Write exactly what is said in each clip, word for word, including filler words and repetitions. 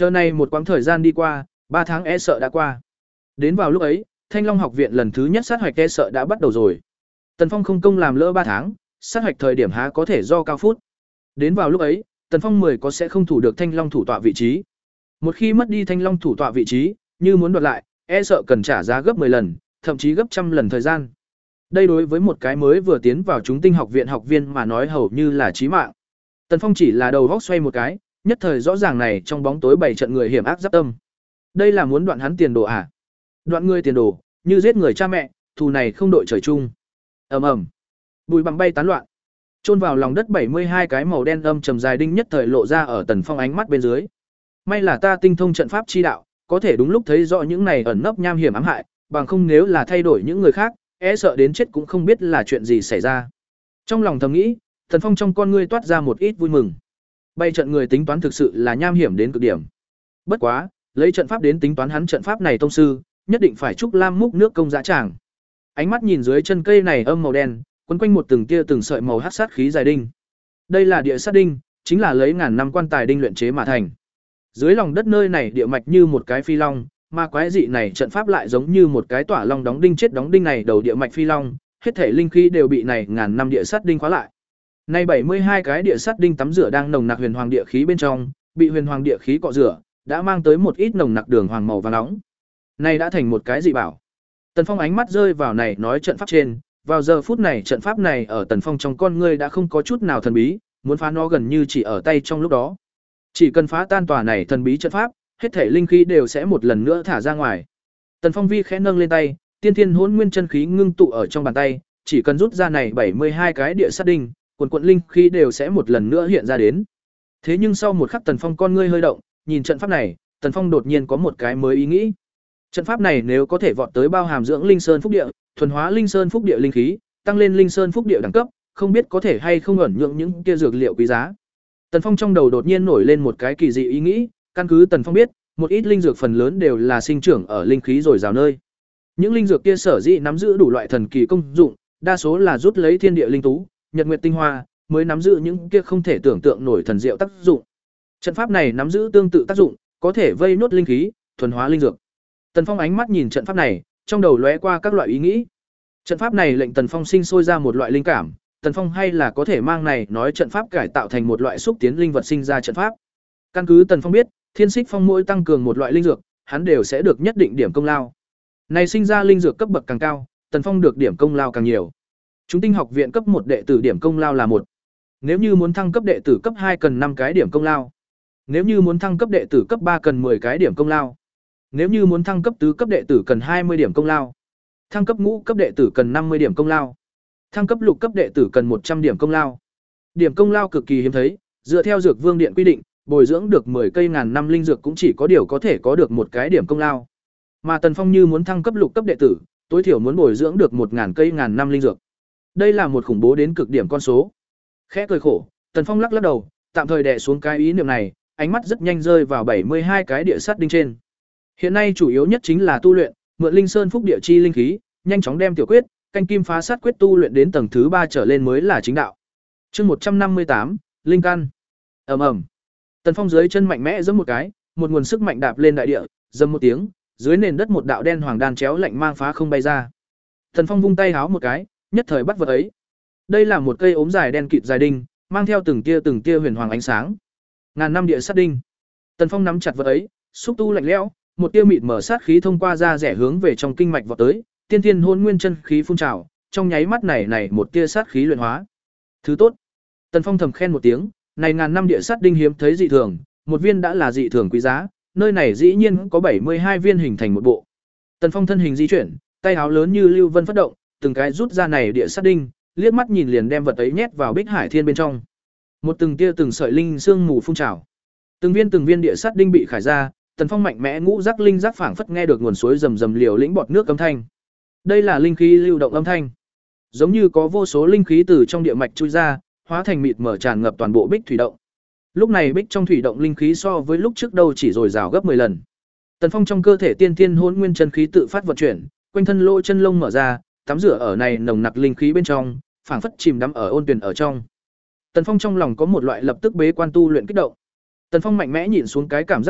Chờ này một quãng thời gian đi qua, ba tháng e sợ đã qua. Đến vào lúc ấy, Thanh Long học viện lần thứ nhất sát hoạch e sợ đã bắt đầu rồi. Tần Phong không công làm lỡ ba tháng, sát hoạch thời điểm há có thể do cao phút. Đến vào lúc ấy, Tần Phong mười có sẽ không thủ được Thanh Long thủ tọa vị trí. Một khi mất đi Thanh Long thủ tọa vị trí, như muốn đoạt lại, e sợ cần trả giá gấp mười lần, thậm chí gấp trăm lần thời gian. Đây đối với một cái mới vừa tiến vào chúng tinh học viện học viên mà nói hầu như là chí mạng. Tần Phong chỉ là đầu góc xoay một cái, nhất thời rõ ràng này trong bóng tối bảy trận người hiểm ác giáp tâm. Đây là muốn đoạn hắn tiền đồ à? Đoạn người tiền đồ, như giết người cha mẹ, thù này không đội trời chung. Ầm ầm. Bụi bặm bay tán loạn. Chôn vào lòng đất bảy mươi hai cái màu đen âm trầm dài đinh nhất thời lộ ra ở Tần Phong ánh mắt bên dưới. May là ta tinh thông trận pháp chi đạo, có thể đúng lúc thấy rõ những này ẩn nấp nham hiểm ám hại, bằng không nếu là thay đổi những người khác, e sợ đến chết cũng không biết là chuyện gì xảy ra. Trong lòng thầm nghĩ, Tần Phong trong con ngươi toát ra một ít vui mừng. Bay trận người tính toán thực sự là nham hiểm đến cực điểm. Bất quá, lấy trận pháp đến tính toán hắn trận pháp này tông sư, nhất định phải trúc lam múc nước công dã tràng. Ánh mắt nhìn dưới chân cây này âm màu đen, quấn quanh một từng tia từng sợi màu hắc sát khí dài đinh. Đây là địa sát đinh, chính là lấy ngàn năm quan tài đinh luyện chế mà thành. Dưới lòng đất nơi này địa mạch như một cái phi long, mà quái dị này trận pháp lại giống như một cái tỏa long đóng đinh chết đóng đinh này đầu địa mạch phi long, hết thể linh khí đều bị này ngàn năm địa sát đinh khóa lại. Nay bảy mươi hai cái địa sát đinh tắm rửa đang nồng nặc huyền hoàng địa khí bên trong, bị huyền hoàng địa khí cọ rửa, đã mang tới một ít nồng nặc đường hoàng màu vàng nóng. Này đã thành một cái dị bảo. Tần Phong ánh mắt rơi vào này nói trận pháp trên, vào giờ phút này trận pháp này ở Tần Phong trong con ngươi đã không có chút nào thần bí, muốn phá nó gần như chỉ ở tay trong lúc đó. Chỉ cần phá tan tòa này thần bí trận pháp, hết thể linh khí đều sẽ một lần nữa thả ra ngoài. Tần Phong vi khẽ nâng lên tay, tiên thiên hỗn nguyên chân khí ngưng tụ ở trong bàn tay, chỉ cần rút ra này bảy mươi hai cái địa sát đinh, quần quần linh khí đều sẽ một lần nữa hiện ra đến. Thế nhưng sau một khắc Tần Phong con ngươi hơi động, nhìn trận pháp này, Tần Phong đột nhiên có một cái mới ý nghĩ. Trận pháp này nếu có thể vọt tới bao hàm dưỡng linh sơn phúc địa, thuần hóa linh sơn phúc địa linh khí, tăng lên linh sơn phúc địa đẳng cấp, không biết có thể hay không ẩn nhượng những kia dược liệu quý giá. Tần Phong trong đầu đột nhiên nổi lên một cái kỳ dị ý nghĩ, căn cứ Tần Phong biết, một ít linh dược phần lớn đều là sinh trưởng ở linh khí dồi dào nơi. Những linh dược kia sở dĩ nắm giữ đủ loại thần kỳ công dụng, đa số là rút lấy thiên địa linh tú, nhật nguyệt tinh hoa, mới nắm giữ những kia không thể tưởng tượng nổi thần diệu tác dụng. Trận pháp này nắm giữ tương tự tác dụng, có thể vây nốt linh khí, thuần hóa linh dược. Tần Phong ánh mắt nhìn trận pháp này, trong đầu lóe qua các loại ý nghĩ. Trận pháp này lệnh Tần Phong sinh sôi ra một loại linh cảm, Tần Phong hay là có thể mang này nói trận pháp cải tạo thành một loại xúc tiến linh vật sinh ra trận pháp. Căn cứ Tần Phong biết, Thiên Xích Phong mỗi tăng cường một loại linh dược, hắn đều sẽ được nhất định điểm công lao. Này sinh ra linh dược cấp bậc càng cao, Tần Phong được điểm công lao càng nhiều. Chúng tinh học viện cấp một đệ tử điểm công lao là một. Nếu như muốn thăng cấp đệ tử cấp hai cần năm cái điểm công lao. Nếu như muốn thăng cấp đệ tử cấp ba cần mười cái điểm công lao. Nếu như muốn thăng cấp tứ cấp đệ tử cần hai mươi điểm công lao. Thăng cấp ngũ cấp đệ tử cần năm mươi điểm công lao. Thăng cấp lục cấp đệ tử cần một trăm điểm công lao. Điểm công lao cực kỳ hiếm thấy, dựa theo Dược Vương Điện quy định, bồi dưỡng được mười cây ngàn năm linh dược cũng chỉ có điều có thể có được một cái điểm công lao. Mà Tần Phong như muốn thăng cấp lục cấp đệ tử, tối thiểu muốn bồi dưỡng được một ngàn cây ngàn năm linh dược. Đây là một khủng bố đến cực điểm con số. Khẽ cười khổ, Tần Phong lắc lắc đầu, tạm thời đè xuống cái ý niệm này, ánh mắt rất nhanh rơi vào bảy mươi hai cái địa sát đinh trên. Hiện nay chủ yếu nhất chính là tu luyện, mượn linh sơn phúc địa chi linh khí, nhanh chóng đem tiểu quyết, canh kim phá sát quyết tu luyện đến tầng thứ ba trở lên mới là chính đạo. Chương một trăm năm mươi tám, linh căn. Ầm ầm. Tần Phong dưới chân mạnh mẽ giẫm một cái, một nguồn sức mạnh đạp lên đại địa, rầm một tiếng, dưới nền đất một đạo đen hoàng đan chéo lạnh mang phá không bay ra. Tần Phong vung tay háo một cái, nhất thời bắt vật ấy. Đây là một cây ốm dài đen kịt dài đinh, mang theo từng tia từng tia huyền hoàng ánh sáng. Ngàn năm địa sát đinh. Tần Phong nắm chặt vật ấy, xúc tu lạnh lẽo, một tia mịt mở sát khí thông qua da rẻ hướng về trong kinh mạch vọt tới, tiên tiên hôn nguyên chân khí phun trào, trong nháy mắt này này một tia sát khí luyện hóa. Thứ tốt. Tần Phong thầm khen một tiếng, này ngàn năm địa sát đinh hiếm thấy dị thường, một viên đã là dị thường quý giá, nơi này dĩ nhiên có bảy mươi hai viên hình thành một bộ. Tần Phong thân hình di chuyển, tay áo lớn như lưu vân phất động, từng cái rút ra này địa sát đinh, liếc mắt nhìn liền đem vật ấy nhét vào Bích Hải Thiên bên trong. Một từng tia từng sợi linh xương mù phun trào. Từng viên từng viên địa sát đinh bị khải ra, Tần Phong mạnh mẽ ngũ giác linh giác phảng phất nghe được nguồn suối rầm rầm liều lĩnh bọt nước âm thanh. Đây là linh khí lưu động âm thanh. Giống như có vô số linh khí từ trong địa mạch chui ra, hóa thành mịt mở tràn ngập toàn bộ Bích thủy động. Lúc này Bích trong thủy động linh khí so với lúc trước đâu chỉ dồi dào gấp mười lần. Tần Phong trong cơ thể tiên tiên hỗn nguyên chân khí tự phát vận chuyển, quanh thân lỗ chân lông mở ra, tắm rửa ở này nồng nặc linh khí bên trong, phảng phất chìm đắm ở ôn tuyền ở trong. Tần Phong trong lòng có một loại lập tức bế quan tu luyện kích động. Tần Phong mạnh mẽ nhìn xuống cái cảm giác này,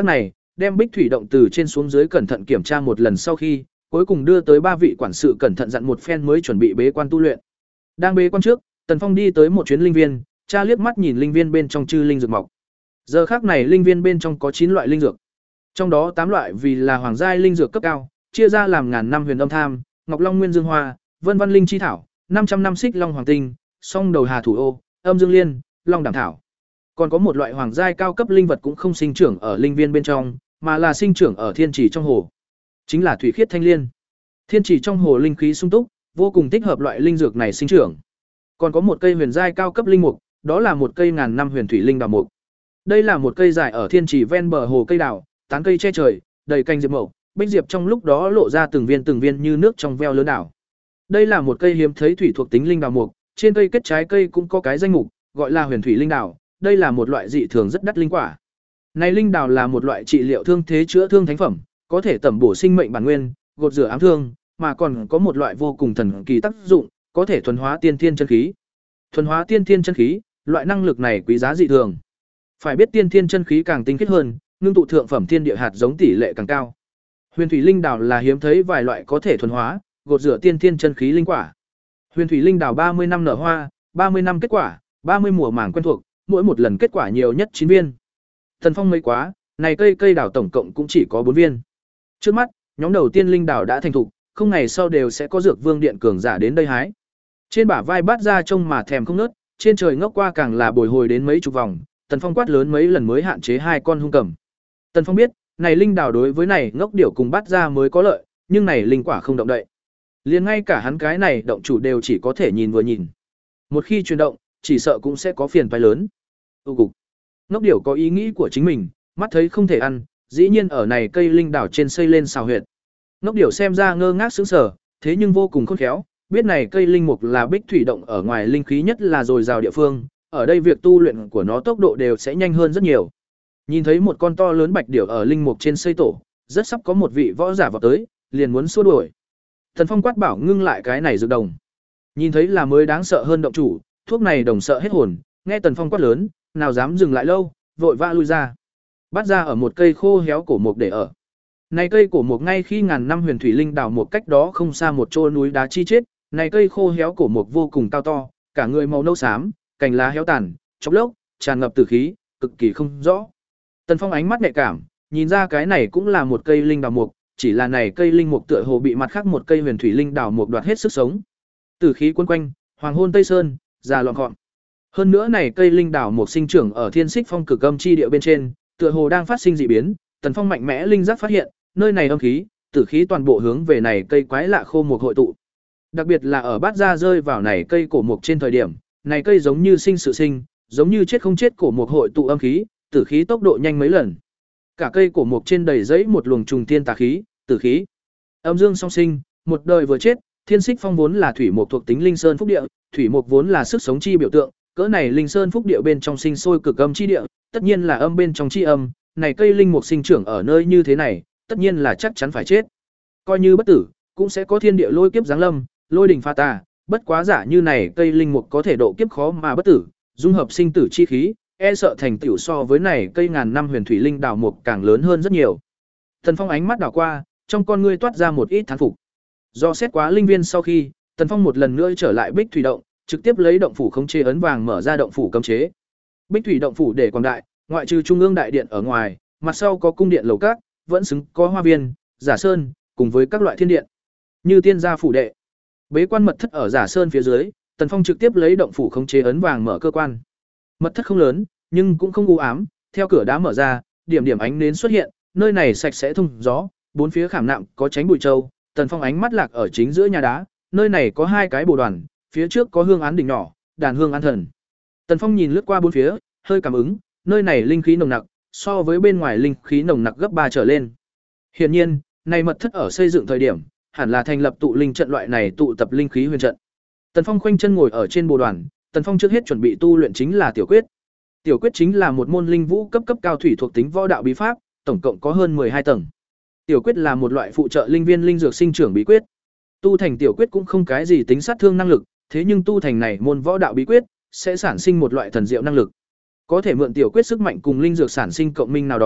đem Bích Thủy động từ trên xuống dưới cẩn thận kiểm tra một lần sau khi, cuối cùng đưa tới ba vị quản sự cẩn thận dặn một phen mới chuẩn bị bế quan tu luyện. Đang bế quan trước, Tần Phong đi tới một chuyến linh viên, tra liếc mắt nhìn linh viên bên trong chư linh dược mọc. Giờ khắc này linh viên bên trong có chín loại linh dược. Trong đó tám loại vì là hoàng giai linh dược cấp cao, chia ra làm ngàn năm huyền âm tham, ngọc long nguyên dương hoa, vân văn linh chi thảo, năm trăm năm xích long hoàng tinh, song đầu hà thủ ô, âm dương liên, long đảm thảo. Còn có một loại hoàng giai cao cấp linh vật cũng không sinh trưởng ở linh viên bên trong, mà là sinh trưởng ở thiên trì trong hồ. Chính là thủy khiết thanh liên. Thiên trì trong hồ linh khí sung túc, vô cùng thích hợp loại linh dược này sinh trưởng. Còn có một cây huyền giai cao cấp linh mục, đó là một cây ngàn năm huyền thủy linh đào mục. Đây là một cây dài ở thiên trì ven bờ hồ cây đào, tán cây che trời, đầy cành diệp mậu, bích diệp trong lúc đó lộ ra từng viên từng viên như nước trong veo lớn đảo. Đây là một cây hiếm thấy thủy thuộc tính linh đào mục, trên cây kết trái cây cũng có cái danh mục, gọi là huyền thủy linh đào, đây là một loại dị thường rất đắt linh quả. Này linh đào là một loại trị liệu thương thế chữa thương thánh phẩm, có thể tẩm bổ sinh mệnh bản nguyên, gột rửa ám thương, mà còn có một loại vô cùng thần kỳ tác dụng, có thể thuần hóa tiên thiên chân khí. Thuần hóa tiên thiên chân khí, loại năng lực này quý giá dị thường. Phải biết tiên thiên chân khí càng tinh khiết hơn, ngưng tụ thượng phẩm thiên địa hạt giống tỷ lệ càng cao. Huyền thủy linh đào là hiếm thấy vài loại có thể thuần hóa, gột rửa tiên thiên chân khí linh quả. Huyền thủy linh đào ba mươi năm nở hoa, ba mươi năm kết quả, ba mươi mùa màng quen thuộc, mỗi một lần kết quả nhiều nhất chín viên. Thần Phong mấy quá, này cây cây đào tổng cộng cũng chỉ có bốn viên. Trước mắt, nhóm đầu tiên linh đào đã thành thục, không ngày sau đều sẽ có dược vương điện cường giả đến đây hái. Trên bả vai bát ra trông mà thèm không nớt, trên trời ngốc qua càng là bồi hồi đến mấy chục vòng, Tần Phong quát lớn mấy lần mới hạn chế hai con hung cầm. Tần Phong biết, này linh đào đối với này ngốc điểu cùng bát ra mới có lợi, nhưng này linh quả không động đậy. Liền ngay cả hắn cái này động chủ đều chỉ có thể nhìn vừa nhìn. Một khi chuyển động, chỉ sợ cũng sẽ có phiền toái lớn. Tu cục. Ngốc điểu có ý nghĩ của chính mình, mắt thấy không thể ăn, dĩ nhiên ở này cây linh đảo trên xây lên xào huyệt. Ngốc điểu xem ra ngơ ngác sững sờ, thế nhưng vô cùng khôn khéo, biết này cây linh mục là bích thủy động ở ngoài linh khí nhất là dồi dào địa phương, ở đây việc tu luyện của nó tốc độ đều sẽ nhanh hơn rất nhiều. Nhìn thấy một con to lớn bạch điểu ở linh mục trên xây tổ, rất sắp có một vị võ giả vào tới, liền muốn xua đuổi. Thần Phong quát bảo ngưng lại cái này dược đồng. Nhìn thấy là mới đáng sợ hơn động chủ, thuốc này đồng sợ hết hồn, nghe Tần Phong quát lớn, nào dám dừng lại lâu, vội vã lui ra. Bắt ra ở một cây khô héo cổ mục để ở. Này cây cổ mục ngay khi ngàn năm huyền thủy linh đào một cách đó không xa một chỗ núi đá chi chết, này cây khô héo cổ mục vô cùng cao to, cả người màu nâu xám, cành lá héo tàn, chốc lốc, tràn ngập tử khí, cực kỳ không rõ. Tần Phong ánh mắt nhạy cảm, nhìn ra cái này cũng là một cây linh đào mục, chỉ là này cây linh mục tựa hồ bị mặt khác một cây huyền thủy linh đào mục đoạt hết sức sống. Tử khí quấn quanh, hoàng hôn tây sơn, già loạn gọn. Hơn nữa này cây linh đào mục sinh trưởng ở thiên xích phong cực âm chi địa bên trên, tựa hồ đang phát sinh dị biến, Tần Phong mạnh mẽ linh giác phát hiện, nơi này âm khí, tử khí toàn bộ hướng về này cây quái lạ khô mục hội tụ. Đặc biệt là ở bát ra rơi vào này cây cổ mục trên thời điểm, này cây giống như sinh sự sinh, giống như chết không chết cổ mục hội tụ âm khí, tử khí tốc độ nhanh mấy lần. Cả cây cổ mục trên đầy giấy một luồng trùng thiên tà khí, tử khí. Âm dương song sinh, một đời vừa chết, thiên xích phong vốn là thủy mục thuộc tính linh sơn phúc địa, thủy mục vốn là sức sống chi biểu tượng, cỡ này linh sơn phúc địa bên trong sinh sôi cực âm chi địa, tất nhiên là âm bên trong chi âm, này cây linh mục sinh trưởng ở nơi như thế này, tất nhiên là chắc chắn phải chết. Coi như bất tử, cũng sẽ có thiên địa lôi kiếp giáng lâm, lôi đình pha tà, bất quá giả như này cây linh mục có thể độ kiếp khó mà bất tử, dung hợp sinh tử chi khí, e sợ thành tựu so với này cây ngàn năm huyền thủy linh đào mục càng lớn hơn rất nhiều. Tần Phong ánh mắt đảo qua, trong con ngươi toát ra một ít thán phục. Do xét quá linh viên sau khi, Tần Phong một lần nữa trở lại Bích Thủy động, trực tiếp lấy động phủ khống chế ấn vàng mở ra động phủ cấm chế. Bích Thủy động phủ để quảng đại, ngoại trừ trung ương đại điện ở ngoài, mặt sau có cung điện lầu các, vẫn xứng có hoa viên, giả sơn, cùng với các loại thiên điện. Như tiên gia phủ đệ. Bế quan mật thất ở giả sơn phía dưới, Tần Phong trực tiếp lấy động phủ khống chế ấn vàng mở cơ quan. Mật thất không lớn, nhưng cũng không u ám, theo cửa đá mở ra, điểm điểm ánh nến xuất hiện, nơi này sạch sẽ thông gió, bốn phía khảm nạm có tránh bụi châu, Tần Phong ánh mắt lạc ở chính giữa nhà đá, nơi này có hai cái bồ đoàn, phía trước có hương án đỉnh nhỏ, đàn hương an thần. Tần Phong nhìn lướt qua bốn phía, hơi cảm ứng, nơi này linh khí nồng nặc, so với bên ngoài linh khí nồng nặc gấp ba trở lên. Hiển nhiên, này mật thất ở xây dựng thời điểm, hẳn là thành lập tụ linh trận loại này tụ tập linh khí huyền trận. Tần Phong khoanh chân ngồi ở trên bồ đoàn, Tần Phong trước hết chuẩn bị tu luyện chính là tiểu quyết. Tiểu quyết chính là một môn linh vũ cấp cấp cao thủy thuộc tính võ đạo bí pháp, tổng cộng có hơn mười hai tầng. Tiểu quyết là một loại phụ trợ linh viên linh dược sinh trưởng bí quyết. Tu thành tiểu quyết cũng không cái gì tính sát thương năng lực, thế nhưng tu thành này môn võ đạo bí quyết sẽ sản sinh một loại thần diệu năng lực. Có thể mượn tiểu quyết sức mạnh cùng linh dược sản sinh cộng minh nào đó,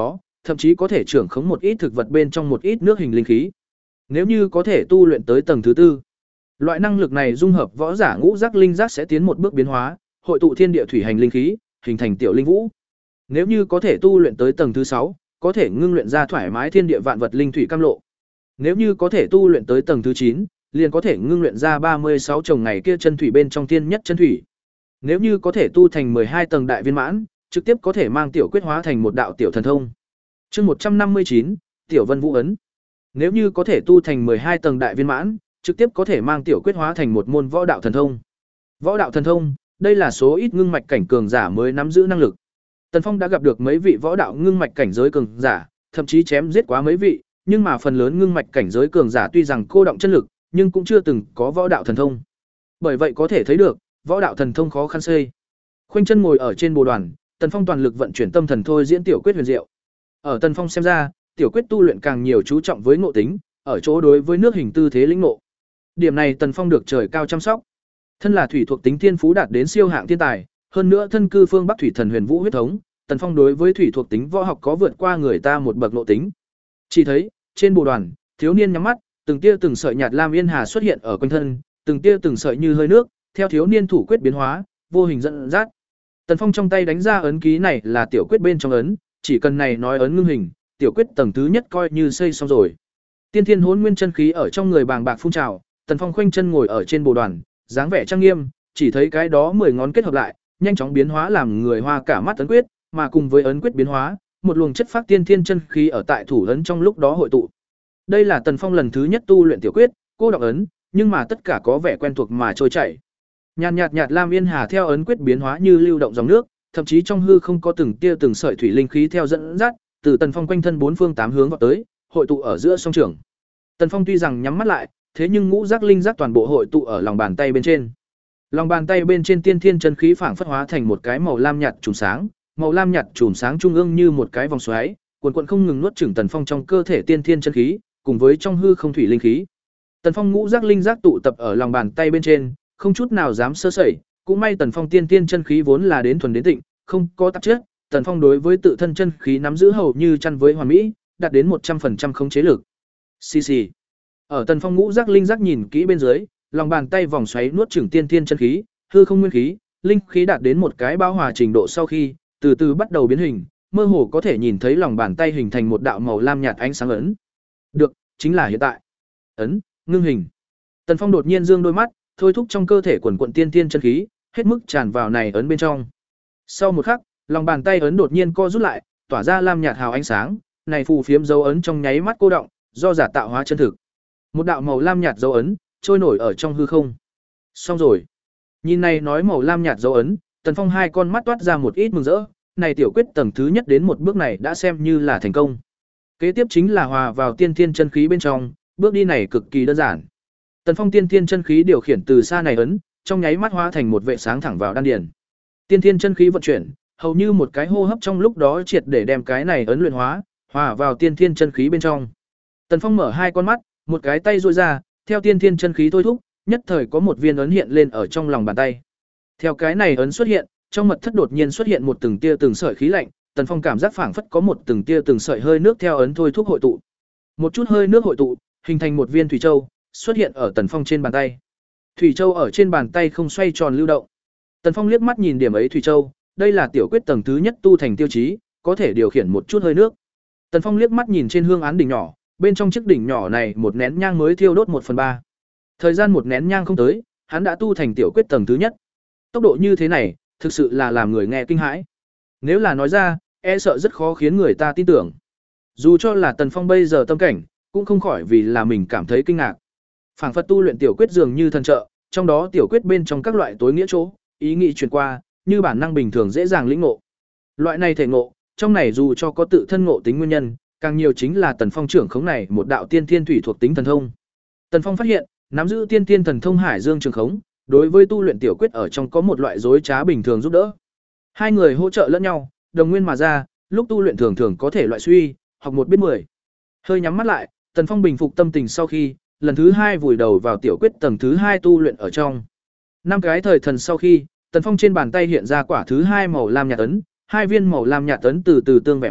thậm chí có thể trưởng khống một ít thực vật bên trong một ít nước hình linh khí. Nếu như có thể tu luyện tới tầng thứ tư, loại năng lực này dung hợp võ giả ngũ giác linh giác sẽ tiến một bước biến hóa, hội tụ thiên địa thủy hành linh khí, hình thành tiểu linh vũ. Nếu như có thể tu luyện tới tầng thứ sáu, có thể ngưng luyện ra thoải mái thiên địa vạn vật linh thủy cam lộ. Nếu như có thể tu luyện tới tầng thứ chín, liền có thể ngưng luyện ra ba mươi sáu chồng ngày kia chân thủy bên trong tiên nhất chân thủy. Nếu như có thể tu thành mười hai tầng đại viên mãn, trực tiếp có thể mang tiểu quyết hóa thành một đạo tiểu thần thông. Chương một trăm năm mươi chín, Tiểu Vân Vũ ấn. Nếu như có thể tu thành mười hai tầng đại viên mãn, trực tiếp có thể mang tiểu quyết hóa thành một môn võ đạo thần thông. Võ đạo thần thông, đây là số ít ngưng mạch cảnh cường giả mới nắm giữ năng lực. Tần Phong đã gặp được mấy vị võ đạo ngưng mạch cảnh giới cường giả, thậm chí chém giết quá mấy vị, nhưng mà phần lớn ngưng mạch cảnh giới cường giả tuy rằng cô động chân lực, nhưng cũng chưa từng có võ đạo thần thông. Bởi vậy có thể thấy được, võ đạo thần thông khó khăn xây. Khoanh chân ngồi ở trên bồ đoàn, Tần Phong toàn lực vận chuyển tâm thần thôi diễn tiểu quyết huyền diệu. Ở Tần Phong xem ra, tiểu quyết tu luyện càng nhiều chú trọng với ngộ tính, ở chỗ đối với nước hình tư thế lĩnh ngộ. Điểm này Tần Phong được trời cao chăm sóc. Thân là thủy thuộc tính thiên phú đạt đến siêu hạng thiên tài, hơn nữa thân cư phương Bắc thủy thần huyền vũ huyết thống, Tần Phong đối với thủy thuộc tính võ học có vượt qua người ta một bậc ngộ tính. Chỉ thấy, trên bồ đoàn, thiếu niên nhắm mắt, từng tia từng sợi nhạt lam yên hà xuất hiện ở quanh thân, từng tia từng sợi như hơi nước, theo thiếu niên thủ quyết biến hóa, vô hình dẫn dắt. Tần Phong trong tay đánh ra ấn ký này là tiểu quyết bên trong ấn, chỉ cần này nói ấn ngưng hình, tiểu quyết tầng thứ nhất coi như xây xong rồi. Tiên thiên hỗn nguyên chân khí ở trong người bàng bạc phun trào, Tần Phong khoanh chân ngồi ở trên bồ đoàn, dáng vẻ trang nghiêm, chỉ thấy cái đó mười ngón kết hợp lại, nhanh chóng biến hóa làm người hoa cả mắt ấn quyết, mà cùng với ấn quyết biến hóa, một luồng chất phát tiên thiên chân khí ở tại thủ ấn trong lúc đó hội tụ. Đây là Tần Phong lần thứ nhất tu luyện tiểu quyết, cô đọc ấn, nhưng mà tất cả có vẻ quen thuộc mà trôi chảy. Nhàn nhạt nhạt lam yên hà theo ấn quyết biến hóa như lưu động dòng nước, thậm chí trong hư không có từng tia từng sợi thủy linh khí theo dẫn dắt, từ Tần Phong quanh thân bốn phương tám hướng vào tới, hội tụ ở giữa song trường. Tần Phong tuy rằng nhắm mắt lại, thế nhưng ngũ giác linh giác toàn bộ hội tụ ở lòng bàn tay bên trên. Lòng bàn tay bên trên tiên thiên chân khí phảng phất hóa thành một cái màu lam nhạt chùm sáng, màu lam nhạt chùm sáng trung ương như một cái vòng xoáy, cuồn cuộn không ngừng nuốt chửng Tần Phong trong cơ thể tiên thiên chân khí, cùng với trong hư không thủy linh khí. Tần Phong ngũ giác linh giác tụ tập ở lòng bàn tay bên trên, không chút nào dám sơ sẩy, cũng may Tần Phong tiên tiên chân khí vốn là đến thuần đến tịnh, không có tạp chất, Tần Phong đối với tự thân chân khí nắm giữ hầu như chăn với hoàn mỹ, đạt đến một trăm phần trăm khống chế lực. Xì xì. Ở Tần Phong ngũ giác linh giác nhìn kỹ bên dưới, lòng bàn tay vòng xoáy nuốt chửng tiên tiên chân khí, hư không nguyên khí, linh khí đạt đến một cái bao hòa trình độ sau khi, từ từ bắt đầu biến hình, mơ hồ có thể nhìn thấy lòng bàn tay hình thành một đạo màu lam nhạt ánh sáng ấn. Được, chính là hiện tại. Ấn, ngưng hình. Tần Phong đột nhiên dương đôi mắt, thôi thúc trong cơ thể quần quận tiên tiên chân khí, hết mức tràn vào này ấn bên trong. Sau một khắc, lòng bàn tay ấn đột nhiên co rút lại, tỏa ra lam nhạt hào ánh sáng, này phù phiếm dấu ấn trong nháy mắt cô động, do giả tạo hóa chân thực. Một đạo màu lam nhạt dấu ấn trôi nổi ở trong hư không. Xong rồi. Nhìn này nói màu lam nhạt dấu ấn, Tần Phong hai con mắt toát ra một ít mừng rỡ, này tiểu quyết tầng thứ nhất đến một bước này đã xem như là thành công. Kế tiếp chính là hòa vào tiên thiên chân khí bên trong, bước đi này cực kỳ đơn giản. Tần Phong tiên thiên chân khí điều khiển từ xa này ấn, trong nháy mắt hóa thành một vệ sáng thẳng vào đan điền. Tiên thiên chân khí vận chuyển, hầu như một cái hô hấp trong lúc đó triệt để đem cái này ấn luyện hóa, hòa vào tiên thiên chân khí bên trong. Tần Phong mở hai con mắt, một cái tay duỗi ra, theo tiên thiên chân khí thôi thúc, nhất thời có một viên ấn hiện lên ở trong lòng bàn tay. Theo cái này ấn xuất hiện, trong mật thất đột nhiên xuất hiện một từng tia từng sợi khí lạnh, Tần Phong cảm giác phảng phất có một từng tia từng sợi hơi nước theo ấn thôi thúc hội tụ. Một chút hơi nước hội tụ, hình thành một viên thủy châu, xuất hiện ở Tần Phong trên bàn tay. Thủy châu ở trên bàn tay không xoay tròn lưu động. Tần Phong liếc mắt nhìn điểm ấy thủy châu, đây là tiểu quyết tầng thứ nhất tu thành tiêu chí, có thể điều khiển một chút hơi nước. Tần Phong liếc mắt nhìn trên hương án đỉnh nhỏ, bên trong chiếc đỉnh nhỏ này một nén nhang mới thiêu đốt một phần ba. Thời gian một nén nhang không tới, hắn đã tu thành tiểu quyết tầng thứ nhất. Tốc độ như thế này, thực sự là làm người nghe kinh hãi. Nếu là nói ra, e sợ rất khó khiến người ta tin tưởng. Dù cho là Tần Phong bây giờ tâm cảnh, cũng không khỏi vì là mình cảm thấy kinh ngạc. Phảng phất tu luyện tiểu quyết dường như thần trợ, trong đó tiểu quyết bên trong các loại tối nghĩa chỗ, ý nghĩ truyền qua, như bản năng bình thường dễ dàng lĩnh ngộ. Loại này thể ngộ, trong này dù cho có tự thân ngộ tính nguyên nhân, càng nhiều chính là Tần Phong trưởng khống này một đạo tiên thiên thủy thuộc tính thần thông. Tần Phong phát hiện, nắm giữ tiên thiên thần thông Hải Dương trường khống, đối với tu luyện tiểu quyết ở trong có một loại dối trá bình thường giúp đỡ. Hai người hỗ trợ lẫn nhau, đồng nguyên mà ra, lúc tu luyện thường thường có thể loại suy, học một biết mười. Hơi nhắm mắt lại, Tần Phong bình phục tâm tình sau khi, lần thứ hai vùi đầu vào tiểu quyết tầng thứ hai tu luyện ở trong. Năm cái thời thần sau khi, Tần Phong trên bàn tay hiện ra quả thứ hai màu lam nhạt ấn, hai viên màu lam nhạt ấn từ từ tương vẻ mặt,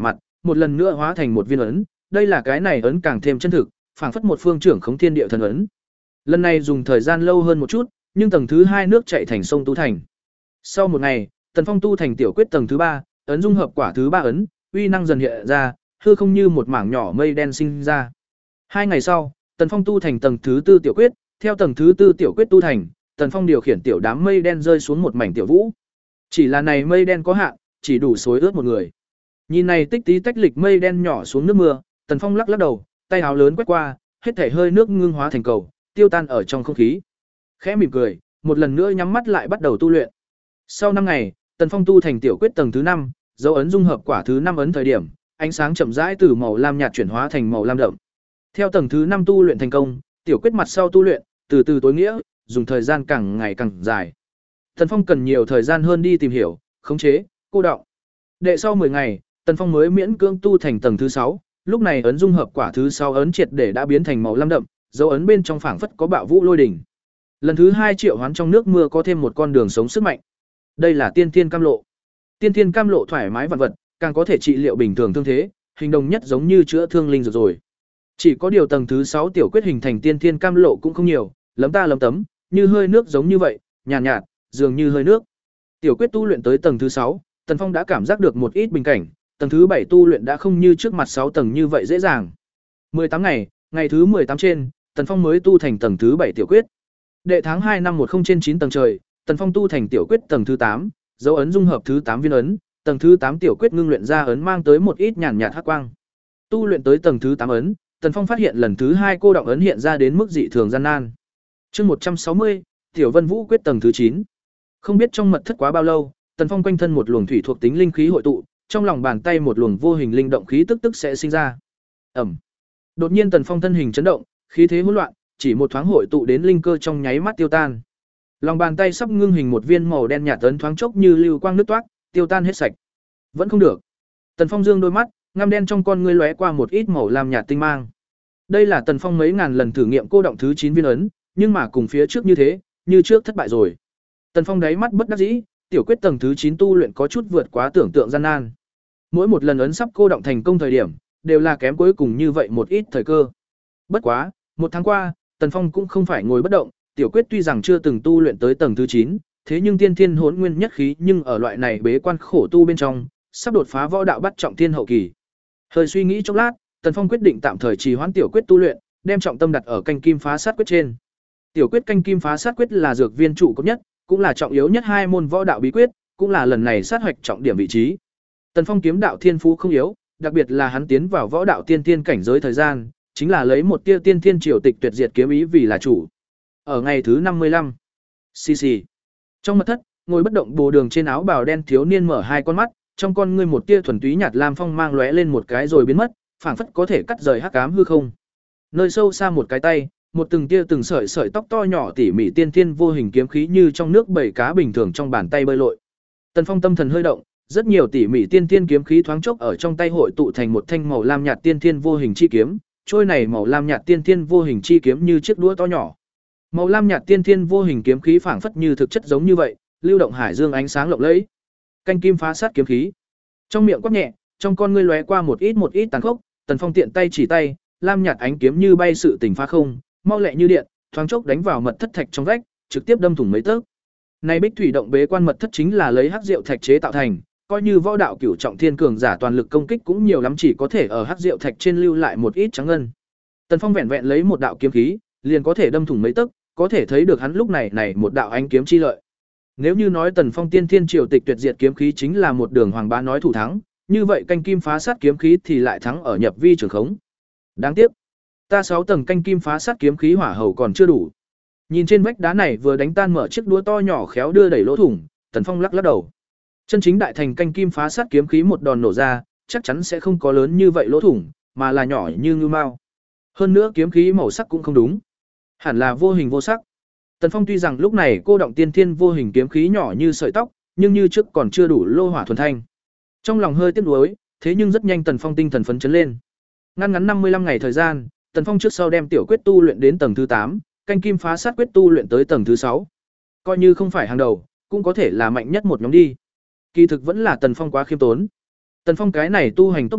một lần nữa hóa thành một viên ấn, đây là cái này ấn càng thêm chân thực, phảng phất một phương trưởng khống thiên địa thần ấn. Lần này dùng thời gian lâu hơn một chút, nhưng tầng thứ hai nước chảy thành sông tu thành. Sau một ngày, Tần Phong tu thành tiểu quyết tầng thứ ba, ấn dung hợp quả thứ ba ấn, uy năng dần hiện ra, hư không như một mảng nhỏ mây đen sinh ra. Hai ngày sau, Tần Phong tu thành tầng thứ tư tiểu quyết, theo tầng thứ tư tiểu quyết tu thành, Tần Phong điều khiển tiểu đám mây đen rơi xuống một mảnh tiểu vũ. Chỉ là này mây đen có hạn, chỉ đủ xối ướt một người. Nhìn này tích tí tách lịch mây đen nhỏ xuống nước mưa, Tần Phong lắc lắc đầu, tay áo lớn quét qua, hết thảy hơi nước ngưng hóa thành cầu, tiêu tan ở trong không khí. Khẽ mỉm cười, một lần nữa nhắm mắt lại bắt đầu tu luyện. Sau năm ngày, Tần Phong tu thành tiểu quyết tầng thứ năm, dấu ấn dung hợp quả thứ năm ấn thời điểm, ánh sáng chậm rãi từ màu lam nhạt chuyển hóa thành màu lam đậm. Theo tầng thứ năm tu luyện thành công, tiểu quyết mặt sau tu luyện, từ từ tối nghĩa, dùng thời gian càng ngày càng dài. Tần Phong cần nhiều thời gian hơn đi tìm hiểu, khống chế, cô đọng. Đệ sau mười ngày, Tần Phong mới miễn cưỡng tu thành tầng thứ sáu, lúc này ấn dung hợp quả thứ sáu ấn triệt để đã biến thành màu lam đậm, dấu ấn bên trong phảng phất có bạo vũ lôi đỉnh. Lần thứ hai triệu hoán trong nước mưa có thêm một con đường sống sức mạnh. Đây là tiên thiên cam lộ. Tiên thiên cam lộ thoải mái vạn vật, càng có thể trị liệu bình thường thương thế, hình đồng nhất giống như chữa thương linh dược rồi. Chỉ có điều tầng thứ sáu tiểu quyết hình thành tiên thiên cam lộ cũng không nhiều, lấm ta lấm tấm, như hơi nước giống như vậy, nhàn nhạt, nhạt, dường như hơi nước. Tiểu quyết tu luyện tới tầng thứ sáu, Tần Phong đã cảm giác được một ít bình cảnh, tầng thứ bảy tu luyện đã không như trước mặt sáu tầng như vậy dễ dàng. mười tám ngày, ngày thứ mười tám trên, Tần Phong mới tu thành tầng thứ bảy tiểu quyết. Đệ tháng hai năm một không trên chín tầng trời, Tần Phong tu thành tiểu quyết tầng thứ tám, dấu ấn dung hợp thứ tám viên ấn, tầng thứ tám tiểu quyết ngưng luyện ra ấn mang tới một ít nhàn nhạt hắc quang. Tu luyện tới tầng thứ tám ấn, Tần Phong phát hiện lần thứ hai cô động ấn hiện ra đến mức dị thường gian nan. Chương một trăm sáu mươi, Tiểu Vân Vũ quyết tầng thứ chín. Không biết trong mật thất quá bao lâu, Tần Phong quanh thân một luồng thủy thuộc tính linh khí hội tụ, trong lòng bàn tay một luồng vô hình linh động khí tức tức sẽ sinh ra. Ầm. Đột nhiên Tần Phong thân hình chấn động, khí thế hỗn loạn, chỉ một thoáng hội tụ đến linh cơ trong nháy mắt tiêu tan. Lòng bàn tay sắp ngưng hình một viên màu đen nhạt ấn thoáng chốc như lưu quang nứt toát, tiêu tan hết sạch. Vẫn không được. Tần Phong dương đôi mắt, ngăm đen trong con ngươi lóe qua một ít màu lam nhạt tinh mang. Đây là Tần Phong mấy ngàn lần thử nghiệm cô động thứ chín viên ấn, nhưng mà cùng phía trước như thế, như trước thất bại rồi. Tần Phong đáy mắt bất đắc dĩ, tiểu quyết tầng thứ chín tu luyện có chút vượt quá tưởng tượng gian nan. Mỗi một lần ấn sắp cô động thành công thời điểm, đều là kém cuối cùng như vậy một ít thời cơ. Bất quá, một tháng qua, Tần Phong cũng không phải ngồi bất động, tiểu quyết tuy rằng chưa từng tu luyện tới tầng thứ chín, thế nhưng tiên thiên hỗn nguyên nhất khí nhưng ở loại này bế quan khổ tu bên trong, sắp đột phá võ đạo bắt trọng thiên hậu kỳ. Hơi suy nghĩ chốc lát, Tần Phong quyết định tạm thời trì hoãn tiểu quyết tu luyện, đem trọng tâm đặt ở canh kim phá sát quyết trên. Tiểu quyết canh kim phá sát quyết là dược viên trụ cấp nhất, cũng là trọng yếu nhất hai môn võ đạo bí quyết, cũng là lần này sát hoạch trọng điểm vị trí. Tần Phong kiếm đạo thiên phú không yếu, đặc biệt là hắn tiến vào võ đạo tiên tiên cảnh giới thời gian, chính là lấy một tia tiên thiên triều tịch tuyệt diệt kiếm ý vì là chủ. Ở ngày thứ năm mươi lăm, xì xì. Trong mật thất, ngồi bất động bồ đường trên áo bào đen thiếu niên mở hai con mắt, trong con ngươi một tia thuần túy nhạt lam phong mang lóe lên một cái rồi biến mất, phảng phất có thể cắt rời hắc ám hư không. Nơi sâu xa một cái tay, một từng tia từng sợi sợi tóc to nhỏ tỉ mỉ tiên thiên vô hình kiếm khí như trong nước bảy cá bình thường trong bàn tay bơi lội. Tần Phong tâm thần hơi động, rất nhiều tỉ mỉ tiên thiên kiếm khí thoáng chốc ở trong tay hội tụ thành một thanh màu lam nhạt tiên thiên vô hình chi kiếm, trôi này màu lam nhạt tiên thiên vô hình chi kiếm như chiếc đũa to nhỏ. Màu lam nhạt tiên thiên vô hình kiếm khí phảng phất như thực chất giống như vậy, lưu động hải dương ánh sáng lộng lẫy. Canh kim phá sát kiếm khí. Trong miệng quát nhẹ, trong con ngươi lóe qua một ít một ít tàn khốc, Tần Phong tiện tay chỉ tay, lam nhạt ánh kiếm như bay sự tình phá không, mau lẹ như điện, thoáng chốc đánh vào mật thất thạch trong vách, trực tiếp đâm thủng mấy tấc. Này Bích Thủy động bế quan mật thất chính là lấy hắc diệu thạch chế tạo thành, coi như võ đạo cửu trọng thiên cường giả toàn lực công kích cũng nhiều lắm chỉ có thể ở hắc diệu thạch trên lưu lại một ít trắng ngân. Tần Phong vẹn vẹn lấy một đạo kiếm khí, liền có thể đâm thủng mấy tấc, có thể thấy được hắn lúc này này một đạo ánh kiếm chi lợi. Nếu như nói Tần Phong tiên thiên triều tịch tuyệt diệt kiếm khí chính là một đường hoàng bá nói thủ thắng, như vậy canh kim phá sát kiếm khí thì lại thắng ở nhập vi trường khống. Đáng tiếc, ta sáu tầng canh kim phá sát kiếm khí hỏa hầu còn chưa đủ. Nhìn trên vách đá này vừa đánh tan mở chiếc đũa to nhỏ khéo đưa đẩy lỗ thủng, Tần Phong lắc lắc đầu. Chân chính đại thành canh kim phá sát kiếm khí một đòn nổ ra, chắc chắn sẽ không có lớn như vậy lỗ thủng, mà là nhỏ như ngưu mao. Hơn nữa kiếm khí màu sắc cũng không đúng, hẳn là vô hình vô sắc. Tần Phong tuy rằng lúc này cô động tiên thiên vô hình kiếm khí nhỏ như sợi tóc, nhưng như trước còn chưa đủ lô hỏa thuần thanh. Trong lòng hơi tiếc nuối, thế nhưng rất nhanh Tần Phong tinh thần phấn chấn lên. Ngắn ngắn năm mươi lăm ngày thời gian, Tần Phong trước sau đem tiểu quyết tu luyện đến tầng thứ tám, canh kim phá sát quyết tu luyện tới tầng thứ sáu. Coi như không phải hàng đầu, cũng có thể là mạnh nhất một nhóm đi. Kỳ thực vẫn là Tần Phong quá khiêm tốn. Tần Phong cái này tu hành tốc độ,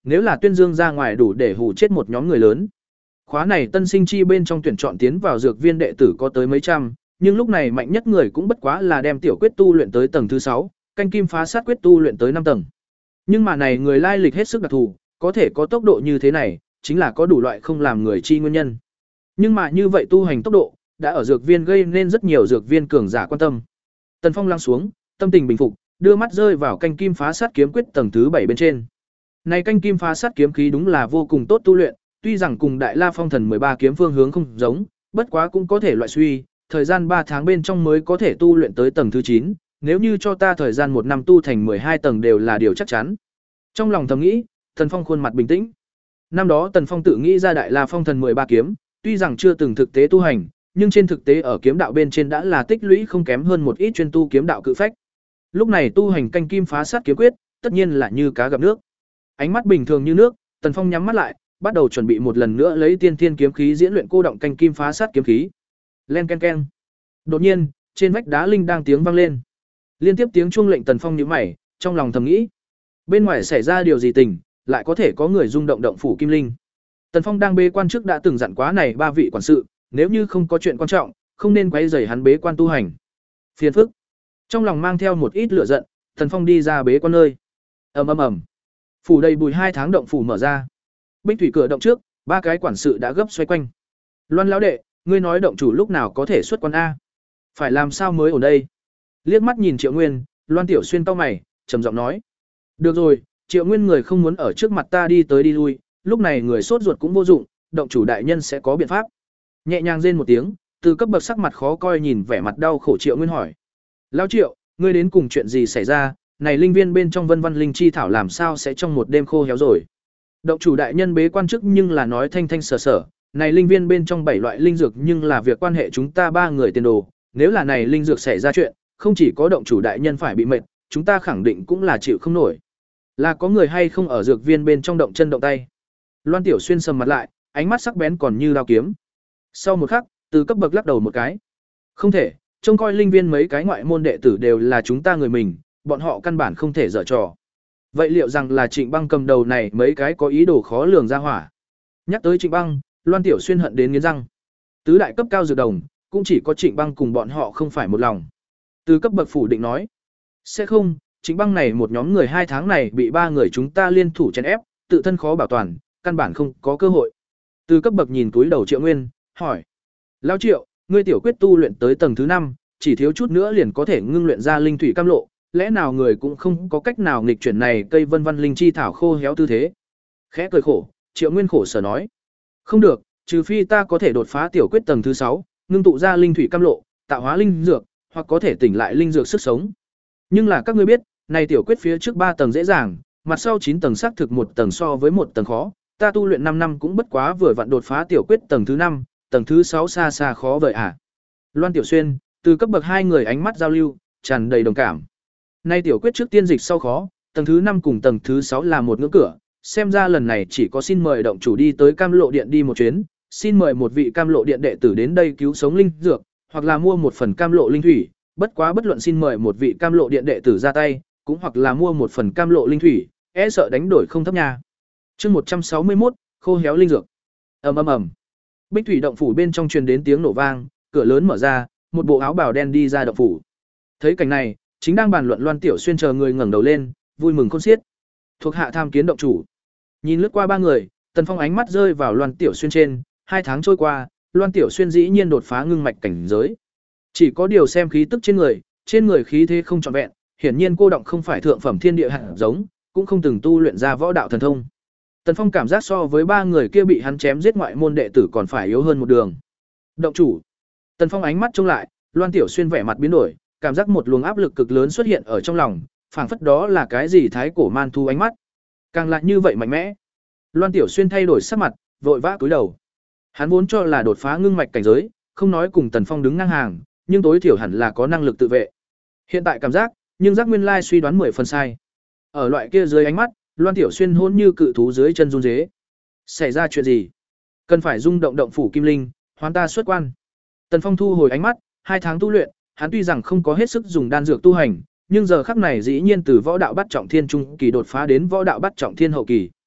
nếu là tuyên dương ra ngoài đủ để hù chết một nhóm người lớn. Khóa này tân sinh chi bên trong tuyển chọn tiến vào dược viên đệ tử có tới mấy trăm, nhưng lúc này mạnh nhất người cũng bất quá là đem tiểu quyết tu luyện tới tầng thứ sáu, canh kim phá sát quyết tu luyện tới năm tầng. Nhưng mà này người lai lịch hết sức đặc thù, có thể có tốc độ như thế này, chính là có đủ loại không làm người chi nguyên nhân. Nhưng mà như vậy tu hành tốc độ, đã ở dược viên gây nên rất nhiều dược viên cường giả quan tâm. Tần Phong lắng xuống, tâm tình bình phục, đưa mắt rơi vào canh kim phá sát kiếm quyết tầng thứ bảy bên trên. Này canh kim phá sát kiếm khí đúng là vô cùng tốt tu luyện, tuy rằng cùng Đại La Phong Thần mười ba kiếm phương hướng không giống, bất quá cũng có thể loại suy, thời gian ba tháng bên trong mới có thể tu luyện tới tầng thứ chín, nếu như cho ta thời gian một năm tu thành mười hai tầng đều là điều chắc chắn. Trong lòng thầm nghĩ, Tần Phong khuôn mặt bình tĩnh. Năm đó Tần Phong tự nghĩ ra Đại La Phong Thần mười ba kiếm, tuy rằng chưa từng thực tế tu hành, nhưng trên thực tế ở kiếm đạo bên trên đã là tích lũy không kém hơn một ít chuyên tu kiếm đạo cự phách. Lúc này tu hành canh kim phá sát kiếm quyết, tất nhiên là như cá gặp nước. Ánh mắt bình thường như nước, Tần Phong nhắm mắt lại, bắt đầu chuẩn bị một lần nữa lấy tiên thiên kiếm khí diễn luyện cô động canh kim phá sát kiếm khí. Len ken ken. Đột nhiên, trên vách đá linh đang tiếng vang lên. Liên tiếp tiếng chuông lệnh Tần Phong nhíu mày, trong lòng thầm nghĩ, bên ngoài xảy ra điều gì tình, lại có thể có người rung động động phủ kim linh. Tần Phong đang bế quan trước đã từng dặn quá này ba vị quản sự, nếu như không có chuyện quan trọng, không nên quấy rầy hắn bế quan tu hành. Phiền phức. Trong lòng mang theo một ít lửa giận, Tần Phong đi ra bế quan nơi. Ầm ầm ầm. Phủ đầy bùi hai tháng động phủ mở ra. Bích thủy cửa động trước, ba cái quản sự đã gấp xoay quanh. Loan lão đệ, ngươi nói động chủ lúc nào có thể xuất quan a? Phải làm sao mới ở đây? Liếc mắt nhìn Triệu Nguyên, Loan Tiểu Xuyên cau mày, trầm giọng nói: "Được rồi, Triệu Nguyên người không muốn ở trước mặt ta đi tới đi lui, lúc này người sốt ruột cũng vô dụng, động chủ đại nhân sẽ có biện pháp." Nhẹ nhàng rên một tiếng, từ cấp bậc sắc mặt khó coi nhìn vẻ mặt đau khổ Triệu Nguyên hỏi: "Lão Triệu, ngươi đến cùng chuyện gì xảy ra? Này linh viên bên trong Vân Văn linh chi thảo làm sao sẽ trong một đêm khô héo rồi?" Động chủ đại nhân bế quan chức nhưng là nói thanh thanh sở sở, này linh viên bên trong bảy loại linh dược nhưng là việc quan hệ chúng ta ba người tiền đồ, nếu là này linh dược xảy ra chuyện, không chỉ có động chủ đại nhân phải bị mệt, chúng ta khẳng định cũng là chịu không nổi. Là có người hay không ở dược viên bên trong động chân động tay? Loan Tiểu Xuyên sầm mặt lại, ánh mắt sắc bén còn như dao kiếm. Sau một khắc, từ cấp bậc lắc đầu một cái. Không thể, trông coi linh viên mấy cái ngoại môn đệ tử đều là chúng ta người mình, bọn họ căn bản không thể dở trò. Vậy liệu rằng là Trịnh Băng cầm đầu này mấy cái có ý đồ khó lường ra hỏa? Nhắc tới Trịnh Băng, Loan Tiểu Xuyên hận đến nghiến răng. Tứ đại cấp cao dược đồng, cũng chỉ có Trịnh Băng cùng bọn họ không phải một lòng. Từ cấp bậc phủ định nói, sẽ không, Trịnh Băng này một nhóm người hai tháng này bị ba người chúng ta liên thủ chèn ép, tự thân khó bảo toàn, căn bản không có cơ hội. Từ cấp bậc nhìn túi đầu Triệu Nguyên, hỏi: "Lão Triệu, ngươi tiểu quyết tu luyện tới tầng thứ năm, chỉ thiếu chút nữa liền có thể ngưng luyện ra linh thủy cam lộ, lẽ nào người cũng không có cách nào nghịch chuyển này cây Vân Văn linh chi thảo khô héo tư thế?" Khẽ cười khổ, Triệu Nguyên khổ sở nói: "Không được, trừ phi ta có thể đột phá tiểu quyết tầng thứ sáu, ngưng tụ ra linh thủy cam lộ, tạo hóa linh dược, hoặc có thể tỉnh lại linh dược sức sống. Nhưng là các ngươi biết, này tiểu quyết phía trước ba tầng dễ dàng, mặt sau chín tầng xác thực một tầng so với một tầng khó, ta tu luyện năm năm cũng bất quá vừa vặn đột phá tiểu quyết tầng thứ năm, tầng thứ sáu xa xa khó vời à?" Loan Tiểu Xuyên, từ cấp bậc hai người ánh mắt giao lưu, tràn đầy đồng cảm. Nay tiểu quyết trước tiên dịch sau khó, tầng thứ năm cùng tầng thứ sáu là một ngưỡng cửa, xem ra lần này chỉ có xin mời động chủ đi tới Cam Lộ Điện đi một chuyến, xin mời một vị Cam Lộ Điện đệ tử đến đây cứu sống linh dược, hoặc là mua một phần Cam Lộ linh thủy, bất quá bất luận xin mời một vị Cam Lộ Điện đệ tử ra tay, cũng hoặc là mua một phần Cam Lộ linh thủy, e sợ đánh đổi không thấp nha. Chương một trăm sáu mươi mốt, khô héo linh dược. Ầm ầm ầm. Bích thủy động phủ bên trong truyền đến tiếng nổ vang, cửa lớn mở ra, một bộ áo bào đen đi ra động phủ. Thấy cảnh này, chính đang bàn luận Loan Tiểu Xuyên chờ người ngẩng đầu lên, vui mừng khôn xiết. Thuộc hạ tham kiến động chủ. Nhìn lướt qua ba người, Tần Phong ánh mắt rơi vào Loan Tiểu Xuyên trên, hai tháng trôi qua, Loan Tiểu Xuyên dĩ nhiên đột phá ngưng mạch cảnh giới. Chỉ có điều xem khí tức trên người, trên người khí thế không trọn vẹn, hiển nhiên cô động không phải thượng phẩm thiên địa hạt giống, cũng không từng tu luyện ra võ đạo thần thông. Tần Phong cảm giác so với ba người kia bị hắn chém giết ngoại môn đệ tử còn phải yếu hơn một đường. Động chủ. Tần Phong ánh mắt trông lại, Loan Tiểu Xuyên vẻ mặt biến đổi, cảm giác một luồng áp lực cực lớn xuất hiện ở trong lòng, phảng phất đó là cái gì thái cổ man thu ánh mắt. Càng lại như vậy mạnh mẽ. Loan Tiểu Xuyên thay đổi sắc mặt, vội vã cúi đầu. Hắn vốn cho là đột phá ngưng mạch cảnh giới, không nói cùng Tần Phong đứng ngang hàng, nhưng tối thiểu hẳn là có năng lực tự vệ. Hiện tại cảm giác, nhưng giác nguyên lai suy đoán mười phần sai. Ở loại kia dưới ánh mắt, Loan Tiểu Xuyên hôn như cự thú dưới chân run rế. Xảy ra chuyện gì? Cần phải rung động động phủ kim linh, hoán ta xuất quan. Tần Phong thu hồi ánh mắt, hai tháng tu luyện, hắn tuy rằng không có hết sức dùng đan dược tu hành, nhưng giờ khắc này dĩ nhiên từ võ đạo bắt trọng thiên trung kỳ đột phá đến võ đạo bắt trọng thiên hậu kỳ.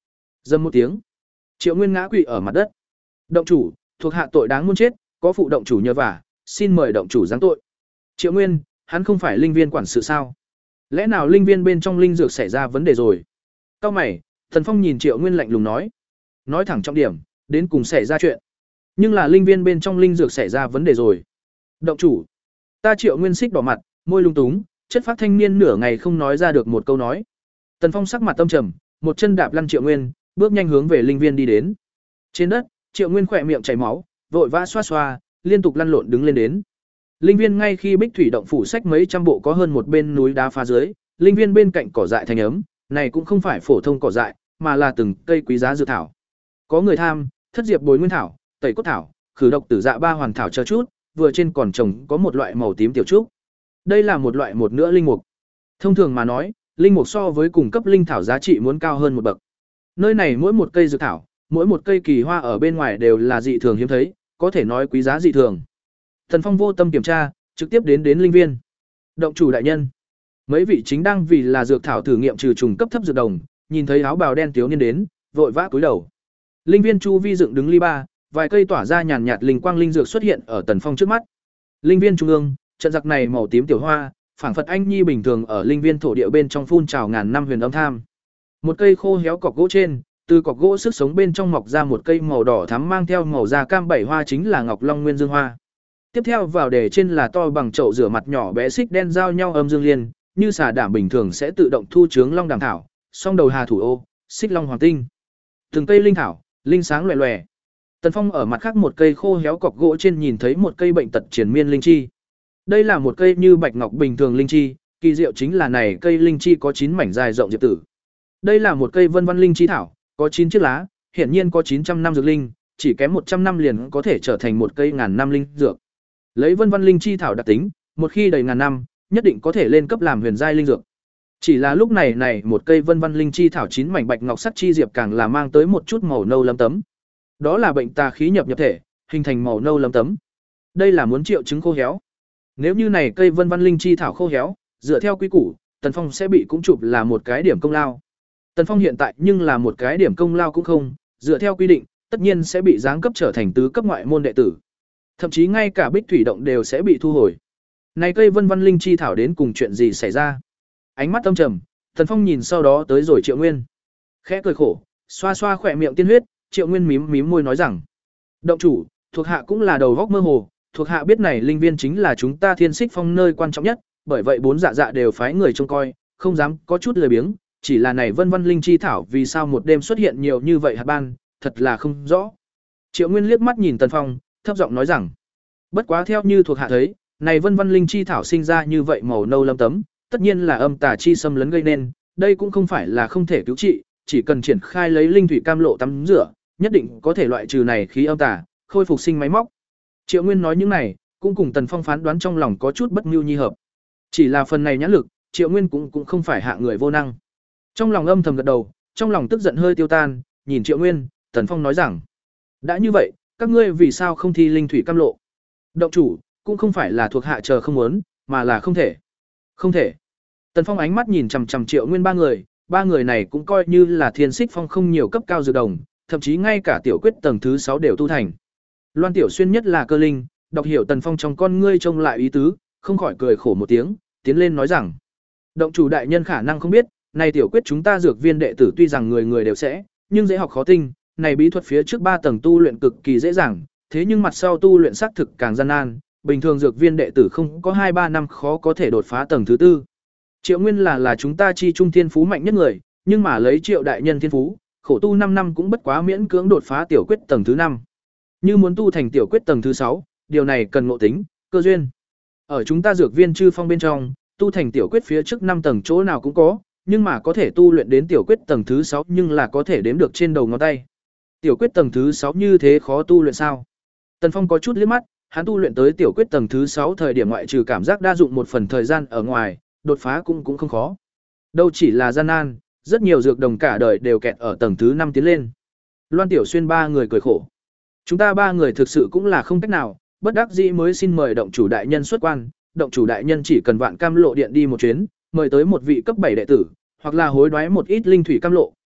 Dầm một tiếng, Triệu Nguyên ngã quỵ ở mặt đất. Động chủ, thuộc hạ tội đáng muôn chết, có phụ động chủ nhờ vả, xin mời động chủ giáng tội. Triệu Nguyên, hắn không phải linh viên quản sự sao? Lẽ nào linh viên bên trong linh dược xảy ra vấn đề rồi? Cao mày, Tần Phong nhìn Triệu Nguyên lạnh lùng nói, nói thẳng trọng điểm, đến cùng xảy ra chuyện. Nhưng là linh viên bên trong linh dược xảy ra vấn đề rồi. Động chủ, ta Triệu Nguyên xích đỏ mặt, môi lung túng, chất phát thanh niên nửa ngày không nói ra được một câu nói. Tần Phong sắc mặt tâm trầm, một chân đạp lăn Triệu Nguyên, bước nhanh hướng về linh viên đi đến. Trên đất, Triệu Nguyên khỏe miệng chảy máu, vội vã xoa xoa, liên tục lăn lộn đứng lên đến. Linh viên ngay khi Bích Thủy động phủ sách mấy trăm bộ có hơn một bên núi đá phá dưới, linh viên bên cạnh cỏ dại thành ấm, này cũng không phải phổ thông cỏ dại, mà là từng cây quý giá dược thảo. Có người tham, thất diệp bồi nguyên thảo, tẩy cốt thảo, khử độc tử dạ ba hoàn thảo chờ chút, vừa trên còn trồng có một loại màu tím tiểu trúc. Đây là một loại một nữa linh mục. Thông thường mà nói, linh mục so với cùng cấp linh thảo giá trị muốn cao hơn một bậc. Nơi này mỗi một cây dược thảo, mỗi một cây kỳ hoa ở bên ngoài đều là dị thường hiếm thấy, có thể nói quý giá dị thường. Thần Phong vô tâm kiểm tra, trực tiếp đến đến linh viên. Động chủ đại nhân, mấy vị chính đang vì là dược thảo thử nghiệm trừ trùng cấp thấp dược đồng, nhìn thấy áo bào đen thiếu niên đến, vội vã cúi đầu. Linh viên chu vi dựng đứng ly ba, vài cây tỏa ra nhàn nhạt linh quang linh dược xuất hiện ở Tần Phong trước mắt. Linh viên trung ương, trận giặc này màu tím tiểu hoa, phảng phất anh nhi bình thường ở linh viên thổ địa bên trong phun trào ngàn năm huyền âm tham. Một cây khô héo cọc gỗ trên, từ cọc gỗ sức sống bên trong mọc ra một cây màu đỏ thắm mang theo màu da cam bảy hoa chính là Ngọc Long Nguyên Dương hoa. Tiếp theo vào đề trên là to bằng chậu rửa mặt nhỏ bé xích đen giao nhau âm dương liên, như xà đảm bình thường sẽ tự động thu chướng long đàm thảo, song đầu hà thủ ô, xích long hoàng tinh. Từng cây linh thảo, linh sáng loè loè. Tần Phong ở mặt khác một cây khô héo cọc gỗ trên nhìn thấy một cây bệnh tật triền miên linh chi. Đây là một cây như bạch ngọc bình thường linh chi, kỳ diệu chính là này cây linh chi có chín mảnh dài rộng diệp tử. Đây là một cây vân vân linh chi thảo, có chín chiếc lá, hiển nhiên có chín trăm năm dược linh, chỉ kém một trăm năm liền có thể trở thành một cây ngàn năm linh dược. Lấy vân vân linh chi thảo đặc tính, một khi đầy ngàn năm, nhất định có thể lên cấp làm huyền giai linh dược. Chỉ là lúc này này một cây vân vân linh chi thảo chín mảnh bạch ngọc sắc chi diệp càng là mang tới một chút màu nâu lấm tấm. Đó là bệnh tà khí nhập nhập thể, hình thành màu nâu lấm tấm. Đây là muốn triệu chứng khô héo. Nếu như này cây vân vân linh chi thảo khô héo, dựa theo quy củ, Tần Phong sẽ bị cũng chụp là một cái điểm công lao. Tần Phong hiện tại nhưng là một cái điểm công lao cũng không, dựa theo quy định, tất nhiên sẽ bị giáng cấp trở thành tứ cấp ngoại môn đệ tử. Thậm chí ngay cả Bích Thủy động đều sẽ bị thu hồi. Này cây vân vân linh chi thảo đến cùng chuyện gì xảy ra? Ánh mắt âm trầm, Tần Phong nhìn sau đó tới rồi Triệu Nguyên. Khẽ cười khổ, xoa xoa khỏe miệng tiên huyết, Triệu Nguyên mím mím môi nói rằng: "Động chủ, thuộc hạ cũng là đầu góc mơ hồ, thuộc hạ biết này linh viên chính là chúng ta Thiên Xích Phong nơi quan trọng nhất, bởi vậy bốn dạ dạ đều phái người trông coi, không dám có chút lười biếng, chỉ là này vân vân linh chi thảo vì sao một đêm xuất hiện nhiều như vậy hạt ban, thật là không rõ." Triệu Nguyên liếc mắt nhìn Tần Phong, thấp giọng nói rằng: "Bất quá theo như thuộc hạ thấy, này vân vân linh chi thảo sinh ra như vậy màu nâu lâm tấm, tất nhiên là âm tà chi xâm lấn gây nên, đây cũng không phải là không thể cứu trị, chỉ cần triển khai lấy linh thủy cam lộ tắm rửa, nhất định có thể loại trừ này khí âm tà, khôi phục sinh máy móc." Triệu Nguyên nói những này, cũng cùng Tần Phong phán đoán trong lòng có chút bất mưu nhi hợp. Chỉ là phần này nhãn lực, Triệu Nguyên cũng cũng không phải hạ người vô năng. Trong lòng âm thầm gật đầu, trong lòng tức giận hơi tiêu tan, nhìn Triệu Nguyên, Tần Phong nói rằng: "Đã như vậy, các ngươi vì sao không thi linh thủy cam lộ?" "Động chủ, cũng không phải là thuộc hạ chờ không muốn, mà là không thể." "Không thể?" Tần Phong ánh mắt nhìn chằm chằm Triệu Nguyên ba người, ba người này cũng coi như là Thiên Xích Phong không nhiều cấp cao dược đồng, thậm chí ngay cả tiểu quyết tầng thứ sáu đều tu thành. Loan Tiểu Xuyên nhất là cơ linh, đọc hiểu Tần Phong trong con ngươi trông lại ý tứ, không khỏi cười khổ một tiếng, tiến lên nói rằng: "Động chủ đại nhân khả năng không biết, này tiểu quyết chúng ta dược viên đệ tử tuy rằng người người đều sẽ, nhưng dễ học khó tinh, này bí thuật phía trước ba tầng tu luyện cực kỳ dễ dàng, thế nhưng mặt sau tu luyện xác thực càng gian nan, bình thường dược viên đệ tử không có hai ba năm khó có thể đột phá tầng thứ tư. Triệu Nguyên là là chúng ta chi trung thiên phú mạnh nhất người, nhưng mà lấy Triệu đại nhân thiên phú, khổ tu năm năm cũng bất quá miễn cưỡng đột phá tiểu quyết tầng thứ năm. Như muốn tu thành tiểu quyết tầng thứ sáu, điều này cần ngộ tính, cơ duyên. Ở chúng ta dược viên chư phong bên trong, tu thành tiểu quyết phía trước năm tầng chỗ nào cũng có, nhưng mà có thể tu luyện đến tiểu quyết tầng thứ sáu nhưng là có thể đếm được trên đầu ngón tay. Tiểu quyết tầng thứ sáu như thế khó tu luyện sao?" Tần Phong có chút liếc mắt, hắn tu luyện tới tiểu quyết tầng thứ sáu thời điểm ngoại trừ cảm giác đa dụng một phần thời gian ở ngoài, đột phá cũng cũng không khó. Đâu chỉ là gian nan, rất nhiều dược đồng cả đời đều kẹt ở tầng thứ năm tiến lên. Loan Tiểu Xuyên ba người cười khổ. "Chúng ta ba người thực sự cũng là không cách nào, bất đắc dĩ mới xin mời động chủ đại nhân xuất quan, động chủ đại nhân chỉ cần vạn cam lộ điện đi một chuyến, mời tới một vị cấp bảy đệ tử, hoặc là hối đoái một ít linh thủy cam lộ,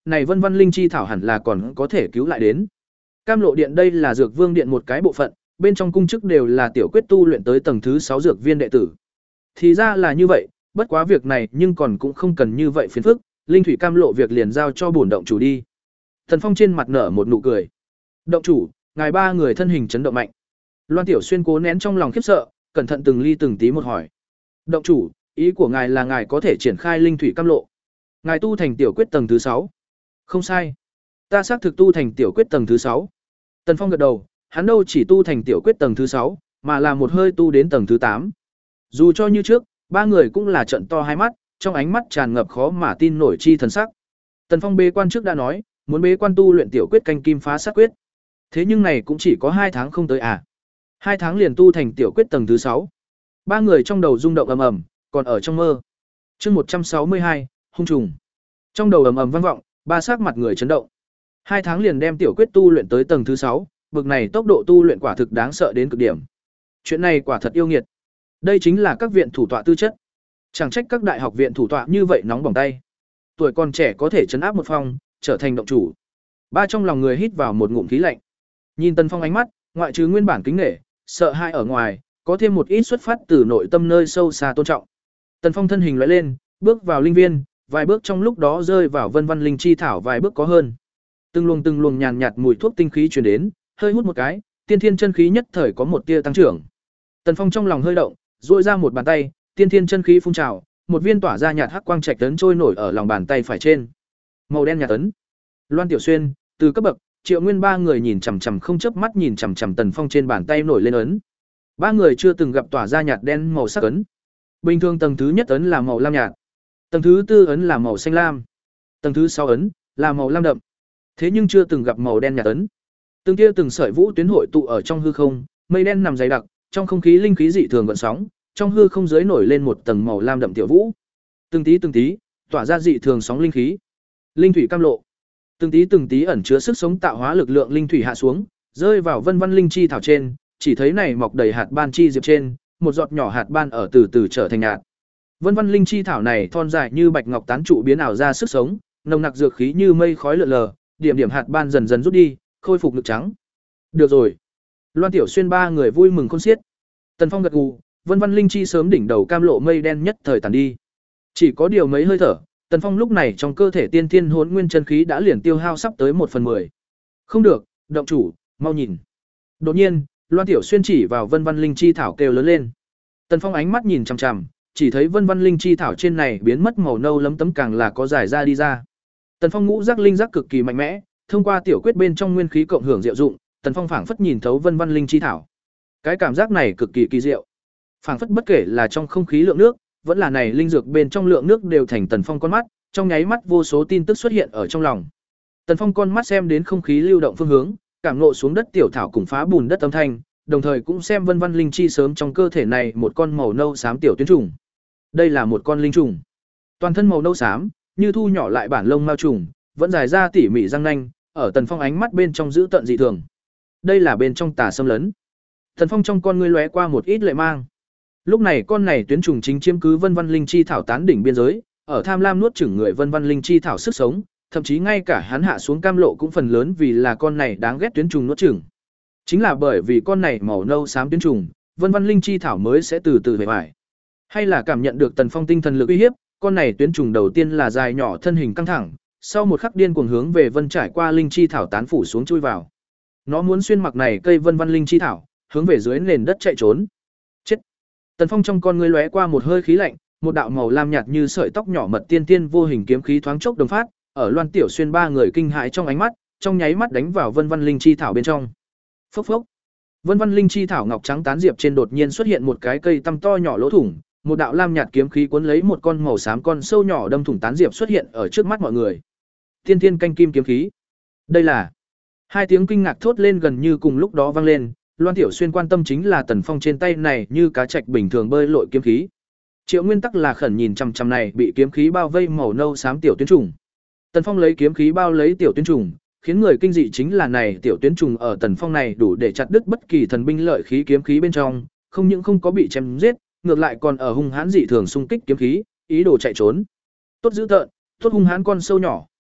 này Vân Văn Linh chi thảo hẳn là còn có thể cứu lại đến. Cam Lộ Điện đây là Dược Vương Điện một cái bộ phận, bên trong cung chức đều là tiểu quyết tu luyện tới tầng thứ sáu dược viên đệ tử. Thì ra là như vậy, bất quá việc này nhưng còn cũng không cần như vậy phiền phức, linh thủy cam lộ việc liền giao cho bổn động chủ đi. Thần Phong trên mặt nở một nụ cười. Động chủ, ngài ba người thân hình chấn động mạnh. Loan Tiểu Xuyên cố nén trong lòng khiếp sợ, cẩn thận từng ly từng tí một hỏi. Động chủ, ý của ngài là ngài có thể triển khai linh thủy cam lộ. Ngài tu thành tiểu quyết tầng thứ sáu. Không sai. Ta xác thực tu thành tiểu quyết tầng thứ sáu. Tần Phong gật đầu, hắn đâu chỉ tu thành tiểu quyết tầng thứ sáu, mà là một hơi tu đến tầng thứ tám. Dù cho như trước, ba người cũng là trận to hai mắt, trong ánh mắt tràn ngập khó mà tin nổi chi thần sắc. Tần Phong bế quan trước đã nói, muốn bế quan tu luyện tiểu quyết canh kim phá sát quyết. Thế nhưng này cũng chỉ có hai tháng không tới à? Hai tháng liền tu thành tiểu quyết tầng thứ sáu. Ba người trong đầu rung động ầm ầm, còn ở trong mơ. Chương một trăm sáu mươi hai, hung trùng. Trong đầu ầm ầm vang vọng, ba sắc mặt người chấn động. Hai tháng liền đem tiểu quyết tu luyện tới tầng thứ sáu, bực này tốc độ tu luyện quả thực đáng sợ đến cực điểm. Chuyện này quả thật yêu nghiệt. Đây chính là các viện thủ tọa tư chất. Chẳng trách các đại học viện thủ tọa như vậy nóng bỏng tay. Tuổi còn trẻ có thể chấn áp một phong, trở thành động chủ. Ba trong lòng người hít vào một ngụm khí lạnh. Nhìn Tần Phong ánh mắt, ngoại trừ nguyên bản kính nể, sợ hãi ở ngoài, có thêm một ít xuất phát từ nội tâm nơi sâu xa tôn trọng. Tần Phong thân hình lóe lên, bước vào linh viên, vài bước trong lúc đó rơi vào Vân Văn Linh chi thảo vài bước có hơn. Từng luồng từng luồng nhàn nhạt mùi thuốc tinh khí truyền đến, hơi hút một cái, tiên thiên chân khí nhất thời có một tia tăng trưởng. Tần Phong trong lòng hơi động, duỗi ra một bàn tay, tiên thiên chân khí phun trào, một viên tỏa ra nhạt hắc quang trạch tấn trôi nổi ở lòng bàn tay phải trên. Màu đen nhạt tấn. Loan Tiểu Xuyên, từ cấp bậc, Triệu Nguyên ba người nhìn chằm chằm không chớp mắt nhìn chằm chằm Tần Phong trên bàn tay nổi lên ấn. Ba người chưa từng gặp tỏa ra nhạt đen màu sắc ấn. Bình thường tầng thứ nhất ấn là màu lam nhạt, tầng thứ tư ấn là màu xanh lam, tầng thứ sáu ấn là màu lam đậm. Thế nhưng chưa từng gặp màu đen nhạt ấn. Từng tia từng sợi vũ tuyến hội tụ ở trong hư không, mây đen nằm dày đặc, trong không khí linh khí dị thường gợn sóng, trong hư không dưới nổi lên một tầng màu lam đậm tiểu vũ. Từng tí từng tí, tỏa ra dị thường sóng linh khí. Linh thủy cam lộ. Từng tí từng tí ẩn chứa sức sống tạo hóa lực lượng linh thủy hạ xuống, rơi vào Vân Văn Linh chi thảo trên, chỉ thấy này mọc đầy hạt ban chi diệp trên, một giọt nhỏ hạt ban ở từ từ trở thành nhạt. Vân Văn Linh chi thảo này thon dài như bạch ngọc tán trụ biến ảo ra sức sống, nồng nặc dược khí như mây khói lượn lờ, điểm điểm hạt ban dần dần rút đi, khôi phục lực trắng. Được rồi. Loan Tiểu Xuyên ba người vui mừng khôn xiết. Tần Phong gật gù, Vân Văn Linh chi sớm đỉnh đầu cam lộ mây đen nhất thời tàn đi. Chỉ có điều mấy hơi thở, Tần Phong lúc này trong cơ thể tiên thiên hỗn nguyên chân khí đã liền tiêu hao sắp tới một phần mười. Không được, động chủ, mau nhìn. Đột nhiên, Loan Tiểu Xuyên chỉ vào Vân Văn Linh chi thảo kêu lớn lên. Tần Phong ánh mắt nhìn chằm chằm, chỉ thấy Vân Văn Linh chi thảo trên này biến mất màu nâu lấm tấm càng là có giải ra đi ra. Tần Phong ngũ giác linh giác cực kỳ mạnh mẽ, thông qua tiểu quyết bên trong nguyên khí cộng hưởng diệu dụng, Tần Phong phảng phất nhìn thấu Vân Văn Linh chi thảo. Cái cảm giác này cực kỳ kỳ diệu. Phảng phất bất kể là trong không khí lượng nước, vẫn là này linh dược bên trong lượng nước đều thành Tần Phong con mắt, trong nháy mắt vô số tin tức xuất hiện ở trong lòng. Tần Phong con mắt xem đến không khí lưu động phương hướng, cảm ngộ xuống đất tiểu thảo cùng phá bùn đất âm thanh, đồng thời cũng xem Vân Văn Linh chi sớm trong cơ thể này một con màu nâu xám tiểu tuyến trùng. Đây là một con linh trùng. Toàn thân màu nâu xám, như thu nhỏ lại bản lông mao trùng, vẫn dài ra tỉ mỉ răng nanh, ở Tần Phong ánh mắt bên trong giữ tận dị thường. Đây là bên trong tà xâm lấn. Tần Phong trong con ngươi lóe qua một ít lệ mang. Lúc này con này tuyến trùng chính chiếm cứ Vân Văn Linh chi thảo tán đỉnh biên giới, ở tham lam nuốt chửng người Vân Văn Linh chi thảo sức sống, thậm chí ngay cả hắn hạ xuống cam lộ cũng phần lớn vì là con này đáng ghét tuyến trùng nuốt chửng. Chính là bởi vì con này màu nâu xám tuyến trùng, Vân Văn Linh chi thảo mới sẽ từ từ hề bại. Hay là cảm nhận được Tần Phong tinh thần lực uy hiếp, con này tuyến trùng đầu tiên là dài nhỏ thân hình căng thẳng, sau một khắc điên cuồng hướng về Vân trải qua linh chi thảo tán phủ xuống chui vào. Nó muốn xuyên mặc này cây Vân Văn Linh chi thảo, hướng về dưới nền đất chạy trốn. Chết. Tần Phong trong con ngươi lóe qua một hơi khí lạnh, một đạo màu lam nhạt như sợi tóc nhỏ mật tiên tiên vô hình kiếm khí thoáng chốc đồng phát, ở Loan Tiểu Xuyên ba người kinh hãi trong ánh mắt, trong nháy mắt đánh vào Vân Văn Linh chi thảo bên trong. Phốc phốc. Vân Văn Linh chi thảo ngọc trắng tán diệp trên đột nhiên xuất hiện một cái cây tăm to nhỏ lỗ thủng, một đạo lam nhạt kiếm khí cuốn lấy một con màu xám con sâu nhỏ đâm thủng tán diệp xuất hiện ở trước mắt mọi người. Tiên tiên canh kim kiếm khí. Đây là hai tiếng kinh ngạc thốt lên gần như cùng lúc đó vang lên, Loan Tiểu Xuyên quan tâm chính là Tần Phong trên tay này như cá trạch bình thường bơi lội kiếm khí. Triệu Nguyên tắc là khẩn nhìn chằm chằm này bị kiếm khí bao vây màu nâu xám tiểu tuyến trùng. Tần Phong lấy kiếm khí bao lấy tiểu tuyến trùng, khiến người kinh dị chính là này tiểu tuyến trùng ở Tần Phong này đủ để chặt đứt bất kỳ thần binh lợi khí kiếm khí bên trong, không những không có bị chém giết, ngược lại còn ở hung hãn dị thường xung kích kiếm khí, ý đồ chạy trốn. Tốt dữ tợn, tốt hung hãn con sâu nhỏ.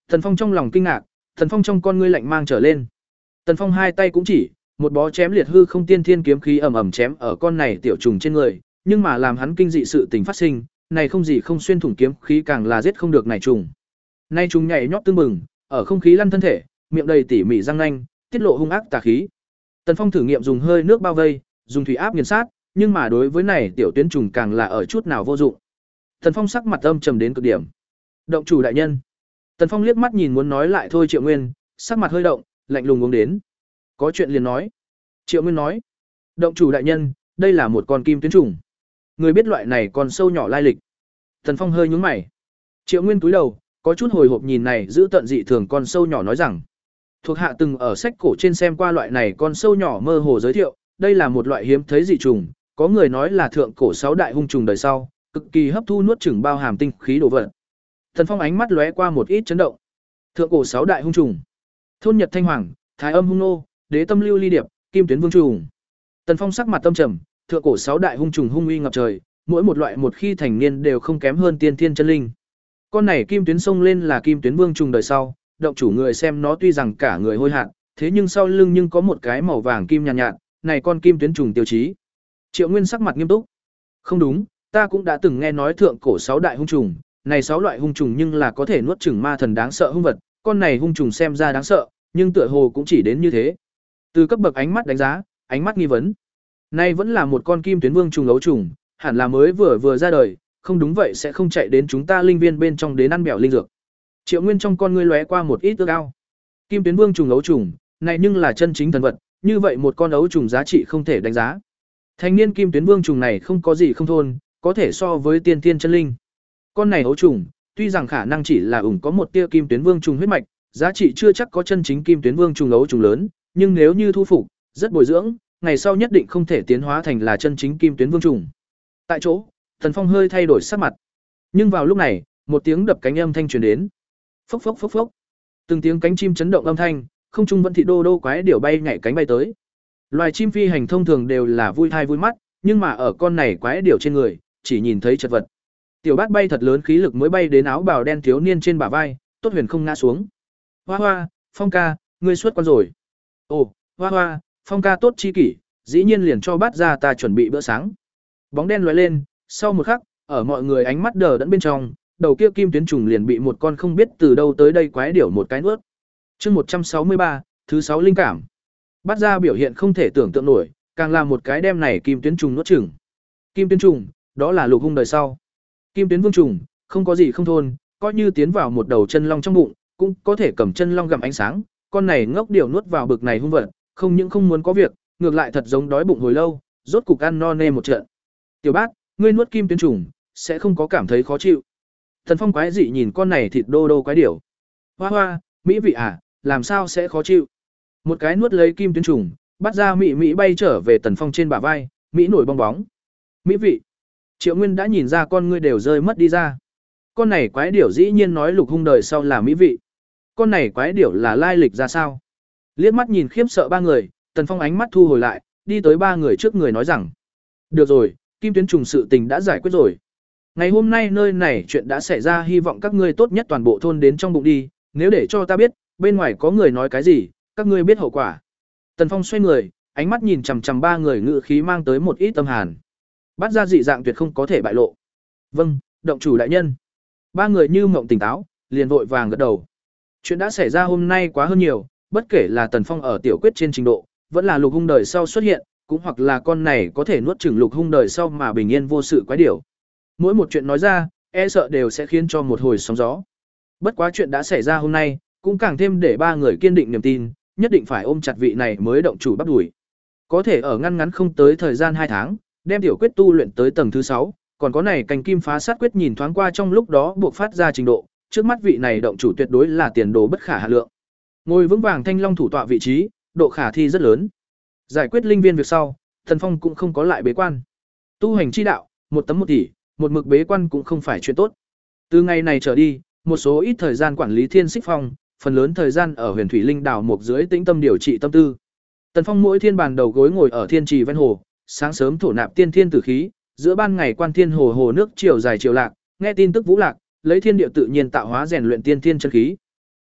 Tần Phong trong lòng kinh ngạc, Tần Phong trong con ngươi lạnh mang trở lên. Tần Phong hai tay cũng chỉ, một bó chém liệt hư không tiên thiên kiếm khí ầm ầm chém ở con này tiểu trùng trên người, nhưng mà làm hắn kinh dị sự tình phát sinh, này không gì không xuyên thủng kiếm khí càng là giết không được này trùng. Nay trùng nhảy nhót tương mừng, ở không khí lăn thân thể, miệng đầy tỉ mỉ răng nanh, tiết lộ hung ác tà khí. Tần Phong thử nghiệm dùng hơi nước bao vây, dùng thủy áp nghiền sát, nhưng mà đối với này tiểu tuyến trùng càng là ở chút nào vô dụng. Tần Phong sắc mặt âm trầm đến cực điểm. Động chủ đại nhân. Tần Phong liếc mắt nhìn muốn nói lại thôi Triệu Nguyên, sắc mặt hơi động, lạnh lùng uống đến. Có chuyện liền nói. Triệu Nguyên nói. Động chủ đại nhân, đây là một con kim tuyến trùng. Người biết loại này còn sâu nhỏ lai lịch. Tần Phong hơi nhướng mày. Triệu Nguyên cúi đầu, có chút hồi hộp nhìn này giữ tận dị thường con sâu nhỏ nói rằng. Thuộc hạ từng ở sách cổ trên xem qua loại này con sâu nhỏ mơ hồ giới thiệu, đây là một loại hiếm thấy dị trùng, có người nói là thượng cổ sáu đại hung trùng đời sau, cực kỳ hấp thu nuốt chửng bao hàm tinh khí đồ vật. Tần Phong ánh mắt lóe qua một ít chấn động. Thượng cổ sáu đại hung trùng: Thôn Nhật Thanh Hoàng, Thái Âm Hung Nô, Đế Tâm Lưu Ly Điệp, Kim Tuyến Vương trùng. Tần Phong sắc mặt tâm trầm, thượng cổ sáu đại hung trùng hung uy ngập trời, mỗi một loại một khi thành niên đều không kém hơn tiên thiên chân linh. Con này Kim Tuyến xông lên là Kim Tuyến Vương trùng đời sau, động chủ người xem nó tuy rằng cả người hôi hạn, thế nhưng sau lưng nhưng có một cái màu vàng kim nhàn nhạt, nhạt, này con Kim Tuyến trùng tiêu chí. Triệu Nguyên sắc mặt nghiêm túc. Không đúng, ta cũng đã từng nghe nói thượng cổ sáu đại hung trùng, này sáu loại hung trùng nhưng là có thể nuốt chửng ma thần đáng sợ hung vật, con này hung trùng xem ra đáng sợ, nhưng tựa hồ cũng chỉ đến như thế. Từ cấp bậc ánh mắt đánh giá, ánh mắt nghi vấn. Nay vẫn là một con Kim Tuyến Vương trùng ấu trùng, hẳn là mới vừa vừa ra đời, không đúng vậy sẽ không chạy đến chúng ta linh viên bên trong đến ăn bẻo linh dược. Triệu Nguyên trong con ngươi lóe qua một ít ước ao. Kim Tuyến Vương trùng ấu trùng, này nhưng là chân chính thần vật, như vậy một con ấu trùng giá trị không thể đánh giá. Thanh niên Kim Tuyến Vương trùng này không có gì không thôn, có thể so với tiên thiên chân linh. Con này ấu trùng, tuy rằng khả năng chỉ là ủng có một tia Kim Tuyến Vương trùng huyết mạch, giá trị chưa chắc có chân chính Kim Tuyến Vương trùng ấu trùng lớn, nhưng nếu như thu phục, rất bồi dưỡng, ngày sau nhất định không thể tiến hóa thành là chân chính Kim Tuyến Vương trùng. Tại chỗ, Tần Phong hơi thay đổi sắc mặt. Nhưng vào lúc này, một tiếng đập cánh âm thanh truyền đến. Phốc phốc phốc phốc. Từng tiếng cánh chim chấn động âm thanh, không trung vẫn thị đô đô quái điểu bay nhảy cánh bay tới. Loài chim phi hành thông thường đều là vui thai vui mắt, nhưng mà ở con này quái điểu trên người, chỉ nhìn thấy chật vật. Tiểu bát bay thật lớn khí lực mới bay đến áo bào đen thiếu niên trên bả vai, Tốt Huyền không ngã xuống. Hoa hoa, Phong ca, ngươi xuất quan rồi. Ồ, hoa hoa, Phong ca tốt chi kỷ, dĩ nhiên liền cho bát ra ta chuẩn bị bữa sáng. Bóng đen lóe lên, sau một khắc, ở mọi người ánh mắt đờ đẫn bên trong, đầu kia kim tuyến trùng liền bị một con không biết từ đâu tới đây quái điểu một cái nuốt. Chương một trăm sáu mươi ba, thứ sáu linh cảm. Bát ra biểu hiện không thể tưởng tượng nổi, càng là một cái đem này kim tuyến trùng nuốt chửng. Kim tuyến trùng, đó là lục hung đời sau. Kim tuyến vương trùng, không có gì không thôn, coi như tiến vào một đầu chân long trong bụng, cũng có thể cầm chân long gặm ánh sáng, con này ngốc điểu nuốt vào bực này hung vật, không những không muốn có việc, ngược lại thật giống đói bụng hồi lâu, rốt cục ăn no nê một trận. Tiểu Bát, ngươi nuốt kim tuyến trùng, sẽ không có cảm thấy khó chịu. Thần Phong quái dị nhìn con này thịt đô đô quái điểu. Hoa hoa, mỹ vị à, làm sao sẽ khó chịu? Một cái nuốt lấy kim tuyến trùng, bắt ra mỹ mỹ bay trở về Tần Phong trên bả vai, mỹ nổi bong bóng. Mỹ vị. Triệu Nguyên đã nhìn ra con ngươi đều rơi mất đi ra. Con này quái điểu dĩ nhiên nói lục hung đời sau là mỹ vị. Con này quái điểu là lai lịch ra sao? Liếc mắt nhìn khiếp sợ ba người, Tần Phong ánh mắt thu hồi lại, đi tới ba người trước người nói rằng: "Được rồi, kim tuyến trùng sự tình đã giải quyết rồi. Ngày hôm nay nơi này chuyện đã xảy ra, hy vọng các ngươi tốt nhất toàn bộ thôn đến trong bụng đi, nếu để cho ta biết, bên ngoài có người nói cái gì, các ngươi biết hậu quả." Tần Phong xoay người, ánh mắt nhìn chằm chằm ba người, ngự khí mang tới một ít tâm hàn. Bắt ra dị dạng tuyệt không có thể bại lộ. "Vâng, động chủ đại nhân." Ba người như mộng tỉnh táo, liền vội vàng gật đầu. Chuyện đã xảy ra hôm nay quá hơn nhiều, bất kể là Tần Phong ở tiểu quyết trên trình độ, vẫn là lục hung đời sau xuất hiện, cũng hoặc là con này có thể nuốt chửng lục hung đời sau mà bình yên vô sự quái điểu. Mỗi một chuyện nói ra, e sợ đều sẽ khiến cho một hồi sóng gió. Bất quá chuyện đã xảy ra hôm nay, cũng càng thêm để ba người kiên định niềm tin, nhất định phải ôm chặt vị này mới động chủ bắt đuổi. Có thể ở ngăn ngắn không tới thời gian hai tháng, đem tiểu quyết tu luyện tới tầng thứ sáu, còn có này cành kim phá sát quyết nhìn thoáng qua trong lúc đó buộc phát ra trình độ, trước mắt vị này động chủ tuyệt đối là tiền đồ bất khả hạn lượng. Ngồi vững vàng Thanh Long thủ tọa vị trí, độ khả thi rất lớn. Giải quyết linh viên việc sau, Thần Phong cũng không có lại bế quan. Tu hành chi đạo, một tấm một tỷ, một mực bế quan cũng không phải chuyện tốt. Từ ngày này trở đi, một số ít thời gian quản lý Thiên Xích Phong, phần lớn thời gian ở Huyền Thủy Linh Đảo một dưới tĩnh tâm điều trị tâm tư. Tần Phong mỗi thiên bàn đầu gối ngồi ở thiên trì ven hồ, sáng sớm thổ nạp tiên thiên tử khí, giữa ban ngày quan thiên hồ hồ nước chiều dài chiều lạc, nghe tin tức vũ lạc, lấy thiên địa tự nhiên tạo hóa rèn luyện tiên thiên chân khí.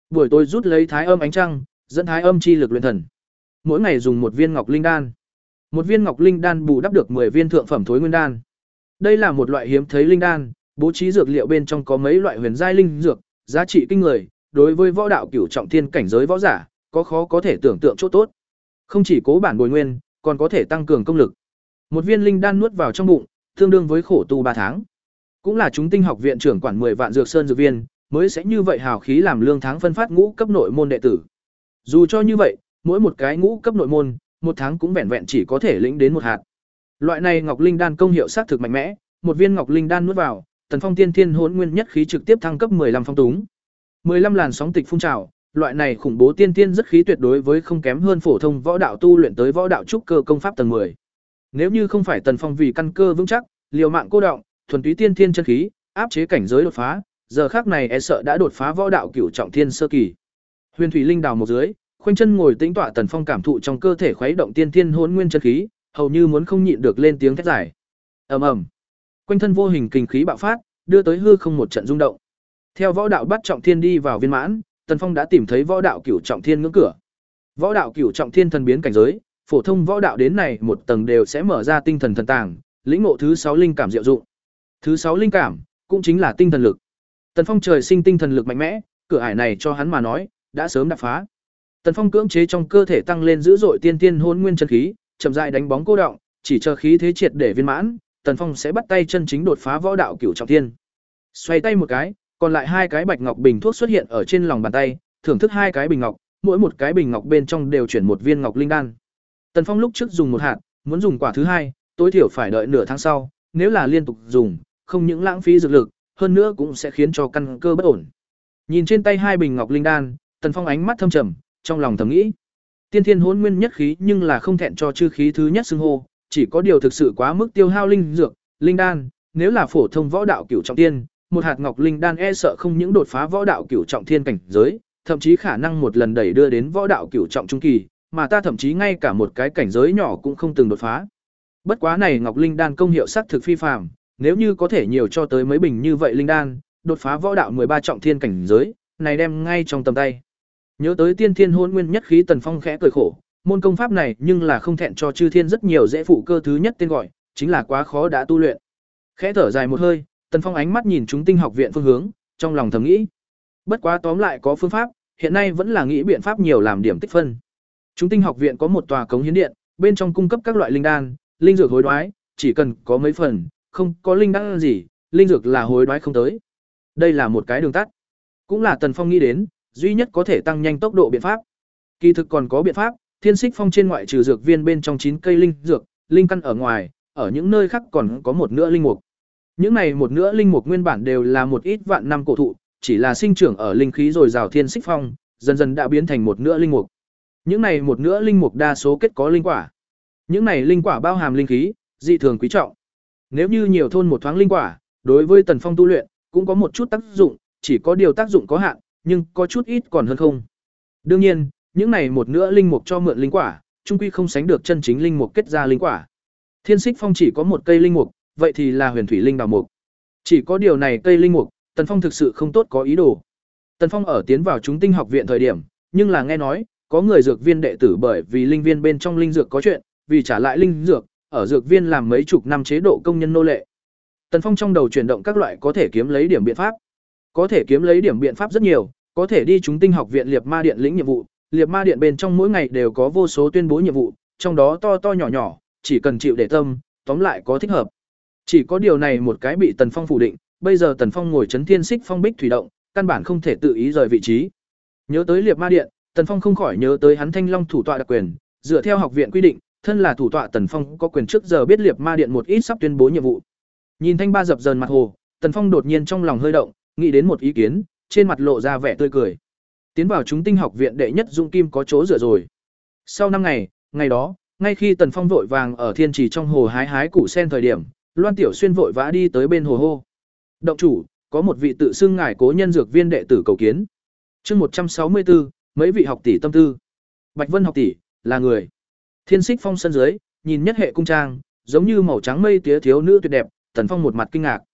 Buổi tối rút lấy thái âm ánh trăng, dẫn thái âm chi lực luyện thần. Mỗi ngày dùng một viên ngọc linh đan. Một viên ngọc linh đan bù đắp được mười viên thượng phẩm thối nguyên đan. Đây là một loại hiếm thấy linh đan, bố trí dược liệu bên trong có mấy loại huyền giai linh dược, giá trị kinh người, đối với võ đạo cửu trọng thiên cảnh giới võ giả, có khó có thể tưởng tượng chỗ tốt. Không chỉ cố bản bồi nguyên, còn có thể tăng cường công lực. Một viên linh đan nuốt vào trong bụng, tương đương với khổ tu ba tháng. Cũng là chúng tinh học viện trưởng quản mười vạn dược sơn dược viên, mới sẽ như vậy hào khí làm lương tháng phân phát ngũ cấp nội môn đệ tử. Dù cho như vậy, mỗi một cái ngũ cấp nội môn, một tháng cũng vẹn vẹn chỉ có thể lĩnh đến một hạt. Loại này ngọc linh đan công hiệu sát thực mạnh mẽ, một viên ngọc linh đan nuốt vào, Tần Phong tiên thiên hỗn nguyên nhất khí trực tiếp thăng cấp mười lăm phong túng. mười lăm làn sóng tịch phun trào, loại này khủng bố tiên tiên rất khí tuyệt đối với không kém hơn phổ thông võ đạo tu luyện tới võ đạo trúc cơ công pháp tầng mười. Nếu như không phải Tần Phong vì căn cơ vững chắc, liều mạng cô động, thuần túy tiên thiên chân khí, áp chế cảnh giới đột phá, giờ khắc này e sợ đã đột phá võ đạo cửu trọng thiên sơ kỳ. Huyền thủy linh đào một dưới, khoanh chân ngồi tĩnh tọa Tần Phong cảm thụ trong cơ thể khuấy động tiên thiên hỗn nguyên chân khí, hầu như muốn không nhịn được lên tiếng thét giải. Ầm ầm. Quanh thân vô hình kình khí bạo phát, đưa tới hư không một trận rung động. Theo võ đạo bắt trọng thiên đi vào viên mãn, Tần Phong đã tìm thấy võ đạo cửu trọng thiên ngưỡng cửa. Võ đạo cửu trọng thiên thần biến cảnh giới, phổ thông võ đạo đến này một tầng đều sẽ mở ra tinh thần thần tàng, lĩnh ngộ thứ sáu linh cảm diệu dụng. Thứ sáu linh cảm cũng chính là tinh thần lực. Tần Phong trời sinh tinh thần lực mạnh mẽ, cửa ải này cho hắn mà nói, đã sớm đạp phá. Tần Phong cưỡng chế trong cơ thể tăng lên dữ dội tiên tiên hỗn nguyên chân khí, chậm rãi đánh bóng cô động, chỉ chờ khí thế triệt để viên mãn, Tần Phong sẽ bắt tay chân chính đột phá võ đạo cửu trọng thiên. Xoay tay một cái, còn lại hai cái bạch ngọc bình thuốc xuất hiện ở trên lòng bàn tay, thưởng thức hai cái bình ngọc, mỗi một cái bình ngọc bên trong đều chuyển một viên ngọc linh đan. Tần Phong lúc trước dùng một hạt, muốn dùng quả thứ hai, tối thiểu phải đợi nửa tháng sau, nếu là liên tục dùng, không những lãng phí dược lực, hơn nữa cũng sẽ khiến cho căn cơ bất ổn. Nhìn trên tay hai bình ngọc linh đan, Tần Phong ánh mắt thâm trầm, trong lòng thầm nghĩ: tiên thiên hỗn nguyên nhất khí nhưng là không thẹn cho chư khí thứ nhất xưng hô, chỉ có điều thực sự quá mức tiêu hao linh dược, linh đan, nếu là phổ thông võ đạo cửu trọng thiên, một hạt ngọc linh đan e sợ không những đột phá võ đạo cửu trọng thiên cảnh giới, thậm chí khả năng một lần đẩy đưa đến võ đạo cửu trọng trung kỳ, mà ta thậm chí ngay cả một cái cảnh giới nhỏ cũng không từng đột phá. Bất quá này ngọc linh đan công hiệu sắc thực phi phàm, nếu như có thể nhiều cho tới mấy bình như vậy linh đan, đột phá võ đạo mười ba trọng thiên cảnh giới, này đem ngay trong tầm tay. Nhớ tới tiên thiên hỗn nguyên nhất khí, Tần Phong khẽ cười khổ, môn công pháp này nhưng là không thẹn cho chư thiên rất nhiều dễ phụ cơ thứ nhất tên gọi, chính là quá khó đã tu luyện. Khẽ thở dài một hơi, Tần Phong ánh mắt nhìn chúng tinh học viện phương hướng, trong lòng thầm nghĩ: bất quá tóm lại có phương pháp, hiện nay vẫn là nghĩ biện pháp nhiều làm điểm tích phân. Chúng tinh học viện có một tòa cống hiến điện, bên trong cung cấp các loại linh đan, linh dược hối đoái, chỉ cần có mấy phần, không có linh đan gì, linh dược là hối đoái không tới. Đây là một cái đường tắt, cũng là Tần Phong nghĩ đến, duy nhất có thể tăng nhanh tốc độ biện pháp. Kỳ thực còn có biện pháp, Thiên Xích Phong trên ngoại trừ dược viên bên trong chín cây linh dược, linh căn ở ngoài, ở những nơi khác còn có một nửa linh mục. Những này một nửa linh mục nguyên bản đều là một ít vạn năm cổ thụ, chỉ là sinh trưởng ở linh khí dồi dào Thiên Xích Phong, dần dần đã biến thành một nửa linh mục. Những này một nửa linh mục đa số kết có linh quả. Những này linh quả bao hàm linh khí, dị thường quý trọng. Nếu như nhiều thôn một thoáng linh quả, đối với Tần Phong tu luyện cũng có một chút tác dụng, chỉ có điều tác dụng có hạn, nhưng có chút ít còn hơn không. Đương nhiên, những này một nửa linh mục cho mượn linh quả, chung quy không sánh được chân chính linh mục kết ra linh quả. Thiên Xích Phong chỉ có một cây linh mục, vậy thì là huyền thủy linh đào mục. Chỉ có điều này cây linh mục, Tần Phong thực sự không tốt có ý đồ. Tần Phong ở tiến vào chúng tinh học viện thời điểm, nhưng là nghe nói, có người dược viên đệ tử bởi vì linh viên bên trong linh dược có chuyện, vì trả lại linh dược, ở dược viên làm mấy chục năm chế độ công nhân nô lệ. Tần Phong trong đầu chuyển động các loại có thể kiếm lấy điểm biện pháp. Có thể kiếm lấy điểm biện pháp rất nhiều, có thể đi chúng tinh học viện Liệt Ma Điện lĩnh nhiệm vụ, Liệt Ma Điện bên trong mỗi ngày đều có vô số tuyên bố nhiệm vụ, trong đó to to nhỏ nhỏ, chỉ cần chịu để tâm, tóm lại có thích hợp. Chỉ có điều này một cái bị Tần Phong phủ định, bây giờ Tần Phong ngồi chấn Thiên Xích Phong bích thủy động, căn bản không thể tự ý rời vị trí. Nhớ tới Liệt Ma Điện, Tần Phong không khỏi nhớ tới hắn Thanh Long thủ tọa đặc quyền, dựa theo học viện quy định, thân là thủ tọa Tần Phong có quyền trước giờ biết Liệt Ma Điện một ít sắp tuyên bố nhiệm vụ. Nhìn thanh ba dập dờn mặt hồ, Tần Phong đột nhiên trong lòng hơi động, nghĩ đến một ý kiến, trên mặt lộ ra vẻ tươi cười. Tiến vào chúng tinh học viện đệ nhất dung kim có chỗ dựa rồi. Sau năm ngày, ngày đó, ngay khi Tần Phong vội vàng ở thiên trì trong hồ hái hái củ sen thời điểm, Loan Tiểu Xuyên vội vã đi tới bên hồ hô: "Động chủ, có một vị tự xưng ngài cố nhân dược viên đệ tử cầu kiến." Chương một trăm sáu mươi tư, mấy vị học tỷ tâm tư. Bạch Vân học tỷ là người. Thiên Xích Phong sân dưới, nhìn nhất hệ cung trang, giống như màu trắng mây tía thiếu nữ tuyệt đẹp, Tần Phong một mặt kinh ngạc.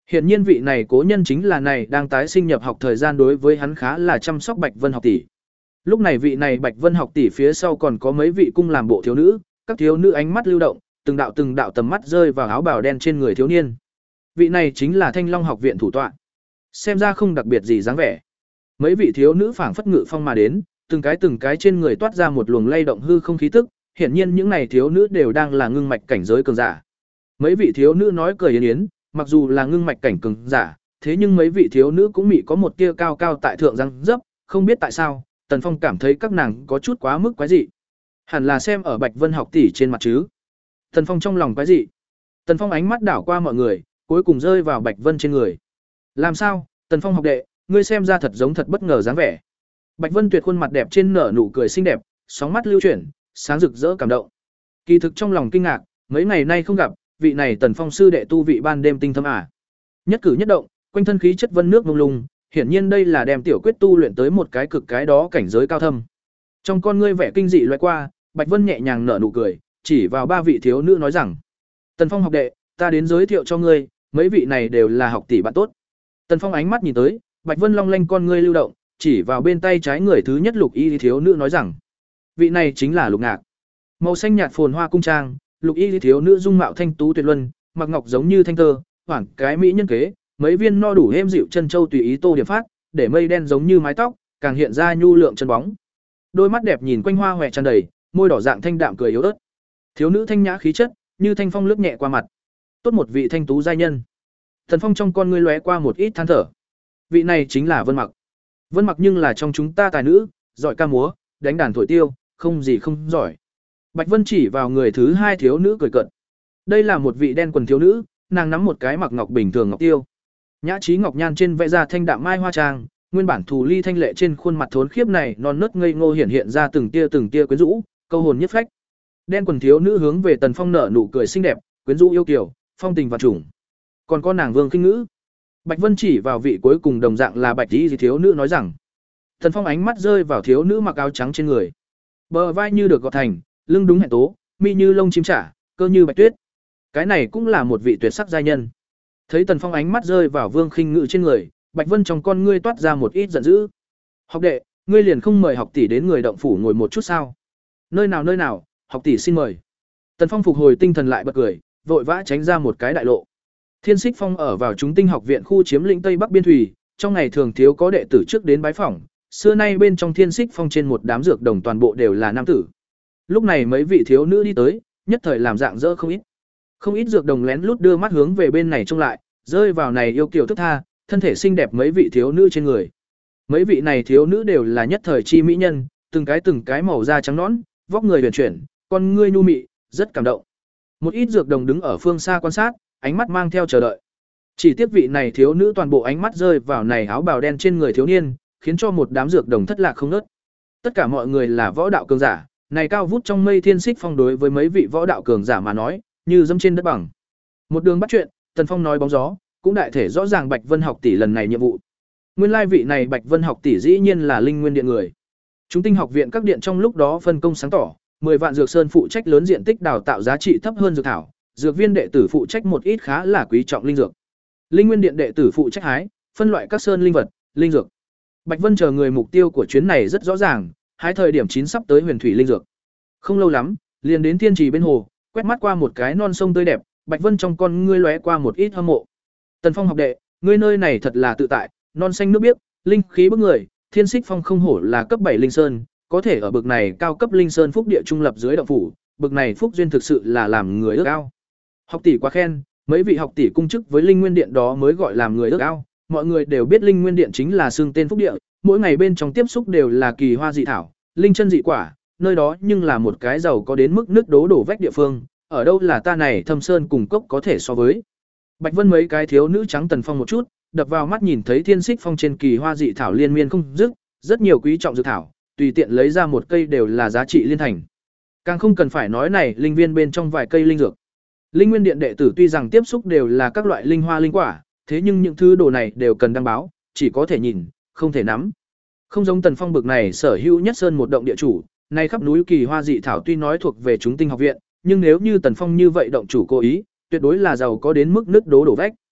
Hiển nhiên vị này cố nhân chính là này đang tái sinh nhập học thời gian đối với hắn khá là chăm sóc Bạch Vân học tỷ. Lúc này vị này Bạch Vân học tỷ phía sau còn có mấy vị cung làm bộ thiếu nữ, các thiếu nữ ánh mắt lưu động, từng đạo từng đạo tầm mắt rơi vào áo bào đen trên người thiếu niên. Vị này chính là Thanh Long học viện thủ tọa. Xem ra không đặc biệt gì dáng vẻ. Mấy vị thiếu nữ phảng phất ngự phong mà đến, từng cái từng cái trên người toát ra một luồng lay động hư không khí tức, hiển nhiên những này thiếu nữ đều đang là ngưng mạch cảnh giới cường giả. Mấy vị thiếu nữ nói cười yến yến, mặc dù là ngưng mạch cảnh cường giả, thế nhưng mấy vị thiếu nữ cũng mị có một tia cao cao tại thượng răng dấp, không biết tại sao, Tần Phong cảm thấy các nàng có chút quá mức quái dị. Hẳn là xem ở Bạch Vân học tỷ trên mặt chứ. Tần Phong trong lòng quái dị. Tần Phong ánh mắt đảo qua mọi người, cuối cùng rơi vào Bạch Vân trên người. Làm sao, Tần Phong học đệ, ngươi xem ra thật giống thật bất ngờ dáng vẻ. Bạch Vân Tuyệt khuôn mặt đẹp trên nở nụ cười xinh đẹp, sóng mắt lưu chuyển, sáng rực rỡ cảm động. Kỳ thực trong lòng kinh ngạc, mấy ngày nay không gặp, vị này Tần Phong sư đệ tu vị ban đêm tinh thâm à? Nhất cử nhất động, quanh thân khí chất vân nước mông lung, hiển nhiên đây là đem tiểu quyết tu luyện tới một cái cực cái đó cảnh giới cao thâm. Trong con ngươi vẻ kinh dị lóe qua, Bạch Vân nhẹ nhàng nở nụ cười, chỉ vào ba vị thiếu nữ nói rằng: "Tần Phong học đệ, ta đến giới thiệu cho ngươi, mấy vị này đều là học tỷ bạn tốt." Tần Phong ánh mắt nhìn tới, Bạch Vân long lanh con ngươi lưu động, chỉ vào bên tay trái người thứ nhất Lục Y thiếu nữ nói rằng: "Vị này chính là Lục Ngạc." Màu xanh nhạt phồn hoa cung trang, Lục Y thiếu nữ dung mạo thanh tú tuyệt luân, mặc ngọc giống như thanh tơ, hoảng cái mỹ nhân kế, mấy viên no đủ êm dịu chân châu tùy ý tô điểm phát, để mây đen giống như mái tóc, càng hiện ra nhu lượng chân bóng. Đôi mắt đẹp nhìn quanh hoa hoè tràn đầy, môi đỏ dạng thanh đạm cười yếu ớt. Thiếu nữ thanh nhã khí chất, như thanh phong lướt nhẹ qua mặt. Tốt một vị thanh tú giai nhân. Thần Phong trong con ngươi lóe qua một ít than thở. Vị này chính là Vân Mặc. Vân Mặc nhưng là trong chúng ta tài nữ, giỏi ca múa, đánh đàn thổi tiêu, không gì không giỏi. Bạch Vân chỉ vào người thứ hai thiếu nữ cười cợt. Đây là một vị đen quần thiếu nữ, nàng nắm một cái mặc ngọc bình thường ngọc tiêu. Nhã trí ngọc nhan trên vẽ ra thanh đạm mai hoa trang, nguyên bản thù ly thanh lệ trên khuôn mặt thốn khiếp này non nớt ngây ngô hiện hiện ra từng tia từng tia quyến rũ, câu hồn nhất phách. Đen quần thiếu nữ hướng về Tần Phong nở nụ cười xinh đẹp, quyến rũ yêu kiều, phong tình và trùng. Còn có nàng Vương Khinh Ngữ. Bạch Vân chỉ vào vị cuối cùng đồng dạng là Bạch Y thiếu nữ nói rằng. Tần Phong ánh mắt rơi vào thiếu nữ mặc áo trắng trên người. Bờ vai như được gọt thành, lưng đúng hẹn tố, mi như lông chim trả, cơ như bạch tuyết. Cái này cũng là một vị tuyệt sắc giai nhân. Thấy Tần Phong ánh mắt rơi vào Vương Khinh Ngữ trên người, Bạch Vân trong con ngươi toát ra một ít giận dữ. "Học đệ, ngươi liền không mời học tỷ đến người động phủ ngồi một chút sao?" "Nơi nào nơi nào, học tỷ xin mời." Tần Phong phục hồi tinh thần lại bật cười, vội vã tránh ra một cái đại lộ. Thiên Xích Phong ở vào Chúng Tinh học viện khu chiếm lĩnh Tây Bắc biên thủy, trong ngày thường thiếu có đệ tử trước đến bái phỏng, xưa nay bên trong Thiên Xích Phong trên một đám dược đồng toàn bộ đều là nam tử. Lúc này mấy vị thiếu nữ đi tới, nhất thời làm dạng dỡ không ít. Không ít dược đồng lén lút đưa mắt hướng về bên này trông lại, rơi vào này yêu kiều thức tha, thân thể xinh đẹp mấy vị thiếu nữ trên người. Mấy vị này thiếu nữ đều là nhất thời chi mỹ nhân, từng cái từng cái màu da trắng nõn, vóc người huyền chuyển, con ngươi nhu mị, rất cảm động. Một ít dược đồng đứng ở phương xa quan sát, ánh mắt mang theo chờ đợi. Chỉ tiếc vị này thiếu nữ toàn bộ ánh mắt rơi vào này áo bào đen trên người thiếu niên, khiến cho một đám dược đồng thất lạc không ngớt. Tất cả mọi người là võ đạo cường giả, này cao vút trong mây Thiên Xích Phong đối với mấy vị võ đạo cường giả mà nói, như dẫm trên đất bằng. Một đường bắt chuyện, Tần Phong nói bóng gió, cũng đại thể rõ ràng Bạch Vân học tỷ lần này nhiệm vụ. Nguyên lai vị này Bạch Vân học tỷ dĩ nhiên là Linh Nguyên Điện người. Chúng Tinh học viện các điện trong lúc đó phân công sáng tỏ, mười vạn dược sơn phụ trách lớn diện tích đào tạo giá trị thấp hơn dược thảo, dược viên đệ tử phụ trách một ít khá là quý trọng linh dược. Linh Nguyên Điện đệ tử phụ trách hái, phân loại các sơn linh vật, linh dược. Bạch Vân chờ người mục tiêu của chuyến này rất rõ ràng, hái thời điểm chín sắp tới huyền thủy linh dược. Không lâu lắm, liền đến thiên trì bên hồ, quét mắt qua một cái non sông tươi đẹp, Bạch Vân trong con ngươi lóe qua một ít hâm mộ. Tần Phong học đệ, ngươi nơi này thật là tự tại, non xanh nước biếc, linh khí bức người, Thiên Xích Phong không hổ là cấp bảy linh sơn, có thể ở bực này cao cấp linh sơn phúc địa trung lập dưới động phủ, bực này phúc duyên thực sự là làm người ước ao. Học tỷ quá khen, mấy vị học tỷ cung chức với Linh Nguyên Điện đó mới gọi làm người ước ao, mọi người đều biết Linh Nguyên Điện chính là xương tên phúc địa, mỗi ngày bên trong tiếp xúc đều là kỳ hoa dị thảo, linh chân dị quả, nơi đó nhưng là một cái giàu có đến mức nước đố đổ vách địa phương, ở đâu là ta này Thâm Sơn cùng cốc có thể so với. Bạch Vân mấy cái thiếu nữ trắng Tần Phong một chút, đập vào mắt nhìn thấy Thiên Xích Phong trên kỳ hoa dị thảo liên miên không dứt, rất nhiều quý trọng dược thảo, tùy tiện lấy ra một cây đều là giá trị liên thành. Càng không cần phải nói này linh viên bên trong vài cây linh dược. Linh Nguyên Điện đệ tử tuy rằng tiếp xúc đều là các loại linh hoa linh quả, thế nhưng những thứ đồ này đều cần đăng báo, chỉ có thể nhìn, không thể nắm. Không giống Tần Phong bực này sở hữu nhất sơn một động địa chủ, nay khắp núi kỳ hoa dị thảo tuy nói thuộc về chúng tinh học viện, nhưng nếu như Tần Phong như vậy động chủ cố ý, tuyệt đối là giàu có đến mức nứt đố đổ vách.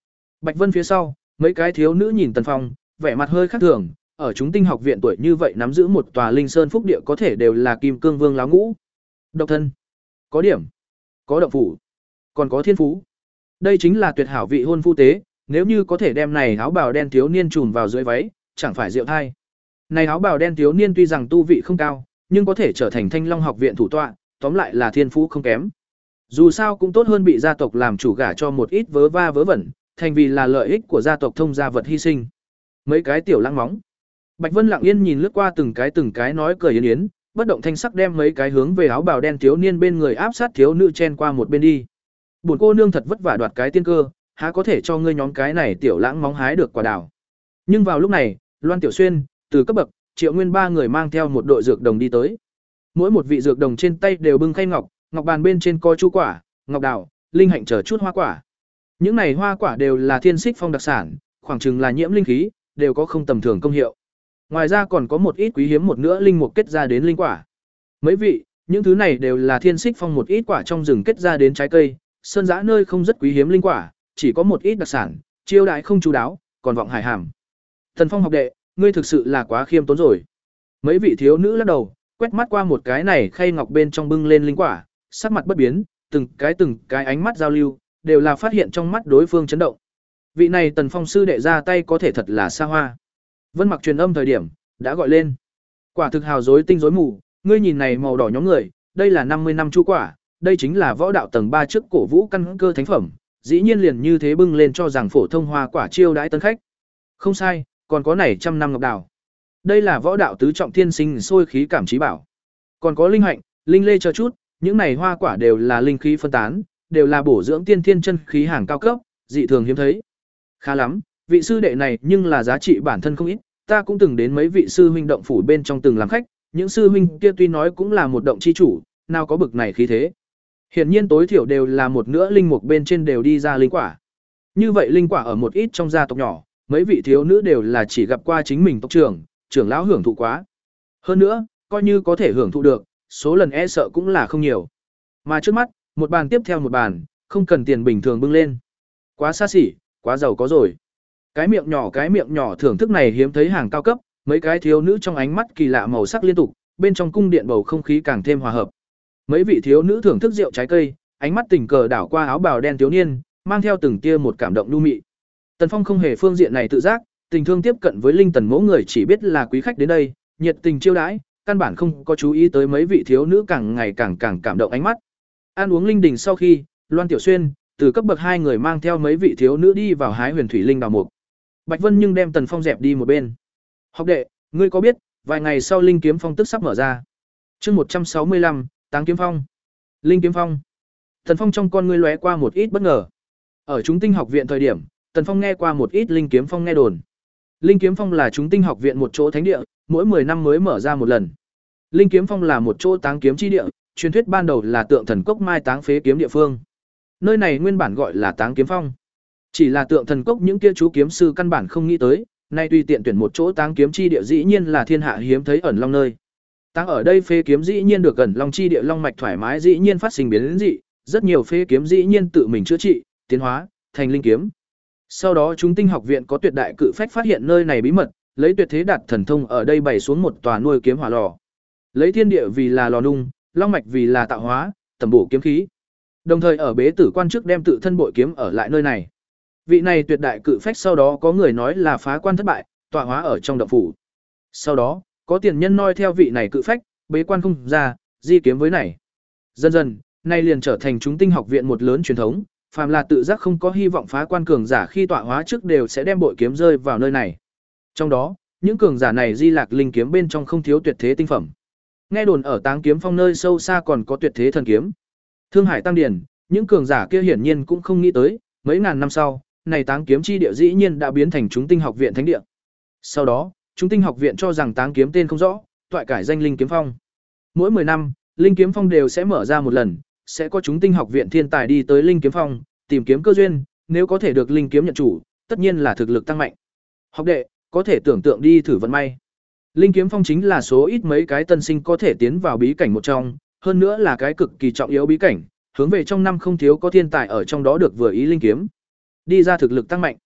Bạch Vân phía sau, mấy cái thiếu nữ nhìn Tần Phong, vẻ mặt hơi khác thường, ở chúng tinh học viện tuổi như vậy nắm giữ một tòa linh sơn phúc địa có thể đều là kim cương vương láo ngũ. Độc thân, có điểm, có động phủ, còn có thiên phú. Đây chính là tuyệt hảo vị hôn phu tế, nếu như có thể đem này áo bào đen thiếu niên trùm vào dưới váy, chẳng phải diệu thai. Này áo bào đen thiếu niên tuy rằng tu vị không cao, nhưng có thể trở thành Thanh Long học viện thủ tọa, tóm lại là thiên phú không kém. Dù sao cũng tốt hơn bị gia tộc làm chủ gả cho một ít vớ va vớ vẩn, thành vì là lợi ích của gia tộc thông gia vật hy sinh. Mấy cái tiểu lãng móng. Bạch Vân lặng yên nhìn lướt qua từng cái từng cái nói cười yến yến, bất động thanh sắc đem mấy cái hướng về áo bào đen thiếu niên bên người áp sát thiếu nữ chen qua một bên đi. Buồn cô nương thật vất vả đoạt cái tiên cơ, há có thể cho ngươi nhóm cái này tiểu lãng móng hái được quả đào. Nhưng vào lúc này, Loan Tiểu Xuyên, Từ Cấp Bậc, Triệu Nguyên ba người mang theo một đội dược đồng đi tới. Mỗi một vị dược đồng trên tay đều bưng khay ngọc, ngọc bàn bên trên có chu quả, ngọc đào, linh hạnh chờ chút hoa quả. Những này hoa quả đều là thiên xích phong đặc sản, khoảng chừng là nhiễm linh khí, đều có không tầm thường công hiệu. Ngoài ra còn có một ít quý hiếm một nữa linh mục kết ra đến linh quả. Mấy vị, những thứ này đều là thiên xích phong một ít quả trong rừng kết ra đến trái cây, sơn dã nơi không rất quý hiếm linh quả, chỉ có một ít đặc sản, chiêu đãi không chú đáo, còn vọng hải hàm. Thần Phong học đệ, ngươi thực sự là quá khiêm tốn rồi. Mấy vị thiếu nữ lắc đầu, quét mắt qua một cái này khay ngọc bên trong bưng lên linh quả, sắc mặt bất biến, từng cái từng cái ánh mắt giao lưu, đều là phát hiện trong mắt đối phương chấn động. Vị này Tần Phong sư đệ ra tay có thể thật là xa hoa. Vân Mặc truyền âm thời điểm, đã gọi lên. Quả thực hào dối tinh rối mù, ngươi nhìn này màu đỏ nhóm người, đây là năm mươi năm chu quả, đây chính là võ đạo tầng ba trước cổ vũ căn cơ thánh phẩm, dĩ nhiên liền như thế bưng lên cho rằng phổ thông hoa quả chiêu đãi tân khách. Không sai, còn có này trăm năm ngọc đào. Đây là võ đạo tứ trọng thiên sinh sôi khí cảm trí bảo. Còn có linh hạnh, linh lê chờ chút, những này hoa quả đều là linh khí phân tán, đều là bổ dưỡng tiên thiên chân khí hàng cao cấp, dị thường hiếm thấy. Khá lắm, vị sư đệ này nhưng là giá trị bản thân không ít, ta cũng từng đến mấy vị sư huynh động phủ bên trong từng làm khách, những sư huynh kia tuy nói cũng là một động chi chủ, nào có bực này khí thế. Hiển nhiên tối thiểu đều là một nửa linh mục bên trên đều đi ra linh quả. Như vậy linh quả ở một ít trong gia tộc nhỏ, mấy vị thiếu nữ đều là chỉ gặp qua chính mình tộc trưởng, trưởng lão hưởng thụ quá. Hơn nữa, coi như có thể hưởng thụ được, số lần e sợ cũng là không nhiều. Mà trước mắt, một bàn tiếp theo một bàn, không cần tiền bình thường bưng lên. Quá xa xỉ, quá giàu có rồi. Cái miệng nhỏ cái miệng nhỏ thưởng thức này hiếm thấy hàng cao cấp, mấy cái thiếu nữ trong ánh mắt kỳ lạ màu sắc liên tục, bên trong cung điện bầu không khí càng thêm hòa hợp. Mấy vị thiếu nữ thưởng thức rượu trái cây, ánh mắt tình cờ đảo qua áo bào đen thiếu niên, mang theo từng tia một cảm động nhu mị. Tần Phong không hề phương diện này tự giác, tình thương tiếp cận với Linh Tần mẫu người chỉ biết là quý khách đến đây, nhiệt tình chiêu đãi, căn bản không có chú ý tới mấy vị thiếu nữ càng ngày càng càng cảm động ánh mắt. Ăn uống linh đình sau khi, Loan Tiểu Xuyên, Từ Cấp Bậc hai người mang theo mấy vị thiếu nữ đi vào hái huyền thủy linh đào mục. Bạch Vân nhưng đem Tần Phong dẹp đi một bên. Học đệ, ngươi có biết, vài ngày sau Linh Kiếm Phong tức sắp mở ra. Chương một trăm sáu mươi lăm, Táng Kiếm Phong. Linh Kiếm Phong. Tần Phong trong con ngươi lóe qua một ít bất ngờ. Ở chúng tinh học viện thời điểm, Tần Phong nghe qua một ít Linh Kiếm Phong nghe đồn. Linh Kiếm Phong là chúng tinh học viện một chỗ thánh địa, mỗi mười năm mới mở ra một lần. Linh Kiếm Phong là một chỗ táng kiếm chi địa, truyền thuyết ban đầu là Tượng Thần Cốc mai táng phế kiếm địa phương. Nơi này nguyên bản gọi là Táng Kiếm Phong. Chỉ là Tượng Thần Cốc những kia chú kiếm sư căn bản không nghĩ tới, nay tùy tiện tuyển một chỗ táng kiếm chi địa dĩ nhiên là thiên hạ hiếm thấy ẩn long nơi. Táng ở đây phế kiếm dĩ nhiên được ẩn long chi địa long mạch thoải mái dĩ nhiên phát sinh biến dị, rất nhiều phế kiếm dĩ nhiên tự mình chữa trị, tiến hóa thành linh kiếm. Sau đó chúng tinh học viện có tuyệt đại cự phách phát hiện nơi này bí mật, lấy tuyệt thế đạt thần thông ở đây bày xuống một tòa nuôi kiếm hỏa lò. Lấy thiên địa vì là lò nung, long mạch vì là tạo hóa, tầm bổ kiếm khí. Đồng thời ở bế tử quan trước đem tự thân bội kiếm ở lại nơi này. Vị này tuyệt đại cự phách sau đó có người nói là phá quan thất bại, tọa hóa ở trong động phủ. Sau đó, có tiền nhân noi theo vị này cự phách, bế quan không ra, di kiếm với này. Dần dần, nay liền trở thành chúng tinh học viện một lớn truyền thống, phàm là tự giác không có hy vọng phá quan cường giả khi tọa hóa trước đều sẽ đem bội kiếm rơi vào nơi này. Trong đó, những cường giả này di lạc linh kiếm bên trong không thiếu tuyệt thế tinh phẩm. Nghe đồn ở Táng Kiếm Phong nơi sâu xa còn có tuyệt thế thần kiếm. Thương Hải Tăng Điền, những cường giả kia hiển nhiên cũng không nghĩ tới, mấy ngàn năm sau, này Táng Kiếm chi địa dĩ nhiên đã biến thành chúng tinh học viện thánh địa. Sau đó, chúng tinh học viện cho rằng Táng Kiếm tên không rõ, toại cải danh Linh Kiếm Phong. Mỗi mười năm, Linh Kiếm Phong đều sẽ mở ra một lần, sẽ có chúng tinh học viện thiên tài đi tới Linh Kiếm Phong, tìm kiếm cơ duyên, nếu có thể được linh kiếm nhận chủ, tất nhiên là thực lực tăng mạnh. Học đệ, có thể tưởng tượng đi thử vận may. Linh Kiếm Phong chính là số ít mấy cái tân sinh có thể tiến vào bí cảnh một trong, hơn nữa là cái cực kỳ trọng yếu bí cảnh, hướng về trong năm không thiếu có thiên tài ở trong đó được vừa ý linh kiếm. Đi ra thực lực tăng mạnh.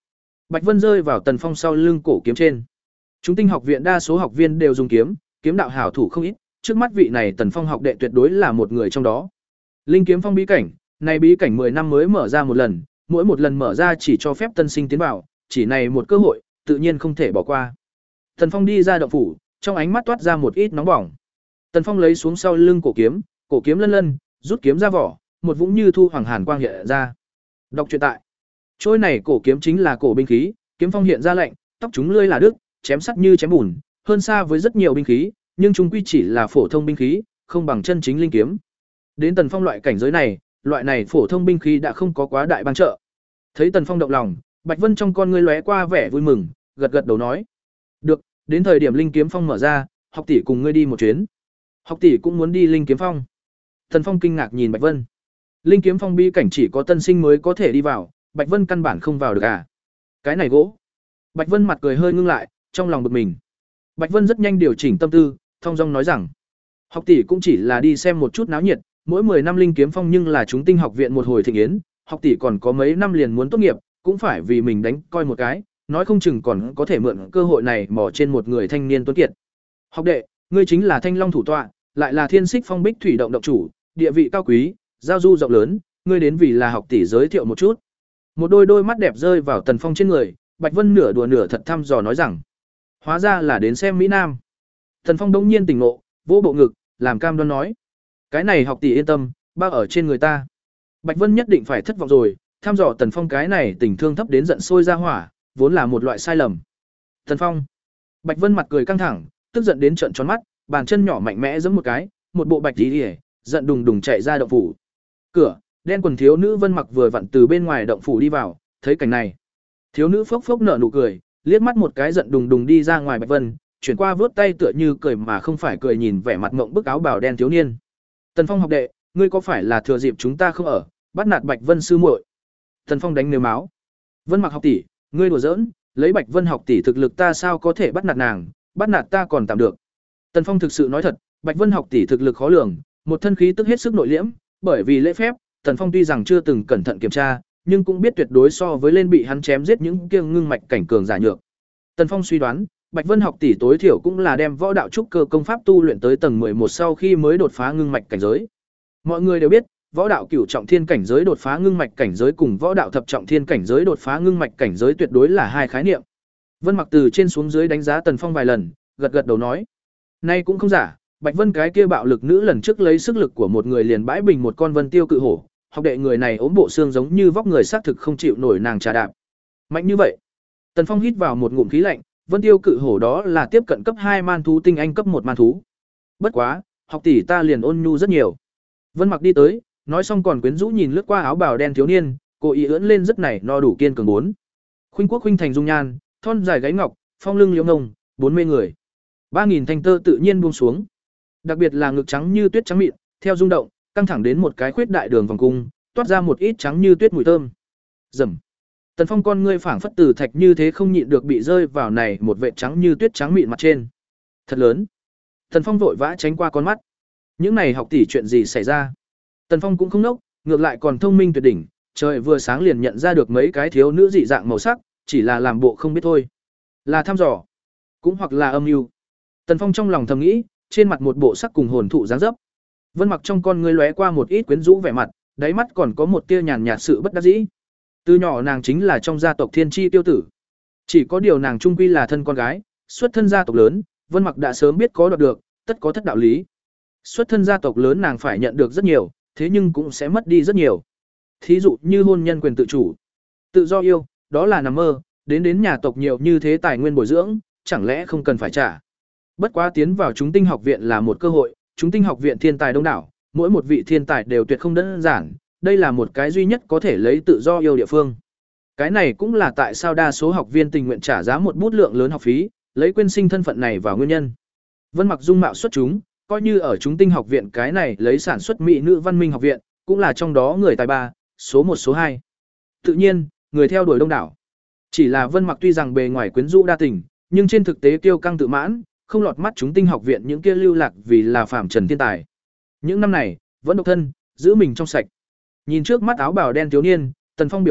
Bạch Vân rơi vào Tần Phong sau lưng cổ kiếm trên. Chúng tinh học viện đa số học viên đều dùng kiếm, kiếm đạo hảo thủ không ít, trước mắt vị này Tần Phong học đệ tuyệt đối là một người trong đó. Linh kiếm phong bí cảnh, này bí cảnh mười năm mới mở ra một lần, mỗi một lần mở ra chỉ cho phép tân sinh tiến vào, chỉ này một cơ hội, tự nhiên không thể bỏ qua. Tần Phong đi ra động phủ, trong ánh mắt toát ra một ít nóng bỏng. Tần Phong lấy xuống sau lưng cổ kiếm, cổ kiếm lân lân, rút kiếm ra vỏ, một vũng như thu hoàng hàn quang hiện ra. Đọc truyện tại. Trôi này cổ kiếm chính là cổ binh khí, kiếm phong hiện ra lạnh, tóc chúng lưỡi là đứt, chém sắc như chém bùn, hơn xa với rất nhiều binh khí, nhưng chung quy chỉ là phổ thông binh khí, không bằng chân chính linh kiếm. Đến Tần Phong loại cảnh giới này, loại này phổ thông binh khí đã không có quá đại bang trợ. Thấy Tần Phong động lòng, Bạch Vân trong con ngươi lóe qua vẻ vui mừng, gật gật đầu nói: "Được, đến thời điểm linh kiếm phong mở ra, học tỷ cùng ngươi đi một chuyến." Học tỷ cũng muốn đi linh kiếm phong. Tần Phong kinh ngạc nhìn Bạch Vân. Linh kiếm phong bí cảnh chỉ có tân sinh mới có thể đi vào, Bạch Vân căn bản không vào được à? Cái này gỗ. Bạch Vân mặt cười hơi ngưng lại, trong lòng bực mình. Bạch Vân rất nhanh điều chỉnh tâm tư, thong dong nói rằng: "Học tỷ cũng chỉ là đi xem một chút náo nhiệt, mỗi mười năm linh kiếm phong nhưng là chúng tinh học viện một hồi thịnh yến, học tỷ còn có mấy năm liền muốn tốt nghiệp, cũng phải vì mình đánh coi một cái, nói không chừng còn có thể mượn cơ hội này mò trên một người thanh niên tuấn kiệt. Học đệ, ngươi chính là Thanh Long thủ tọa, lại là Thiên Xích Phong Bích Thủy động động chủ, địa vị cao quý, giao du rộng lớn, ngươi đến vì là học tỷ giới thiệu một chút." Một đôi đôi mắt đẹp rơi vào Tần Phong trên người, Bạch Vân nửa đùa nửa thật thăm dò nói rằng: "Hóa ra là đến xem Mỹ Nam." Tần Phong đống nhiên tỉnh ngộ, vỗ bộ ngực, làm cam đoan nói: "Cái này học tỷ yên tâm, bao ở trên người ta." Bạch Vân nhất định phải thất vọng rồi, thăm dò Tần Phong cái này tình thương thấp đến giận sôi ra hỏa, vốn là một loại sai lầm. Tần Phong. Bạch Vân mặt cười căng thẳng, tức giận đến trợn tròn mắt, bàn chân nhỏ mạnh mẽ giẫm một cái, một bộ bạch tí liễu, giận đùng đùng chạy ra động phủ. Cửa, đen quần thiếu nữ Vân Mặc vừa vặn từ bên ngoài động phủ đi vào, thấy cảnh này, thiếu nữ phốc phốc nở nụ cười, liếc mắt một cái giận đùng đùng đi ra ngoài Bạch Vân, chuyển qua vớt tay tựa như cười mà không phải cười nhìn vẻ mặt ngộng bức áo bào đen thiếu niên. "Tần Phong học đệ, ngươi có phải là thừa dịp chúng ta không ở, bắt nạt Bạch Vân sư muội?" Tần Phong đánh nếu máu. "Vân Mặc học tỷ, ngươi đùa giỡn, lấy Bạch Vân học tỷ thực lực ta sao có thể bắt nạt nàng, bắt nạt ta còn tạm được." Tần Phong thực sự nói thật, Bạch Vân học tỷ thực lực khó lường, một thân khí tức hết sức nội liễm, bởi vì lễ phép, Tần Phong tuy rằng chưa từng cẩn thận kiểm tra, nhưng cũng biết tuyệt đối so với lên bị hắn chém giết những kia ngưng mạch cảnh cường giả nhược. Tần Phong suy đoán, Bạch Vân học tỷ tối thiểu cũng là đem võ đạo trúc cơ công pháp tu luyện tới tầng mười một sau khi mới đột phá ngưng mạch cảnh giới. Mọi người đều biết, võ đạo cửu trọng thiên cảnh giới đột phá ngưng mạch cảnh giới cùng võ đạo thập trọng thiên cảnh giới đột phá ngưng mạch cảnh giới tuyệt đối là hai khái niệm. Vân Mặc từ trên xuống dưới đánh giá Tần Phong vài lần, gật gật đầu nói: "Nay cũng không giả, Bạch Vân cái kia bạo lực nữ lần trước lấy sức lực của một người liền bãi bình một con vân tiêu cự hổ, học đệ người này ốm bộ xương giống như vóc người xác thực không chịu nổi nàng trà đạp. Mạnh như vậy." Tần Phong hít vào một ngụm khí lạnh, vân tiêu cự hổ đó là tiếp cận cấp hai man thú tinh anh cấp một man thú. Bất quá, học tỷ ta liền ôn nhu rất nhiều. Vân Mặc đi tới, nói xong còn quyến rũ nhìn lướt qua áo bào đen thiếu niên, cô ý ưỡn lên rất này no đủ kiên cường bốn. Khuynh quốc khuynh thành dung nhan, thon dài gáy ngọc, phong lưng liễu ngông, bốn mê người. Ba nghìn thanh tơ tự nhiên buông xuống. Đặc biệt là ngực trắng như tuyết trắng mịn, theo rung động, căng thẳng đến một cái khuyết đại đường vòng cung, toát ra một ít trắng như tuyết mùi thơm. Rầm. Tần Phong con ngươi phảng phất từ thạch như thế không nhịn được bị rơi vào này một vệt trắng như tuyết trắng mịn mặt trên. Thật lớn. Tần Phong vội vã tránh qua con mắt. Những này học tỷ chuyện gì xảy ra? Tần Phong cũng không nốc, ngược lại còn thông minh tuyệt đỉnh, trời vừa sáng liền nhận ra được mấy cái thiếu nữ dị dạng màu sắc, chỉ là làm bộ không biết thôi. Là thăm dò, cũng hoặc là âm mưu. Tần Phong trong lòng thầm nghĩ, trên mặt một bộ sắc cùng hồn thụ dáng dấp. Vân Mặc trong con ngươi lóe qua một ít quyến rũ vẻ mặt, đáy mắt còn có một tia nhàn nhạt sự bất đắc dĩ. Từ nhỏ nàng chính là trong gia tộc Thiên Chi tiêu tử. Chỉ có điều nàng trung quy là thân con gái, xuất thân gia tộc lớn, Vân Mặc đã sớm biết có đoạt được, tất có thất đạo lý. Xuất thân gia tộc lớn nàng phải nhận được rất nhiều, thế nhưng cũng sẽ mất đi rất nhiều. Thí dụ như hôn nhân quyền tự chủ, tự do yêu, đó là nằm mơ, đến đến nhà tộc nhiều như thế tài nguyên bồi dưỡng, chẳng lẽ không cần phải trả. Bất quá tiến vào chúng tinh học viện là một cơ hội, chúng tinh học viện thiên tài đông đảo, mỗi một vị thiên tài đều tuyệt không đơn giản, đây là một cái duy nhất có thể lấy tự do yêu địa phương. Cái này cũng là tại sao đa số học viên tình nguyện trả giá một bút lượng lớn học phí, lấy quên sinh thân phận này vào nguyên nhân. Vân Mặc dung mạo xuất chúng, coi như ở chúng tinh học viện cái này lấy sản xuất mỹ nữ văn minh học viện, cũng là trong đó người tài ba, số một số hai. Tự nhiên, người theo đuổi đông đảo. Chỉ là Vân Mặc tuy rằng bề ngoài quyến rũ đa tình, nhưng trên thực tế kiêu căng tự mãn, không lọt mắt chúng tinh học viện những kia lưu lạc vì là phàm trần thiên tài. Những năm này, vẫn độc thân, giữ mình trong sạch. Nhìn trước mắt áo bào đen thiếu niên, Tần Phong biểu hiện,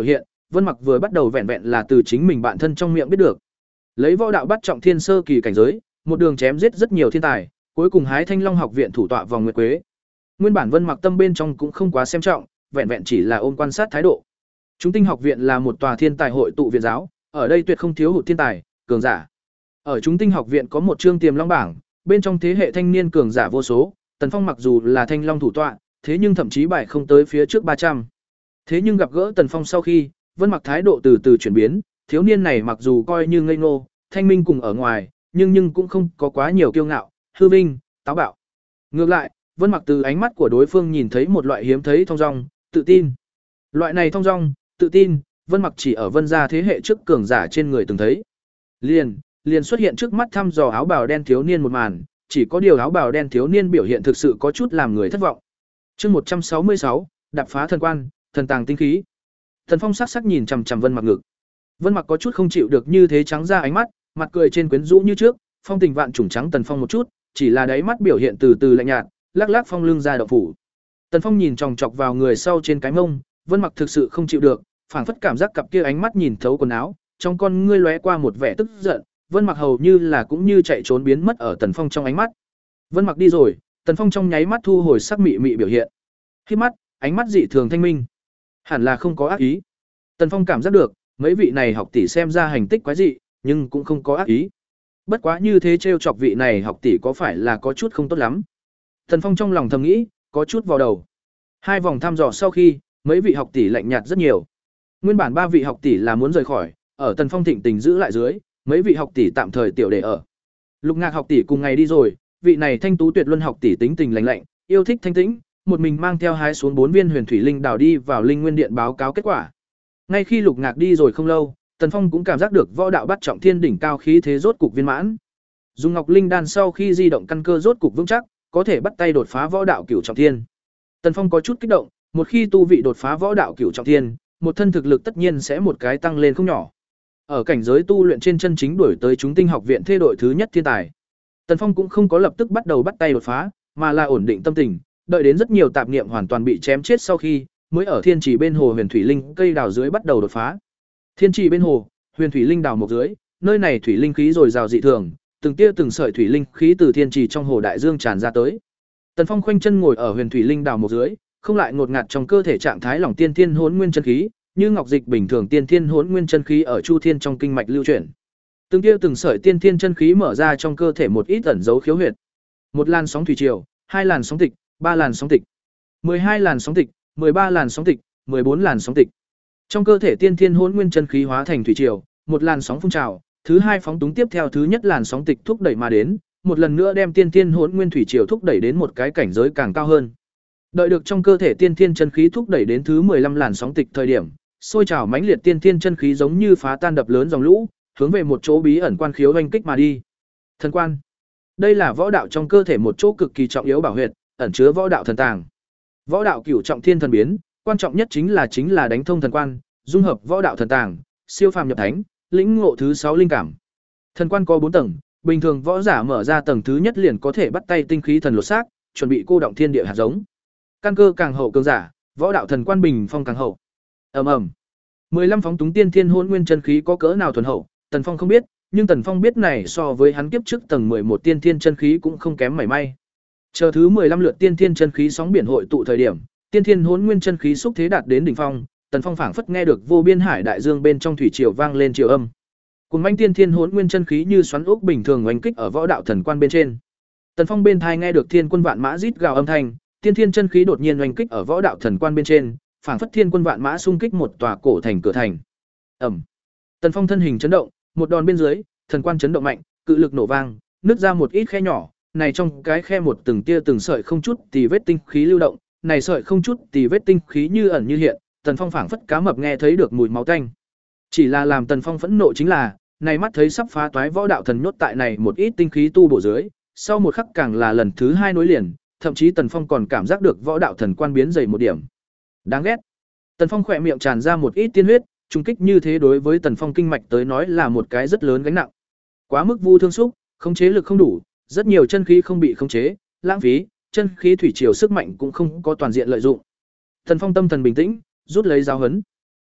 Vân Mặc vừa bắt đầu vẹn vẹn là từ chính mình bản thân trong miệng biết được. Lấy võ đạo bắt trọng thiên sơ kỳ cảnh giới, một đường chém giết rất nhiều thiên tài, cuối cùng hái Thanh Long học viện thủ tọa vòng nguyệt quế. Nguyên bản Vân Mặc tâm bên trong cũng không quá xem trọng, vẹn vẹn chỉ là ôm quan sát thái độ. Chúng tinh học viện là một tòa thiên tài hội tụ viện giáo, ở đây tuyệt không thiếu hụt thiên tài, cường giả. Ở chúng tinh học viện có một chương tiềm long bảng, bên trong thế hệ thanh niên cường giả vô số, Tần Phong mặc dù là Thanh Long thủ tọa, thế nhưng thậm chí bài không tới phía trước ba trăm. Thế nhưng gặp gỡ Tần Phong sau khi, Vân Mặc thái độ từ từ chuyển biến, thiếu niên này mặc dù coi như ngây ngô, thanh minh cùng ở ngoài, nhưng nhưng cũng không có quá nhiều kiêu ngạo, hư vinh, táo bạo. Ngược lại, Vân Mặc từ ánh mắt của đối phương nhìn thấy một loại hiếm thấy thong dong, tự tin. Loại này thong dong, tự tin, Vân Mặc chỉ ở Vân gia thế hệ trước cường giả trên người từng thấy. Liền, liền xuất hiện trước mắt thăm dò áo bào đen thiếu niên một màn, chỉ có điều áo bào đen thiếu niên biểu hiện thực sự có chút làm người thất vọng. Chương một trăm sáu mươi sáu, đạp phá thần quan, thần tàng tinh khí. Thần Phong sắc sắc nhìn chằm chằm Vân Mặc ngực. Vân Mặc có chút không chịu được như thế trắng ra ánh mắt, mặt cười trên quyến rũ như trước, phong tình vạn trùng trắng Tần Phong một chút, chỉ là đáy mắt biểu hiện từ từ lạnh nhạt, lắc lắc phong lưng ra động phủ. Tần Phong nhìn chòng chọc vào người sau trên cái mông, Vân Mặc thực sự không chịu được, phảng phất cảm giác cặp kia ánh mắt nhìn thấu quần áo, trong con ngươi lóe qua một vẻ tức giận, Vân Mặc hầu như là cũng như chạy trốn biến mất ở Tần Phong trong ánh mắt. Vân Mặc đi rồi, Tần Phong trong nháy mắt thu hồi sắc mị mị biểu hiện. Khi mắt, ánh mắt dị thường thanh minh, hẳn là không có ác ý. Tần Phong cảm giác được, mấy vị này học tỷ xem ra hành tích quái dị, nhưng cũng không có ác ý. Bất quá như thế trêu chọc vị này học tỷ có phải là có chút không tốt lắm. Tần Phong trong lòng thầm nghĩ, có chút vào đầu. Hai vòng thăm dò sau khi, mấy vị học tỷ lạnh nhạt rất nhiều. Nguyên bản ba vị học tỷ là muốn rời khỏi, ở Tần Phong thịnh tình giữ lại dưới, mấy vị học tỷ tạm thời tiểu để ở. Lục Ngạc học tỷ cùng ngày đi rồi, vị này thanh tú tuyệt luân học tỷ tính tình lạnh lạnh, yêu thích thanh tĩnh, một mình mang theo hái xuống bốn viên huyền thủy linh đào đi vào linh nguyên điện báo cáo kết quả. Ngay khi Lục Ngạc đi rồi không lâu, Tần Phong cũng cảm giác được võ đạo bắt trọng thiên đỉnh cao khí thế rốt cục viên mãn. Dùng Ngọc Linh đan sau khi di động căn cơ rốt cục vững chắc, có thể bắt tay đột phá võ đạo cửu trọng thiên. Tần Phong có chút kích động, một khi tu vị đột phá võ đạo cửu trọng thiên, một thân thực lực tất nhiên sẽ một cái tăng lên không nhỏ. Ở cảnh giới tu luyện trên chân chính đuổi tới chúng tinh học viện thê đội thứ nhất thiên tài. Tần Phong cũng không có lập tức bắt đầu bắt tay đột phá, mà là ổn định tâm tình, đợi đến rất nhiều tạp niệm hoàn toàn bị chém chết sau khi, mới ở thiên trì bên hồ huyền thủy linh cây đào dưới bắt đầu đột phá. Thiên trì bên hồ, huyền thủy linh đào một dưới, nơi này thủy linh khí dồi dào dị thường, từng tia từng sợi thủy linh khí từ thiên trì trong hồ đại dương tràn ra tới. Tần Phong khoanh chân ngồi ở huyền thủy linh đào một dưới, không lại ngột ngạt trong cơ thể trạng thái lỏng tiên thiên hỗn nguyên chân khí, như ngọc dịch bình thường tiên thiên hỗn nguyên chân khí ở chu thiên trong kinh mạch lưu chuyển. Từng tia từng sợi tiên thiên chân khí mở ra trong cơ thể một ít ẩn dấu khiếu huyệt. Một làn sóng thủy triều, hai làn sóng tịch, ba làn sóng tịch, mười hai làn sóng tịch, mười ba làn sóng tịch, mười bốn làn sóng tịch. Trong cơ thể tiên thiên hỗn nguyên chân khí hóa thành thủy triều, một làn sóng phun trào, thứ hai phóng túng tiếp theo thứ nhất làn sóng tịch thúc đẩy mà đến, một lần nữa đem tiên thiên hỗn nguyên thủy triều thúc đẩy đến một cái cảnh giới càng cao hơn. Đợi được trong cơ thể tiên thiên chân khí thúc đẩy đến thứ mười lăm làn sóng tịch thời điểm, sôi trào mãnh liệt tiên thiên chân khí giống như phá tan đập lớn dòng lũ, hướng về một chỗ bí ẩn quan khiếu oanh kích mà đi. Thần quan. Đây là võ đạo trong cơ thể một chỗ cực kỳ trọng yếu bảo huyệt, ẩn chứa võ đạo thần tàng. Võ đạo cửu trọng thiên thần biến, quan trọng nhất chính là chính là đánh thông thần quan, dung hợp võ đạo thần tàng, siêu phàm nhập thánh, lĩnh ngộ thứ sáu linh cảm. Thần quan có bốn tầng, bình thường võ giả mở ra tầng thứ nhất liền có thể bắt tay tinh khí thần lột xác, chuẩn bị cô động thiên địa hạt giống. Căn cơ càng hậu cường giả, võ đạo thần quan bình phong càng hậu. Ầm ầm. mười lăm phóng túng tiên thiên hỗn nguyên chân khí có cỡ nào thuần hậu, Tần Phong không biết, nhưng Tần Phong biết này so với hắn kiếp trước tầng mười một tiên thiên chân khí cũng không kém mảy may. Chờ thứ mười lăm lượt tiên thiên chân khí sóng biển hội tụ thời điểm, tiên thiên hỗn nguyên chân khí xúc thế đạt đến đỉnh phong, Tần Phong phảng phất nghe được vô biên hải đại dương bên trong thủy triều vang lên triều âm. Cùng manh tiên thiên hỗn nguyên chân khí như xoắn ốc bình thường oanh kích ở võ đạo thần quan bên trên. Tần Phong bên thai nghe được thiên quân vạn mã rít gào âm thanh, tiên thiên chân khí đột nhiên oanh kích ở võ đạo thần quan bên trên, phảng phất thiên quân vạn mã xung kích một tòa cổ thành cửa thành. Ầm. Tần Phong thân hình chấn động, một đòn bên dưới, thần quan chấn động mạnh, cự lực nổ vang, nứt ra một ít khe nhỏ, này trong cái khe một từng tia từng sợi không chút tì vết tinh khí lưu động, này sợi không chút tì vết tinh khí như ẩn như hiện, Tần Phong phảng phất cá mập nghe thấy được mùi máu tanh. Chỉ là làm Tần Phong phẫn nộ chính là, này mắt thấy sắp phá toái võ đạo thần nhốt tại này một ít tinh khí tu bổ dưới, sau một khắc càng là lần thứ hai nối liền, thậm chí Tần Phong còn cảm giác được võ đạo thần quan biến dày một điểm. Đáng ghét. Tần Phong khỏe miệng tràn ra một ít tiên huyết, trung kích như thế đối với Tần Phong kinh mạch tới nói là một cái rất lớn gánh nặng. Quá mức vu thương xúc, khống chế lực không đủ, rất nhiều chân khí không bị khống chế, lãng phí, chân khí thủy triều sức mạnh cũng không có toàn diện lợi dụng. Tần Phong tâm thần bình tĩnh, rút lấy giáo huấn.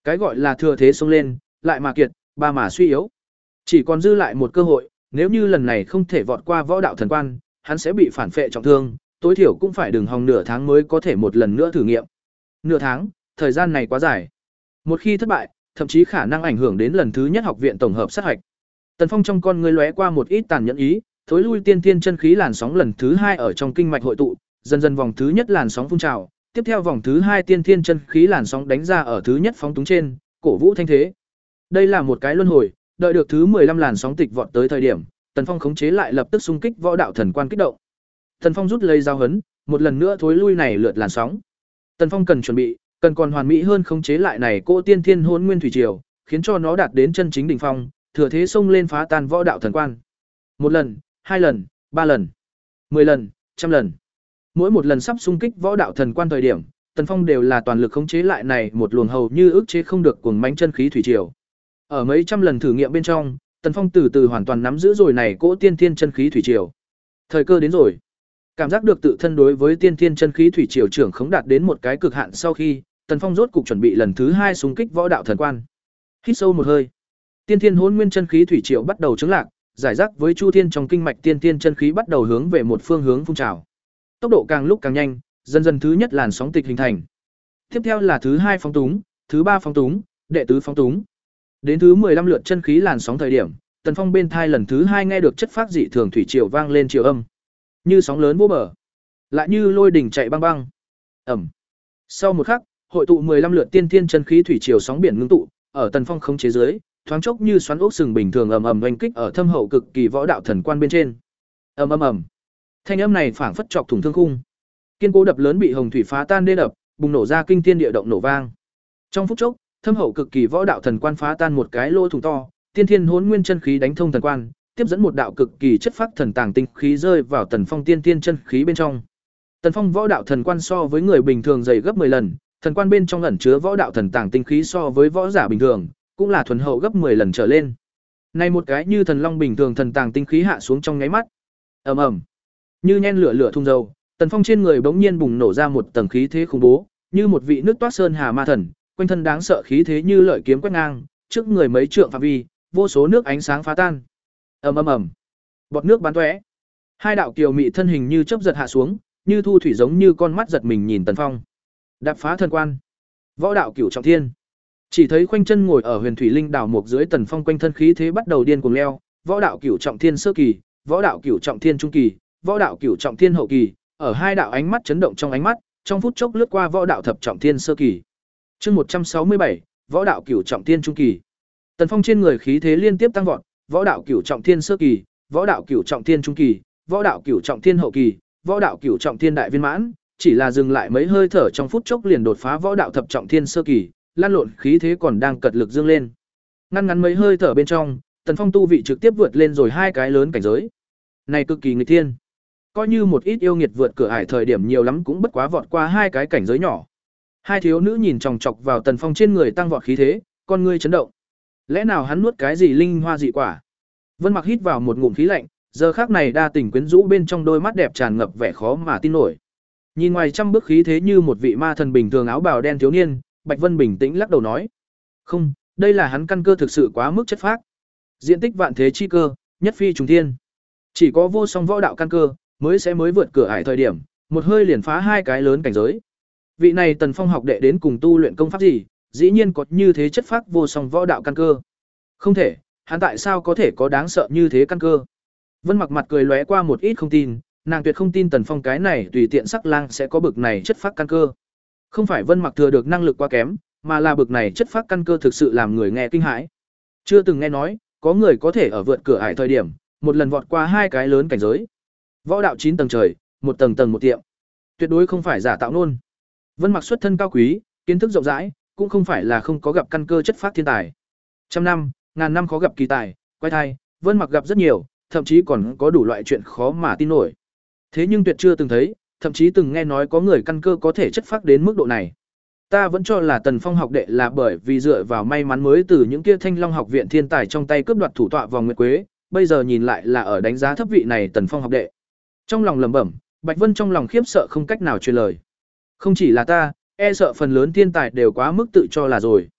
Cái gọi là thừa thế xông lên, lại mà kiệt, ba mà suy yếu. Chỉ còn dư lại một cơ hội, nếu như lần này không thể vọt qua võ đạo thần quan, hắn sẽ bị phản phệ trọng thương, tối thiểu cũng phải đừng hòng nửa tháng mới có thể một lần nữa thử nghiệm. Nửa tháng, thời gian này quá dài. Một khi thất bại, thậm chí khả năng ảnh hưởng đến lần thứ nhất học viện tổng hợp sát hạch. Tần Phong trong con ngươi lóe qua một ít tàn nhẫn ý, thối lui tiên tiên chân khí làn sóng lần thứ hai ở trong kinh mạch hội tụ, dần dần vòng thứ nhất làn sóng phun trào, tiếp theo vòng thứ hai tiên tiên chân khí làn sóng đánh ra ở thứ nhất phóng túng trên, cổ vũ thanh thế. Đây là một cái luân hồi, đợi được thứ mười lăm làn sóng tịch vọt tới thời điểm, Tần Phong khống chế lại lập tức xung kích võ đạo thần quan kích động. Tần Phong rút lấy giao hấn, một lần nữa thối lui này lượt làn sóng. Tần Phong cần chuẩn bị, cần còn hoàn mỹ hơn khống chế lại này cỗ tiên thiên hỗn nguyên thủy triều, khiến cho nó đạt đến chân chính đỉnh phong, thừa thế xông lên phá tan võ đạo thần quan. Một lần, hai lần, ba lần, mười lần, trăm lần. Mỗi một lần sắp xung kích võ đạo thần quan thời điểm, Tần Phong đều là toàn lực khống chế lại này một luồng hầu như ức chế không được cuồng mãnh chân khí thủy triều. Ở mấy trăm lần thử nghiệm bên trong, Tần Phong từ từ hoàn toàn nắm giữ rồi này cỗ tiên thiên chân khí thủy triều. Thời cơ đến rồi. Cảm giác được tự thân đối với tiên thiên chân khí thủy triều trưởng khống đạt đến một cái cực hạn sau khi, Tần Phong rốt cục chuẩn bị lần thứ hai xung kích võ đạo thần quan. Hít sâu một hơi. Tiên thiên hỗn nguyên chân khí thủy triều bắt đầu chứng lạc, giải rác với chu thiên trong kinh mạch tiên thiên chân khí bắt đầu hướng về một phương hướng phun trào. Tốc độ càng lúc càng nhanh, dần dần thứ nhất làn sóng tịch hình thành. Tiếp theo là thứ hai phóng túng, thứ ba phóng túng, đệ tứ phóng túng. Đến thứ mười lăm lượt chân khí làn sóng thời điểm, Tần Phong bên thai lần thứ hai nghe được chất phát dị thường thủy triều vang lên triều âm, như sóng lớn vô bờ, lại như lôi đỉnh chạy băng băng. Ầm. Sau một khắc, hội tụ mười lăm lượt tiên thiên chân khí thủy triều sóng biển ngưng tụ, ở Tần Phong khống chế dưới, thoáng chốc như xoắn ốc sừng bình thường ầm ầm oanh kích ở thâm hậu cực kỳ võ đạo thần quan bên trên. Ầm ầm ầm. Thanh âm này phảng phất chọc thủng thương khung. Kiên cố đập lớn bị hồng thủy phá tan đê đập, bùng nổ ra kinh thiên địa động nổ vang. Trong phút chốc, thâm hậu cực kỳ võ đạo thần quan phá tan một cái lỗ thủng to, tiên thiên hỗn nguyên chân khí đánh thông thần quan, tiếp dẫn một đạo cực kỳ chất phát thần tàng tinh khí rơi vào Tần Phong tiên thiên chân khí bên trong. Tần Phong võ đạo thần quan so với người bình thường dày gấp mười lần, thần quan bên trong ẩn chứa võ đạo thần tàng tinh khí so với võ giả bình thường, cũng là thuần hậu gấp mười lần trở lên. Này một cái như thần long bình thường thần tàng tinh khí hạ xuống trong nháy mắt. Ầm ầm. Như nhen lửa lửa thung dầu, Tần Phong trên người bỗng nhiên bùng nổ ra một tầng khí thế khủng bố, như một vị nước toát sơn hà ma thần, quanh thân đáng sợ khí thế như lợi kiếm quét ngang, trước người mấy trượng phạm vi, vô số nước ánh sáng phá tan. Ầm ầm ầm. Bọt nước bắn tóe. Hai đạo kiều mị thân hình như chớp giật hạ xuống, như thu thủy giống như con mắt giật mình nhìn Tần Phong. Đạp phá thần quan. Võ đạo cửu trọng thiên. Chỉ thấy khoanh chân ngồi ở Huyền Thủy Linh đảo mục dưới Tần Phong quanh thân khí thế bắt đầu điên cuồng leo, võ đạo cửu trọng thiên sơ kỳ, võ đạo cửu trọng thiên trung kỳ, võ đạo cửu trọng thiên hậu kỳ, ở hai đạo ánh mắt chấn động trong ánh mắt, trong phút chốc lướt qua võ đạo thập trọng thiên sơ kỳ. Chương một trăm sáu mươi bảy, võ đạo cửu trọng thiên trung kỳ. Tần Phong trên người khí thế liên tiếp tăng vọt, võ đạo cửu trọng thiên sơ kỳ, võ đạo cửu trọng thiên trung kỳ, võ đạo cửu trọng thiên hậu kỳ, võ đạo cửu trọng thiên đại viên mãn, chỉ là dừng lại mấy hơi thở trong phút chốc liền đột phá võ đạo thập trọng thiên sơ kỳ, lan lộn khí thế còn đang cật lực dương lên. Ngăn ngắn mấy hơi thở bên trong, Tần Phong tu vị trực tiếp vượt lên rồi hai cái lớn cảnh giới. Này cực kỳ nghịch thiên. Coi như một ít yêu nghiệt vượt cửa ải thời điểm nhiều lắm cũng bất quá vọt qua hai cái cảnh giới nhỏ. Hai thiếu nữ nhìn chòng chọc vào Tần Phong trên người tăng vọt khí thế, con ngươi chấn động. Lẽ nào hắn nuốt cái gì linh hoa dị quả? Vân Mặc hít vào một ngụm khí lạnh, giờ khắc này đa tình quyến rũ bên trong đôi mắt đẹp tràn ngập vẻ khó mà tin nổi. Nhìn ngoài trăm bước khí thế như một vị ma thần bình thường áo bào đen thiếu niên, Bạch Vân bình tĩnh lắc đầu nói: "Không, đây là hắn căn cơ thực sự quá mức chất phác. Diện tích vạn thế chi cơ, nhất phi trùng thiên. Chỉ có vô song võ đạo căn cơ mới sẽ mới vượt cửa ải thời điểm, một hơi liền phá hai cái lớn cảnh giới. Vị này Tần Phong học đệ đến cùng tu luyện công pháp gì, dĩ nhiên có như thế chất phác vô song võ đạo căn cơ. Không thể, hắn tại sao có thể có đáng sợ như thế căn cơ?" Vân Mặc mặt cười lóe qua một ít không tin, nàng tuyệt không tin Tần Phong cái này tùy tiện sắc lang sẽ có bực này chất phác căn cơ. Không phải Vân Mặc thừa được năng lực quá kém, mà là bực này chất phác căn cơ thực sự làm người nghe kinh hãi. Chưa từng nghe nói có người có thể ở vượt cửa ải thời điểm, một lần vọt qua hai cái lớn cảnh giới. Võ đạo chín tầng trời, một tầng tầng một tiệm. Tuyệt đối không phải giả tạo nôn. Vân Mặc xuất thân cao quý, kiến thức rộng rãi, cũng không phải là không có gặp căn cơ chất phác thiên tài. Trăm năm, ngàn năm khó gặp kỳ tài, quay thai, Vân Mặc gặp rất nhiều, thậm chí còn có đủ loại chuyện khó mà tin nổi. Thế nhưng tuyệt chưa từng thấy, thậm chí từng nghe nói có người căn cơ có thể chất phác đến mức độ này. Ta vẫn cho là Tần Phong học đệ là bởi vì dựa vào may mắn mới từ những kia Thanh Long học viện thiên tài trong tay cướp đoạt thủ tọa vòng nguyệt quế, bây giờ nhìn lại là ở đánh giá thấp vị này Tần Phong học đệ. Trong lòng lẩm bẩm, Bạch Vân trong lòng khiếp sợ không cách nào truyền lời. Không chỉ là ta, e sợ phần lớn thiên tài đều quá mức tự cho là rồi.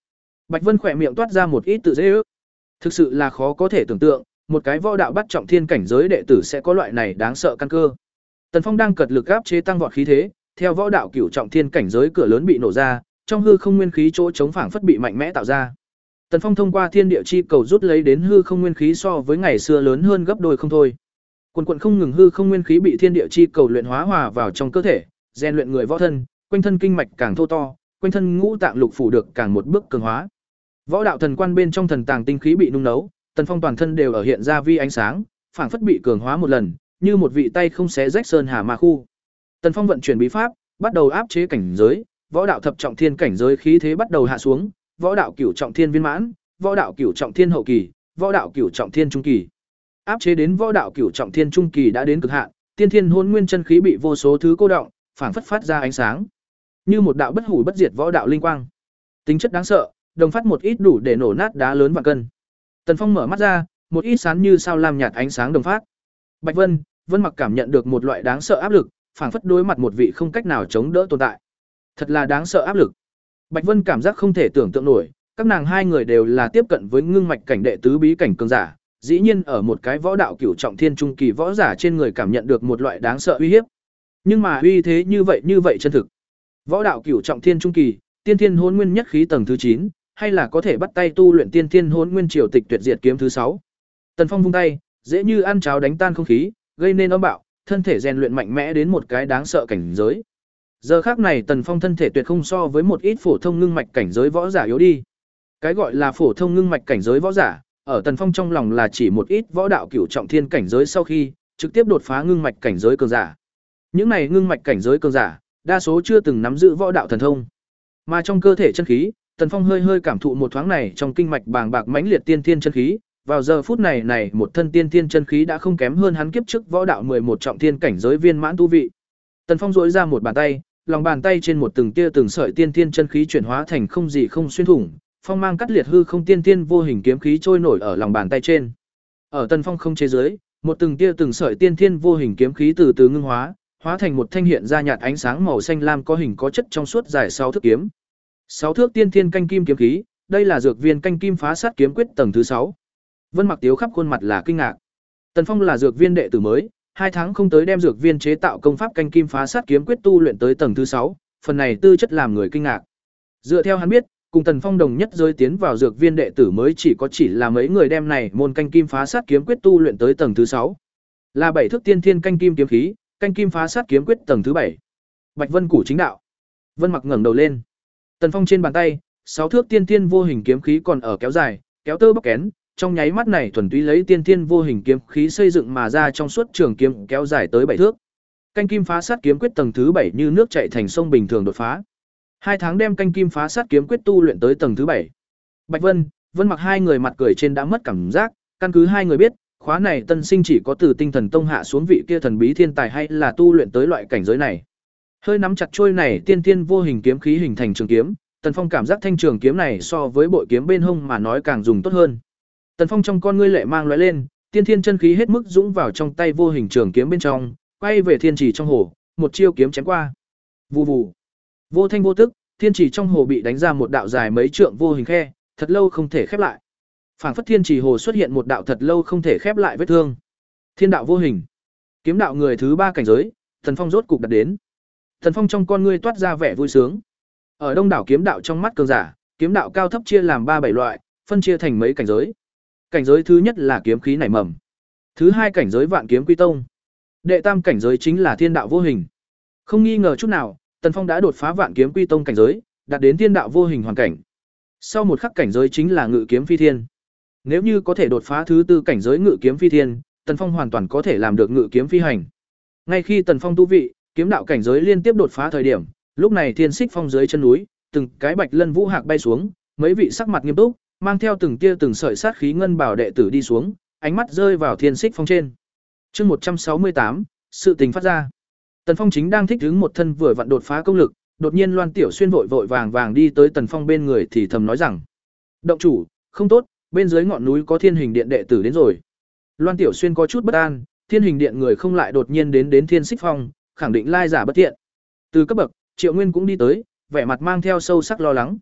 Bạch Vân khỏe miệng toát ra một ít tự dễ ước. Thực sự là khó có thể tưởng tượng, một cái võ đạo bắt trọng thiên cảnh giới đệ tử sẽ có loại này đáng sợ căn cơ. Tần Phong đang cật lực áp chế tăng vọt khí thế, theo võ đạo cửu trọng thiên cảnh giới cửa lớn bị nổ ra, trong hư không nguyên khí chỗ chống phảng phất bị mạnh mẽ tạo ra. Tần Phong thông qua thiên địa chi cầu rút lấy đến hư không nguyên khí so với ngày xưa lớn hơn gấp đôi không thôi. Quần quần không ngừng hư không nguyên khí bị thiên địa chi cầu luyện hóa hòa vào trong cơ thể, rèn luyện người võ thân, quanh thân kinh mạch càng thô to, quanh thân ngũ tạng lục phủ được càng một bước cường hóa. Võ đạo thần quan bên trong thần tàng tinh khí bị nung nấu, Tần Phong toàn thân đều ở hiện ra vi ánh sáng, phảng phất bị cường hóa một lần, như một vị tay không xé rách sơn hà ma khu. Tần Phong vận chuyển bí pháp, bắt đầu áp chế cảnh giới, võ đạo thập trọng thiên cảnh giới khí thế bắt đầu hạ xuống, võ đạo cửu trọng thiên viên mãn, võ đạo cửu trọng thiên hậu kỳ, võ đạo cửu trọng thiên trung kỳ. Áp chế đến võ đạo cửu trọng thiên trung kỳ đã đến cực hạn, tiên thiên hôn nguyên chân khí bị vô số thứ cô động, phảng phất phát ra ánh sáng, như một đạo bất hủ bất diệt võ đạo linh quang. Tính chất đáng sợ, đồng phát một ít đủ để nổ nát đá lớn vạn cân. Tần Phong mở mắt ra, một ít sáng như sao lam nhạt ánh sáng đồng phát. Bạch Vân, Vân Mặc cảm nhận được một loại đáng sợ áp lực, phảng phất đối mặt một vị không cách nào chống đỡ tồn tại. Thật là đáng sợ áp lực. Bạch Vân cảm giác không thể tưởng tượng nổi, các nàng hai người đều là tiếp cận với ngưng mạch cảnh đệ tứ bí cảnh cường giả, dĩ nhiên ở một cái võ đạo cửu trọng thiên trung kỳ võ giả trên người cảm nhận được một loại đáng sợ uy hiếp. Nhưng mà uy thế như vậy như vậy chân thực. Võ đạo cửu trọng thiên trung kỳ, tiên thiên hỗn nguyên nhất khí tầng thứ chín, hay là có thể bắt tay tu luyện tiên thiên hỗn nguyên triều tịch tuyệt diệt kiếm thứ sáu. Tần Phong vung tay, dễ như ăn cháo đánh tan không khí, gây nên âm bạo, thân thể rèn luyện mạnh mẽ đến một cái đáng sợ cảnh giới. Giờ khắc này Tần Phong thân thể tuyệt không so với một ít phổ thông ngưng mạch cảnh giới võ giả yếu đi. Cái gọi là phổ thông ngưng mạch cảnh giới võ giả, ở Tần Phong trong lòng là chỉ một ít võ đạo cửu trọng thiên cảnh giới sau khi trực tiếp đột phá ngưng mạch cảnh giới cường giả. Những này ngưng mạch cảnh giới cường giả, đa số chưa từng nắm giữ võ đạo thần thông. Mà trong cơ thể chân khí, Tần Phong hơi hơi cảm thụ một thoáng này trong kinh mạch bàng bạc mãnh liệt tiên thiên chân khí, vào giờ phút này này một thân tiên thiên chân khí đã không kém hơn hắn kiếp trước võ đạo mười một trọng thiên cảnh giới viên mãn tu vị. Tần Phong duỗi ra một bàn tay, lòng bàn tay trên một từng tia từng sợi tiên thiên chân khí chuyển hóa thành không gì không xuyên thủng, phong mang cắt liệt hư không tiên thiên vô hình kiếm khí trôi nổi ở lòng bàn tay trên. Ở Tần Phong không chế dưới, một từng tia từng sợi tiên thiên vô hình kiếm khí từ từ ngưng hóa, hóa thành một thanh hiện ra nhạt ánh sáng màu xanh lam có hình có chất trong suốt dài sáu thước kiếm. Sáu thước tiên thiên canh kim kiếm khí, đây là dược viên canh kim phá sát kiếm quyết tầng thứ sáu. Vân Mặc Tiếu khắp khuôn mặt là kinh ngạc. Tần Phong là dược viên đệ tử mới, hai tháng không tới đem dược viên chế tạo công pháp canh kim phá sát kiếm quyết tu luyện tới tầng thứ sáu, phần này tư chất làm người kinh ngạc. Dựa theo hắn biết, cùng Tần Phong đồng nhất giới tiến vào dược viên đệ tử mới chỉ có chỉ là mấy người đem này môn canh kim phá sát kiếm quyết tu luyện tới tầng thứ sáu. Là bảy thước tiên thiên canh kim kiếm khí, canh kim phá sát kiếm quyết tầng thứ bảy. Bạch Vân Củ chính đạo. Vân Mặc ngẩng đầu lên. Tần Phong trên bàn tay, sáu thước tiên thiên vô hình kiếm khí còn ở kéo dài, kéo tơ bóc kén, trong nháy mắt này thuần túy lấy tiên thiên vô hình kiếm khí xây dựng mà ra trong suốt trường kiếm kéo dài tới bảy thước. Canh kim phá sát kiếm quyết tầng thứ bảy như nước chảy thành sông bình thường đột phá. Hai tháng đem canh kim phá sát kiếm quyết tu luyện tới tầng thứ bảy. Bạch Vân, Vân Mặc hai người mặt cười trên đã mất cảm giác, căn cứ hai người biết, khóa này tân sinh chỉ có từ tinh thần tông hạ xuống vị kia thần bí thiên tài hay là tu luyện tới loại cảnh giới này. Hơi nắm chặt trôi này tiên tiên vô hình kiếm khí hình thành trường kiếm, Tần Phong cảm giác thanh trường kiếm này so với bội kiếm bên hông mà nói càng dùng tốt hơn. Tần Phong trong con ngươi lệ mang lóe lên, tiên thiên chân khí hết mức dũng vào trong tay vô hình trường kiếm bên trong, quay về thiên trì trong hồ, một chiêu kiếm chém qua. Vù vù. Vô thanh vô tức, thiên trì trong hồ bị đánh ra một đạo dài mấy trượng vô hình khe, thật lâu không thể khép lại. Phảng phất thiên trì hồ xuất hiện một đạo thật lâu không thể khép lại vết thương. Thiên đạo vô hình. Kiếm đạo người thứ ba cảnh giới, Tần Phong rốt cục đạt đến. Tần Phong trong con ngươi toát ra vẻ vui sướng. Ở đông đảo kiếm đạo trong mắt cường giả, kiếm đạo cao thấp chia làm ba bảy loại, phân chia thành mấy cảnh giới. Cảnh giới thứ nhất là kiếm khí nảy mầm. Thứ hai cảnh giới vạn kiếm quy tông. Đệ tam cảnh giới chính là thiên đạo vô hình. Không nghi ngờ chút nào, Tần Phong đã đột phá vạn kiếm quy tông cảnh giới, đạt đến thiên đạo vô hình hoàn cảnh. Sau một khắc cảnh giới chính là ngự kiếm phi thiên. Nếu như có thể đột phá thứ tư cảnh giới ngự kiếm phi thiên, Tần Phong hoàn toàn có thể làm được ngự kiếm phi hành. Ngay khi Tần Phong tu vị, kiếm đạo cảnh giới liên tiếp đột phá thời điểm, lúc này thiên xích phong dưới chân núi, từng cái bạch lân vũ hạc bay xuống, mấy vị sắc mặt nghiêm túc, mang theo từng tia từng sợi sát khí ngân bảo đệ tử đi xuống, ánh mắt rơi vào thiên xích phong trên. Chương một trăm sáu mươi tám, sự tình phát ra. Tần Phong chính đang thích ứng một thân vừa vặn đột phá công lực, đột nhiên Loan Tiểu Xuyên vội vội vàng vàng đi tới Tần Phong bên người thì thầm nói rằng: "Động chủ, không tốt, bên dưới ngọn núi có Thiên Hình Điện đệ tử đến rồi." Loan Tiểu Xuyên có chút bất an, Thiên Hình Điện người không lại đột nhiên đến đến Thiên Xích Phong, khẳng định lai giả bất thiện. Từ cấp bậc, Triệu Nguyên cũng đi tới, vẻ mặt mang theo sâu sắc lo lắng.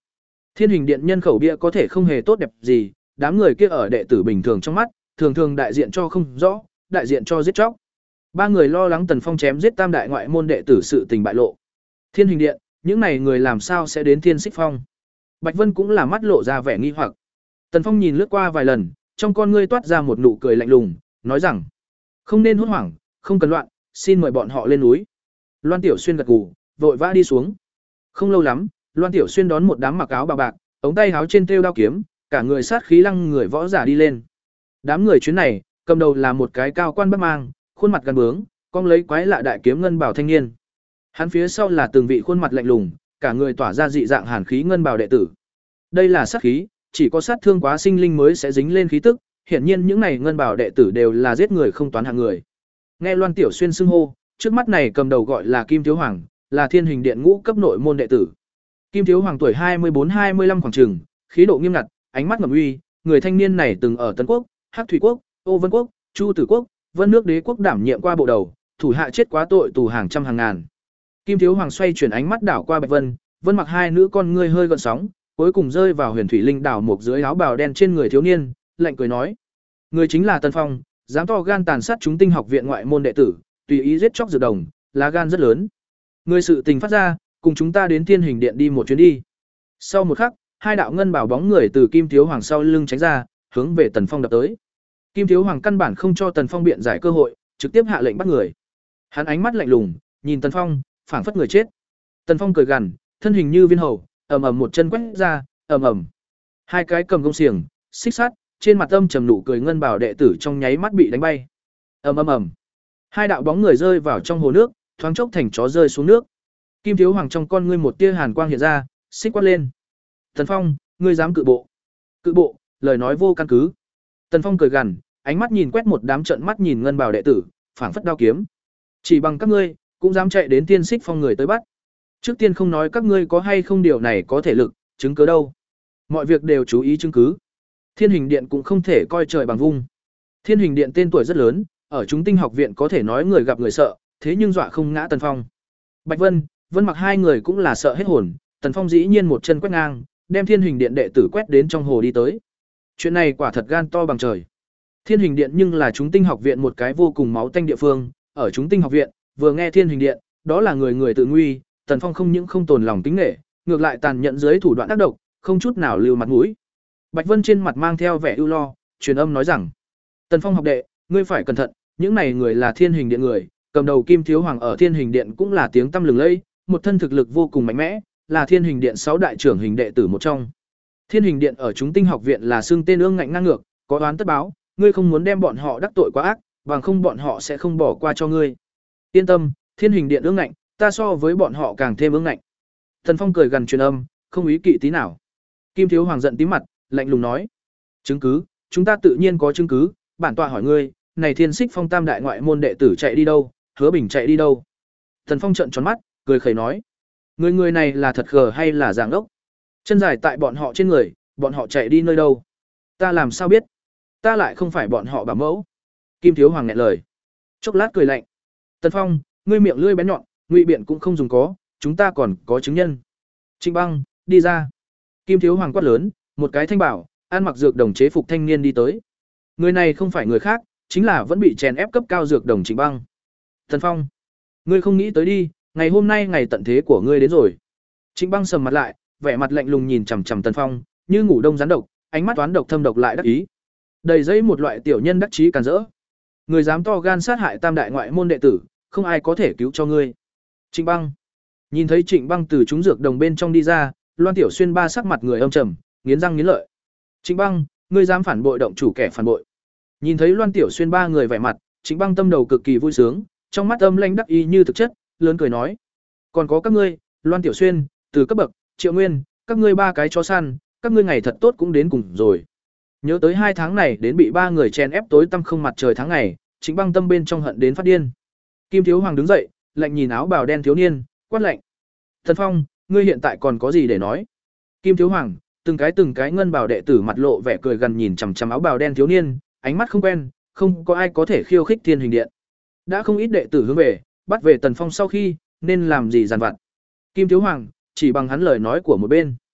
Thiên Hình Điện nhân khẩu bia có thể không hề tốt đẹp gì, đám người kia ở đệ tử bình thường trong mắt, thường thường đại diện cho không rõ, đại diện cho giết chóc. Ba người lo lắng Tần Phong chém giết tam đại ngoại môn đệ tử sự tình bại lộ. Thiên Hình Điện, những này người làm sao sẽ đến Thiên Xích Phong? Bạch Vân cũng là mắt lộ ra vẻ nghi hoặc. Tần Phong nhìn lướt qua vài lần, trong con ngươi toát ra một nụ cười lạnh lùng, nói rằng: "Không nên hốt hoảng, không cần loạn, xin mời bọn họ lên núi." Loan Tiểu Xuyên gật gù, vội vã đi xuống. Không lâu lắm, Loan Tiểu Xuyên đón một đám mặc áo bạc bạc, ống tay áo trên thêu đao kiếm, cả người sát khí lăng người võ giả đi lên. Đám người chuyến này, cầm đầu là một cái cao quan bắc mang, khuôn mặt gần bướng, cong lấy quái lạ đại kiếm ngân bảo thanh niên. Hắn phía sau là từng vị khuôn mặt lạnh lùng, cả người tỏa ra dị dạng hàn khí ngân bảo đệ tử. Đây là sát khí, chỉ có sát thương quá sinh linh mới sẽ dính lên khí tức, hiển nhiên những này ngân bảo đệ tử đều là giết người không toán hạng người. Nghe Loan Tiểu Xuyên xưng hô, trước mắt này cầm đầu gọi là Kim Thiếu Hoàng, là Thiên Hình Điện ngũ cấp nội môn đệ tử. Kim Thiếu Hoàng tuổi hai mươi bốn hai mươi lăm khoảng chừng, khí độ nghiêm ngặt, ánh mắt ngầm uy, người thanh niên này từng ở Tấn Quốc, Hắc Thủy Quốc, Ô Vân Quốc, Chu Tử Quốc, Vân Nước Đế Quốc đảm nhiệm qua bộ đầu, thủ hạ chết quá tội tù hàng trăm hàng ngàn. Kim Thiếu Hoàng xoay chuyển ánh mắt đảo qua Bạch Vân, Vân Mặc hai nữ con ngươi hơi gợn sóng, cuối cùng rơi vào Huyền Thủy Linh đảo một dưới áo bào đen trên người thiếu niên, lạnh cười nói: "Người chính là Tần Phong, dám to gan tàn sát chúng tinh học viện ngoại môn đệ tử, tùy ý giết chóc dược đồng, lá gan rất lớn. Người sự tình phát ra, cùng chúng ta đến Thiên Hình Điện đi một chuyến đi." Sau một khắc, hai đạo ngân bảo bóng người từ Kim Thiếu Hoàng sau lưng tránh ra, hướng về Tần Phong đập tới. Kim Thiếu Hoàng căn bản không cho Tần Phong biện giải cơ hội, trực tiếp hạ lệnh bắt người. Hắn ánh mắt lạnh lùng, nhìn Tần Phong, phảng phất người chết. Tần Phong cười gằn, thân hình như viên hầu, ầm ầm một chân quét ra, ầm ầm. Hai cái cầm gông xiềng, xích sắt, trên mặt âm trầm nụ cười ngân bảo đệ tử trong nháy mắt bị đánh bay. Ầm ầm ầm. Hai đạo bóng người rơi vào trong hồ nước, thoáng chốc thành chó rơi xuống nước. Kim Thiếu Hoàng trong con ngươi một tia hàn quang hiện ra, xích quát lên: "Tần Phong, ngươi dám cự bộ?" "Cự bộ?" Lời nói vô căn cứ. Tần Phong cười gằn, ánh mắt nhìn quét một đám trợn mắt nhìn ngân bảo đệ tử, phảng phất đao kiếm. "Chỉ bằng các ngươi, cũng dám chạy đến Tiên Xích Phong người tới bắt. Trước tiên không nói các ngươi có hay không điều này có thể lực, chứng cứ đâu? Mọi việc đều chú ý chứng cứ. Thiên Hình Điện cũng không thể coi trời bằng vung. Thiên Hình Điện tên tuổi rất lớn, ở chúng tinh học viện có thể nói người gặp người sợ, thế nhưng dọa không ngã Tần Phong." Bạch Vân, Vân Mặc hai người cũng là sợ hết hồn, Tần Phong dĩ nhiên một chân quét ngang, đem Thiên Hình Điện đệ tử quét đến trong hồ đi tới. Chuyện này quả thật gan to bằng trời. Thiên Hình Điện nhưng là chúng tinh học viện một cái vô cùng máu tanh địa phương, ở chúng tinh học viện, vừa nghe Thiên Hình Điện, đó là người người tự nguy, Tần Phong không những không tồn lòng kính nể, ngược lại tàn nhẫn dưới thủ đoạn ác độc, không chút nào lưu mặt mũi. Bạch Vân trên mặt mang theo vẻ ưu lo, truyền âm nói rằng: "Tần Phong học đệ, ngươi phải cẩn thận, những này người là Thiên Hình Điện người, cầm đầu Kim Thiếu Hoàng ở Thiên Hình Điện cũng là tiếng tăm lừng lẫy, một thân thực lực vô cùng mạnh mẽ, là Thiên Hình Điện sáu đại trưởng hình đệ tử một trong. Thiên Hình Điện ở chúng tinh học viện là xương tên ương ngạnh ngang ngược, có oán tất báo, ngươi không muốn đem bọn họ đắc tội quá ác, bằng không bọn họ sẽ không bỏ qua cho ngươi. Yên tâm, Thiên Hình Điện ương ngạnh, ta so với bọn họ càng thêm ương ngạnh." Tần Phong cười gần truyền âm, không ý kỵ tí nào. Kim Thiếu Hoàng giận tím mặt, lạnh lùng nói: "Chứng cứ, chúng ta tự nhiên có chứng cứ, bản tọa hỏi ngươi, này Thiên Xích Phong tam đại ngoại môn đệ tử chạy đi đâu, Hứa Bình chạy đi đâu?" Tần Phong trợn tròn mắt, cười khẩy nói: "Người người này là thật khờ hay là giảng ốc? Chân dài tại bọn họ trên người, bọn họ chạy đi nơi đâu? Ta làm sao biết? Ta lại không phải bọn họ bảo mẫu." Kim Thiếu Hoàng nghẹn lời. Chốc lát cười lạnh: "Tần Phong, ngươi miệng lưỡi bén nhọn, ngụy biện cũng không dùng có, chúng ta còn có chứng nhân." Trịnh Băng, đi ra. Kim Thiếu Hoàng quát lớn, một cái thanh bảo, ăn mặc dược đồng chế phục thanh niên đi tới. Người này không phải người khác, chính là vẫn bị chèn ép cấp cao dược đồng Trịnh Băng. "Tần Phong, ngươi không nghĩ tới đi, ngày hôm nay ngày tận thế của ngươi đến rồi." Trịnh Băng sầm mặt lại, vẻ mặt lạnh lùng nhìn chằm chằm Tần Phong, như ngủ đông rắn độc, ánh mắt toán độc thâm độc lại đắc ý. Đầy dây một loại tiểu nhân đắc chí càn rỡ. "Người dám to gan sát hại tam đại ngoại môn đệ tử, không ai có thể cứu cho ngươi." Trịnh Băng. Nhìn thấy Trịnh Băng từ chúng dược đồng bên trong đi ra, Loan Tiểu Xuyên ba sắc mặt người âm trầm, nghiến răng nghiến lợi. "Trịnh Băng, ngươi dám phản bội động chủ kẻ phản bội." Nhìn thấy Loan Tiểu Xuyên ba người vẻ mặt, Trịnh Băng tâm đầu cực kỳ vui sướng, trong mắt âm lãnh đắc ý như thực chất, lớn cười nói: "Còn có các ngươi, Loan Tiểu Xuyên, Từ Cấp Bậc, Triệu Nguyên, các ngươi ba cái chó săn, các ngươi ngày thật tốt cũng đến cùng rồi." Nhớ tới hai tháng này đến bị ba người chen ép tối tăm không mặt trời tháng ngày, Trịnh Băng tâm bên trong hận đến phát điên. Kim Thiếu Hoàng đứng dậy, lạnh nhìn áo bào đen thiếu niên, quát lạnh: "Tần Phong, ngươi hiện tại còn có gì để nói?" Kim Thiếu Hoàng, từng cái từng cái ngân bào đệ tử mặt lộ vẻ cười gần nhìn chằm chằm áo bào đen thiếu niên, ánh mắt không quen, không có ai có thể khiêu khích Thiên Hình Điện. Đã không ít đệ tử hướng về, bắt về Tần Phong sau khi, nên làm gì dàn vặt. Kim Thiếu Hoàng, chỉ bằng hắn lời nói của một bên.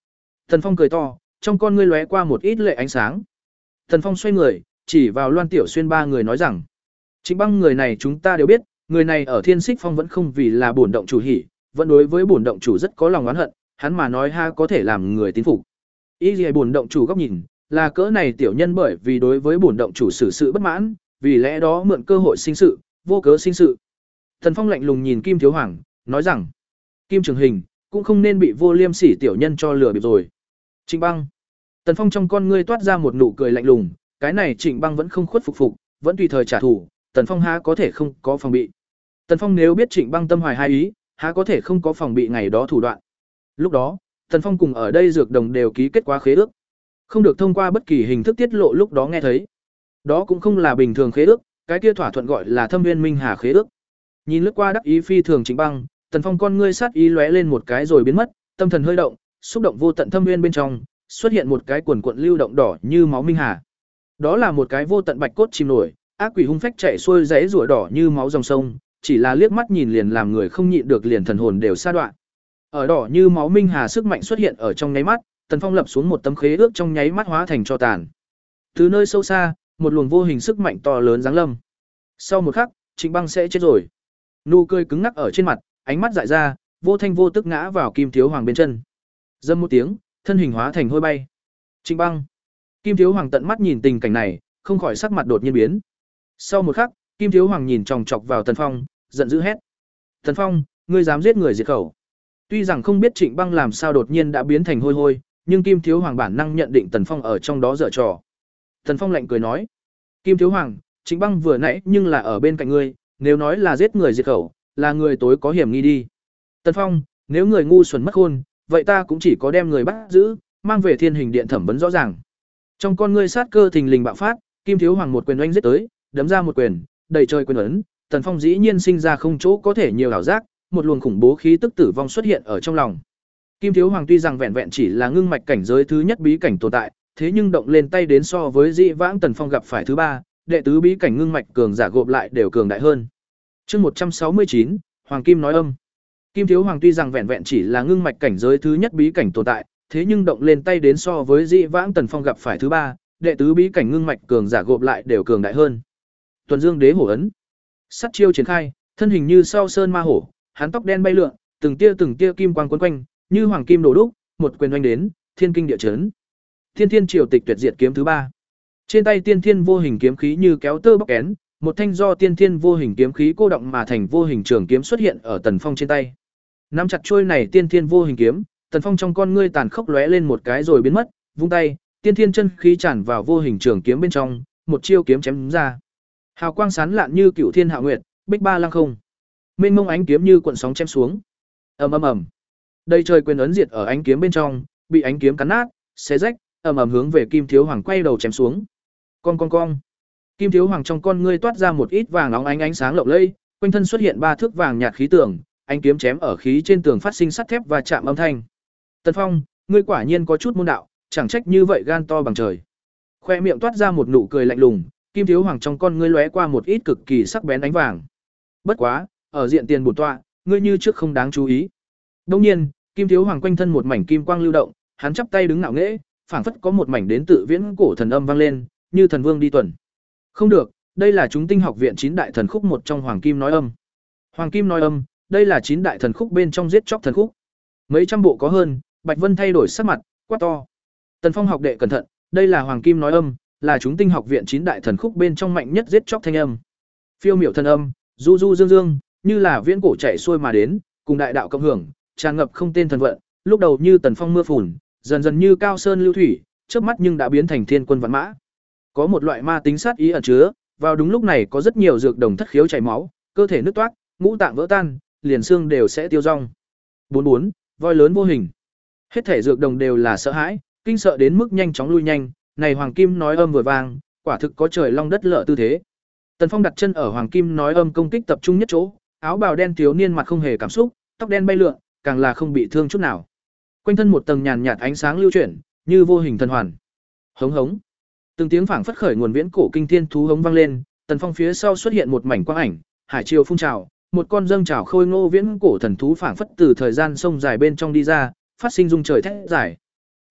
Tần Phong cười to, trong con ngươi lóe qua một ít lệ ánh sáng. Tần Phong xoay người, chỉ vào Loan Tiểu Xuyên ba người nói rằng: Trịnh Băng người này chúng ta đều biết, người này ở Thiên Xích Phong vẫn không vì là bổn động chủ hỉ, vẫn đối với bổn động chủ rất có lòng oán hận, hắn mà nói ha có thể làm người tín phục. Ý gì bổn động chủ góc nhìn, là cỡ này tiểu nhân bởi vì đối với bổn động chủ xử sự bất mãn, vì lẽ đó mượn cơ hội sinh sự, vô cớ sinh sự. Tần Phong lạnh lùng nhìn Kim Thiếu Hoàng, nói rằng: Kim Trường Hình cũng không nên bị vô liêm sỉ tiểu nhân cho lừa bịp rồi. Trịnh Băng. Tần Phong trong con ngươi toát ra một nụ cười lạnh lùng, cái này Trịnh Băng vẫn không khuất phục phục, vẫn tùy thời trả thù, Tần Phong há có thể không có phòng bị. Tần Phong nếu biết Trịnh Băng tâm hoài hai ý, há có thể không có phòng bị ngày đó thủ đoạn. Lúc đó, Tần Phong cùng ở đây dược đồng đều ký kết quá khế ước, không được thông qua bất kỳ hình thức tiết lộ lúc đó nghe thấy. Đó cũng không là bình thường khế ước, cái kia thỏa thuận gọi là Thâm Nguyên Minh Hà khế ước. Nhìn lướt qua đắc ý phi thường Trịnh Băng, Tần Phong con ngươi sát ý lóe lên một cái rồi biến mất, tâm thần hơi động, xúc động vô tận thâm nguyên bên trong, xuất hiện một cái quần cuộn lưu động đỏ như máu minh hà. Đó là một cái vô tận bạch cốt chìm nổi, ác quỷ hung phách chạy xuôi rẽ rủa đỏ như máu dòng sông, chỉ là liếc mắt nhìn liền làm người không nhịn được liền thần hồn đều sa đoạn. Ở đỏ như máu minh hà sức mạnh xuất hiện ở trong nháy mắt, Tần Phong lập xuống một tấm khế ước trong nháy mắt hóa thành tro tàn. Từ nơi sâu xa, một luồng vô hình sức mạnh to lớn giáng lâm. Sau một khắc, Trịnh Băng sẽ chết rồi. Nụ cười cứng ngắc ở trên mặt, ánh mắt dại ra, vô thanh vô tức ngã vào Kim Thiếu Hoàng bên chân. Dâm một tiếng, thân hình hóa thành hôi bay. Trịnh Băng. Kim Thiếu Hoàng tận mắt nhìn tình cảnh này, không khỏi sắc mặt đột nhiên biến. Sau một khắc, Kim Thiếu Hoàng nhìn chòng chọc vào Tần Phong, giận dữ hét: "Tần Phong, ngươi dám giết người diệt khẩu?" Tuy rằng không biết Trịnh Băng làm sao đột nhiên đã biến thành hôi hôi, nhưng Kim Thiếu Hoàng bản năng nhận định Tần Phong ở trong đó giở trò. Tần Phong lạnh cười nói: "Kim Thiếu Hoàng, Trịnh Băng vừa nãy nhưng là ở bên cạnh ngươi, nếu nói là giết người diệt khẩu, là người tối có hiểm nghi đi. Tần Phong, nếu người ngu xuẩn mất khôn, vậy ta cũng chỉ có đem người bắt giữ, mang về Thiên Hình Điện thẩm vấn rõ ràng." Trong con ngươi sát cơ thình lình bạo phát, Kim Thiếu Hoàng một quyền oanh giết tới, đấm ra một quyền, đầy trời quyền ấn, Tần Phong dĩ nhiên sinh ra không chỗ có thể nhiều ảo giác, một luồng khủng bố khí tức tử vong xuất hiện ở trong lòng. Kim Thiếu Hoàng tuy rằng vẹn vẹn chỉ là ngưng mạch cảnh giới thứ nhất bí cảnh tồn tại, thế nhưng động lên tay đến so với dị vãng Tần Phong gặp phải thứ ba, đệ tứ bí cảnh ngưng mạch cường giả gộp lại đều cường đại hơn. Chương một trăm sáu mươi chín, Hoàng Kim nói âm. Kim Thiếu Hoàng tuy rằng vẹn vẹn chỉ là ngưng mạch cảnh giới thứ nhất bí cảnh tồn tại, thế nhưng động lên tay đến so với dị vãng Tần Phong gặp phải thứ ba, đệ tứ bí cảnh ngưng mạch cường giả gộp lại đều cường đại hơn. Tuần Dương Đế Hổ ấn. Sắt chiêu triển khai, thân hình như sau sơn ma hổ, hắn tóc đen bay lượn, từng tia từng tia kim quang quấn quanh, như hoàng kim đổ đúc, một quyền oanh đến, thiên kinh địa chấn. Thiên Thiên Triều Tịch Tuyệt Diệt kiếm thứ ba. Trên tay Tiên Thiên vô hình kiếm khí như kéo tơ bóc kén, một thanh do Tiên Thiên vô hình kiếm khí cô động mà thành vô hình trường kiếm xuất hiện ở Tần Phong trên tay. Nắm chặt trôi này Tiên Thiên vô hình kiếm, Tần Phong trong con ngươi tàn khốc lóe lên một cái rồi biến mất, vung tay, Tiên Thiên chân khí tràn vào vô hình trường kiếm bên trong, một chiêu kiếm chém ra. Hào quang sáng lạn như cửu thiên hạ nguyệt, bích ba lăng không. Mênh mông ánh kiếm như cuộn sóng chém xuống. Ầm ầm ầm. Đây trời quyền ấn diệt ở ánh kiếm bên trong, bị ánh kiếm cắn nát, xé rách, ầm ầm hướng về Kim Thiếu Hoàng quay đầu chém xuống. Con con con. Kim Thiếu Hoàng trong con ngươi toát ra một ít vàng óng ánh ánh sáng lộng lẫy, quanh thân xuất hiện ba thước vàng nhạt khí tường, ánh kiếm chém ở khí trên tường phát sinh sắt thép và chạm âm thanh. Tần Phong, ngươi quả nhiên có chút môn đạo, chẳng trách như vậy gan to bằng trời. Khoe miệng toát ra một nụ cười lạnh lùng, Kim Thiếu Hoàng trong con ngươi lóe qua một ít cực kỳ sắc bén ánh vàng. Bất quá, ở diện tiền bổn tọa, ngươi như trước không đáng chú ý. Đương nhiên, Kim Thiếu Hoàng quanh thân một mảnh kim quang lưu động, hắn chắp tay đứng ngạo nghễ, phảng phất có một mảnh đến tự viễn cổ thần âm vang lên, như thần vương đi tuần. Không được, đây là chúng tinh học viện chín đại thần khúc một trong Hoàng Kim nói âm. Hoàng Kim nói âm, đây là chín đại thần khúc bên trong giết chóc thần khúc. Mấy trăm bộ có hơn, Bạch Vân thay đổi sắc mặt, quát to. Tần Phong học đệ cẩn thận, đây là Hoàng Kim nói âm, là chúng tinh học viện chín đại thần khúc bên trong mạnh nhất giết chóc thanh âm. Phiêu miểu thần âm, du du dương dương, như là viễn cổ chạy xuôi mà đến, cùng đại đạo cộng hưởng, tràn ngập không tên thần vận, lúc đầu như tần phong mưa phùn, dần dần như cao sơn lưu thủy, chớp mắt nhưng đã biến thành thiên quân vạn mã. Có một loại ma tính sát ý ẩn chứa, vào đúng lúc này có rất nhiều dược đồng thất khiếu chảy máu, cơ thể nứt toát, ngũ tạng vỡ tan, liền xương đều sẽ tiêu rong. bốn bốn, voi lớn vô hình. Hết thể dược đồng đều là sợ hãi, kinh sợ đến mức nhanh chóng lui nhanh, này Hoàng Kim nói âm vừa vang, quả thực có trời long đất lở tư thế. Tần Phong đặt chân ở Hoàng Kim nói âm công kích tập trung nhất chỗ, áo bào đen thiếu niên mặt không hề cảm xúc, tóc đen bay lượn, càng là không bị thương chút nào. Quanh thân một tầng nhàn nhạt ánh sáng lưu chuyển, như vô hình thần hoàn. Hống hống. Từng tiếng phảng phất khởi nguồn viễn cổ kinh thiên thú hống vang lên, Tần Phong phía sau xuất hiện một mảnh quang ảnh, hải triều phun trào, một con dâng trào khôi ngô viễn cổ thần thú phảng phất từ thời gian sông dài bên trong đi ra, phát sinh rung trời thét dài.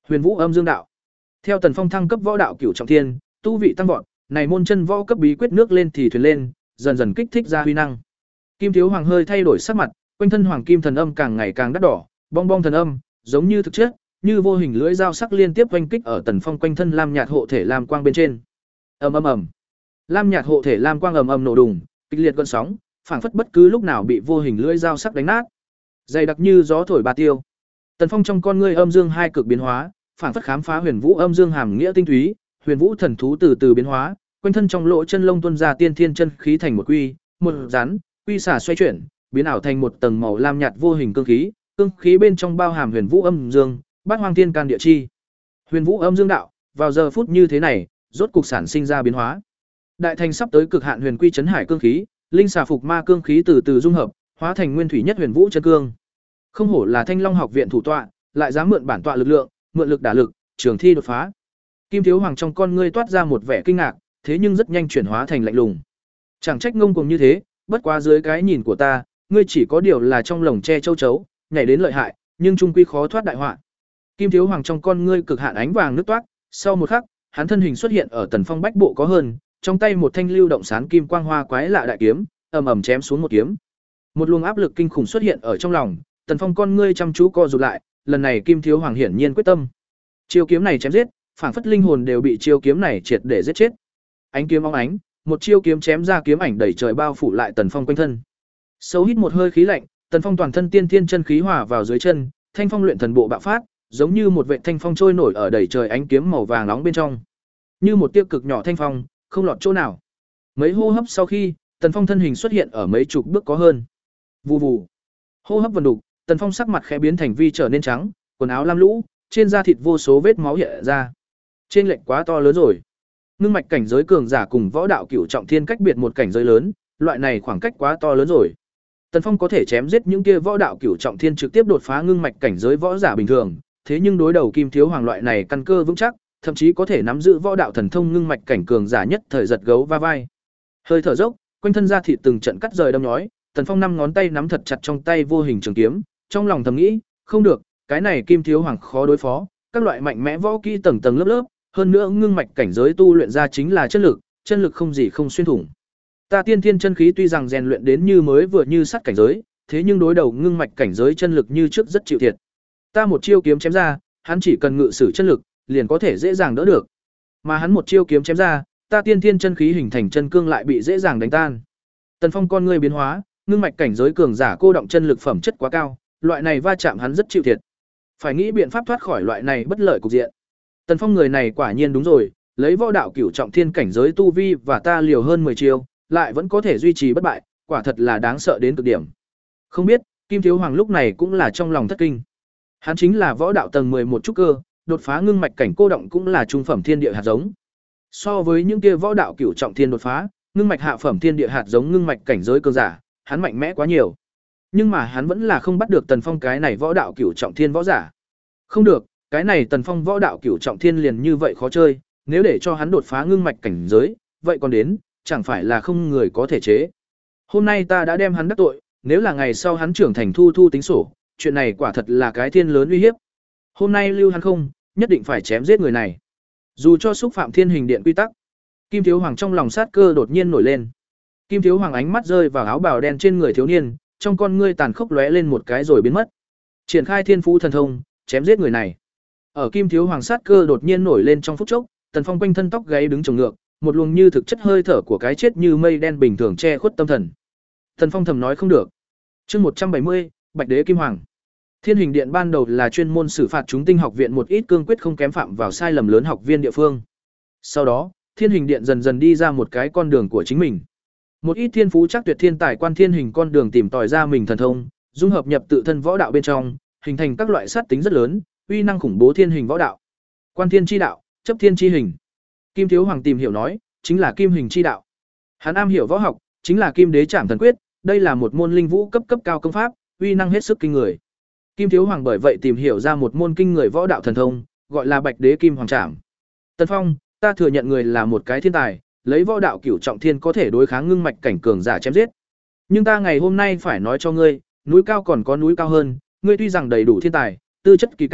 Huyền Vũ Âm Dương Đạo. Theo Tần Phong thăng cấp võ đạo cửu trọng thiên, tu vị tăng vọt, này môn chân võ cấp bí quyết nước lên thì thuyền lên, dần dần kích thích ra huy năng. Kim Thiếu Hoàng hơi thay đổi sắc mặt, quanh thân hoàng kim thần âm càng ngày càng đắt đỏ, bong bong thần âm, giống như thực chất, như vô hình lưỡi dao sắc liên tiếp oanh kích ở Tần Phong quanh thân lam nhạt hộ thể lam quang bên trên. Ầm ầm ầm. Lam nhạt hộ thể lam quang ầm ầm nổ đùng, kịch liệt gợn sóng, phảng phất bất cứ lúc nào bị vô hình lưỡi dao sắc đánh nát. Dày đặc như gió thổi ba tiêu. Tần Phong trong con ngươi âm dương hai cực biến hóa, phảng phất khám phá Huyền Vũ âm dương hàm nghĩa tinh túy, Huyền Vũ thần thú từ từ biến hóa, quanh thân trong lỗ chân lông tuôn ra tiên thiên chân khí thành một quy, một rắn, quy xả xoay chuyển, biến ảo thành một tầng màu lam nhạt vô hình cương khí, cương khí bên trong bao hàm Huyền Vũ âm dương, bát hoang thiên can địa chi. Huyền Vũ âm dương đạo, vào giờ phút như thế này, rốt cục sản sinh ra biến hóa. Đại thành sắp tới cực hạn huyền quy chấn hải cương khí, linh xà phục ma cương khí từ từ dung hợp, hóa thành nguyên thủy nhất Huyền Vũ chân cương. Không hổ là Thanh Long học viện thủ tọa, lại dám mượn bản tọa lực lượng, mượn lực đả lực, trường thi đột phá. Kim Thiếu Hoàng trong con ngươi toát ra một vẻ kinh ngạc, thế nhưng rất nhanh chuyển hóa thành lạnh lùng. Chẳng trách ngông cuồng như thế, bất quá dưới cái nhìn của ta, ngươi chỉ có điều là trong lồng che châu chấu, nhảy đến lợi hại, nhưng trung quy khó thoát đại họa. Kim Thiếu Hoàng trong con ngươi cực hạn ánh vàng nước toát, sau một khắc, hắn thân hình xuất hiện ở Tần Phong bách bộ có hơn, trong tay một thanh lưu động sáng kim quang hoa quái lạ đại kiếm, ầm ầm chém xuống một kiếm. Một luồng áp lực kinh khủng xuất hiện ở trong lòng, Tần Phong con ngươi chăm chú co rụt lại, lần này Kim Thiếu Hoàng hiển nhiên quyết tâm. Chiêu kiếm này chém giết, phảng phất linh hồn đều bị chiêu kiếm này triệt để giết chết. Ánh kiếm óng ánh, một chiêu kiếm chém ra kiếm ảnh đầy trời bao phủ lại Tần Phong quanh thân. Sâu hít một hơi khí lạnh, Tần Phong toàn thân tiên thiên chân khí hòa vào dưới chân, thanh phong luyện thần bộ bạo phát, giống như một vệt thanh phong trôi nổi ở đầy trời ánh kiếm màu vàng nóng bên trong. Như một tia cực nhỏ thanh phong, không lọt chỗ nào. Mấy hô hấp sau khi, Tần Phong thân hình xuất hiện ở mấy chục bước có hơn. Vù vù. Hô hấp vần đục, Tần Phong sắc mặt khẽ biến thành vi trở nên trắng, quần áo lam lũ, trên da thịt vô số vết máu hiện ra. Trên lệch quá to lớn rồi. Ngưng mạch cảnh giới cường giả cùng võ đạo cửu trọng thiên cách biệt một cảnh giới lớn, loại này khoảng cách quá to lớn rồi. Tần Phong có thể chém giết những kia võ đạo cửu trọng thiên trực tiếp đột phá ngưng mạch cảnh giới võ giả bình thường, thế nhưng đối đầu Kim Thiếu Hoàng loại này căn cơ vững chắc, thậm chí có thể nắm giữ võ đạo thần thông ngưng mạch cảnh cường giả nhất thời giật gấu va vai. Hơi thở dốc, quanh thân da thịt từng trận cắt rời đâm nhói, Tần Phong năm ngón tay nắm thật chặt trong tay vô hình trường kiếm, trong lòng thầm nghĩ, không được, cái này Kim Thiếu Hoàng khó đối phó, các loại mạnh mẽ võ kỹ tầng tầng lớp lớp, hơn nữa ngưng mạch cảnh giới tu luyện ra chính là chân lực, chân lực không gì không xuyên thủng. Ta tiên thiên chân khí tuy rằng rèn luyện đến như mới vừa như sắt cảnh giới, thế nhưng đối đầu ngưng mạch cảnh giới chân lực như trước rất chịu thiệt. Ta một chiêu kiếm chém ra, hắn chỉ cần ngự sử chân lực, liền có thể dễ dàng đỡ được. Mà hắn một chiêu kiếm chém ra, ta tiên thiên chân khí hình thành chân cương lại bị dễ dàng đánh tan. Tần Phong con ngươi biến hóa, ngưng mạch cảnh giới cường giả cô động chân lực phẩm chất quá cao, loại này va chạm hắn rất chịu thiệt. Phải nghĩ biện pháp thoát khỏi loại này bất lợi cục diện. Tần Phong người này quả nhiên đúng rồi, lấy võ đạo cửu trọng thiên cảnh giới tu vi và ta liều hơn mười chiêu, lại vẫn có thể duy trì bất bại, quả thật là đáng sợ đến cực điểm. Không biết, Kim Thiếu Hoàng lúc này cũng là trong lòng thất kinh. Hắn chính là võ đạo tầng mười một trúc cơ, đột phá ngưng mạch cảnh cô động cũng là trung phẩm thiên địa hạt giống. So với những kia võ đạo cửu trọng thiên đột phá, ngưng mạch hạ phẩm thiên địa hạt giống ngưng mạch cảnh giới cường giả, hắn mạnh mẽ quá nhiều. Nhưng mà hắn vẫn là không bắt được Tần Phong cái này võ đạo cửu trọng thiên võ giả. Không được, cái này Tần Phong võ đạo cửu trọng thiên liền như vậy khó chơi, nếu để cho hắn đột phá ngưng mạch cảnh giới, vậy còn đến, chẳng phải là không người có thể chế. Hôm nay ta đã đem hắn đắc tội, nếu là ngày sau hắn trưởng thành thu thu tính sổ, chuyện này quả thật là cái thiên lớn uy hiếp. Hôm nay lưu hắn không, nhất định phải chém giết người này. Dù cho xúc phạm thiên hình điện quy tắc. Kim Thiếu Hoàng trong lòng sát cơ đột nhiên nổi lên. Kim Thiếu Hoàng ánh mắt rơi vào áo bào đen trên người thiếu niên, trong con ngươi tàn khốc lóe lên một cái rồi biến mất. Triển khai thiên phú thần thông, chém giết người này. Ở Kim Thiếu Hoàng sát cơ đột nhiên nổi lên trong phút chốc, Tần Phong quanh thân tóc gáy đứng trồng ngược, một luồng như thực chất hơi thở của cái chết như mây đen bình thường che khuất tâm thần. Tần Phong thầm nói không được. Chương một trăm bảy mươi, Bạch Đế Kim Hoàng. Thiên Hình Điện ban đầu là chuyên môn xử phạt chúng tinh học viện một ít cương quyết không kém phạm vào sai lầm lớn học viên địa phương. Sau đó, Thiên Hình Điện dần dần đi ra một cái con đường của chính mình. Một ít thiên phú chắc tuyệt thiên tài quan thiên hình con đường tìm tòi ra mình thần thông, dung hợp nhập tự thân võ đạo bên trong, hình thành các loại sát tính rất lớn, uy năng khủng bố thiên hình võ đạo. Quan thiên chi đạo, chấp thiên chi hình. Kim Thiếu Hoàng tìm hiểu nói, chính là kim hình chi đạo. Hắn am hiểu võ học, chính là Kim Đế Trảm Thần Quyết, đây là một môn linh vũ cấp cấp cao công pháp, uy năng hết sức kinh người. Kim Thiếu Hoàng bởi vậy tìm hiểu ra một môn kinh người võ đạo thần thông, gọi là Bạch Đế Kim Hoàng Trảm. Tần Phong, ta thừa nhận người là một cái thiên tài, lấy võ đạo cửu trọng thiên có thể đối kháng ngưng mạch cảnh cường giả chém giết. Nhưng ta ngày hôm nay phải nói cho ngươi, núi cao còn có núi cao hơn, ngươi tuy rằng đầy đủ thiên tài, tư chất kỳ cao,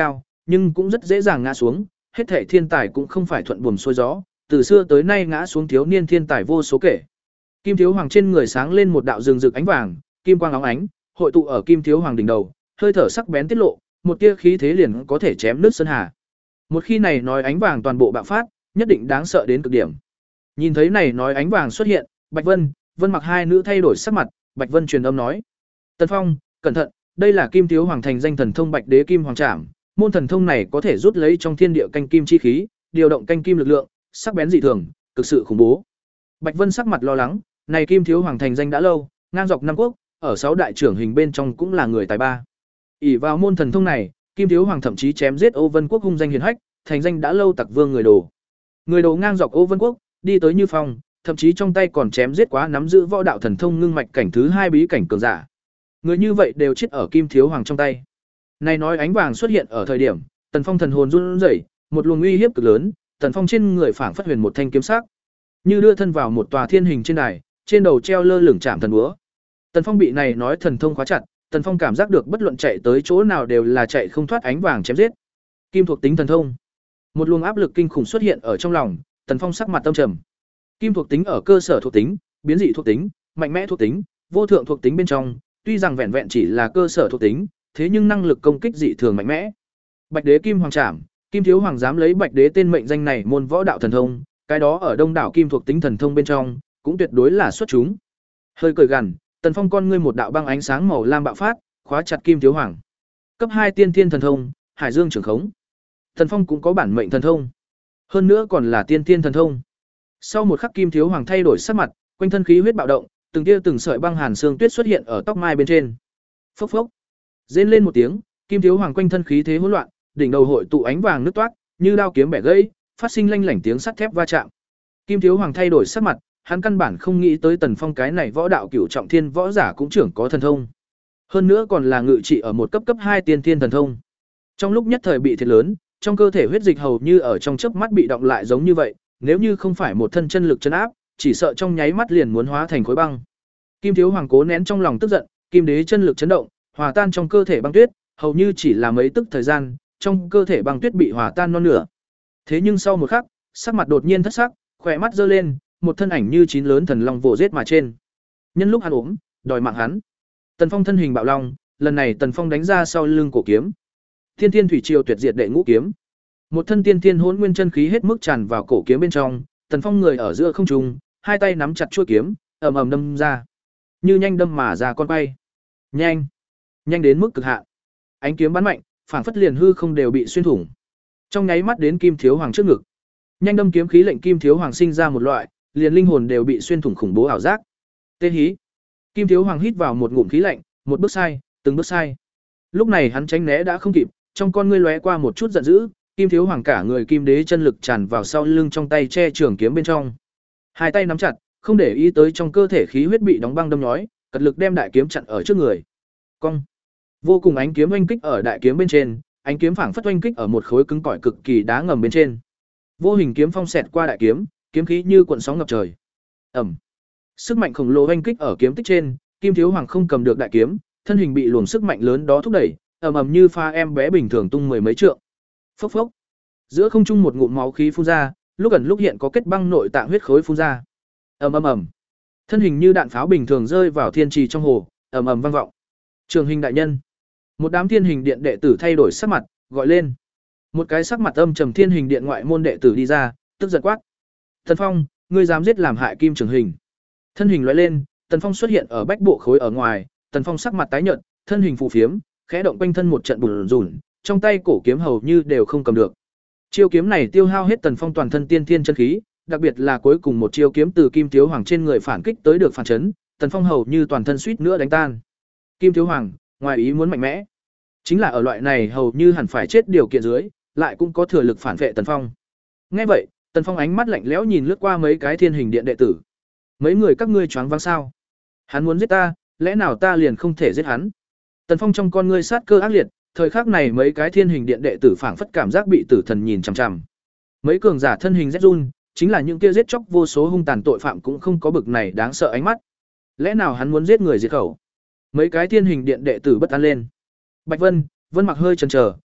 nhưng cũng rất dễ dàng ngã xuống, hết thảy thiên tài cũng không phải thuận buồm xuôi gió, từ xưa tới nay ngã xuống thiếu niên thiên tài vô số kể. Kim Thiếu Hoàng trên người sáng lên một đạo rừng rực ánh vàng, kim quang óng ánh, hội tụ ở Kim Thiếu Hoàng đỉnh đầu, hơi thở sắc bén tiết lộ, một tia khí thế liền có thể chém nứt sơn hà. Một khi này nói ánh vàng toàn bộ bạo phát, nhất định đáng sợ đến cực điểm. Nhìn thấy này nói ánh vàng xuất hiện, Bạch Vân, Vân Mặc hai nữ thay đổi sắc mặt, Bạch Vân truyền âm nói: "Tần Phong, cẩn thận, đây là Kim Thiếu Hoàng thành danh thần thông Bạch Đế Kim Hoàng Trảm, môn thần thông này có thể rút lấy trong thiên địa canh kim chi khí, điều động canh kim lực lượng, sắc bén dị thường, cực sự khủng bố." Bạch Vân sắc mặt lo lắng, này Kim Thiếu Hoàng thành danh đã lâu, ngang dọc năm quốc, ở sáu đại trưởng hình bên trong cũng là người tài ba. ỷ vào môn thần thông này, Kim Thiếu Hoàng thậm chí chém giết Ô Vân Quốc hung danh hiển hách, thành danh đã lâu tặc vương người đồ. Người đồ ngang dọc Ô Vân Quốc, đi tới Như Phong, thậm chí trong tay còn chém giết quá nắm giữ võ đạo thần thông ngưng mạch cảnh thứ hai bí cảnh cường giả. Người như vậy đều chết ở Kim Thiếu Hoàng trong tay. Này nói ánh vàng xuất hiện ở thời điểm, Tần Phong thần hồn run rẩy, một luồng uy hiếp cực lớn, Tần Phong trên người phảng phất huyền một thanh kiếm sắc, như đưa thân vào một tòa thiên hình trên đài, trên đầu treo lơ lửng chạm thần búa. Tần Phong bị này nói thần thông khóa chặt, Tần Phong cảm giác được bất luận chạy tới chỗ nào đều là chạy không thoát ánh vàng chém giết. Kim thuộc tính thần thông. Một luồng áp lực kinh khủng xuất hiện ở trong lòng, Tần Phong sắc mặt tâm trầm. Kim thuộc tính ở cơ sở thuộc tính, biến dị thuộc tính, mạnh mẽ thuộc tính, vô thượng thuộc tính bên trong, tuy rằng vẹn vẹn chỉ là cơ sở thuộc tính, thế nhưng năng lực công kích dị thường mạnh mẽ. Bạch Đế Kim Hoàng Trảm, Kim Thiếu Hoàng dám lấy Bạch Đế tên mệnh danh này môn võ đạo thần thông, cái đó ở đông đảo kim thuộc tính thần thông bên trong, cũng tuyệt đối là xuất chúng. Hơi cười gằn, Tần Phong con ngươi một đạo băng ánh sáng màu lam bạo phát, khóa chặt Kim Thiếu Hoàng. Cấp hai tiên thiên thần thông, Hải Dương Trường Khống. Tần Phong cũng có bản mệnh thần thông, hơn nữa còn là tiên thiên thần thông. Sau một khắc Kim Thiếu Hoàng thay đổi sắc mặt, quanh thân khí huyết bạo động, từng tia từng sợi băng hàn xương tuyết xuất hiện ở tóc mai bên trên. Phốc phốc. Rên lên một tiếng, Kim Thiếu Hoàng quanh thân khí thế hỗn loạn, đỉnh đầu hội tụ ánh vàng nứt toát, như đao kiếm bẻ gãy, phát sinh lanh lảnh tiếng sắt thép va chạm. Kim Thiếu Hoàng thay đổi sắc mặt, hắn căn bản không nghĩ tới Tần Phong cái này võ đạo cửu trọng thiên võ giả cũng trưởng có thần thông. Hơn nữa còn là ngự trị ở một cấp cấp hai tiên thiên thần thông. Trong lúc nhất thời bị thiệt lớn, trong cơ thể huyết dịch hầu như ở trong chớp mắt bị động lại giống như vậy, nếu như không phải một thân chân lực trấn áp, chỉ sợ trong nháy mắt liền muốn hóa thành khối băng. Kim Thiếu Hoàng cố nén trong lòng tức giận, kim đế chân lực chấn động, hòa tan trong cơ thể băng tuyết, hầu như chỉ là mấy tức thời gian, trong cơ thể băng tuyết bị hòa tan non nửa. Thế nhưng sau một khắc, sắc mặt đột nhiên thất sắc, khỏe mắt giơ lên, một thân ảnh như chín lớn thần long vồ giết mà trên. Nhân lúc hắn ốm, đòi mạng hắn. Tần Phong thân hình bạo long, lần này Tần Phong đánh ra sau lưng cổ kiếm. Thiên Thiên Thủy Triều tuyệt diệt đệ ngũ kiếm. Một thân tiên thiên hỗn nguyên chân khí hết mức tràn vào cổ kiếm bên trong, Tần Phong người ở giữa không trung, hai tay nắm chặt chuôi kiếm, ầm ầm đâm ra. Như nhanh đâm mà ra con quay. Nhanh, nhanh đến mức cực hạn. Ánh kiếm bắn mạnh, phảng phất liền hư không đều bị xuyên thủng. Trong nháy mắt đến Kim Thiếu Hoàng trước ngực. Nhanh đâm kiếm khí lệnh Kim Thiếu Hoàng sinh ra một loại, liền linh hồn đều bị xuyên thủng khủng bố ảo giác. Tê hí. Kim Thiếu Hoàng hít vào một ngụm khí lạnh, một bước sai, từng bước sai. Lúc này hắn tránh né đã không kịp, trong con ngươi lóe qua một chút giận dữ, Kim Thiếu Hoàng cả người kim đế chân lực tràn vào sau lưng trong tay che trường kiếm bên trong. Hai tay nắm chặt, không để ý tới trong cơ thể khí huyết bị đóng băng đâm nhói, cật lực đem đại kiếm chặn ở trước người. Cong. Vô cùng ánh kiếm oanh kích ở đại kiếm bên trên, ánh kiếm phảng phất oanh kích ở một khối cứng cỏi cực kỳ đá ngầm bên trên. Vô hình kiếm phong xẹt qua đại kiếm, kiếm khí như cuộn sóng ngập trời. Ầm. Sức mạnh khổng lồ oanh kích ở kiếm tích trên, Kim Thiếu Hoàng không cầm được đại kiếm, thân hình bị luồng sức mạnh lớn đó thúc đẩy, ầm ầm như pha em bé bình thường tung mười mấy trượng. Phốc phốc. Giữa không trung một ngụm máu khí phun ra, lúc ẩn lúc hiện có kết băng nội tạng huyết khối phun ra. Ầm ầm ầm. Thân hình như đạn pháo bình thường rơi vào thiên trì trong hồ, ầm ầm vang vọng. Trường hình đại nhân. Một đám thiên hình điện đệ tử thay đổi sắc mặt, gọi lên. Một cái sắc mặt âm trầm thiên hình điện ngoại môn đệ tử đi ra, tức giận quát: "Tần Phong, ngươi dám giết làm hại Kim Trường Hình?" Thân hình lóe lên, Tần Phong xuất hiện ở bách bộ khối ở ngoài, Tần Phong sắc mặt tái nhợt, thân hình phù phiếm, khẽ động quanh thân một trận bùn rùn, trong tay cổ kiếm hầu như đều không cầm được. Chiêu kiếm này tiêu hao hết Tần Phong toàn thân tiên thiên chân khí, đặc biệt là cuối cùng một chiêu kiếm từ Kim Thiếu Hoàng trên người phản kích tới được phản chấn, Tần Phong hầu như toàn thân suýt nữa đánh tan. Kim Thiếu Hoàng, ngoài ý muốn mạnh mẽ, chính là ở loại này hầu như hẳn phải chết điều kiện dưới, lại cũng có thừa lực phản vệ Tần Phong. Nghe vậy, Tần Phong ánh mắt lạnh lẽo nhìn lướt qua mấy cái thiên hình điện đệ tử. Mấy người các ngươi choáng váng sao? Hắn muốn giết ta, lẽ nào ta liền không thể giết hắn? Tần Phong trong con ngươi sát cơ ác liệt, thời khắc này mấy cái thiên hình điện đệ tử phảng phất cảm giác bị tử thần nhìn chằm chằm. Mấy cường giả thân hình rét run, chính là những kia giết chóc vô số hung tàn tội phạm cũng không có bực này đáng sợ ánh mắt. Lẽ nào hắn muốn giết người diệt khẩu? Mấy cái thiên hình điện đệ tử bất an lên. Bạch Vân, Vân Mặc hơi chần chờ,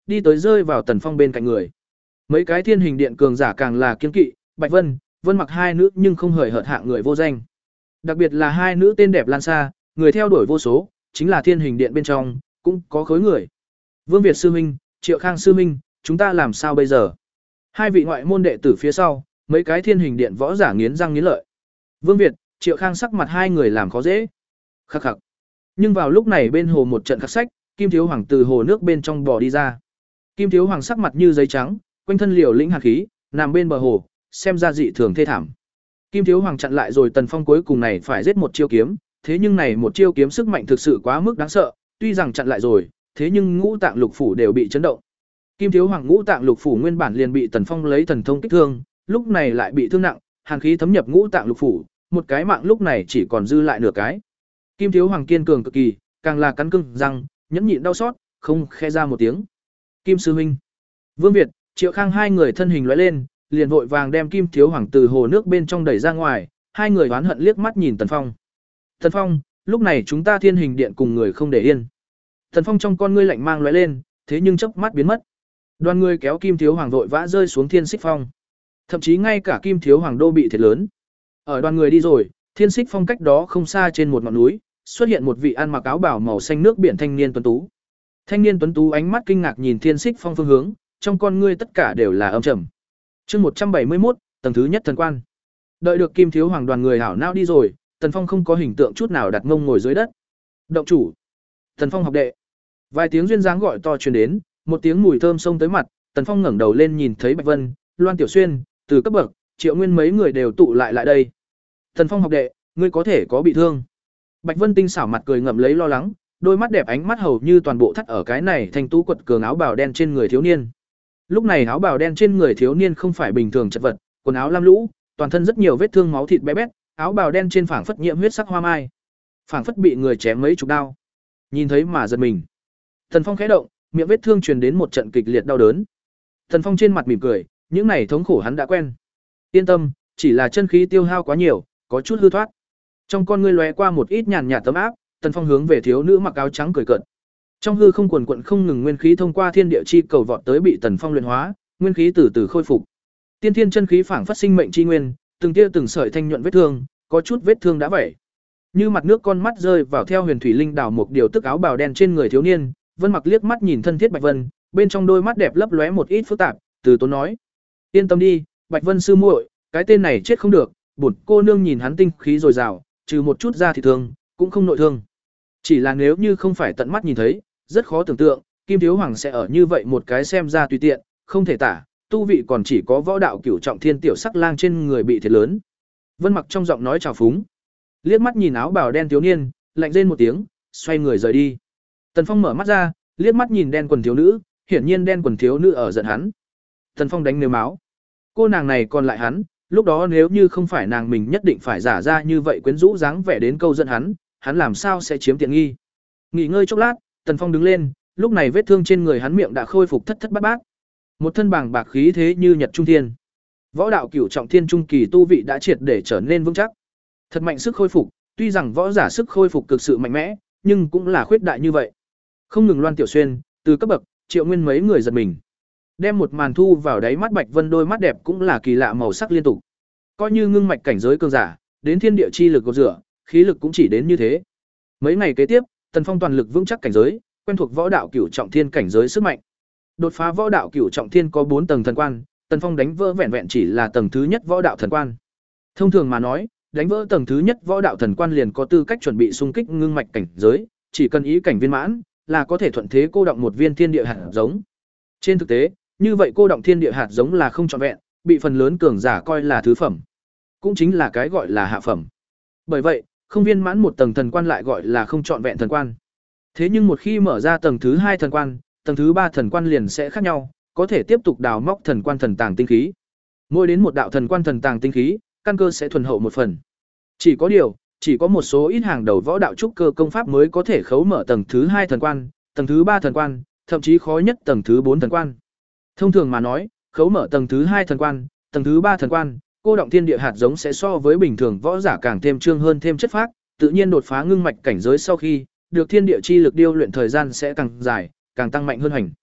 đi tới rơi vào Tần Phong bên cạnh người. Mấy cái thiên hình điện cường giả càng là kiên kỵ, Bạch Vân, Vân Mặc hai nữ nhưng không hời hợt hạng người vô danh. Đặc biệt là hai nữ tên đẹp lan xa, người theo đuổi vô số, chính là thiên hình điện bên trong, cũng có khối người. Vương Việt sư huynh, Triệu Khang sư huynh, chúng ta làm sao bây giờ? Hai vị ngoại môn đệ tử phía sau, mấy cái thiên hình điện võ giả nghiến răng nghiến lợi. Vương Việt, Triệu Khang sắc mặt hai người làm khó dễ. Khắc khắc. Nhưng vào lúc này bên hồ một trận khắc sách, Kim Thiếu Hoàng từ hồ nước bên trong bò đi ra. Kim Thiếu Hoàng sắc mặt như giấy trắng, quanh thân liều lĩnh hàn khí, nằm bên bờ hồ, xem ra dị thường thê thảm. Kim Thiếu Hoàng chặn lại rồi Tần Phong cuối cùng này phải giết một chiêu kiếm, thế nhưng này một chiêu kiếm sức mạnh thực sự quá mức đáng sợ, tuy rằng chặn lại rồi, thế nhưng ngũ tạng lục phủ đều bị chấn động. Kim Thiếu Hoàng ngũ tạng lục phủ nguyên bản liền bị Tần Phong lấy thần thông kích thương, lúc này lại bị thương nặng, hàn khí thấm nhập ngũ tạng lục phủ, một cái mạng lúc này chỉ còn dư lại nửa cái. Kim Thiếu Hoàng kiên cường cực kỳ, càng là cắn cứng răng, nhẫn nhịn đau xót, không khe ra một tiếng. Kim sư huynh, Vương Việt, Triệu Khang hai người thân hình lóe lên, liền vội vàng đem Kim Thiếu Hoàng từ hồ nước bên trong đẩy ra ngoài, hai người oán hận liếc mắt nhìn Tần Phong. Tần Phong, lúc này chúng ta thiên hình điện cùng người không để yên. Tần Phong trong con ngươi lạnh mang lóe lên, thế nhưng chớp mắt biến mất. Đoàn người kéo Kim Thiếu Hoàng vội vã rơi xuống Thiên Xích Phong. Thậm chí ngay cả Kim Thiếu Hoàng đô bị thiệt lớn. Ở đoàn người đi rồi, Thiên Xích Phong cách đó không xa trên một ngọn núi, xuất hiện một vị ăn mặc áo bào màu xanh nước biển thanh niên tuấn tú. Thanh niên tuấn tú ánh mắt kinh ngạc nhìn Thiên Xích Phong phương hướng, trong con ngươi tất cả đều là âm trầm. Chương một trăm bảy mươi mốt, tầng thứ nhất thần quan. Đợi được Kim Thiếu Hoàng đoàn người hảo não đi rồi, Tần Phong không có hình tượng chút nào đặt ngông ngồi dưới đất. Động chủ, Tần Phong học đệ. Vài tiếng duyên dáng gọi to truyền đến, một tiếng mùi thơm xông tới mặt, Tần Phong ngẩng đầu lên nhìn thấy Bạch Vân, Loan Tiểu Xuyên, Từ Cấp Bậc, Triệu Nguyên mấy người đều tụ lại lại đây. Tần Phong học đệ, ngươi có thể có bị thương? Bạch Vân tinh xảo mặt cười ngậm lấy lo lắng, đôi mắt đẹp ánh mắt hầu như toàn bộ thắt ở cái này thanh tú quật cường áo bào đen trên người thiếu niên. Lúc này áo bào đen trên người thiếu niên không phải bình thường chật vật, quần áo lam lũ, toàn thân rất nhiều vết thương máu thịt bé bét, áo bào đen trên phảng phất nhiễm huyết sắc hoa mai, phảng phất bị người chém mấy chục đao. Nhìn thấy mà giật mình. Tần Phong khẽ động, miệng vết thương truyền đến một trận kịch liệt đau đớn. Tần Phong trên mặt mỉm cười, những này thống khổ hắn đã quen. Yên tâm, chỉ là chân khí tiêu hao quá nhiều, có chút hư thoát. Trong con ngươi lóe qua một ít nhàn nhạt tấm áp, Tần Phong hướng về thiếu nữ mặc áo trắng cười cợt. Trong hư không quần quần không ngừng nguyên khí thông qua thiên địa chi cầu vọt tới bị Tần Phong luyện hóa, nguyên khí từ từ khôi phục. Tiên thiên chân khí phảng phất sinh mệnh chi nguyên, từng tia từng sợi thanh nhuận vết thương, có chút vết thương đã vẩy. Như mặt nước con mắt rơi vào theo Huyền Thủy Linh đảo một điều tức áo bào đen trên người thiếu niên, Vân Mặc liếc mắt nhìn thân thiết Bạch Vân, bên trong đôi mắt đẹp lấp lóe một ít phức tạp, từ tốn nói: "Yên tâm đi, Bạch Vân sư muội, cái tên này chết không được." Bổn cô nương nhìn hắn tinh khí dồi dào, trừ một chút da thì thương, cũng không nội thương. Chỉ là nếu như không phải tận mắt nhìn thấy, rất khó tưởng tượng, Kim Thiếu Hoàng sẽ ở như vậy một cái xem ra tùy tiện, không thể tả, tu vị còn chỉ có võ đạo cửu trọng thiên tiểu sắc lang trên người bị thiệt lớn. Vân Mặc trong giọng nói trào phúng, liếc mắt nhìn áo bào đen thiếu niên, lạnh rên một tiếng, xoay người rời đi. Tần Phong mở mắt ra, liếc mắt nhìn đen quần thiếu nữ, hiển nhiên đen quần thiếu nữ ở giận hắn. Tần Phong đánh nếu máu. Cô nàng này còn lại hắn, lúc đó nếu như không phải nàng mình nhất định phải giả ra như vậy quyến rũ dáng vẻ đến câu giận hắn, hắn làm sao sẽ chiếm tiện nghi. Nghỉ ngơi chốc lát, Tần Phong đứng lên, lúc này vết thương trên người hắn miệng đã khôi phục thất thất bát bát. Một thân bàng bạc khí thế như nhật trung thiên. Võ đạo cửu trọng thiên trung kỳ tu vị đã triệt để trở nên vững chắc. Thật mạnh sức khôi phục, tuy rằng võ giả sức khôi phục cực sự mạnh mẽ, nhưng cũng là khuyết đại như vậy. Không ngừng Loan Tiểu Xuyên, Từ Cấp Bậc, Triệu Nguyên mấy người giật mình. Đem một màn thu vào đáy mắt Bạch Vân đôi mắt đẹp cũng là kỳ lạ màu sắc liên tục. Coi như ngưng mạch cảnh giới cường giả, đến thiên địa chi lực gột rửa, khí lực cũng chỉ đến như thế. Mấy ngày kế tiếp, Tần Phong toàn lực vững chắc cảnh giới, quen thuộc võ đạo cửu trọng thiên cảnh giới sức mạnh. Đột phá võ đạo cửu trọng thiên có bốn tầng thần quan, Tần Phong đánh vỡ vẹn vẹn chỉ là tầng thứ nhất võ đạo thần quan. Thông thường mà nói, đánh vỡ tầng thứ nhất võ đạo thần quan liền có tư cách chuẩn bị xung kích ngưng mạch cảnh giới, chỉ cần ý cảnh viên mãn, là có thể thuận thế cô động một viên thiên địa hạt giống. Trên thực tế, như vậy cô động thiên địa hạt giống là không trọn vẹn, bị phần lớn cường giả coi là thứ phẩm, cũng chính là cái gọi là hạ phẩm. Bởi vậy, không viên mãn một tầng thần quan lại gọi là không trọn vẹn thần quan. Thế nhưng một khi mở ra tầng thứ hai thần quan, tầng thứ ba thần quan liền sẽ khác nhau, có thể tiếp tục đào móc thần quan thần tàng tinh khí. Mỗi đến một đạo thần quan thần tàng tinh khí, căn cơ sẽ thuần hậu một phần. Chỉ có điều, chỉ có một số ít hàng đầu võ đạo trúc cơ công pháp mới có thể khấu mở tầng thứ hai thần quan, tầng thứ ba thần quan, thậm chí khó nhất tầng thứ bốn thần quan. Thông thường mà nói, khấu mở tầng thứ hai thần quan, tầng thứ ba thần quan, cô động thiên địa hạt giống sẽ so với bình thường võ giả càng thêm trương hơn thêm chất phác, tự nhiên đột phá ngưng mạch cảnh giới sau khi, được thiên địa chi lực điêu luyện thời gian sẽ càng dài, càng tăng mạnh hơn hành.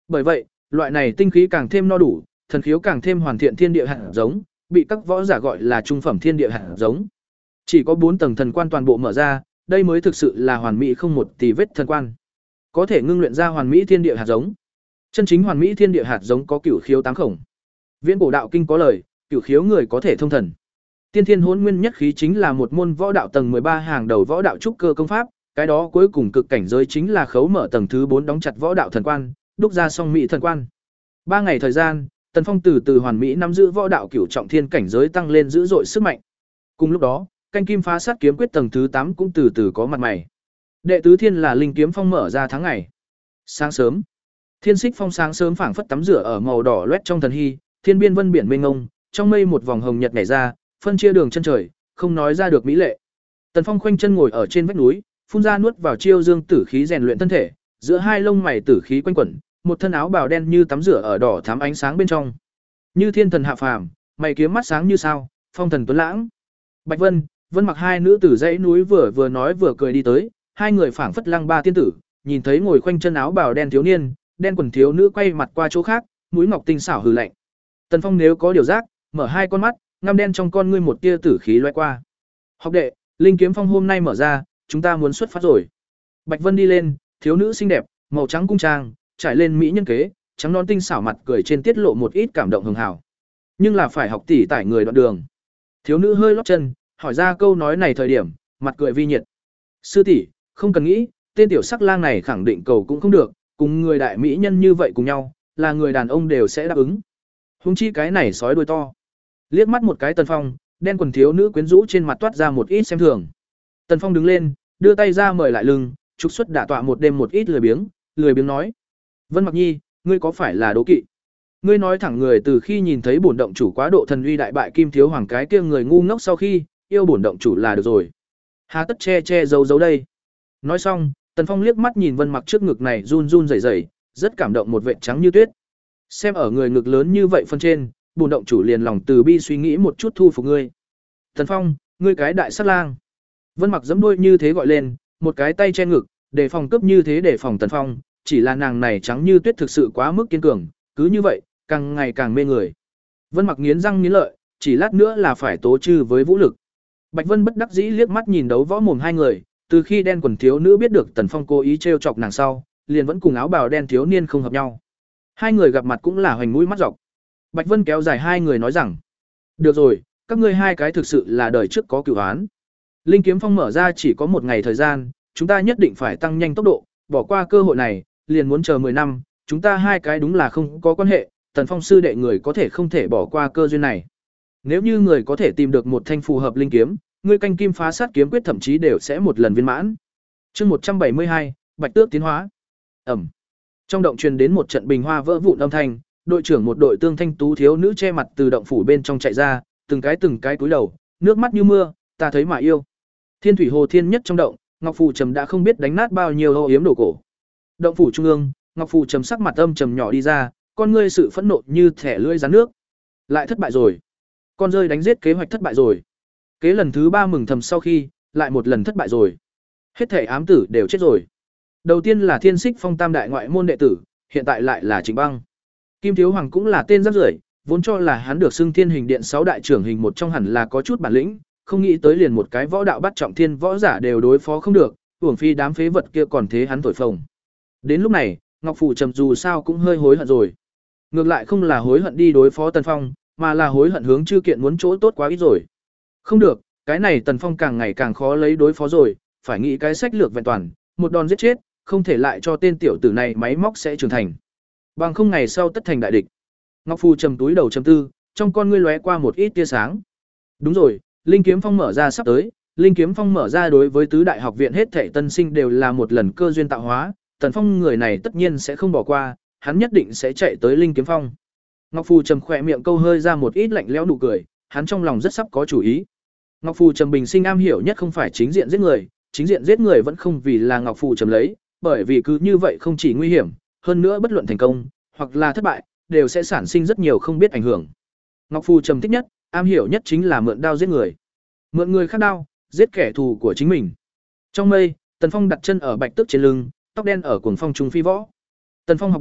Bởi vậy, loại này tinh khí càng thêm no đủ, thần khiếu càng thêm hoàn thiện thiên địa hạt giống, bị các võ giả gọi là trung phẩm thiên địa hạt giống. Chỉ có bốn tầng thần quan toàn bộ mở ra, đây mới thực sự là hoàn mỹ không một tì vết thần quan. Có thể ngưng luyện ra hoàn mỹ thiên địa hạt giống. Chân chính hoàn mỹ thiên địa hạt giống có cửu khiếu tám khổng. Viễn cổ đạo kinh có lời, cửu khiếu người có thể thông thần. Tiên Thiên Hỗn Nguyên Nhất Khí chính là một môn võ đạo tầng mười ba hàng đầu võ đạo trúc cơ công pháp, cái đó cuối cùng cực cảnh giới chính là khấu mở tầng thứ bốn đóng chặt võ đạo thần quan, đúc ra song mỹ thần quan. Ba ngày thời gian, Tần Phong từ từ hoàn mỹ nắm giữ võ đạo cửu trọng thiên cảnh giới tăng lên dữ dội sức mạnh. Cùng lúc đó, canh kim phá sát kiếm quyết tầng thứ tám cũng từ từ có mặt mày. Đệ tứ thiên là linh kiếm phong mở ra tháng ngày. Sáng sớm, Thiên Xích Phong sáng sớm phảng phất tắm rửa ở màu đỏ loét trong thần hy, thiên biên vân biển mênh mông, trong mây một vòng hồng nhật nhảy ra, phân chia đường chân trời, không nói ra được mỹ lệ. Tần Phong khoanh chân ngồi ở trên vách núi, phun ra nuốt vào chiêu dương tử khí rèn luyện thân thể, giữa hai lông mày tử khí quanh quẩn, một thân áo bào đen như tắm rửa ở đỏ thắm ánh sáng bên trong. Như thiên thần hạ phàm, mày kiếm mắt sáng như sao, phong thần tuấn lãng. Bạch Vân, Vân Mặc hai nữ tử dãy núi vừa vừa nói vừa cười đi tới, hai người phảng phất lăng ba tiên tử, nhìn thấy ngồi khoanh chân áo bào đen thiếu niên, đen quần thiếu nữ quay mặt qua chỗ khác, mũi ngọc tinh xảo hừ lạnh. Tần Phong nếu có điều giác, mở hai con mắt, ngăm đen trong con ngươi một tia tử khí loay qua. Học đệ, linh kiếm phong hôm nay mở ra, chúng ta muốn xuất phát rồi. Bạch Vân đi lên, thiếu nữ xinh đẹp, màu trắng cung trang, trải lên mỹ nhân kế, trắng non tinh xảo mặt cười trên tiết lộ một ít cảm động hường hào. Nhưng là phải học tỷ tải người đoạn đường. Thiếu nữ hơi lót chân, hỏi ra câu nói này thời điểm, mặt cười vi nhiệt. Sư tỷ, không cần nghĩ, tên tiểu sắc lang này khẳng định cầu cũng không được, cùng người đại mỹ nhân như vậy cùng nhau, là người đàn ông đều sẽ đáp ứng. Huống chi cái này sói đuôi to. Liếc mắt một cái Tần Phong, đen quần thiếu nữ quyến rũ trên mặt toát ra một ít xem thường. Tần Phong đứng lên, đưa tay ra mời lại lưng, trục xuất đả tọa một đêm một ít lười biếng, lười biếng nói: "Vân Mặc Nhi, ngươi có phải là đố kỵ? Ngươi nói thẳng người từ khi nhìn thấy bổn động chủ quá độ thần uy đại bại Kim thiếu hoàng cái kia người ngu ngốc sau khi, yêu bổn động chủ là được rồi. Hà tất che che giấu giấu đây?" Nói xong, Tần Phong liếc mắt nhìn Vân Mặc trước ngực này run run rẩy rẩy, rất cảm động một vệt trắng như tuyết. Xem ở người ngực lớn như vậy phân trên, bổn động chủ liền lòng từ bi suy nghĩ một chút thu phục ngươi. Tần Phong, ngươi cái đại sát lang. Vân Mặc giẫm đuôi như thế gọi lên, một cái tay che ngực, để phòng cướp như thế để phòng Tần Phong, chỉ là nàng này trắng như tuyết thực sự quá mức kiên cường, cứ như vậy, càng ngày càng mê người. Vân Mặc nghiến răng nghiến lợi, chỉ lát nữa là phải tố trừ với vũ lực. Bạch Vân bất đắc dĩ liếc mắt nhìn đấu võ mồm hai người, từ khi đen quần thiếu nữ biết được Tần Phong cố ý trêu chọc nàng sau, liền vẫn cùng áo bào đen thiếu niên không hợp nhau. Hai người gặp mặt cũng là hoành mũi mắt dọc. Bạch Vân kéo dài hai người nói rằng: "Được rồi, các ngươi hai cái thực sự là đời trước có cửu oán. Linh kiếm phong mở ra chỉ có một ngày thời gian, chúng ta nhất định phải tăng nhanh tốc độ, bỏ qua cơ hội này, liền muốn chờ mười năm, chúng ta hai cái đúng là không có quan hệ, Tần Phong sư đệ người có thể không thể bỏ qua cơ duyên này. Nếu như người có thể tìm được một thanh phù hợp linh kiếm, ngươi canh kim phá sát kiếm quyết thậm chí đều sẽ một lần viên mãn." Chương một trăm bảy mươi hai, Bạch Tước tiến hóa. Ẩm. Trong động truyền đến một trận bình hoa vỡ vụn âm thanh, đội trưởng một đội tương thanh tú thiếu nữ che mặt từ động phủ bên trong chạy ra, từng cái từng cái cúi đầu, nước mắt như mưa, ta thấy mà yêu. Thiên thủy hồ thiên nhất trong động, Ngọc Phù Trầm đã không biết đánh nát bao nhiêu âu yếm đồ cổ. Động phủ trung ương, Ngọc Phù Trầm sắc mặt âm trầm nhỏ đi ra, con ngươi sự phẫn nộ như thẻ lưỡi rắn nước. Lại thất bại rồi. Con rơi đánh giết kế hoạch thất bại rồi. Kế lần thứ ba mừng thầm sau khi, lại một lần thất bại rồi. Hết thể ám tử đều chết rồi. Đầu tiên là Thiên Xích Phong tam đại ngoại môn đệ tử, hiện tại lại là Trịnh Băng. Kim thiếu hoàng cũng là tên rác rưởi, vốn cho là hắn được xưng Thiên Hình Điện sáu đại trưởng hình một trong hẳn là có chút bản lĩnh, không nghĩ tới liền một cái võ đạo bắt trọng thiên võ giả đều đối phó không được, uổng phi đám phế vật kia còn thế hắn thổi phồng. Đến lúc này, Ngọc Phù Trầm dù sao cũng hơi hối hận rồi. Ngược lại không là hối hận đi đối phó Tần Phong, mà là hối hận hướng Chư Kiện muốn chỗ tốt quá ít rồi. Không được, cái này Tần Phong càng ngày càng khó lấy đối phó rồi, phải nghĩ cái sách lược vẹn toàn, một đòn giết chết, không thể lại cho tên tiểu tử này máy móc sẽ trưởng thành. Bằng không ngày sau tất thành đại địch. Ngọc Phù Trầm túi đầu trầm tư, trong con ngươi lóe qua một ít tia sáng. Đúng rồi, Linh Kiếm Phong mở ra sắp tới, Linh Kiếm Phong mở ra đối với tứ đại học viện hết thảy tân sinh đều là một lần cơ duyên tạo hóa, Tần Phong người này tất nhiên sẽ không bỏ qua, hắn nhất định sẽ chạy tới Linh Kiếm Phong. Ngọc Phù Trầm khỏe miệng câu hơi ra một ít lạnh lẽo nụ cười, hắn trong lòng rất sắp có chủ ý. Ngọc Phù Trầm bình sinh am hiểu nhất không phải chính diện giết người, chính diện giết người vẫn không vì là Ngọc Phù Trầm lấy, bởi vì cứ như vậy không chỉ nguy hiểm, hơn nữa bất luận thành công hoặc là thất bại, đều sẽ sản sinh rất nhiều không biết ảnh hưởng. Ngọc Phù Trầm thích nhất, am hiểu nhất chính là mượn đao giết người. Mượn người khác đao, giết kẻ thù của chính mình. Trong mây, Tần Phong đặt chân ở Bạch Tước trên lưng, tóc đen ở cuồng phong trung phi võ. Tần Phong học đệ,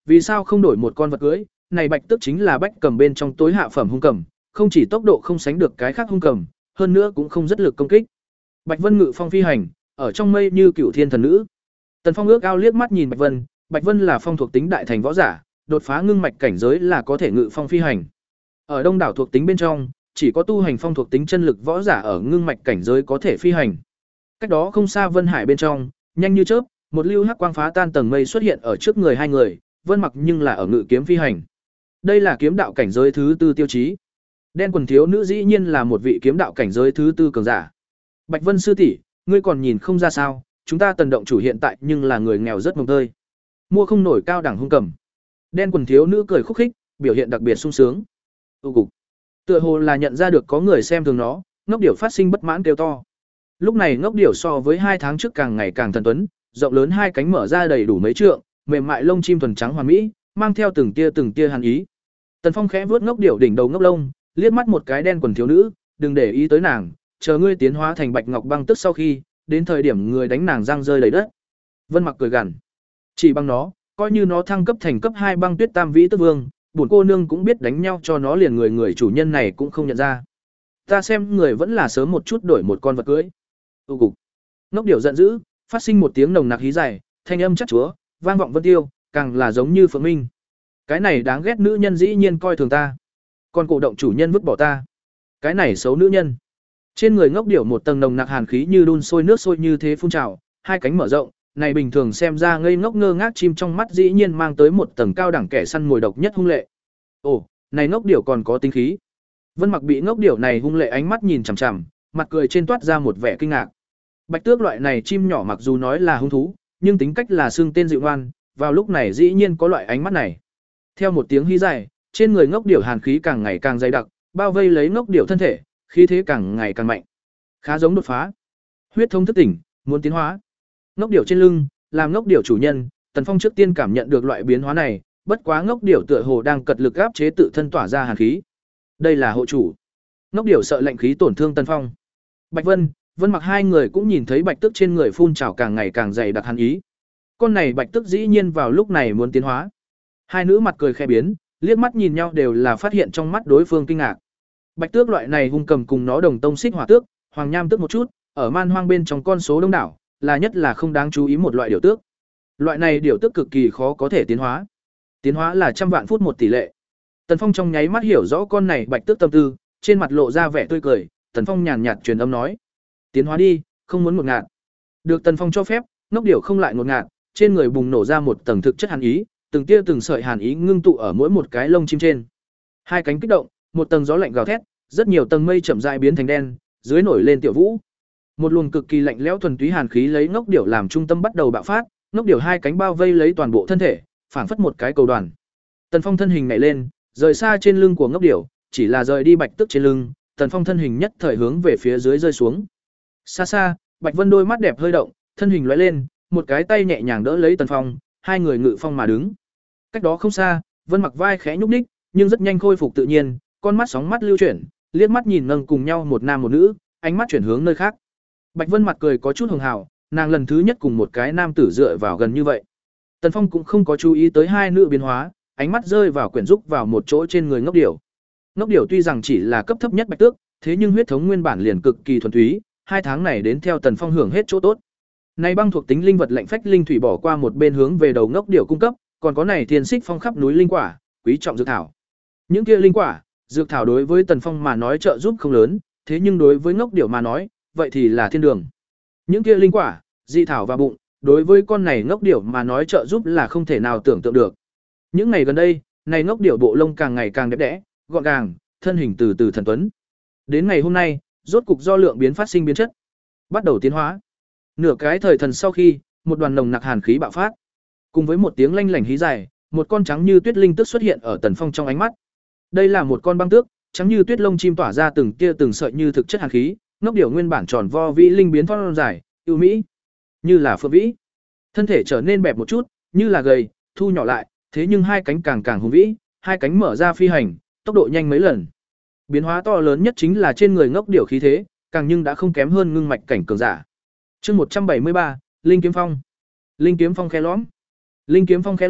Vì sao không đổi một con vật cưới? Này bạch tước chính là bách cầm bên trong tối hạ phẩm hung cầm, không chỉ tốc độ không sánh được cái khác hung cầm, hơn nữa cũng không rất lực công kích. Bạch Vân ngự phong phi hành, ở trong mây như cửu thiên thần nữ. Tần Phong ước ao liếc mắt nhìn Bạch Vân, Bạch Vân là phong thuộc tính đại thành võ giả, đột phá ngưng mạch cảnh giới là có thể ngự phong phi hành. Ở đông đảo thuộc tính bên trong, chỉ có tu hành phong thuộc tính chân lực võ giả ở ngưng mạch cảnh giới có thể phi hành. Cách đó không xa Vân Hải bên trong, nhanh như chớp, một lưu hắc quang phá tan tầng mây xuất hiện ở trước người hai người, Vân Mặc nhưng là ở ngự kiếm phi hành. Đây là kiếm đạo cảnh giới thứ tư tiêu chí. Đen quần thiếu nữ dĩ nhiên là một vị kiếm đạo cảnh giới thứ tư cường giả. Bạch Vân sư tỷ, ngươi còn nhìn không ra sao, chúng ta Tần động chủ hiện tại nhưng là người nghèo rất mồng tơi. Mua không nổi cao đẳng hung cầm. Đen quần thiếu nữ cười khúc khích, biểu hiện đặc biệt sung sướng. Tu cục. Tựa hồ là nhận ra được có người xem thường nó, ngốc điểu phát sinh bất mãn kêu to. Lúc này ngốc điểu so với hai tháng trước càng ngày càng thần tuấn, rộng lớn hai cánh mở ra đầy đủ mấy trượng, mềm mại lông chim thuần trắng hoàn mỹ, mang theo từng tia từng tia hàn ý. Tần Phong khẽ vuốt ngốc điểu đỉnh đầu ngốc lông, liếc mắt một cái đen quần thiếu nữ, đừng để ý tới nàng, chờ ngươi tiến hóa thành bạch ngọc băng tức sau khi, đến thời điểm người đánh nàng răng rơi đầy đất. Vân Mặc cười gằn, chỉ bằng nó, coi như nó thăng cấp thành cấp hai băng tuyết tam vĩ tức vương, bổn cô nương cũng biết đánh nhau cho nó liền người người chủ nhân này cũng không nhận ra. Ta xem người vẫn là sớm một chút đổi một con vật cưới. Tu cục. Ngốc điểu giận dữ, phát sinh một tiếng nồng nặc hí dài, thanh âm chắc chúa, vang vọng vân tiêu, càng là giống như phượng minh. Cái này đáng ghét nữ nhân dĩ nhiên coi thường ta, còn cổ động chủ nhân vứt bỏ ta. Cái này xấu nữ nhân. Trên người ngốc điểu một tầng nồng nặc hàn khí như đun sôi nước sôi như thế phun trào, hai cánh mở rộng, này bình thường xem ra ngây ngốc ngơ ngác chim trong mắt dĩ nhiên mang tới một tầng cao đẳng kẻ săn mồi độc nhất hung lệ. Ồ, này ngốc điểu còn có tính khí. Vân Mặc bị ngốc điểu này hung lệ ánh mắt nhìn chằm chằm, mặt cười trên toát ra một vẻ kinh ngạc. Bạch tước loại này chim nhỏ mặc dù nói là hung thú, nhưng tính cách là xương tên dịu ngoan, vào lúc này dĩ nhiên có loại ánh mắt này. Theo một tiếng hí dài, trên người ngốc điểu hàn khí càng ngày càng dày đặc, bao vây lấy ngốc điểu thân thể, khí thế càng ngày càng mạnh. Khá giống đột phá. Huyết thống thức tỉnh, muốn tiến hóa. Ngốc điểu trên lưng, làm ngốc điểu chủ nhân, Tần Phong trước tiên cảm nhận được loại biến hóa này, bất quá ngốc điểu tựa hồ đang cật lực áp chế tự thân tỏa ra hàn khí. Đây là hộ chủ. Ngốc điểu sợ lạnh khí tổn thương Tần Phong. Bạch Vân, Vân Mặc hai người cũng nhìn thấy bạch tức trên người phun trào càng ngày càng dày đặc hàn ý. Con này bạch tức dĩ nhiên vào lúc này muốn tiến hóa. Hai nữ mặt cười khẽ biến, liếc mắt nhìn nhau đều là phát hiện trong mắt đối phương kinh ngạc. Bạch tước loại này hung cầm cùng nó đồng tông xích hỏa tước, hoàng nham tước một chút, ở man hoang bên trong con số đông đảo, là nhất là không đáng chú ý một loại điểu tước. Loại này điểu tước cực kỳ khó có thể tiến hóa. Tiến hóa là trăm vạn phút một tỷ lệ. Tần Phong trong nháy mắt hiểu rõ con này bạch tước tâm tư, trên mặt lộ ra vẻ tươi cười, Tần Phong nhàn nhạt truyền âm nói: "Tiến hóa đi, không muốn ngột ngạt." Được Tần Phong cho phép, ngốc điểu không lại ngột ngạt, trên người bùng nổ ra một tầng thực chất hàn ý, từng tia từng sợi hàn ý ngưng tụ ở mỗi một cái lông chim trên. Hai cánh kích động, một tầng gió lạnh gào thét, rất nhiều tầng mây chậm rãi biến thành đen, dưới nổi lên tiểu vũ. Một luồng cực kỳ lạnh lẽo thuần túy hàn khí lấy ngốc điểu làm trung tâm bắt đầu bạo phát, ngốc điểu hai cánh bao vây lấy toàn bộ thân thể, phảng phất một cái cầu đoàn. Tần Phong thân hình nhảy lên, rời xa trên lưng của ngốc điểu, chỉ là rời đi bạch tức trên lưng, Tần Phong thân hình nhất thời hướng về phía dưới rơi xuống. Xa xa, Bạch Vân đôi mắt đẹp hơi động, thân hình lóe lên, một cái tay nhẹ nhàng đỡ lấy Tần Phong, hai người ngự phong mà đứng. Cách đó không xa, Vân Mặc vai khẽ nhúc nhích, nhưng rất nhanh khôi phục tự nhiên, con mắt sóng mắt lưu chuyển, liếc mắt nhìn nâng cùng nhau một nam một nữ, ánh mắt chuyển hướng nơi khác. Bạch Vân mặt cười có chút hường hào, nàng lần thứ nhất cùng một cái nam tử dựa vào gần như vậy. Tần Phong cũng không có chú ý tới hai nữ biến hóa, ánh mắt rơi vào quyển rúc vào một chỗ trên người ngốc điểu. Ngốc điểu tuy rằng chỉ là cấp thấp nhất bạch tước, thế nhưng huyết thống nguyên bản liền cực kỳ thuần túy, hai tháng này đến theo Tần Phong hưởng hết chỗ tốt. Này băng thuộc tính linh vật lạnh phách linh thủy bỏ qua một bên hướng về đầu ngốc điểu cung cấp, còn có này thiên xích phong khắp núi linh quả, quý trọng dược thảo. Những kia linh quả, dược thảo đối với Tần Phong mà nói trợ giúp không lớn, thế nhưng đối với ngốc điểu mà nói, vậy thì là thiên đường. Những kia linh quả, dị thảo và bụng, đối với con này ngốc điểu mà nói trợ giúp là không thể nào tưởng tượng được. Những ngày gần đây, này ngốc điểu bộ lông càng ngày càng đẹp đẽ, gọn gàng, thân hình từ từ thần tuấn. Đến ngày hôm nay, rốt cục do lượng biến phát sinh biến chất, bắt đầu tiến hóa. Nửa cái thời thần sau khi, một đoàn nồng nặc hàn khí bạo phát, cùng với một tiếng lanh lảnh hí dài, một con trắng như tuyết linh tước xuất hiện ở Tần Phong trong ánh mắt. Đây là một con băng tước, trắng như tuyết lông chim tỏa ra từng tia từng sợi như thực chất hàn khí, ngốc điểu nguyên bản tròn vo vĩ linh biến thon dài, ưu mỹ, như là phượng vĩ. Thân thể trở nên bẹp một chút, như là gầy, thu nhỏ lại, thế nhưng hai cánh càng càng hùng vĩ, hai cánh mở ra phi hành, tốc độ nhanh mấy lần. Biến hóa to lớn nhất chính là trên người ngốc điểu khí thế, càng nhưng đã không kém hơn ngưng mạch cảnh cường giả. Chương một trăm bảy mươi ba, Linh kiếm phong. Linh kiếm phong khẽ lõm. Linh kiếm phong khẽ lõm,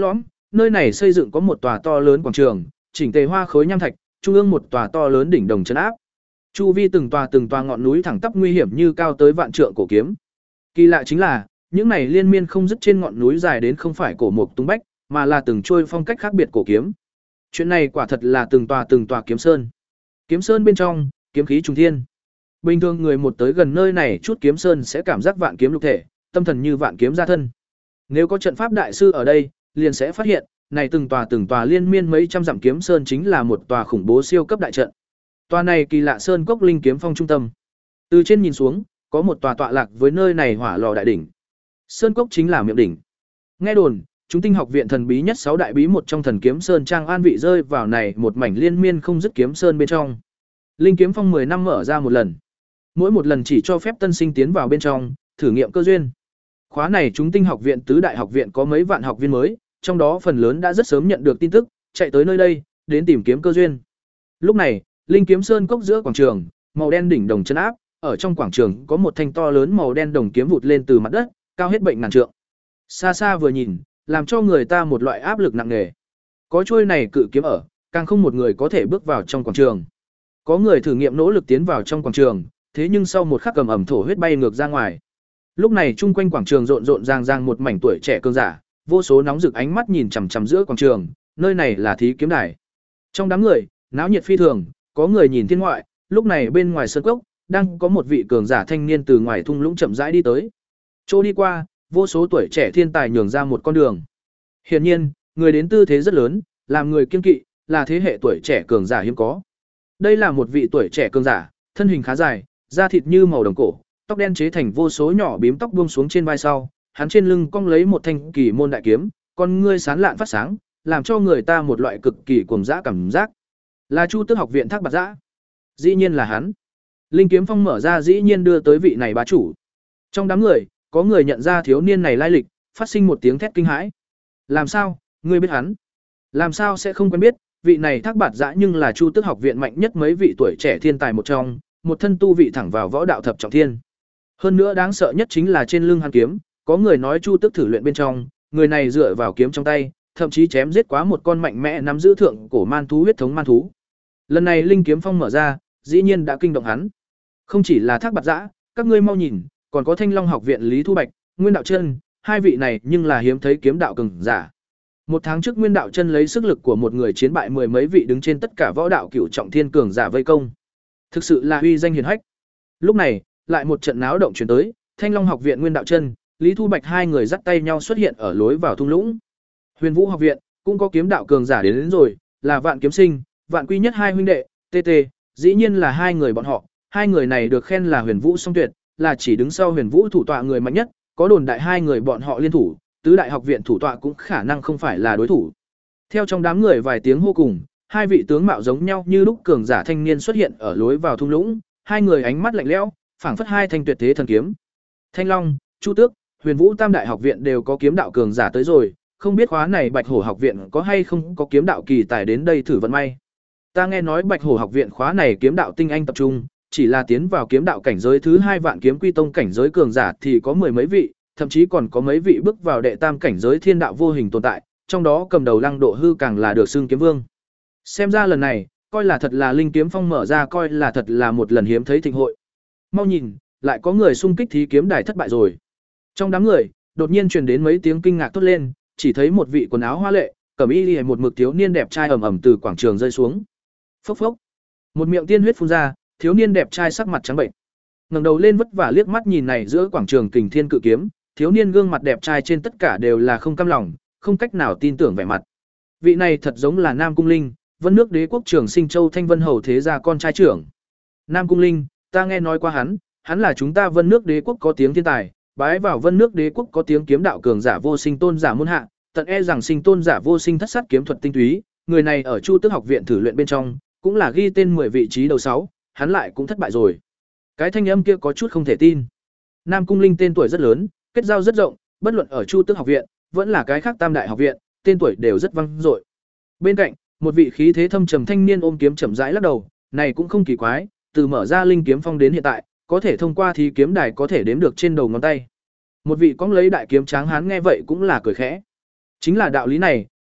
nơi này xây dựng có một tòa to lớn quảng trường, chỉnh tề hoa khối nham thạch, trung ương một tòa to lớn đỉnh đồng trấn áp. Chu vi từng tòa từng tòa ngọn núi thẳng tắp nguy hiểm như cao tới vạn trượng cổ kiếm. Kỳ lạ chính là, những này liên miên không dứt trên ngọn núi dài đến không phải cổ mục tung bách, mà là từng trôi phong cách khác biệt cổ kiếm. Chuyện này quả thật là từng tòa từng tòa kiếm sơn. Kiếm sơn bên trong, kiếm khí trùng thiên. Bình thường người một tới gần nơi này chút kiếm sơn sẽ cảm giác vạn kiếm lục thể, tâm thần như vạn kiếm ra thân. Nếu có trận pháp đại sư ở đây, liền sẽ phát hiện, này từng tòa từng tòa liên miên mấy trăm dặm kiếm sơn chính là một tòa khủng bố siêu cấp đại trận. Tòa này kỳ lạ sơn cốc linh kiếm phong trung tâm. Từ trên nhìn xuống, có một tòa tọa lạc với nơi này hỏa lò đại đỉnh. Sơn cốc chính là miệng đỉnh. Nghe đồn, chúng tinh học viện thần bí nhất sáu đại bí một trong thần kiếm sơn trang an vị rơi vào này một mảnh liên miên không dứt kiếm sơn bên trong. Linh kiếm phong mười năm mở ra một lần. Mỗi một lần chỉ cho phép tân sinh tiến vào bên trong, thử nghiệm cơ duyên. Khóa này chúng tinh học viện tứ đại học viện có mấy vạn học viên mới, trong đó phần lớn đã rất sớm nhận được tin tức, chạy tới nơi đây, đến tìm kiếm cơ duyên. Lúc này, Linh kiếm sơn cốc giữa quảng trường, màu đen đỉnh đồng chân áp, ở trong quảng trường có một thanh to lớn màu đen đồng kiếm vụt lên từ mặt đất, cao hết bệnh ngàn trượng. Xa xa vừa nhìn, làm cho người ta một loại áp lực nặng nề. Có chuôi này cự kiếm ở, càng không một người có thể bước vào trong quảng trường. Có người thử nghiệm nỗ lực tiến vào trong quảng trường, thế nhưng sau một khắc cầm ẩm thổ huyết bay ngược ra ngoài. Lúc này chung quanh quảng trường rộn rộn ràng ràng một mảnh tuổi trẻ cường giả, vô số nóng rực ánh mắt nhìn chằm chằm giữa quảng trường, nơi này là thí kiếm đài. Trong đám người, náo nhiệt phi thường, có người nhìn thiên ngoại, lúc này bên ngoài sân cốc, đang có một vị cường giả thanh niên từ ngoài thung lũng chậm rãi đi tới. Chỗ đi qua, vô số tuổi trẻ thiên tài nhường ra một con đường. Hiển nhiên, người đến tư thế rất lớn, làm người kiêng kỵ, là thế hệ tuổi trẻ cường giả hiếm có. Đây là một vị tuổi trẻ cường giả, thân hình khá dài, da thịt như màu đồng cổ, tóc đen chế thành vô số nhỏ bím tóc buông xuống trên vai sau, hắn trên lưng cong lấy một thanh kỳ môn đại kiếm, con ngươi sáng lạn phát sáng, làm cho người ta một loại cực kỳ cuồng dã cảm giác. Là Chu Tước học viện Thác Bạt Dã. Dĩ nhiên là hắn. Linh kiếm phong mở ra dĩ nhiên đưa tới vị này bá chủ. Trong đám người, có người nhận ra thiếu niên này lai lịch, phát sinh một tiếng thét kinh hãi. Làm sao, ngươi biết hắn? Làm sao sẽ không quen biết, vị này Thác Bạt Dã nhưng là Chu Tước học viện mạnh nhất mấy vị tuổi trẻ thiên tài một trong, một thân tu vị thẳng vào võ đạo thập trọng thiên. Hơn nữa đáng sợ nhất chính là trên lưng hắn kiếm, có người nói Chu Tước thử luyện bên trong, người này dựa vào kiếm trong tay, thậm chí chém giết quá một con mạnh mẽ nắm giữ thượng cổ man thú huyết thống man thú. Lần này linh kiếm phong mở ra, dĩ nhiên đã kinh động hắn. Không chỉ là Thác Bạt Dã, các ngươi mau nhìn, còn có Thanh Long học viện Lý Thu Bạch, Nguyên Đạo Chân, hai vị này nhưng là hiếm thấy kiếm đạo cường giả. Một tháng trước Nguyên Đạo Chân lấy sức lực của một người chiến bại mười mấy vị đứng trên tất cả võ đạo cửu trọng thiên cường giả vây công. Thực sự là uy danh hiển hách. Lúc này, lại một trận náo động truyền tới, Thanh Long học viện Nguyên Đạo Chân, Lý Thu Bạch hai người dắt tay nhau xuất hiện ở lối vào thung lũng. Huyền Vũ học viện cũng có kiếm đạo cường giả đến, đến rồi, là Vạn Kiếm Sinh, Vạn Quy Nhất hai huynh đệ, tê tê, dĩ nhiên là hai người bọn họ, hai người này được khen là Huyền Vũ song tuyệt, là chỉ đứng sau Huyền Vũ thủ tọa người mạnh nhất, có đồn đại hai người bọn họ liên thủ, tứ đại học viện thủ tọa cũng khả năng không phải là đối thủ. Theo trong đám người vài tiếng hô cùng, hai vị tướng mạo giống nhau như lúc cường giả thanh niên xuất hiện ở lối vào thung lũng, hai người ánh mắt lạnh lẽo, phảng phất hai thanh tuyệt thế thần kiếm. Thanh Long, Chu Tước, Huyền Vũ tam đại học viện đều có kiếm đạo cường giả tới rồi, không biết khóa này Bạch Hổ học viện có hay không có kiếm đạo kỳ tài đến đây thử vận may. Ta nghe nói Bạch Hổ học viện khóa này kiếm đạo tinh anh tập trung, chỉ là tiến vào kiếm đạo cảnh giới thứ hai Vạn Kiếm Quy Tông cảnh giới cường giả thì có mười mấy vị, thậm chí còn có mấy vị bước vào đệ tam cảnh giới thiên đạo vô hình tồn tại, trong đó cầm đầu Lăng Độ Hư càng là được xưng kiếm vương. Xem ra lần này, coi là thật là linh kiếm phong mở ra, coi là thật là một lần hiếm thấy thịnh hội. Mau nhìn, lại có người xung kích thí kiếm đài thất bại rồi. Trong đám người, đột nhiên truyền đến mấy tiếng kinh ngạc thốt lên, chỉ thấy một vị quần áo hoa lệ, cẩm y liễu một mực thiếu niên đẹp trai ầm ầm từ quảng trường rơi xuống. Phốc phốc. Một miệng tiên huyết phun ra, thiếu niên đẹp trai sắc mặt trắng bệnh. Ngẩng đầu lên vất vả liếc mắt nhìn này giữa quảng trường Kình Thiên cự kiếm, thiếu niên gương mặt đẹp trai trên tất cả đều là không cam lòng, không cách nào tin tưởng vẻ mặt. Vị này thật giống là Nam Cung Linh, Vân Nước Đế quốc trưởng Sinh Châu Thanh Vân hầu thế gia con trai trưởng. Nam Cung Linh, ta nghe nói qua hắn, hắn là chúng ta Vân Nước Đế quốc có tiếng thiên tài, bái vào Vân Nước Đế quốc có tiếng kiếm đạo cường giả vô sinh tôn giả môn hạ, tận e rằng sinh tôn giả vô sinh thất sát kiếm thuật tinh túy, người này ở Chu Tước học viện thử luyện bên trong, cũng là ghi tên mười vị trí đầu sáu, hắn lại cũng thất bại rồi. Cái thanh âm kia có chút không thể tin. Nam Cung Linh tên tuổi rất lớn, kết giao rất rộng, bất luận ở Chu Tước học viện, vẫn là cái khác Tam đại học viện, tên tuổi đều rất vang dội. Bên cạnh, một vị khí thế thâm trầm thanh niên ôm kiếm chậm rãi lắc đầu, này cũng không kỳ quái, từ mở ra linh kiếm phong đến hiện tại, có thể thông qua thí kiếm đài có thể đếm được trên đầu ngón tay. Một vị cóng lấy đại kiếm tráng hán nghe vậy cũng là cười khẽ. Chính là đạo lý này,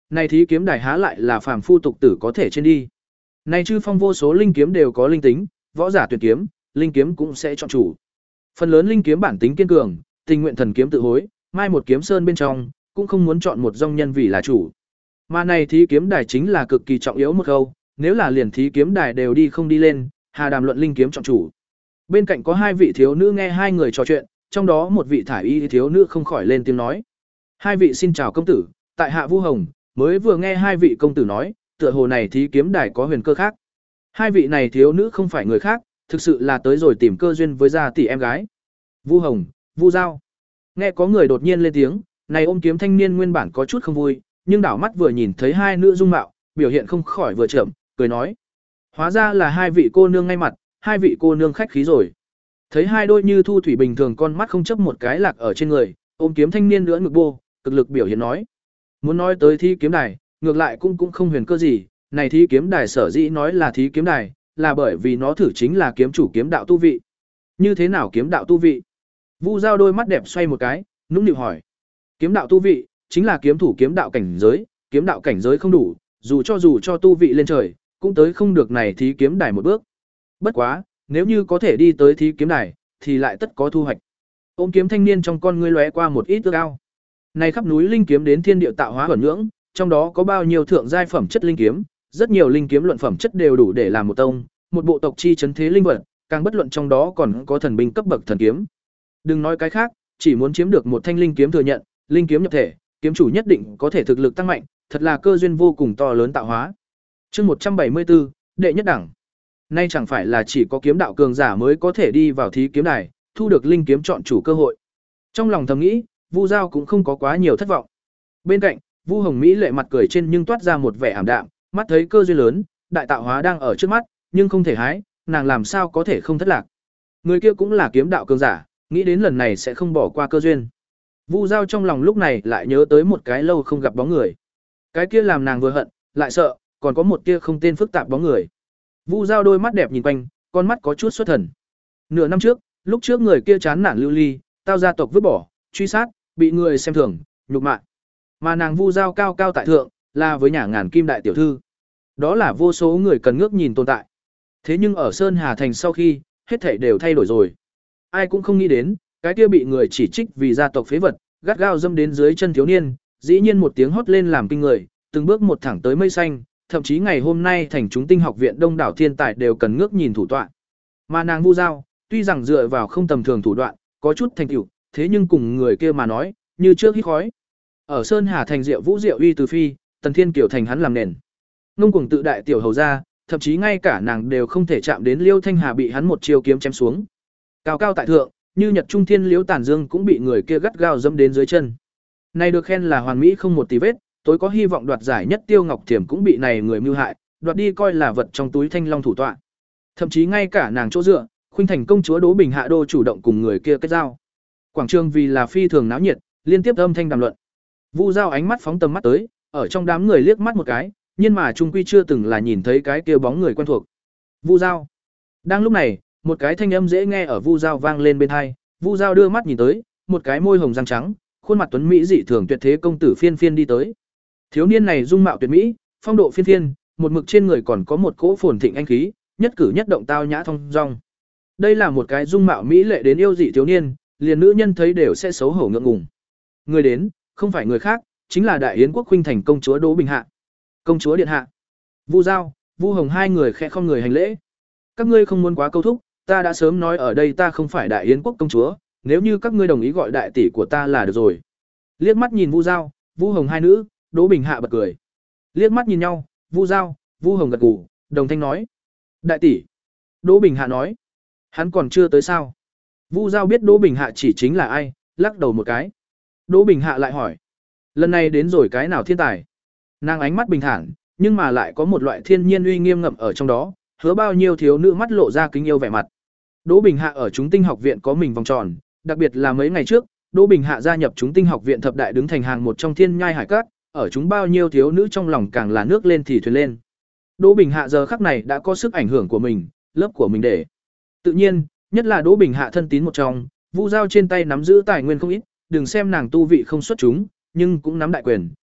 này thí kiếm đài há lại là phàm phu tục tử có thể trên đi. Này chư phong vô số linh kiếm đều có linh tính, võ giả tuyển kiếm, linh kiếm cũng sẽ chọn chủ. Phần lớn linh kiếm bản tính kiên cường, tình nguyện thần kiếm tự hối, mai một kiếm sơn bên trong, cũng không muốn chọn một dòng nhân vì là chủ. Mà này thí kiếm đài chính là cực kỳ trọng yếu một câu, nếu là liền thí kiếm đài đều đi không đi lên, hà đàm luận linh kiếm chọn chủ. Bên cạnh có hai vị thiếu nữ nghe hai người trò chuyện, trong đó một vị thải y thiếu nữ không khỏi lên tiếng nói: "Hai vị xin chào công tử, tại hạ Vu Hồng, mới vừa nghe hai vị công tử nói, tựa hồ này thí kiếm đài có huyền cơ khác." Hai vị này thiếu nữ không phải người khác, thực sự là tới rồi tìm cơ duyên với gia tỷ em gái. Vu Hồng, Vu Giao. Nghe có người đột nhiên lên tiếng, này ôm kiếm thanh niên nguyên bản có chút không vui, nhưng đảo mắt vừa nhìn thấy hai nữ dung mạo, biểu hiện không khỏi vừa chậm, cười nói: "Hóa ra là hai vị cô nương ngay mặt, hai vị cô nương khách khí rồi." Thấy hai đôi như thu thủy bình thường con mắt không chấp một cái lạc ở trên người, ôm kiếm thanh niên nữa ngực bô, cực lực biểu hiện nói: "Muốn nói tới thi kiếm đài, ngược lại cũng cũng không huyền cơ gì, này thí kiếm đài sở dĩ nói là thí kiếm đài, là bởi vì nó thử chính là kiếm chủ kiếm đạo tu vị." Như thế nào kiếm đạo tu vị? Vu Giao đôi mắt đẹp xoay một cái, nũng nịu hỏi. Kiếm đạo tu vị, chính là kiếm thủ kiếm đạo cảnh giới, kiếm đạo cảnh giới không đủ, dù cho dù cho tu vị lên trời, cũng tới không được này thí kiếm đài một bước. Bất quá, nếu như có thể đi tới thí kiếm đài, thì lại tất có thu hoạch. Ôm kiếm thanh niên trong con ngươi lóe qua một ít ước ao. Này khắp núi linh kiếm đến thiên địa tạo hóa thuần nhưỡng, trong đó có bao nhiêu thượng giai phẩm chất linh kiếm, rất nhiều linh kiếm luận phẩm chất đều đủ để làm một tông, một bộ tộc chi chấn thế linh vật, càng bất luận trong đó còn có thần binh cấp bậc thần kiếm. Đừng nói cái khác, chỉ muốn chiếm được một thanh linh kiếm thừa nhận, linh kiếm nhập thể, kiếm chủ nhất định có thể thực lực tăng mạnh, thật là cơ duyên vô cùng to lớn tạo hóa. Chương một trăm bảy mươi tư, đệ nhất đẳng. Nay chẳng phải là chỉ có kiếm đạo cường giả mới có thể đi vào thí kiếm đài, thu được linh kiếm chọn chủ cơ hội. Trong lòng thầm nghĩ, Vu Giao cũng không có quá nhiều thất vọng. Bên cạnh, Vu Hồng Mỹ lệ mặt cười trên nhưng toát ra một vẻ ảm đạm, mắt thấy cơ duyên lớn, đại tạo hóa đang ở trước mắt, nhưng không thể hái, nàng làm sao có thể không thất lạc. Người kia cũng là kiếm đạo cường giả, nghĩ đến lần này sẽ không bỏ qua cơ duyên. Vu Giao trong lòng lúc này lại nhớ tới một cái lâu không gặp bóng người. Cái kia làm nàng vừa hận, lại sợ, còn có một kia không tên phức tạp bóng người. Vu Giao đôi mắt đẹp nhìn quanh, con mắt có chút xuất thần. Nửa năm trước, lúc trước người kia chán nản lưu ly, tao gia tộc vứt bỏ, truy sát, bị người xem thường, nhục mạ. Mà nàng Vu Giao cao cao tại thượng, là với nhà ngàn kim đại tiểu thư. Đó là vô số người cần ngước nhìn tồn tại. Thế nhưng ở Sơn Hà Thành sau khi, hết thảy đều thay đổi rồi. Ai cũng không nghĩ đến, cái kia bị người chỉ trích vì gia tộc phế vật, gắt gao dâm đến dưới chân thiếu niên, dĩ nhiên một tiếng hót lên làm kinh người, từng bước một thẳng tới mây xanh, thậm chí ngày hôm nay thành chúng tinh học viện đông đảo thiên tài đều cần ngước nhìn thủ tọa. Mà nàng Vu Giao, tuy rằng dựa vào không tầm thường thủ đoạn, có chút thành tựu, thế nhưng cùng người kia mà nói, như trước hít khói. Ở Sơn Hà Thành Diệu Vũ Diệu uy từ phi, Tần Thiên Kiều thành hắn làm nền. Ngông cuồng tự đại tiểu hầu gia, thậm chí ngay cả nàng đều không thể chạm đến Liêu Thanh Hà bị hắn một chiêu kiếm chém xuống. Cao cao tại thượng, như Nhật Trung Thiên Liễu Tản Dương cũng bị người kia gắt gao dẫm đến dưới chân. Này được khen là hoàn mỹ không một tì vết, tối có hy vọng đoạt giải nhất Tiêu Ngọc Thiểm cũng bị này người mưu hại, đoạt đi coi là vật trong túi thanh long thủ tọa. Thậm chí ngay cả nàng chỗ dựa, Khuynh Thành công chúa Đỗ Bình Hạ đô chủ động cùng người kia kết giao. Quảng trường vì là phi thường náo nhiệt, liên tiếp âm thanh đàm luận. Vu Giao ánh mắt phóng tầm mắt tới, ở trong đám người liếc mắt một cái, nhưng mà trung quy chưa từng là nhìn thấy cái kia bóng người quen thuộc. Vu Giao. Đang lúc này, một cái thanh âm dễ nghe ở Vu Giao vang lên bên tai, Vu Giao đưa mắt nhìn tới, một cái môi hồng răng trắng, khuôn mặt tuấn mỹ dị thường tuyệt thế công tử Phiên Phiên đi tới. Thiếu niên này dung mạo tuyệt mỹ, phong độ phiên phiên, một mực trên người còn có một cỗ phồn thịnh anh khí, nhất cử nhất động tao nhã thong dong. Đây là một cái dung mạo mỹ lệ đến yêu dị thiếu niên, liền nữ nhân thấy đều sẽ xấu hổ ngượng ngùng. Người đến, không phải người khác, chính là Đại Yến quốc Khuynh Thành công chúa Đỗ Bình Hạ. Công chúa điện hạ. Vu Giao, Vu Hồng hai người khẽ không người hành lễ. Các ngươi không muốn quá câu thúc, ta đã sớm nói ở đây ta không phải Đại Yến quốc công chúa, nếu như các ngươi đồng ý gọi đại tỷ của ta là được rồi. Liếc mắt nhìn Vu Giao, Vu Hồng hai nữ, Đỗ Bình Hạ bật cười. Liếc mắt nhìn nhau, Vu Giao, Vu Hồng gật gù, đồng thanh nói: "Đại tỷ." Đỗ Bình Hạ nói: "Hắn còn chưa tới sao?" Vu Giao biết Đỗ Bình Hạ chỉ chính là ai, lắc đầu một cái. Đỗ Bình Hạ lại hỏi: "Lần này đến rồi cái nào thiên tài?" Nàng ánh mắt bình thản, nhưng mà lại có một loại thiên nhiên uy nghiêm ngậm ở trong đó, hứa bao nhiêu thiếu nữ mắt lộ ra kính yêu vẻ mặt. Đỗ Bình Hạ ở chúng tinh học viện có mình vòng tròn, đặc biệt là mấy ngày trước, Đỗ Bình Hạ gia nhập chúng tinh học viện thập đại đứng thành hàng một trong thiên nhai hải các, ở chúng bao nhiêu thiếu nữ trong lòng càng là nước lên thì thuyền lên. Đỗ Bình Hạ giờ khắc này đã có sức ảnh hưởng của mình, lớp của mình để. Tự nhiên, nhất là Đỗ Bình Hạ thân tín một trong, Vu Giao trên tay nắm giữ tài nguyên không ít, đừng xem nàng tu vị không xuất chúng, nhưng cũng nắm đại quyền,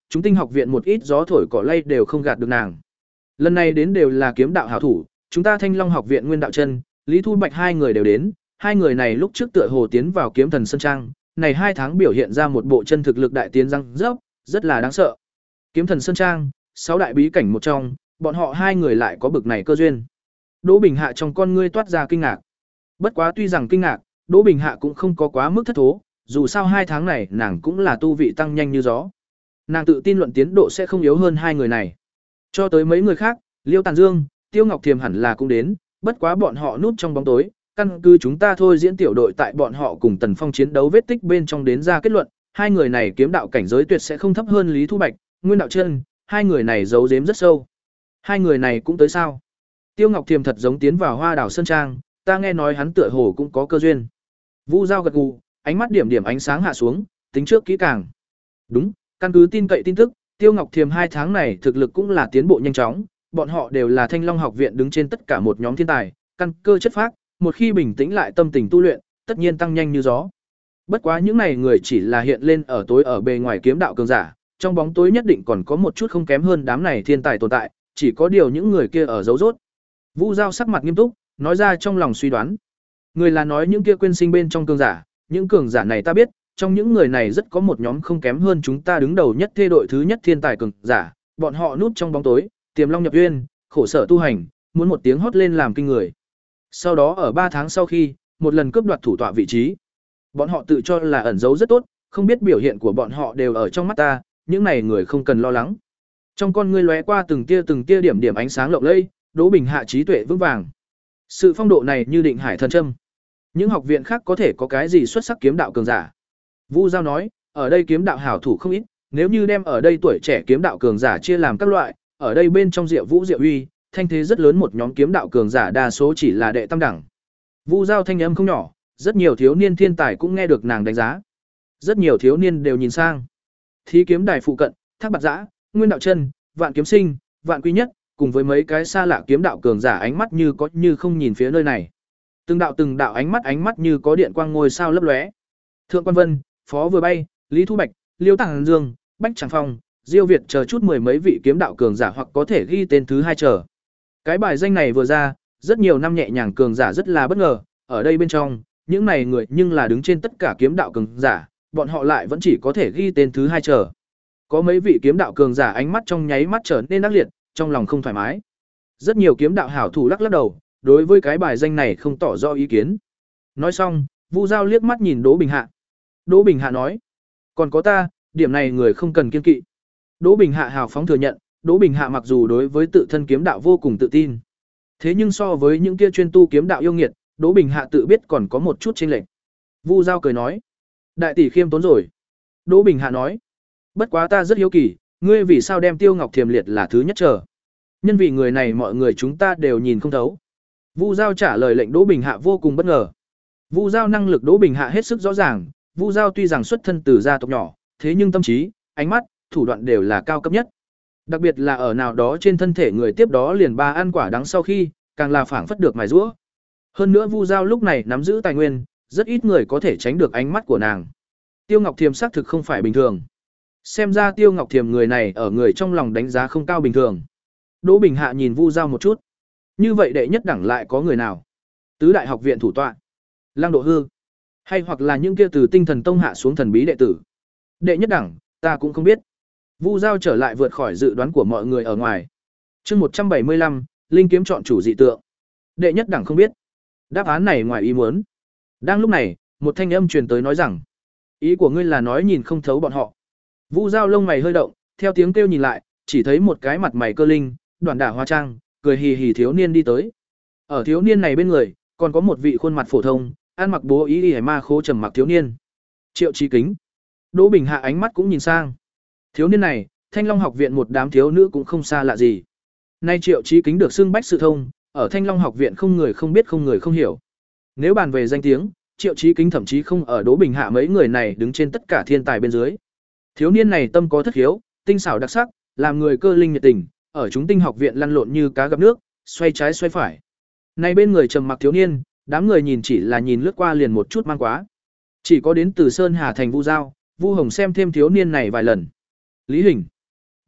chúng tinh học viện một ít gió thổi cỏ lay đều không gạt được nàng. Lần này đến đều là kiếm đạo hảo thủ, chúng ta Thanh Long học viện Nguyên Đạo Chân, Lý Thu Bạch hai người đều đến, hai người này lúc trước tựa hồ tiến vào Kiếm Thần Sơn Trang, này hai tháng biểu hiện ra một bộ chân thực lực đại tiến răng rớp, rất là đáng sợ. Kiếm Thần Sơn Trang, sáu đại bí cảnh một trong, bọn họ hai người lại có bực này cơ duyên. Đỗ Bình Hạ trong con ngươi toát ra kinh ngạc. Bất quá tuy rằng kinh ngạc, Đỗ Bình Hạ cũng không có quá mức thất thố, dù sao hai tháng này nàng cũng là tu vị tăng nhanh như gió. Nàng tự tin luận tiến độ sẽ không yếu hơn hai người này. Cho tới mấy người khác, Liêu Tàn Dương, Tiêu Ngọc Thiềm hẳn là cũng đến, bất quá bọn họ núp trong bóng tối, căn cứ chúng ta thôi diễn tiểu đội tại bọn họ cùng Tần Phong chiến đấu vết tích bên trong đến ra kết luận, hai người này kiếm đạo cảnh giới tuyệt sẽ không thấp hơn Lý Thu Bạch, Nguyên Đạo Chân, hai người này giấu giếm rất sâu. Hai người này cũng tới sao? Tiêu Ngọc Thiềm thật giống tiến vào Hoa Đảo Sơn Trang, ta nghe nói hắn tựa hồ cũng có cơ duyên. Vu Giao gật gù, ánh mắt điểm điểm ánh sáng hạ xuống, tính trước kỹ càng. Đúng, căn cứ tin cậy tin tức, Tiêu Ngọc Thiềm hai tháng này thực lực cũng là tiến bộ nhanh chóng, bọn họ đều là Thanh Long học viện đứng trên tất cả một nhóm thiên tài, căn cơ chất phác, một khi bình tĩnh lại tâm tình tu luyện, tất nhiên tăng nhanh như gió. Bất quá những này người chỉ là hiện lên ở tối ở bề ngoài kiếm đạo cường giả, trong bóng tối nhất định còn có một chút không kém hơn đám này thiên tài tồn tại, chỉ có điều những người kia ở giấu rốt. Vu Giao sắc mặt nghiêm túc, nói ra trong lòng suy đoán. Người là nói những kia quên sinh bên trong cường giả, những cường giả này ta biết, trong những người này rất có một nhóm không kém hơn chúng ta đứng đầu nhất thê đội thứ nhất thiên tài cường giả, bọn họ núp trong bóng tối, tiềm long nhập uyên, khổ sở tu hành, muốn một tiếng hót lên làm kinh người. Sau đó ở ba tháng sau khi, một lần cướp đoạt thủ tọa vị trí. Bọn họ tự cho là ẩn giấu rất tốt, không biết biểu hiện của bọn họ đều ở trong mắt ta, những này người không cần lo lắng. Trong con ngươi lóe qua từng tia từng tia điểm điểm ánh sáng lộng lẫy, Đỗ Bình Hạ trí tuệ vững vàng. Sự phong độ này như định hải thần châm. Những học viện khác có thể có cái gì xuất sắc kiếm đạo cường giả? Vu Giao nói, ở đây kiếm đạo hảo thủ không ít, nếu như đem ở đây tuổi trẻ kiếm đạo cường giả chia làm các loại, ở đây bên trong Diệu Vũ Diệu Uy, thanh thế rất lớn một nhóm kiếm đạo cường giả đa số chỉ là đệ tam đẳng. Vu Giao thanh âm không nhỏ, rất nhiều thiếu niên thiên tài cũng nghe được nàng đánh giá. Rất nhiều thiếu niên đều nhìn sang. Thí kiếm đài phụ cận, Thác Bạt Giã, Nguyên Đạo Chân, Vạn Kiếm Sinh, Vạn Quy Nhất, cùng với mấy cái xa lạ kiếm đạo cường giả ánh mắt như có như không nhìn phía nơi này. Từng đạo từng đạo ánh mắt ánh mắt như có điện quang ngôi sao lấp lóe. Thượng Quan Vân, Phó Vừa Bay, Lý Thu Bạch, Liêu Tàng Dương, Bách Tràng Phong, Diêu Việt chờ chút mười mấy vị kiếm đạo cường giả hoặc có thể ghi tên thứ hai chờ. Cái bài danh này vừa ra, rất nhiều năm nhẹ nhàng cường giả rất là bất ngờ, ở đây bên trong, những này người nhưng là đứng trên tất cả kiếm đạo cường giả, bọn họ lại vẫn chỉ có thể ghi tên thứ hai chờ. Có mấy vị kiếm đạo cường giả ánh mắt trong nháy mắt trở nên ác liệt, trong lòng không thoải mái. Rất nhiều kiếm đạo hảo thủ lắc lắc đầu, đối với cái bài danh này không tỏ rõ ý kiến. Nói xong, Vu Giao liếc mắt nhìn Đỗ Bình Hạ. Đỗ Bình Hạ nói, còn có ta, điểm này người không cần kiên kỵ. Đỗ Bình Hạ hào phóng thừa nhận, Đỗ Bình Hạ mặc dù đối với tự thân kiếm đạo vô cùng tự tin, thế nhưng so với những kia chuyên tu kiếm đạo yêu nghiệt, Đỗ Bình Hạ tự biết còn có một chút chênh lệch. Vu Giao cười nói, đại tỷ khiêm tốn rồi. Đỗ Bình Hạ nói, bất quá ta rất hiếu kỳ, ngươi vì sao đem Tiêu Ngọc Thiềm liệt là thứ nhất chờ? Nhân vì người này mọi người chúng ta đều nhìn không thấu. Vu Giao trả lời lệnh Đỗ Bình Hạ vô cùng bất ngờ. Vu Giao năng lực Đỗ Bình Hạ hết sức rõ ràng, Vu Giao tuy rằng xuất thân từ gia tộc nhỏ, thế nhưng tâm trí, ánh mắt, thủ đoạn đều là cao cấp nhất. Đặc biệt là ở nào đó trên thân thể người tiếp đó liền ba ăn quả đắng sau khi, càng là phảng phất được mài giũa. Hơn nữa Vu Giao lúc này nắm giữ tài nguyên, rất ít người có thể tránh được ánh mắt của nàng. Tiêu Ngọc Thiềm xác thực không phải bình thường. Xem ra Tiêu Ngọc Thiềm người này ở người trong lòng đánh giá không cao bình thường. Đỗ Bình Hạ nhìn Vu Giao một chút. Như vậy đệ nhất đẳng lại có người nào? Tứ đại học viện thủ tọa, Lăng Độ Hư, hay hoặc là những kia từ Tinh Thần Tông hạ xuống thần bí đệ tử? Đệ nhất đẳng, ta cũng không biết. Vu Giao trở lại vượt khỏi dự đoán của mọi người ở ngoài. Chương một trăm bảy mươi lăm, Linh kiếm chọn chủ dị tượng. Đệ nhất đẳng không biết. Đáp án này ngoài ý muốn. Đang lúc này, một thanh âm truyền tới nói rằng, ý của ngươi là nói nhìn không thấu bọn họ. Vu Giao lông mày hơi động, theo tiếng kêu nhìn lại, chỉ thấy một cái mặt mày cơ linh, đoản đả hoa trang, cười hì hì thiếu niên đi tới. Ở thiếu niên này bên người, còn có một vị khuôn mặt phổ thông, ăn mặc bố ý y ma khố trầm mặc thiếu niên. Triệu Chí Kính. Đỗ Bình Hạ ánh mắt cũng nhìn sang. Thiếu niên này, Thanh Long học viện một đám thiếu nữ cũng không xa lạ gì. Nay Triệu Chí Kính được xưng bách sự thông, ở Thanh Long học viện không người không biết không người không hiểu. Nếu bàn về danh tiếng, Triệu Chí Kính thậm chí không ở Đỗ Bình Hạ mấy người này đứng trên tất cả thiên tài bên dưới. Thiếu niên này tâm có thất hiếu, tinh xảo đặc sắc, làm người cơ linh nhiệt tình, ở chúng tinh học viện lăn lộn như cá gặp nước, xoay trái xoay phải. Nay bên người trầm mặc thiếu niên, đám người nhìn chỉ là nhìn lướt qua liền một chút mang quá. Chỉ có đến từ Sơn Hà thành Vu Giao, Vu Hồng xem thêm thiếu niên này vài lần. Lý Hình,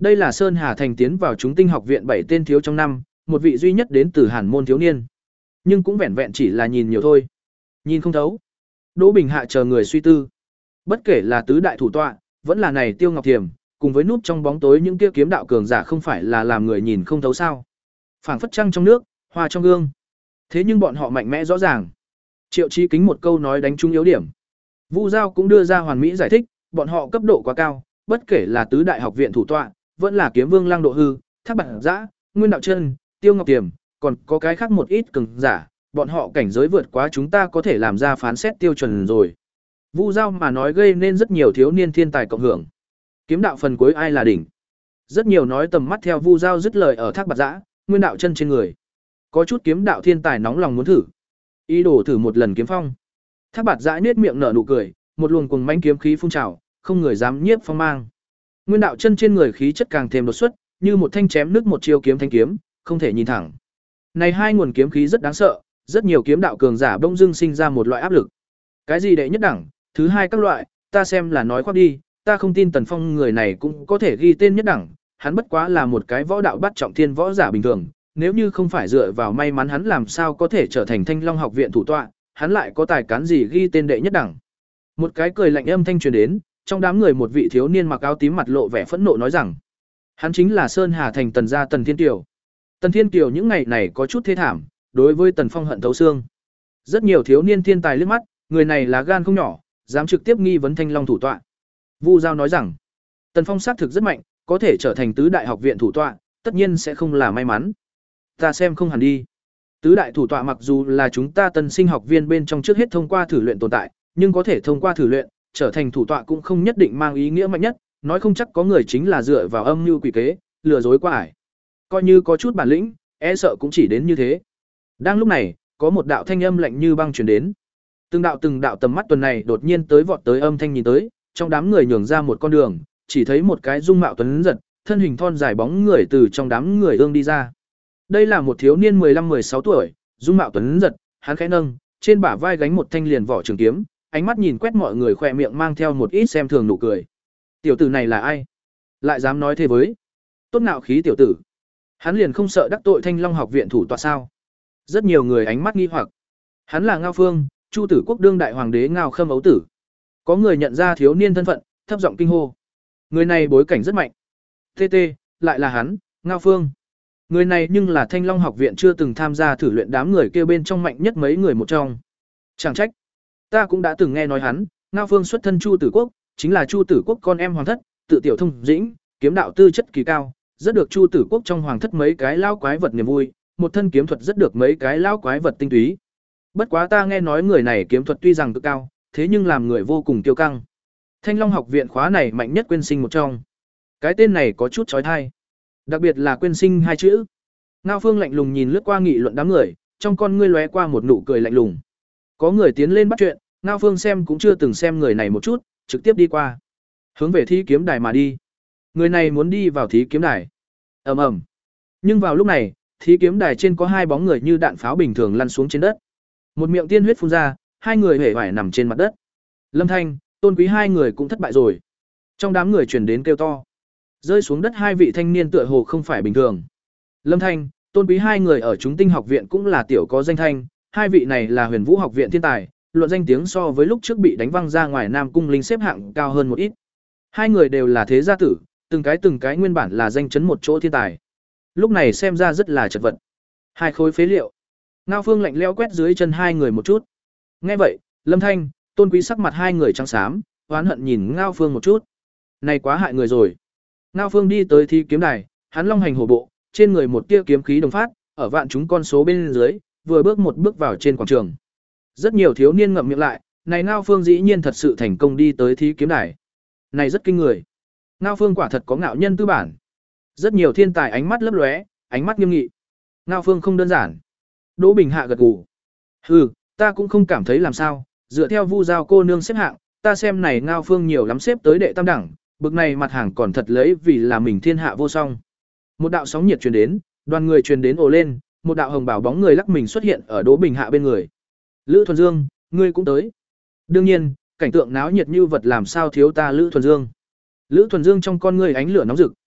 Đây là Sơn Hà Thành tiến vào chúng tinh học viện bảy tên thiếu trong năm, một vị duy nhất đến từ Hàn môn thiếu niên. Nhưng cũng vẹn vẹn chỉ là nhìn nhiều thôi. Nhìn không thấu. Đỗ Bình Hạ chờ người suy tư. Bất kể là tứ đại thủ tọa, vẫn là này Tiêu Ngọc Thiềm, cùng với núp trong bóng tối những kia kiếm đạo cường giả không phải là làm người nhìn không thấu sao? Phảng phất trăng trong nước, hoa trong gương. Thế nhưng bọn họ mạnh mẽ rõ ràng. Triệu Chí Kính một câu nói đánh trúng yếu điểm. Vu Giao cũng đưa ra hoàn mỹ giải thích, bọn họ cấp độ quá cao, bất kể là tứ đại học viện thủ tọa, vẫn là Kiếm Vương Lăng Độ Hư, Thác Bạt Giã, Nguyên Đạo Chân, Tiêu Ngọc Tiềm, còn có cái khác một ít cường giả, bọn họ cảnh giới vượt quá chúng ta có thể làm ra phán xét tiêu chuẩn rồi. Vu Giao mà nói gây nên rất nhiều thiếu niên thiên tài cộng hưởng. Kiếm đạo phần cuối ai là đỉnh? Rất nhiều nói tầm mắt theo Vu Giao dứt lời ở Thác Bạt Giã, Nguyên Đạo Chân trên người. Có chút kiếm đạo thiên tài nóng lòng muốn thử, ý đồ thử một lần kiếm phong. Thác Bạt Giã nhếch miệng nở nụ cười, một luồng cuồng mãnh kiếm khí phun trào, không người dám nhiếp phong mang. Nguyên Đạo Chân trên người khí chất càng thêm đột xuất, như một thanh chém nước một chiêu kiếm thanh kiếm, không thể nhìn thẳng. Này hai nguồn kiếm khí rất đáng sợ, rất nhiều kiếm đạo cường giả bỗng dưng sinh ra một loại áp lực. Cái gì đệ nhất đẳng, thứ hai các loại, ta xem là nói khoác đi, ta không tin Tần Phong người này cũng có thể ghi tên nhất đẳng, hắn bất quá là một cái võ đạo bắt trọng thiên võ giả bình thường, nếu như không phải dựa vào may mắn hắn làm sao có thể trở thành Thanh Long học viện thủ tọa, hắn lại có tài cán gì ghi tên đệ nhất đẳng. Một cái cười lạnh âm thanh truyền đến, trong đám người một vị thiếu niên mặc áo tím mặt lộ vẻ phẫn nộ nói rằng, hắn chính là Sơn Hà Thành Tần gia Tần Thiên Kiều. Tần Thiên Kiều những ngày này có chút thê thảm, đối với Tần Phong hận thấu xương. Rất nhiều thiếu niên thiên tài liếc mắt, người này là gan không nhỏ, dám trực tiếp nghi vấn Thanh Long thủ tọa. Vu Giao nói rằng, Tần Phong xác thực rất mạnh, có thể trở thành tứ đại học viện thủ tọa, tất nhiên sẽ không là may mắn. Ta xem không hẳn đi. Tứ đại thủ tọa mặc dù là chúng ta tân sinh học viên bên trong trước hết thông qua thử luyện tồn tại, nhưng có thể thông qua thử luyện, trở thành thủ tọa cũng không nhất định mang ý nghĩa mạnh nhất, nói không chắc có người chính là dựa vào âm mưu quỷ kế, lừa dối qua ải. Coi như có chút bản lĩnh, e sợ cũng chỉ đến như thế. Đang lúc này, có một đạo thanh âm lạnh như băng truyền đến. Từng đạo từng đạo tầm mắt tuần này đột nhiên tới vọt tới âm thanh nhìn tới, trong đám người nhường ra một con đường, chỉ thấy một cái dung mạo tuấn giật, thân hình thon dài bóng người từ trong đám người ương đi ra. Đây là một thiếu niên mười lăm mười sáu tuổi, dung mạo tuấn giật, hắn khẽ nâng, trên bả vai gánh một thanh liền vỏ trường kiếm, ánh mắt nhìn quét mọi người khỏe miệng mang theo một ít xem thường nụ cười. Tiểu tử này là ai? Lại dám nói thế với? Tốt nạo khí tiểu tử. Hắn liền không sợ đắc tội Thanh Long học viện thủ tọa sao? Rất nhiều người ánh mắt nghi hoặc. Hắn là Ngao Phương, Chu Tử Quốc đương đại hoàng đế Ngao Khâm ấu tử. Có người nhận ra thiếu niên thân phận, thấp giọng kinh hô. Người này bối cảnh rất mạnh. Tê tê, lại là hắn, Ngao Phương. Người này nhưng là Thanh Long học viện chưa từng tham gia thử luyện đám người kêu bên trong mạnh nhất mấy người một trong. Chẳng trách. Ta cũng đã từng nghe nói hắn, Ngao Phương xuất thân Chu Tử Quốc, chính là Chu Tử Quốc con em hoàng thất, tự tiểu thông dĩnh, kiếm đạo tư chất kỳ cao, rất được Chu Tử Quốc trong hoàng thất mấy cái lao quái vật niềm vui, một thân kiếm thuật rất được mấy cái lao quái vật tinh túy. Bất quá ta nghe nói người này kiếm thuật tuy rằng cực cao, thế nhưng làm người vô cùng kiêu căng. Thanh Long học viện khóa này mạnh nhất quyên sinh một trong. Cái tên này có chút chói tai. Đặc biệt là quyên sinh hai chữ. Ngao Phương lạnh lùng nhìn lướt qua nghị luận đám người, trong con ngươi lóe qua một nụ cười lạnh lùng. Có người tiến lên bắt chuyện, Ngao Phương xem cũng chưa từng xem người này một chút, trực tiếp đi qua. Hướng về thí kiếm đài mà đi. Người này muốn đi vào thí kiếm đài. Ầm ầm. Nhưng vào lúc này, thí kiếm đài trên có hai bóng người như đạn pháo bình thường lăn xuống trên đất. Một miệng tiên huyết phun ra, hai người hề vải nằm trên mặt đất. Lâm Thanh, Tôn Quý hai người cũng thất bại rồi. Trong đám người truyền đến kêu to. Rơi xuống đất hai vị thanh niên tựa hồ không phải bình thường. Lâm Thanh, Tôn Quý hai người ở chúng tinh học viện cũng là tiểu có danh thanh, hai vị này là Huyền Vũ học viện thiên tài, luận danh tiếng so với lúc trước bị đánh văng ra ngoài Nam Cung Linh xếp hạng cao hơn một ít. Hai người đều là thế gia tử, từng cái từng cái nguyên bản là danh chấn một chỗ thiên tài. Lúc này xem ra rất là chật vật. Hai khối phế liệu. Ngao Phương lạnh lẽo quét dưới chân hai người một chút. Nghe vậy, Lâm Thanh, Tôn Quý sắc mặt hai người trắng xám, oán hận nhìn Ngao Phương một chút. Này quá hại người rồi. Ngao Phương đi tới thi kiếm đài, hắn long hành hổ bộ, trên người một tia kiếm khí đồng phát, ở vạn chúng con số bên dưới, vừa bước một bước vào trên quảng trường. Rất nhiều thiếu niên ngậm miệng lại, này Ngao Phương dĩ nhiên thật sự thành công đi tới thi kiếm đài. Này rất kinh người. Ngao Phương quả thật có ngạo nhân tư bản. Rất nhiều thiên tài ánh mắt lấp lóe, ánh mắt nghiêm nghị. Ngao Phương không đơn giản. Đỗ Bình Hạ gật gù. Hừ, ta cũng không cảm thấy làm sao, dựa theo Vu Giao cô nương xếp hạng, ta xem này Ngao Phương nhiều lắm xếp tới đệ tam đẳng, bực này mặt hàng còn thật lấy vì là mình thiên hạ vô song. Một đạo sóng nhiệt truyền đến, đoàn người truyền đến ồ lên, một đạo hồng bảo bóng người lắc mình xuất hiện ở Đỗ Bình Hạ bên người. Lữ Thuần Dương, ngươi cũng tới. Đương nhiên, cảnh tượng náo nhiệt như vật làm sao thiếu ta Lữ Thuần Dương. Lữ Thuần Dương trong con ngươi ánh lửa nóng rực,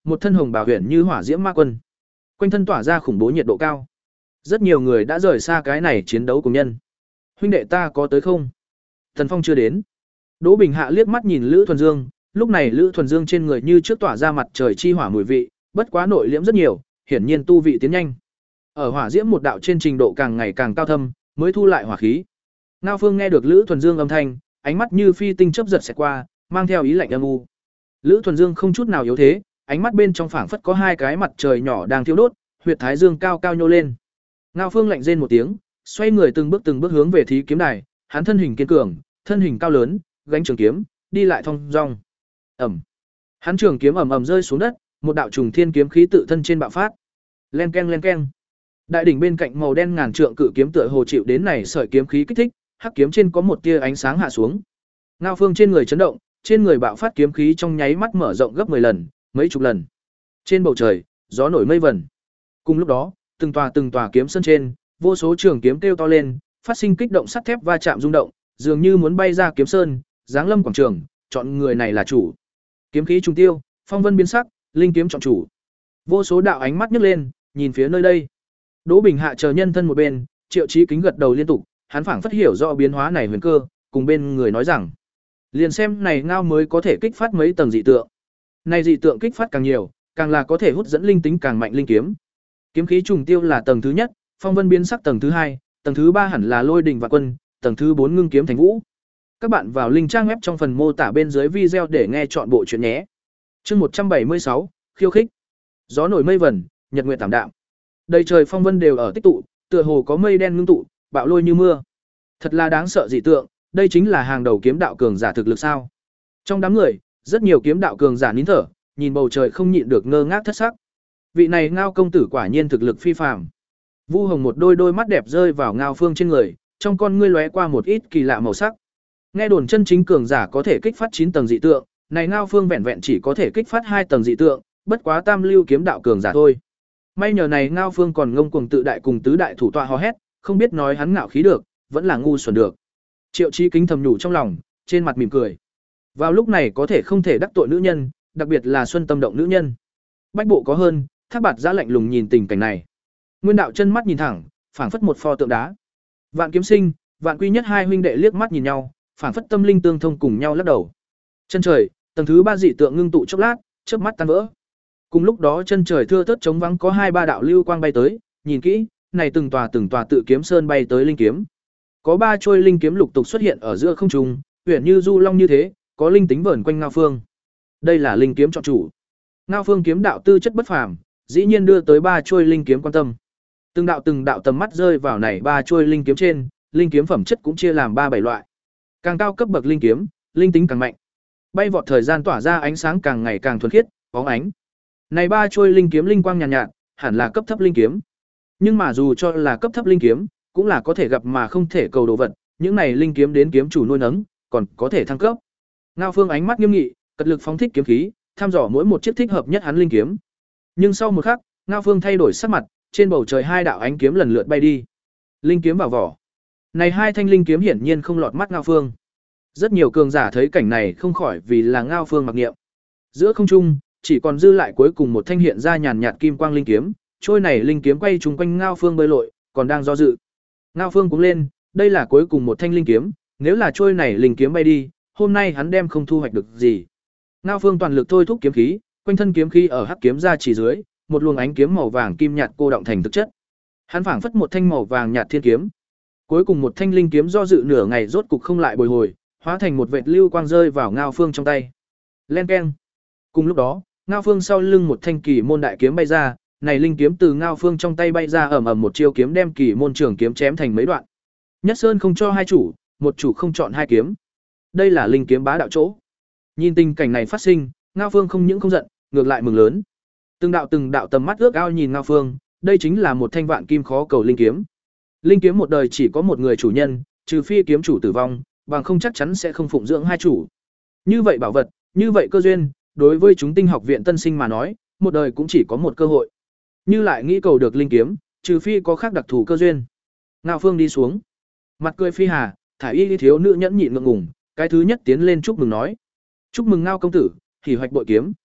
một thân hồng bào huyền như hỏa diễm ma quân, quanh thân tỏa ra khủng bố nhiệt độ cao. Rất nhiều người đã rời xa cái này chiến đấu cùng nhân. Huynh đệ ta có tới không? Tần Phong chưa đến. Đỗ Bình Hạ liếc mắt nhìn Lữ Thuần Dương, lúc này Lữ Thuần Dương trên người như trước tỏa ra mặt trời chi hỏa mùi vị, bất quá nội liễm rất nhiều, hiển nhiên tu vị tiến nhanh. Ở hỏa diễm một đạo trên trình độ càng ngày càng cao thâm, mới thu lại hỏa khí. Ngao Phương nghe được Lữ Thuần Dương âm thanh, ánh mắt như phi tinh chớp giật xẹt qua, mang theo ý lạnh âm u. Lữ Thuần Dương không chút nào yếu thế, ánh mắt bên trong phảng phất có hai cái mặt trời nhỏ đang thiêu đốt, huyệt thái dương cao cao nhô lên. Ngao Phương lạnh rên một tiếng, xoay người từng bước từng bước hướng về thí kiếm đài, hắn thân hình kiên cường, thân hình cao lớn, gánh trường kiếm, đi lại thong dong. Ầm. Hắn trường kiếm ầm ầm rơi xuống đất, một đạo trùng thiên kiếm khí tự thân trên bạo phát. Len keng len keng. Đại đỉnh bên cạnh màu đen ngàn trượng cự kiếm tựa hồ chịu đến này sợi kiếm khí kích thích, hắc kiếm trên có một tia ánh sáng hạ xuống. Ngao Phương trên người chấn động, trên người bạo phát kiếm khí trong nháy mắt mở rộng gấp mười lần, mấy chục lần. Trên bầu trời, gió nổi mây vẩn. Cùng lúc đó, từng tòa từng tòa kiếm sơn trên, vô số trường kiếm kêu to lên, phát sinh kích động sắt thép va chạm rung động, dường như muốn bay ra kiếm sơn, giáng lâm quảng trường, chọn người này là chủ. Kiếm khí trùng tiêu, phong vân biến sắc, linh kiếm chọn chủ. Vô số đạo ánh mắt nhấc lên, nhìn phía nơi đây. Đỗ Bình Hạ chờ nhân thân một bên, Triệu Chí Kính gật đầu liên tục, hắn phảng phất hiểu rõ biến hóa này huyền cơ, cùng bên người nói rằng: liền xem này ngao mới có thể kích phát mấy tầng dị tượng. Này dị tượng kích phát càng nhiều, càng là có thể hút dẫn linh tính càng mạnh linh kiếm. Kiếm khí trùng tiêu là tầng thứ nhất, phong vân biến sắc tầng thứ hai, tầng thứ ba hẳn là lôi đình và quân, tầng thứ bốn ngưng kiếm thành vũ. Các bạn vào link trang web trong phần mô tả bên dưới video để nghe chọn bộ truyện nhé. Chương một trăm bảy mươi sáu, khiêu khích. Gió nổi mây vẩn, nhật nguyệt tảm đạm. Đầy trời phong vân đều ở tích tụ, tựa hồ có mây đen ngưng tụ, bạo lôi như mưa. Thật là đáng sợ dị tượng, đây chính là hàng đầu kiếm đạo cường giả thực lực sao? Trong đám người, rất nhiều kiếm đạo cường giả nín thở, nhìn bầu trời không nhịn được ngơ ngác thất sắc. Vị này Ngao công tử quả nhiên thực lực phi phàm. Vu Hồng một đôi đôi mắt đẹp rơi vào Ngao Phương trên người, trong con ngươi lóe qua một ít kỳ lạ màu sắc. Nghe đồn chân chính cường giả có thể kích phát chín tầng dị tượng, này Ngao Phương vẹn vẹn chỉ có thể kích phát hai tầng dị tượng, bất quá tam lưu kiếm đạo cường giả thôi. May nhờ này Ngao Phương còn ngông cuồng tự đại cùng tứ đại thủ tọa hò hét, không biết nói hắn ngạo khí được, vẫn là ngu xuẩn được. Triệu Chí Kính thầm nhủ trong lòng, trên mặt mỉm cười. Vào lúc này có thể không thể đắc tội nữ nhân, đặc biệt là xuân tâm động nữ nhân. Bách bộ có hơn, Thác Bạt Giã lạnh lùng nhìn tình cảnh này. Nguyên Đạo chân mắt nhìn thẳng, phảng phất một pho tượng đá. Vạn Kiếm Sinh, Vạn Quy Nhất hai huynh đệ liếc mắt nhìn nhau, phảng phất tâm linh tương thông cùng nhau lắc đầu. Chân trời, tầng thứ ba dị tượng ngưng tụ chốc lát, chớp mắt tan vỡ. Cùng lúc đó chân trời thưa thớt trống vắng có hai ba đạo lưu quang bay tới, nhìn kỹ, này từng tòa từng tòa tự kiếm sơn bay tới linh kiếm. Có ba trôi linh kiếm lục tục xuất hiện ở giữa không trung, huyền như du long như thế, có linh tính vờn quanh Ngao Phương. Đây là linh kiếm chọn chủ. Ngao Phương kiếm đạo tư chất bất phàm, dĩ nhiên đưa tới ba trôi linh kiếm quan tâm. Từng đạo từng đạo tầm mắt rơi vào này ba trôi linh kiếm trên, linh kiếm phẩm chất cũng chia làm ba bảy loại. Càng cao cấp bậc linh kiếm, linh tính càng mạnh. Bay vọt thời gian tỏa ra ánh sáng càng ngày càng thuần khiết, bóng ánh. Này ba trôi linh kiếm linh quang nhàn nhạt, nhạt, hẳn là cấp thấp linh kiếm. Nhưng mà dù cho là cấp thấp linh kiếm, cũng là có thể gặp mà không thể cầu đồ vật, những này linh kiếm đến kiếm chủ nuôi nấng, còn có thể thăng cấp. Ngao Phương ánh mắt nghiêm nghị, cật lực phóng thích kiếm khí, thăm dò mỗi một chiếc thích hợp nhất hắn linh kiếm. Nhưng sau một khắc, Ngao Phương thay đổi sắc mặt, trên bầu trời hai đạo ánh kiếm lần lượt bay đi. Linh kiếm vào vỏ. Này hai thanh linh kiếm hiển nhiên không lọt mắt Ngao Phương. Rất nhiều cường giả thấy cảnh này không khỏi vì là Ngao Phương mặc niệm. Giữa không trung, chỉ còn dư lại cuối cùng một thanh hiện ra nhàn nhạt kim quang linh kiếm, trôi này linh kiếm quay trùng quanh Ngao Phương bơi lội, còn đang do dự. Ngao Phương cũng lên, đây là cuối cùng một thanh linh kiếm, nếu là trôi này linh kiếm bay đi, hôm nay hắn đem không thu hoạch được gì. Ngao Phương toàn lực thôi thúc kiếm khí, quanh thân kiếm khí ở hắc kiếm ra chỉ dưới, một luồng ánh kiếm màu vàng kim nhạt cô động thành thực chất. Hắn phảng phất một thanh màu vàng nhạt thiên kiếm. Cuối cùng một thanh linh kiếm do dự nửa ngày rốt cục không lại bồi hồi, hóa thành một vệt lưu quang rơi vào Ngao Phương trong tay. Len keng. Cùng lúc đó, Ngao Phương sau lưng một thanh kỳ môn đại kiếm bay ra, này linh kiếm từ Ngao Phương trong tay bay ra ầm ầm một chiêu kiếm đem kỳ môn trường kiếm chém thành mấy đoạn. Nhất Sơn không cho hai chủ, một chủ không chọn hai kiếm. Đây là linh kiếm bá đạo chỗ. Nhìn tình cảnh này phát sinh, Ngao Phương không những không giận, ngược lại mừng lớn. Từng đạo từng đạo tầm mắt ước ao nhìn Ngao Phương, đây chính là một thanh vạn kim khó cầu linh kiếm. Linh kiếm một đời chỉ có một người chủ nhân, trừ phi kiếm chủ tử vong, bằng không chắc chắn sẽ không phụng dưỡng hai chủ. Như vậy bảo vật, như vậy cơ duyên, đối với chúng tinh học viện tân sinh mà nói, một đời cũng chỉ có một cơ hội. Như lại nghĩ cầu được linh kiếm, trừ phi có khác đặc thù cơ duyên. Ngao Phương đi xuống, mặt cười phi hà, thải y thiếu nữ nhẫn nhịn ngượng ngùng, cái thứ nhất tiến lên chúc mừng nói: "Chúc mừng Ngao công tử, hỉ hoạch bội kiếm."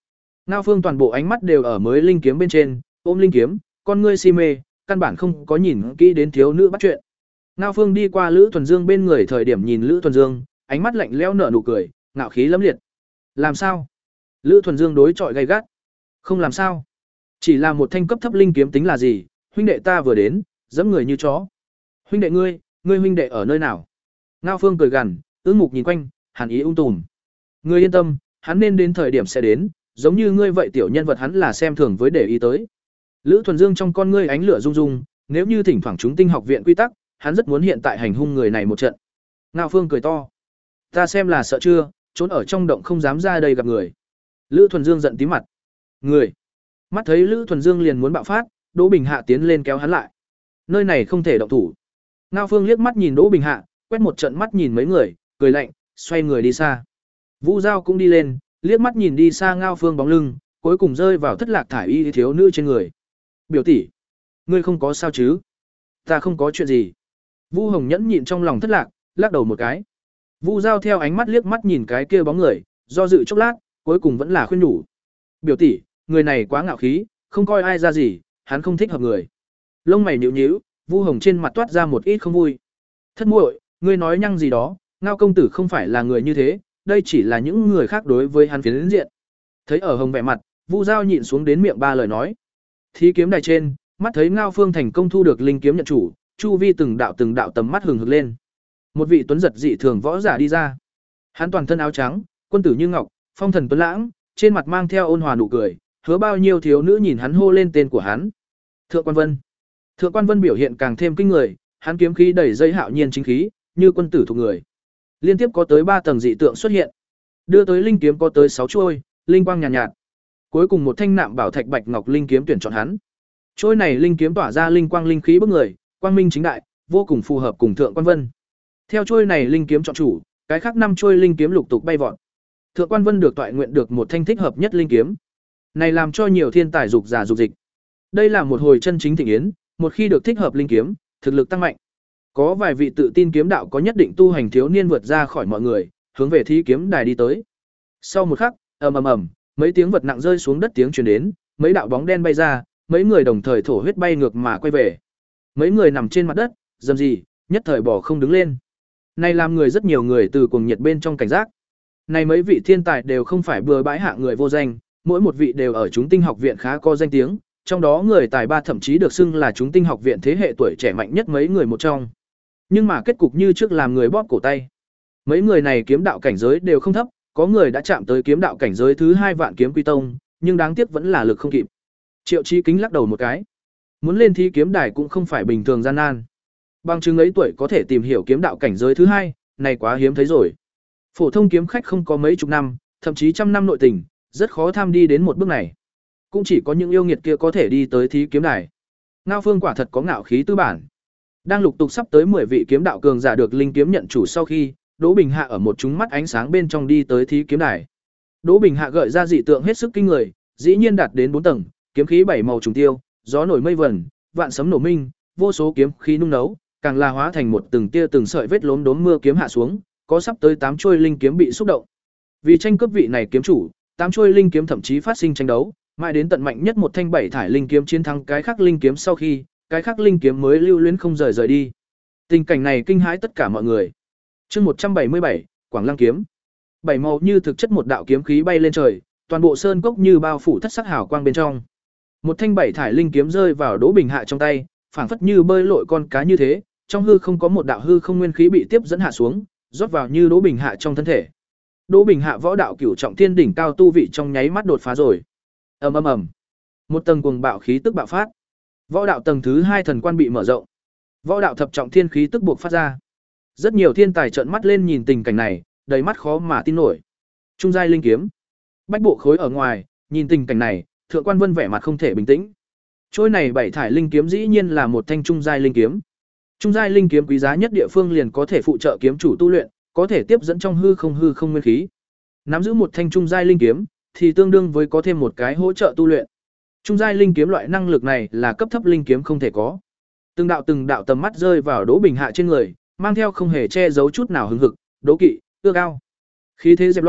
Ngao Phương toàn bộ ánh mắt đều ở mới linh kiếm bên trên, ôm linh kiếm, con ngươi si mê, căn bản không có nhìn kỹ đến thiếu nữ bắt chuyện. Ngao Phương đi qua Lữ Thuần Dương bên người thời điểm nhìn Lữ Thuần Dương, ánh mắt lạnh lẽo nở nụ cười, ngạo khí lẫm liệt. Làm sao? Lữ Thuần Dương đối chọi gay gắt. Không làm sao? Chỉ là một thanh cấp thấp linh kiếm tính là gì? Huynh đệ ta vừa đến, giẫm người như chó. Huynh đệ ngươi, ngươi huynh đệ ở nơi nào? Ngao Phương cười gằn, ưỡn mục nhìn quanh, hàn ý ung tùm. Ngươi yên tâm, hắn nên đến thời điểm sẽ đến, giống như ngươi vậy tiểu nhân vật hắn là xem thường với để ý tới. Lữ Thuần Dương trong con ngươi ánh lửa rung rung, nếu như thỉnh thoảng chúng tinh học viện quy tắc, hắn rất muốn hiện tại hành hung người này một trận. Ngao Phương cười to. Ta xem là sợ chưa, trốn ở trong động không dám ra đây gặp người. Lữ Thuần Dương giận tím mặt. Người. Mắt thấy Lữ Thuần Dương liền muốn bạo phát, Đỗ Bình Hạ tiến lên kéo hắn lại. Nơi này không thể động thủ. Ngao Phương liếc mắt nhìn Đỗ Bình Hạ, quét một trận mắt nhìn mấy người, cười lạnh, xoay người đi xa. Vũ Giao cũng đi lên, liếc mắt nhìn đi xa Ngao Phương bóng lưng, cuối cùng rơi vào Thất Lạc thải y thiếu nữ trên người. Biểu tỷ, ngươi không có sao chứ? Ta không có chuyện gì. Vu Hồng nhẫn nhịn trong lòng thất lạc, lắc đầu một cái. Vu Giao theo ánh mắt liếc mắt nhìn cái kia bóng người, do dự chốc lát, cuối cùng vẫn là khuyên nhủ. Biểu tỷ, người này quá ngạo khí, không coi ai ra gì, hắn không thích hợp người. Lông mày nhíu nhíu, Vu Hồng trên mặt toát ra một ít không vui. Thất muội, ngươi nói nhăng gì đó, Ngao công tử không phải là người như thế, đây chỉ là những người khác đối với hắn phiến diện. Thấy ở Hồng vẻ mặt, Vu Giao nhịn xuống đến miệng ba lời nói. Thí kiếm đài trên, mắt thấy Ngao Phương thành công thu được linh kiếm nhận chủ, chu vi từng đạo từng đạo tầm mắt hừng hực lên. Một vị tuấn giật dị thường võ giả đi ra. Hắn toàn thân áo trắng, quân tử như ngọc, phong thần tuấn lãng, trên mặt mang theo ôn hòa nụ cười, hứa bao nhiêu thiếu nữ nhìn hắn hô lên tên của hắn. Thượng Quan Vân. Thượng Quan Vân biểu hiện càng thêm kinh người, hắn kiếm khí đầy dây hạo nhiên chính khí, như quân tử thuộc người. Liên tiếp có tới ba tầng dị tượng xuất hiện. Đưa tới linh kiếm có tới sáu chuôi, linh quang nhàn nhạt, nhạt. Cuối cùng một thanh nạm bảo thạch bạch ngọc linh kiếm tuyển chọn hắn. Trôi này linh kiếm tỏa ra linh quang linh khí bức người, quang minh chính đại, vô cùng phù hợp cùng Thượng Quan Vân. Theo trôi này linh kiếm chọn chủ, cái khác năm trôi linh kiếm lục tục bay vọt. Thượng Quan Vân được toại nguyện được một thanh thích hợp nhất linh kiếm. Này làm cho nhiều thiên tài dục giả dục dịch. Đây là một hồi chân chính thịnh yến, một khi được thích hợp linh kiếm, thực lực tăng mạnh. Có vài vị tự tin kiếm đạo có nhất định tu hành thiếu niên vượt ra khỏi mọi người, hướng về thí kiếm đài đi tới. Sau một khắc, ầm ầm ầm, mấy tiếng vật nặng rơi xuống đất tiếng truyền đến, mấy đạo bóng đen bay ra, mấy người đồng thời thổ huyết bay ngược mà quay về. Mấy người nằm trên mặt đất, dầm gì, nhất thời bỏ không đứng lên. Này làm người rất nhiều người từ cuồng nhiệt bên trong cảnh giác. Này mấy vị thiên tài đều không phải bừa bãi hạng người vô danh, mỗi một vị đều ở chúng tinh học viện khá có danh tiếng, trong đó người tài ba thậm chí được xưng là chúng tinh học viện thế hệ tuổi trẻ mạnh nhất mấy người một trong. Nhưng mà kết cục như trước làm người bóp cổ tay. Mấy người này kiếm đạo cảnh giới đều không thấp, có người đã chạm tới kiếm đạo cảnh giới thứ hai vạn kiếm quy tông, nhưng đáng tiếc vẫn là lực không kịp. Triệu Chí Kính lắc đầu một cái. Muốn lên thí kiếm đài cũng không phải bình thường gian nan. Bằng chứng ấy tuổi có thể tìm hiểu kiếm đạo cảnh giới thứ hai, này quá hiếm thấy rồi. Phổ thông kiếm khách không có mấy chục năm, thậm chí trăm năm nội tình, rất khó tham đi đến một bước này. Cũng chỉ có những yêu nghiệt kia có thể đi tới thí kiếm đài. Ngao Phương quả thật có ngạo khí tư bản. Đang lục tục sắp tới mười vị kiếm đạo cường giả được linh kiếm nhận chủ sau khi, Đỗ Bình Hạ ở một chúng mắt ánh sáng bên trong đi tới thí kiếm đài. Đỗ Bình Hạ gợi ra dị tượng hết sức kinh người, dĩ nhiên đạt đến bốn tầng, kiếm khí bảy màu trùng tiêu, gió nổi mây vẩn, vạn sấm nổ minh, vô số kiếm khí nung nấu, càng là hóa thành một từng tia từng sợi vết lốm đốm mưa kiếm hạ xuống, có sắp tới tám chuôi linh kiếm bị xúc động. Vì tranh cướp vị này kiếm chủ, tám chuôi linh kiếm thậm chí phát sinh tranh đấu, mãi đến tận mạnh nhất một thanh bảy thải linh kiếm chiến thắng cái khác linh kiếm sau khi, cái khác linh kiếm mới lưu luyến không rời rời đi. Tình cảnh này kinh hãi tất cả mọi người. Chương một trăm bảy mươi bảy, Quảng Lăng kiếm. Bảy màu như thực chất một đạo kiếm khí bay lên trời, toàn bộ sơn cốc như bao phủ thất sắc hào quang bên trong. Một thanh bảy thải linh kiếm rơi vào Đỗ Bình Hạ trong tay, phảng phất như bơi lội con cá như thế, trong hư không có một đạo hư không nguyên khí bị tiếp dẫn hạ xuống, rót vào như Đỗ Bình Hạ trong thân thể. Đỗ Bình Hạ võ đạo cửu trọng thiên đỉnh cao tu vị trong nháy mắt đột phá rồi. Ầm ầm ầm. Một tầng cuồng bạo khí tức bạo phát. Võ đạo tầng thứ hai thần quan bị mở rộng. Võ đạo thập trọng thiên khí tức buộc phát ra. Rất nhiều thiên tài trợn mắt lên nhìn tình cảnh này, đầy mắt khó mà tin nổi. Trung giai linh kiếm. Bách bộ khối ở ngoài, nhìn tình cảnh này, Thượng Quan Vân vẻ mặt không thể bình tĩnh. Trôi này bảy thải linh kiếm dĩ nhiên là một thanh trung giai linh kiếm. Trung giai linh kiếm quý giá nhất địa phương liền có thể phụ trợ kiếm chủ tu luyện, có thể tiếp dẫn trong hư không hư không nguyên khí. Nắm giữ một thanh trung giai linh kiếm thì tương đương với có thêm một cái hỗ trợ tu luyện. Trung giai linh kiếm loại năng lực này là cấp thấp linh kiếm không thể có. Từng đạo từng đạo tầm mắt rơi vào Đỗ Bình Hạ trên người, mang theo không hề che giấu chút nào hứng hực, đố kỵ, ước ao. Khí thế dẹp loạn,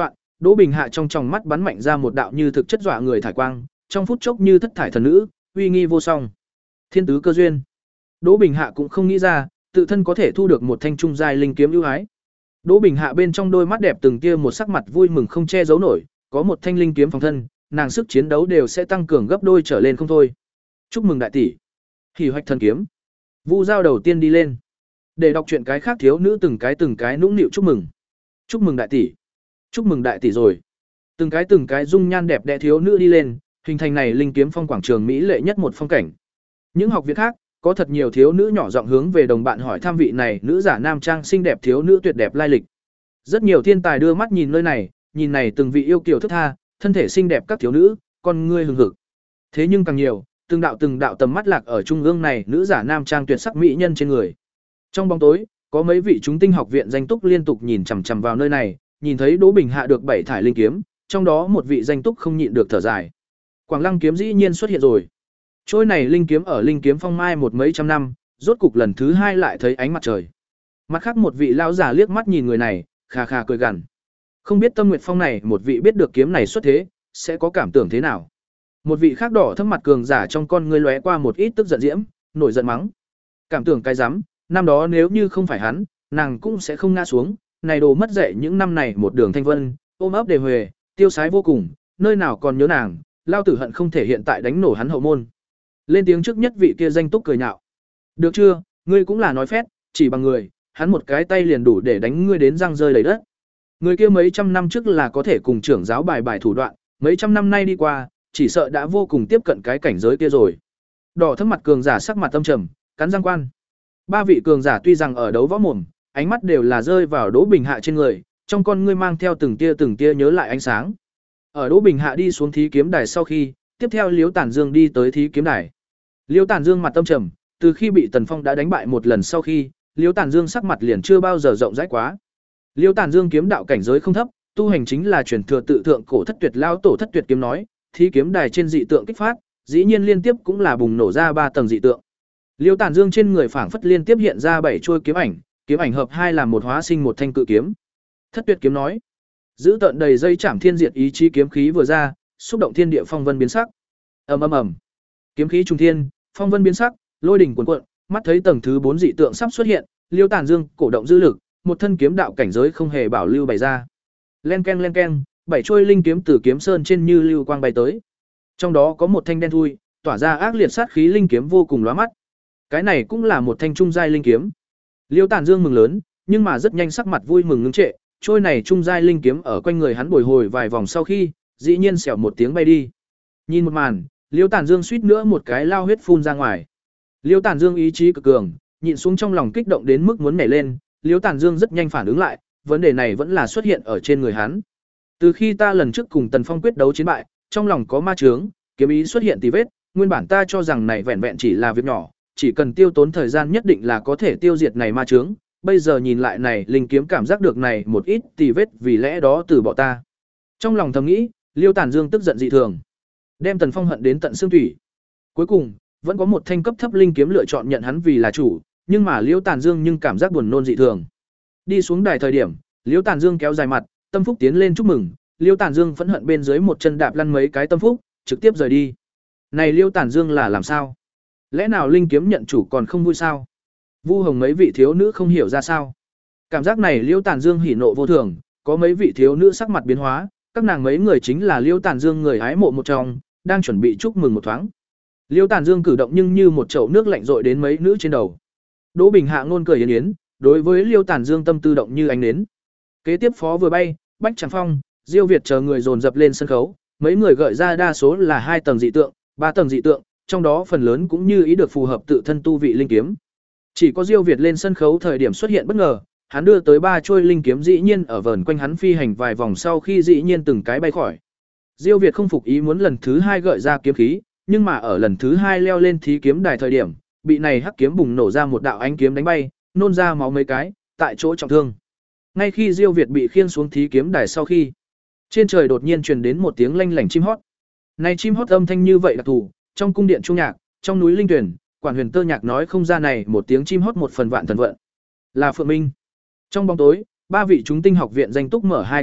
Đỗ Bình Hạ trong tròng mắt bắn mạnh ra một đạo như thực chất dọa người thải quang, trong phút chốc như thất thải thần nữ, uy nghi vô song. Thiên tứ cơ duyên. Đỗ Bình Hạ cũng không nghĩ ra, tự thân có thể thu được một thanh trung giai linh kiếm ưu ái. Đỗ Bình Hạ bên trong đôi mắt đẹp từng tia một sắc mặt vui mừng không che giấu nổi, có một thanh linh kiếm phòng thân, nàng sức chiến đấu đều sẽ tăng cường gấp đôi trở lên không thôi. Chúc mừng đại tỷ. Hỉ Hoạch thần kiếm. Vu Giao đầu tiên đi lên. Để đọc truyện cái khác thiếu nữ từng cái từng cái nũng nịu chúc mừng. Chúc mừng đại tỷ. Chúc mừng đại tỷ rồi. Từng cái từng cái dung nhan đẹp đẽ thiếu nữ đi lên, hình thành này linh kiếm phong quảng trường mỹ lệ nhất một phong cảnh. Những học viện khác, có thật nhiều thiếu nữ nhỏ giọng hướng về đồng bạn hỏi thăm vị này nữ giả nam trang xinh đẹp thiếu nữ tuyệt đẹp lai lịch. Rất nhiều thiên tài đưa mắt nhìn nơi này, nhìn này từng vị yêu kiều thức tha, thân thể xinh đẹp các thiếu nữ, con ngươi hừng hực. Thế nhưng càng nhiều, từng đạo từng đạo tầm mắt lạc ở trung ương này nữ giả nam trang tuyệt sắc mỹ nhân trên người. Trong bóng tối, có mấy vị chúng tinh học viện danh túc liên tục nhìn chằm chằm vào nơi này, nhìn thấy Đỗ Bình Hạ được bảy thải linh kiếm, trong đó một vị danh túc không nhịn được thở dài. Quảng Lăng kiếm dĩ nhiên xuất hiện rồi. Trôi này linh kiếm ở linh kiếm phong mai một mấy trăm năm, rốt cục lần thứ hai lại thấy ánh mặt trời. Mặt khác một vị lão giả liếc mắt nhìn người này, khà khà cười gằn. Không biết Tâm Nguyệt Phong này một vị biết được kiếm này xuất thế, sẽ có cảm tưởng thế nào. Một vị khác đỏ thâm mặt cường giả trong con ngươi lóe qua một ít tức giận diễm, nổi giận mắng. Cảm tưởng cái rắm, năm đó nếu như không phải hắn, nàng cũng sẽ không ngã xuống, này đồ mất dạy những năm này một đường thanh vân, ôm ấp đề huề, tiêu sái vô cùng, nơi nào còn nhớ nàng, lao tử hận không thể hiện tại đánh nổ hắn hậu môn. Lên tiếng trước nhất vị kia danh túc cười nhạo. Được chưa, ngươi cũng là nói phét, chỉ bằng người, hắn một cái tay liền đủ để đánh ngươi đến răng rơi đầy đất. Người kia mấy trăm năm trước là có thể cùng trưởng giáo bài bài thủ đoạn, mấy trăm năm nay đi qua, chỉ sợ đã vô cùng tiếp cận cái cảnh giới kia rồi. Đỏ thâm mặt cường giả sắc mặt tâm trầm, cắn răng quan. Ba vị cường giả tuy rằng ở đấu võ mồm, ánh mắt đều là rơi vào Đỗ Bình Hạ trên người, trong con ngươi mang theo từng tia từng tia nhớ lại ánh sáng. Ở Đỗ Bình Hạ đi xuống thí kiếm đài sau khi, tiếp theo Liễu Tản Dương đi tới thí kiếm đài. Liễu Tản Dương mặt tâm trầm, từ khi bị Tần Phong đã đánh bại một lần sau khi, Liễu Tản Dương sắc mặt liền chưa bao giờ rộng rãi quá. Liễu Tản Dương kiếm đạo cảnh giới không thấp, tu hành chính là truyền thừa tự thượng cổ thất tuyệt lao tổ thất tuyệt kiếm nói, thí kiếm đài trên dị tượng kích phát, dĩ nhiên liên tiếp cũng là bùng nổ ra ba tầng dị tượng. Liễu Tản Dương trên người phảng phất liên tiếp hiện ra bảy chuôi kiếm ảnh, kiếm ảnh hợp hai làm một hóa sinh một thanh cự kiếm. Thất tuyệt kiếm nói, giữ tận đầy dây chạm thiên diệt ý chí kiếm khí vừa ra, xúc động thiên địa phong vân biến sắc. Ầm ầm ầm. Kiếm khí trùng thiên, phong vân biến sắc, lôi đỉnh cuồn cuộn, mắt thấy tầng thứ bốn dị tượng sắp xuất hiện, Liễu Tản Dương cổ động dư lực, một thân kiếm đạo cảnh giới không hề bảo lưu bày ra. Len keng len keng, bảy chuôi linh kiếm từ kiếm sơn trên như lưu quang bay tới. Trong đó có một thanh đen thui, tỏa ra ác liệt sát khí linh kiếm vô cùng lóa mắt. Cái này cũng là một thanh trung giai linh kiếm. Liễu Tản Dương mừng lớn, nhưng mà rất nhanh sắc mặt vui mừng ngưng trệ, trôi này trung giai linh kiếm ở quanh người hắn bồi hồi vài vòng sau khi, dĩ nhiên xẻo một tiếng bay đi. Nhìn một màn, Liễu Tản Dương suýt nữa một cái lao huyết phun ra ngoài. Liễu Tản Dương ý chí cực cường, nhịn xuống trong lòng kích động đến mức muốn nhảy lên, Liễu Tản Dương rất nhanh phản ứng lại, vấn đề này vẫn là xuất hiện ở trên người hắn. Từ khi ta lần trước cùng Tần Phong quyết đấu chiến bại, trong lòng có ma chướng, kiếm ý xuất hiện tì vết, nguyên bản ta cho rằng này vẹn vẹn chỉ là việc nhỏ, chỉ cần tiêu tốn thời gian nhất định là có thể tiêu diệt này ma chướng, bây giờ nhìn lại này linh kiếm cảm giác được này một ít tì vết, vì lẽ đó từ bỏ ta. Trong lòng thầm nghĩ, Liễu Tản Dương tức giận dị thường, đem Tần Phong hận đến tận xương thủy. Cuối cùng, vẫn có một thanh cấp thấp linh kiếm lựa chọn nhận hắn vì là chủ, nhưng mà Liễu Tản Dương nhưng cảm giác buồn nôn dị thường. Đi xuống đài thời điểm, Liễu Tản Dương kéo dài mặt, Tâm Phúc tiến lên chúc mừng, Liễu Tản Dương phẫn hận bên dưới một chân đạp lăn mấy cái Tâm Phúc, trực tiếp rời đi. Này Liễu Tản Dương là làm sao? Lẽ nào linh kiếm nhận chủ còn không vui sao? Vu Hồng mấy vị thiếu nữ không hiểu ra sao. Cảm giác này Liễu Tản Dương hỉ nộ vô thường, có mấy vị thiếu nữ sắc mặt biến hóa, các nàng mấy người chính là Liễu Tản Dương người hái mộ một trong, đang chuẩn bị chúc mừng một thoáng. Liễu Tản Dương cử động nhưng như một chậu nước lạnh rội đến mấy nữ trên đầu. Đỗ Bình Hạ ngôn cười yến yến, đối với Liễu Tản Dương tâm tư động như ánh nến. Kế tiếp phó vừa bay, Bách Tràng Phong, Diêu Việt chờ người dồn dập lên sân khấu, mấy người gợi ra đa số là hai tầng dị tượng, ba tầng dị tượng, trong đó phần lớn cũng như ý được phù hợp tự thân tu vị linh kiếm. Chỉ có Diêu Việt lên sân khấu thời điểm xuất hiện bất ngờ, hắn đưa tới ba trôi linh kiếm dĩ nhiên ở vờn quanh hắn phi hành vài vòng sau khi dĩ nhiên từng cái bay khỏi. Diêu Việt không phục ý muốn lần thứ hai gợi ra kiếm khí, nhưng mà ở lần thứ hai leo lên thí kiếm đài thời điểm, bị này hắc kiếm bùng nổ ra một đạo ánh kiếm đánh bay, nôn ra máu mấy cái, tại chỗ trọng thương. Ngay khi Diêu Việt bị khiêng xuống thí kiếm đài sau khi, trên trời đột nhiên truyền đến một tiếng lanh lảnh chim hót. Này chim hót âm thanh như vậy đặc thù, trong cung điện trung nhạc, trong núi linh tuyển, quản huyền tơ nhạc nói không ra này một tiếng chim hót một phần vạn thần vận. Là Phượng Minh. Trong bóng tối, ba vị chúng tinh học viện danh túc mở hai con mắt,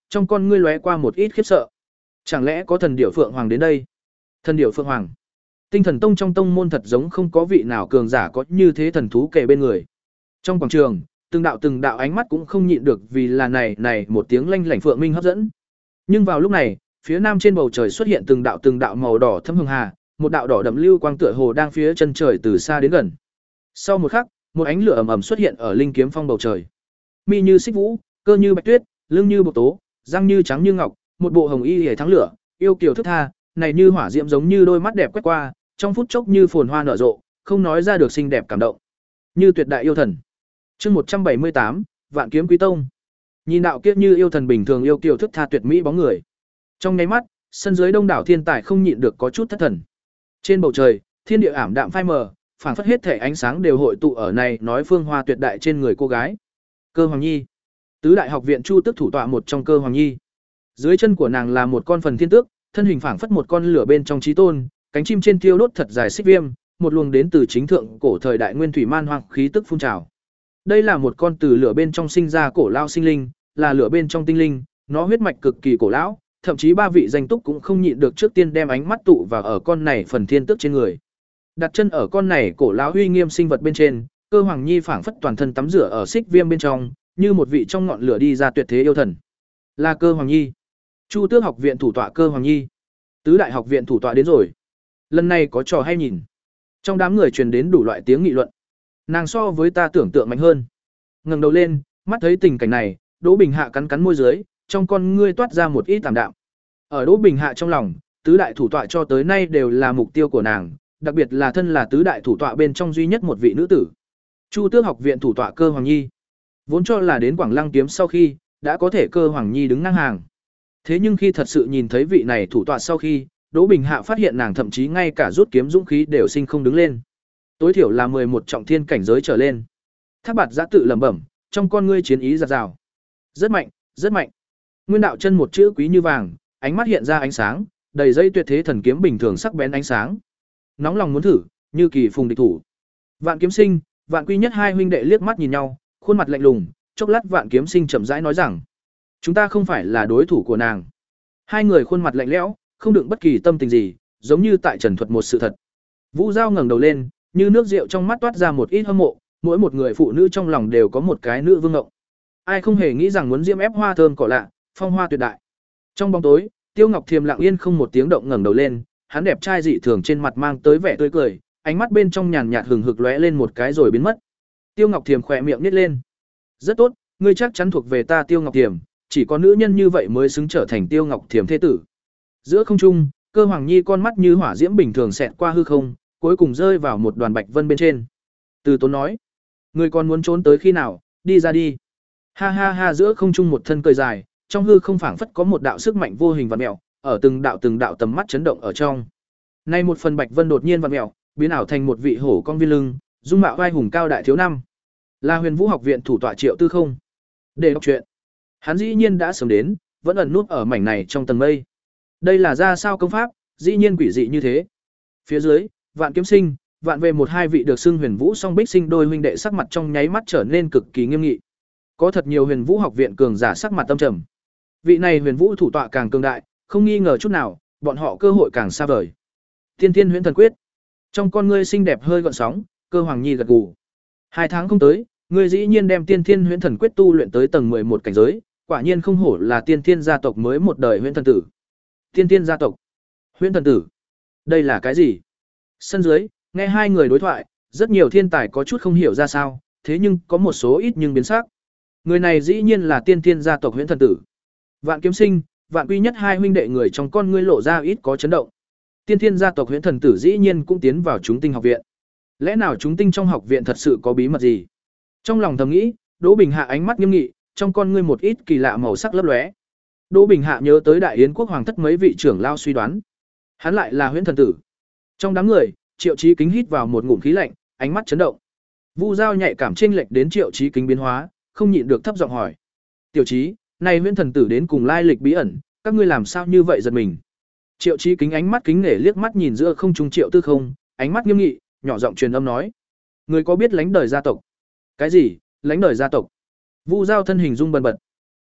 trong con ngươi lóe qua một ít khiếp sợ. Chẳng lẽ có thần điểu phượng hoàng đến đây? Thần điểu phượng hoàng? Tinh Thần Tông trong tông môn thật giống không có vị nào cường giả có như thế thần thú kề bên người. Trong quảng trường, từng đạo từng đạo ánh mắt cũng không nhịn được vì là này này một tiếng lanh lảnh phượng minh hấp dẫn. Nhưng vào lúc này, phía nam trên bầu trời xuất hiện từng đạo từng đạo màu đỏ thâm hường hà, một đạo đỏ đậm lưu quang tựa hồ đang phía chân trời từ xa đến gần. Sau một khắc, một ánh lửa ầm ầm xuất hiện ở linh kiếm phong bầu trời. Mi như xích vũ, cơ như bạch tuyết, lưng như bộc tố, răng như trắng như ngọc, một bộ hồng y hề thắng lửa, yêu kiều thức tha, này như hỏa diễm giống như đôi mắt đẹp quét qua, trong phút chốc như phồn hoa nở rộ, không nói ra được xinh đẹp cảm động. Như tuyệt đại yêu thần. Chương một trăm bảy mươi tám, Vạn Kiếm Quý Tông. Nhìn đạo kiếp như yêu thần bình thường yêu kiều thức tha tuyệt mỹ bóng người. Trong nháy mắt, sân dưới đông đảo thiên tài không nhịn được có chút thất thần. Trên bầu trời, thiên địa ảm đạm phai mờ, phảng phất hết thể ánh sáng đều hội tụ ở này nói phương hoa tuyệt đại trên người cô gái. Cơ Hoàng Nhi. Tứ đại học viện Chu Tước thủ tọa một trong Cơ Hoàng Nhi. Dưới chân của nàng là một con phần thiên tước, thân hình phảng phất một con lửa bên trong chí tôn, cánh chim trên tiêu đốt thật dài xích viêm, một luồng đến từ chính thượng cổ thời đại nguyên thủy man hoang khí tức phun trào. Đây là một con từ lửa bên trong sinh ra cổ lao sinh linh, là lửa bên trong tinh linh, nó huyết mạch cực kỳ cổ lão, thậm chí ba vị danh túc cũng không nhịn được trước tiên đem ánh mắt tụ vào ở con này phần thiên tước trên người. Đặt chân ở con này cổ lão uy nghiêm sinh vật bên trên, Cơ Hoàng Nhi phảng phất toàn thân tắm rửa ở xích viêm bên trong, như một vị trong ngọn lửa đi ra tuyệt thế yêu thần. Là Cơ Hoàng Nhi. Chu Tước học viện thủ tọa Cơ Hoàng Nhi. Tứ đại học viện thủ tọa đến rồi. Lần này có trò hay nhìn. Trong đám người truyền đến đủ loại tiếng nghị luận. Nàng so với ta tưởng tượng mạnh hơn. Ngẩng đầu lên, mắt thấy tình cảnh này, Đỗ Bình Hạ cắn cắn môi dưới, trong con ngươi toát ra một ít tạm đạm. Ở Đỗ Bình Hạ trong lòng, tứ đại thủ tọa cho tới nay đều là mục tiêu của nàng, đặc biệt là thân là tứ đại thủ tọa bên trong duy nhất một vị nữ tử. Chu Tước học viện thủ tọa Cơ Hoàng Nhi, vốn cho là đến Quảng Lăng kiếm sau khi, đã có thể Cơ Hoàng Nhi đứng ngang hàng. Thế nhưng khi thật sự nhìn thấy vị này thủ tọa sau khi, Đỗ Bình Hạ phát hiện nàng thậm chí ngay cả rút kiếm dũng khí đều sinh không đứng lên. Tối thiểu là mười một trọng thiên cảnh giới trở lên. Thác Bạt Giã tự lẩm bẩm, trong con ngươi chiến ý giạt rào. Rất mạnh, rất mạnh. Nguyên đạo chân một chữ quý như vàng, ánh mắt hiện ra ánh sáng, đầy dây tuyệt thế thần kiếm bình thường sắc bén ánh sáng. Nóng lòng muốn thử, như kỳ phùng địch thủ. Vạn Kiếm Sinh, Vạn Quy Nhất hai huynh đệ liếc mắt nhìn nhau, khuôn mặt lạnh lùng, chốc lát Vạn Kiếm Sinh chậm rãi nói rằng: "Chúng ta không phải là đối thủ của nàng." Hai người khuôn mặt lạnh lẽo, không đựng bất kỳ tâm tình gì, giống như tại trần thuật một sự thật. Vũ Giao ngẩng đầu lên, như nước rượu trong mắt toát ra một ít hâm mộ, mỗi một người phụ nữ trong lòng đều có một cái nữ vương ngộng. Ai không hề nghĩ rằng muốn diễm ép hoa thơm cỏ lạ, phong hoa tuyệt đại. Trong bóng tối, Tiêu Ngọc Thiềm lặng yên không một tiếng động ngẩng đầu lên, hắn đẹp trai dị thường trên mặt mang tới vẻ tươi cười, ánh mắt bên trong nhàn nhạt hừng hực lóe lên một cái rồi biến mất. Tiêu Ngọc Thiềm khỏe miệng nhếch lên. "Rất tốt, ngươi chắc chắn thuộc về ta Tiêu Ngọc Thiềm, chỉ có nữ nhân như vậy mới xứng trở thành Tiêu Ngọc Thiềm thế tử." Giữa không trung, Cơ Hoàng Nhi con mắt như hỏa diễm bình thường xẹt qua hư không, cuối cùng rơi vào một đoàn bạch vân bên trên. Từ Tốn nói: "Ngươi còn muốn trốn tới khi nào, đi ra đi." Ha ha ha, giữa không trung một thân cười dài, trong hư không phảng phất có một đạo sức mạnh vô hình vặn mèo, ở từng đạo từng đạo tầm mắt chấn động ở trong. Nay một phần bạch vân đột nhiên vặn mèo, biến ảo thành một vị hổ con viên lưng, dung mạo vai hùng cao đại thiếu năm. Là Huyền Vũ học viện thủ tọa Triệu Tư Không. Để đọc truyện. Hắn dĩ nhiên đã sớm đến, vẫn ẩn nút ở mảnh này trong tầng mây. Đây là ra sao công pháp, dĩ nhiên quỷ dị như thế. Phía dưới, Vạn Kiếm Sinh, Vạn về một hai vị được xưng Huyền Vũ song bích sinh đôi huynh đệ sắc mặt trong nháy mắt trở nên cực kỳ nghiêm nghị. Có thật nhiều Huyền Vũ học viện cường giả sắc mặt tâm trầm. Vị này Huyền Vũ thủ tọa càng cường đại, không nghi ngờ chút nào, bọn họ cơ hội càng xa vời. Tiên Thiên Huyễn Thần Quyết. Trong con ngươi xinh đẹp hơi gợn sóng, Cơ Hoàng Nhi gật gù. Hai tháng không tới, ngươi dĩ nhiên đem Tiên Thiên Huyễn Thần Quyết tu luyện tới tầng mười một cảnh giới, quả nhiên không hổ là Tiên Thiên gia tộc mới một đời Huyễn Thần tử. Tiên Thiên gia tộc, Huyễn Thần tử. Đây là cái gì? Sân dưới, nghe hai người đối thoại, rất nhiều thiên tài có chút không hiểu ra sao, thế nhưng có một số ít nhưng biến sắc. Người này dĩ nhiên là Tiên Thiên gia tộc Huyễn Thần tử. Vạn Kiếm Sinh, Vạn Quy Nhất hai huynh đệ người trong con ngươi lộ ra ít có chấn động. Tiên Thiên gia tộc Huyễn Thần tử dĩ nhiên cũng tiến vào chúng tinh học viện. Lẽ nào chúng tinh trong học viện thật sự có bí mật gì? Trong lòng thầm nghĩ, Đỗ Bình Hạ ánh mắt nghiêm nghị, trong con ngươi một ít kỳ lạ màu sắc lấp lóe. Đỗ Bình Hạ nhớ tới Đại Yến quốc hoàng thất mấy vị trưởng lao suy đoán, hắn lại là Huyễn Thần tử. Trong đám người, Triệu Chí Kính hít vào một ngụm khí lạnh, ánh mắt chấn động. Vu Giao nhạy cảm chênh lệch đến Triệu Chí Kính biến hóa, không nhịn được thấp giọng hỏi: "Tiểu Chí, này Huyễn Thần tử đến cùng lai lịch bí ẩn, các ngươi làm sao như vậy giật mình?" Triệu Chí Kính ánh mắt kính nể liếc mắt nhìn giữa không trung Triệu Tư Không, ánh mắt nghiêm nghị, nhỏ giọng truyền âm nói: "Người có biết lánh đời gia tộc?" "Cái gì? Lánh đời gia tộc?" Vu Giao thân hình rung bần bật.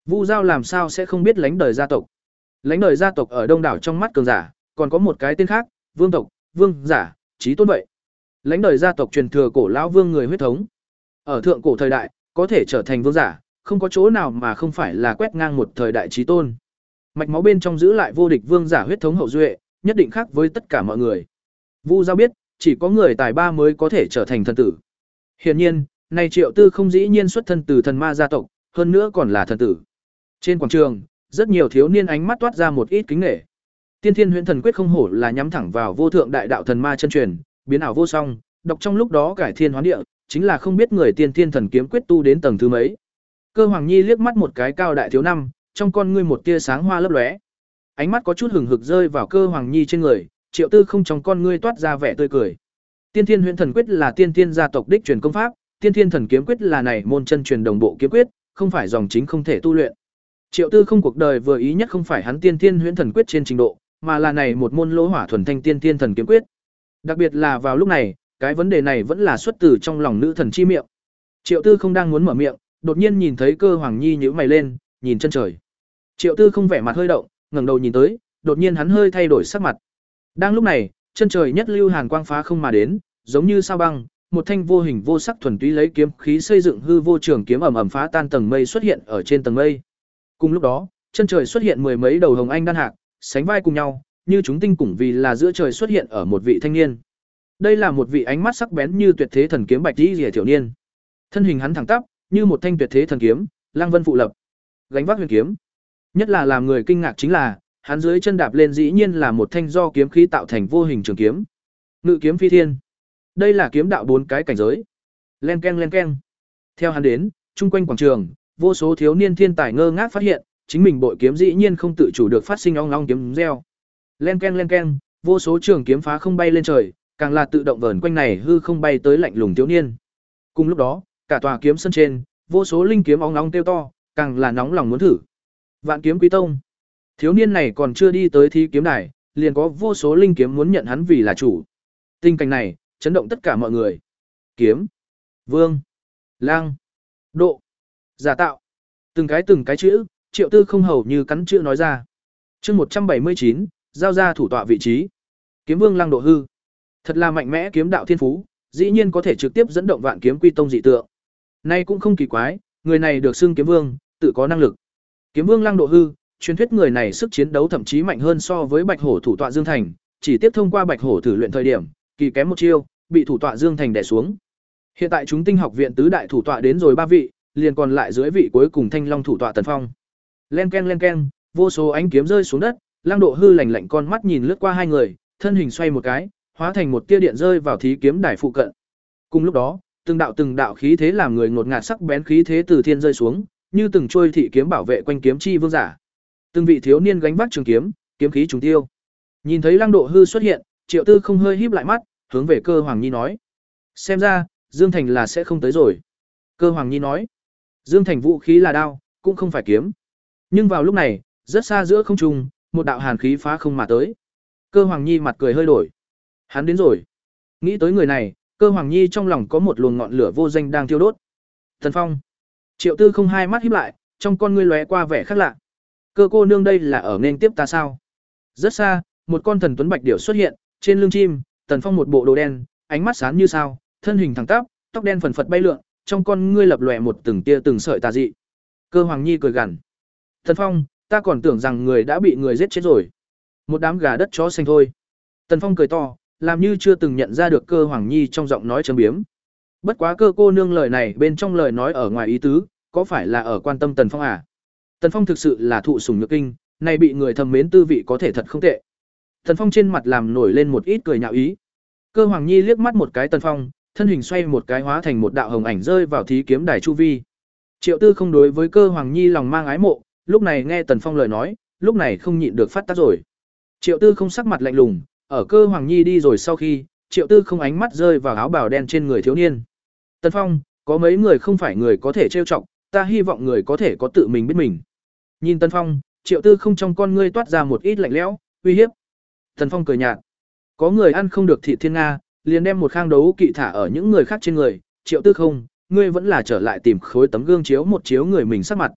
Vu Giao làm sao sẽ không biết lãnh đời gia tộc. Lãnh đời gia tộc ở đông đảo trong mắt cường giả, còn có một cái tên khác, vương tộc, vương giả, chí tôn vậy. Lãnh đời gia tộc truyền thừa cổ lão vương người huyết thống. Ở thượng cổ thời đại, có thể trở thành vương giả, không có chỗ nào mà không phải là quét ngang một thời đại chí tôn. Mạch máu bên trong giữ lại vô địch vương giả huyết thống hậu duệ, nhất định khác với tất cả mọi người. Vu Giao biết, chỉ có người tài ba mới có thể trở thành thần tử. Hiển nhiên, này Triệu Tư không dĩ nhiên xuất thân từ thần ma gia tộc, hơn nữa còn là thần tử. Trên quảng trường, rất nhiều thiếu niên ánh mắt toát ra một ít kính nể. Tiên Thiên Huyễn Thần Quyết không hổ là nhắm thẳng vào vô thượng đại đạo thần ma chân truyền, biến ảo vô song, đọc trong lúc đó cải thiên hoán địa, chính là không biết người Tiên Thiên Thần Kiếm Quyết tu đến tầng thứ mấy. Cơ Hoàng Nhi liếc mắt một cái cao đại thiếu năm, trong con ngươi một tia sáng hoa lấp lóe. Ánh mắt có chút hừng hực rơi vào Cơ Hoàng Nhi trên người, Triệu Tư không trong con ngươi toát ra vẻ tươi cười. Tiên Thiên Huyễn Thần Quyết là Tiên Thiên gia tộc đích truyền công pháp, Tiên Thiên Thần Kiếm Quyết là này môn chân truyền đồng bộ kiếm quyết, không phải dòng chính không thể tu luyện. Triệu Tư không cuộc đời vừa ý nhất không phải hắn Tiên Thiên Huyễn Thần Quyết trên trình độ, mà là này một môn lỗ hỏa thuần thanh Tiên Thiên Thần Kiếm Quyết. Đặc biệt là vào lúc này, cái vấn đề này vẫn là xuất từ trong lòng nữ thần chi miệng. Triệu Tư không đang muốn mở miệng, đột nhiên nhìn thấy Cơ Hoàng Nhi nhíu mày lên, nhìn chân trời. Triệu Tư không vẻ mặt hơi động, ngẩng đầu nhìn tới, đột nhiên hắn hơi thay đổi sắc mặt. Đang lúc này, chân trời nhất lưu hàn quang phá không mà đến, giống như sao băng, một thanh vô hình vô sắc thuần túy lấy kiếm khí xây dựng hư vô trường kiếm ầm ầm phá tan tầng mây xuất hiện ở trên tầng mây. Cùng lúc đó, chân trời xuất hiện mười mấy đầu hồng anh đan hạc, sánh vai cùng nhau, như chúng tinh cùng vì là giữa trời xuất hiện ở một vị thanh niên. Đây là một vị ánh mắt sắc bén như tuyệt thế thần kiếm bạch y liễu thiểu niên. Thân hình hắn thẳng tắp, như một thanh tuyệt thế thần kiếm, lang vân phụ lập, gánh vác huyền kiếm. Nhất là làm người kinh ngạc chính là, hắn dưới chân đạp lên dĩ nhiên là một thanh do kiếm khí tạo thành vô hình trường kiếm. Ngự kiếm phi thiên. Đây là kiếm đạo bốn cái cảnh giới. Len keng len keng. Theo hắn đến, chung quanh quảng trường, vô số thiếu niên thiên tài ngơ ngác phát hiện, chính mình bội kiếm dĩ nhiên không tự chủ được phát sinh ong ong kiếm reo. Len keng len keng, vô số trường kiếm phá không bay lên trời, càng là tự động vờn quanh này hư không bay tới lạnh lùng thiếu niên. Cùng lúc đó, cả tòa kiếm sân trên, vô số linh kiếm ong ong kêu to, càng là nóng lòng muốn thử. Vạn Kiếm Quý Tông. Thiếu niên này còn chưa đi tới thí kiếm đài, liền có vô số linh kiếm muốn nhận hắn vì là chủ. Tình cảnh này, chấn động tất cả mọi người. Kiếm, vương, lang, độ, giả tạo. Từng cái từng cái chữ, Triệu Tư không hầu như cắn chữ nói ra. Chương một trăm bảy mươi chín, giao ra thủ tọa vị trí. Kiếm vương lang độ hư. Thật là mạnh mẽ kiếm đạo thiên phú, dĩ nhiên có thể trực tiếp dẫn động Vạn Kiếm Quy Tông dị tượng. Nay cũng không kỳ quái, người này được xưng kiếm vương, tự có năng lực. Kiếm vương lang độ hư, truyền thuyết người này sức chiến đấu thậm chí mạnh hơn so với Bạch Hổ thủ tọa Dương Thành, chỉ tiếp thông qua Bạch Hổ thử luyện thời điểm, kỳ kém một chiêu, bị thủ tọa Dương Thành đè xuống. Hiện tại chúng tinh học viện tứ đại thủ tọa đến rồi ba vị, liền còn lại dưới vị cuối cùng Thanh Long thủ tọa Tần Phong. Len ken len ken, vô số ánh kiếm rơi xuống đất, Lang độ hư lạnh lạnh con mắt nhìn lướt qua hai người, thân hình xoay một cái, hóa thành một tia điện rơi vào thí kiếm đài phụ cận. Cùng lúc đó, từng đạo từng đạo khí thế làm người ngột ngạt sắc bén khí thế từ thiên rơi xuống, như từng trôi thị kiếm bảo vệ quanh kiếm chi vương giả. Từng vị thiếu niên gánh vác trường kiếm, kiếm khí trùng tiêu. Nhìn thấy Lang độ hư xuất hiện, Triệu Tư không hơi híp lại mắt, hướng về Cơ Hoàng Nhi nói: "Xem ra, Dương Thành là sẽ không tới rồi." Cơ Hoàng Nhi nói: "Dương Thành vũ khí là đao, cũng không phải kiếm." Nhưng vào lúc này, rất xa giữa không trung, một đạo hàn khí phá không mà tới. Cơ Hoàng Nhi mặt cười hơi đổi. Hắn đến rồi. Nghĩ tới người này, Cơ Hoàng Nhi trong lòng có một luồng ngọn lửa vô danh đang thiêu đốt. Thần Phong. Triệu Tư không hai mắt híp lại, trong con ngươi lóe qua vẻ khác lạ. Cơ cô nương đây là ở nên tiếp ta sao? Rất xa, một con thần tuấn bạch điểu xuất hiện, trên lưng chim, Tần Phong một bộ đồ đen, ánh mắt sáng như sao, thân hình thẳng tắp, tóc đen phần phật bay lượn, trong con ngươi lập lòe một từng tia từng sợi tà dị. Cơ Hoàng Nhi cười gằn: "Tần Phong, ta còn tưởng rằng người đã bị người giết chết rồi. Một đám gà đất chó xanh thôi." Tần Phong cười to, làm như chưa từng nhận ra được Cơ Hoàng Nhi trong giọng nói châm biếm. Bất quá Cơ cô nương lời này bên trong lời nói ở ngoài ý tứ, có phải là ở quan tâm Tần Phong à? Tần Phong thực sự là thụ sủng nhược kinh, này bị người thầm mến tư vị có thể thật không tệ. Tần Phong trên mặt làm nổi lên một ít cười nhạo ý. Cơ Hoàng Nhi liếc mắt một cái Tần Phong, thân hình xoay một cái hóa thành một đạo hồng ảnh rơi vào thí kiếm đài chu vi. Triệu Tư không đối với Cơ Hoàng Nhi lòng mang ái mộ, lúc này nghe Tần Phong lời nói, lúc này không nhịn được phát tác rồi. Triệu Tư không sắc mặt lạnh lùng, ở Cơ Hoàng Nhi đi rồi sau khi, Triệu Tư không ánh mắt rơi vào áo bào đen trên người thiếu niên. Tần Phong, có mấy người không phải người có thể trêu chọc, ta hy vọng người có thể có tự mình biết mình. Nhìn Tần Phong, Triệu Tư không trong con ngươi toát ra một ít lạnh lẽo, uy hiếp. Tần Phong cười nhạt. Có người ăn không được thịt thiên nga, liền đem một khang đấu kỵ thả ở những người khác trên người. Triệu Tư không, ngươi vẫn là trở lại tìm khối tấm gương chiếu một chiếu người mình sắc mặt.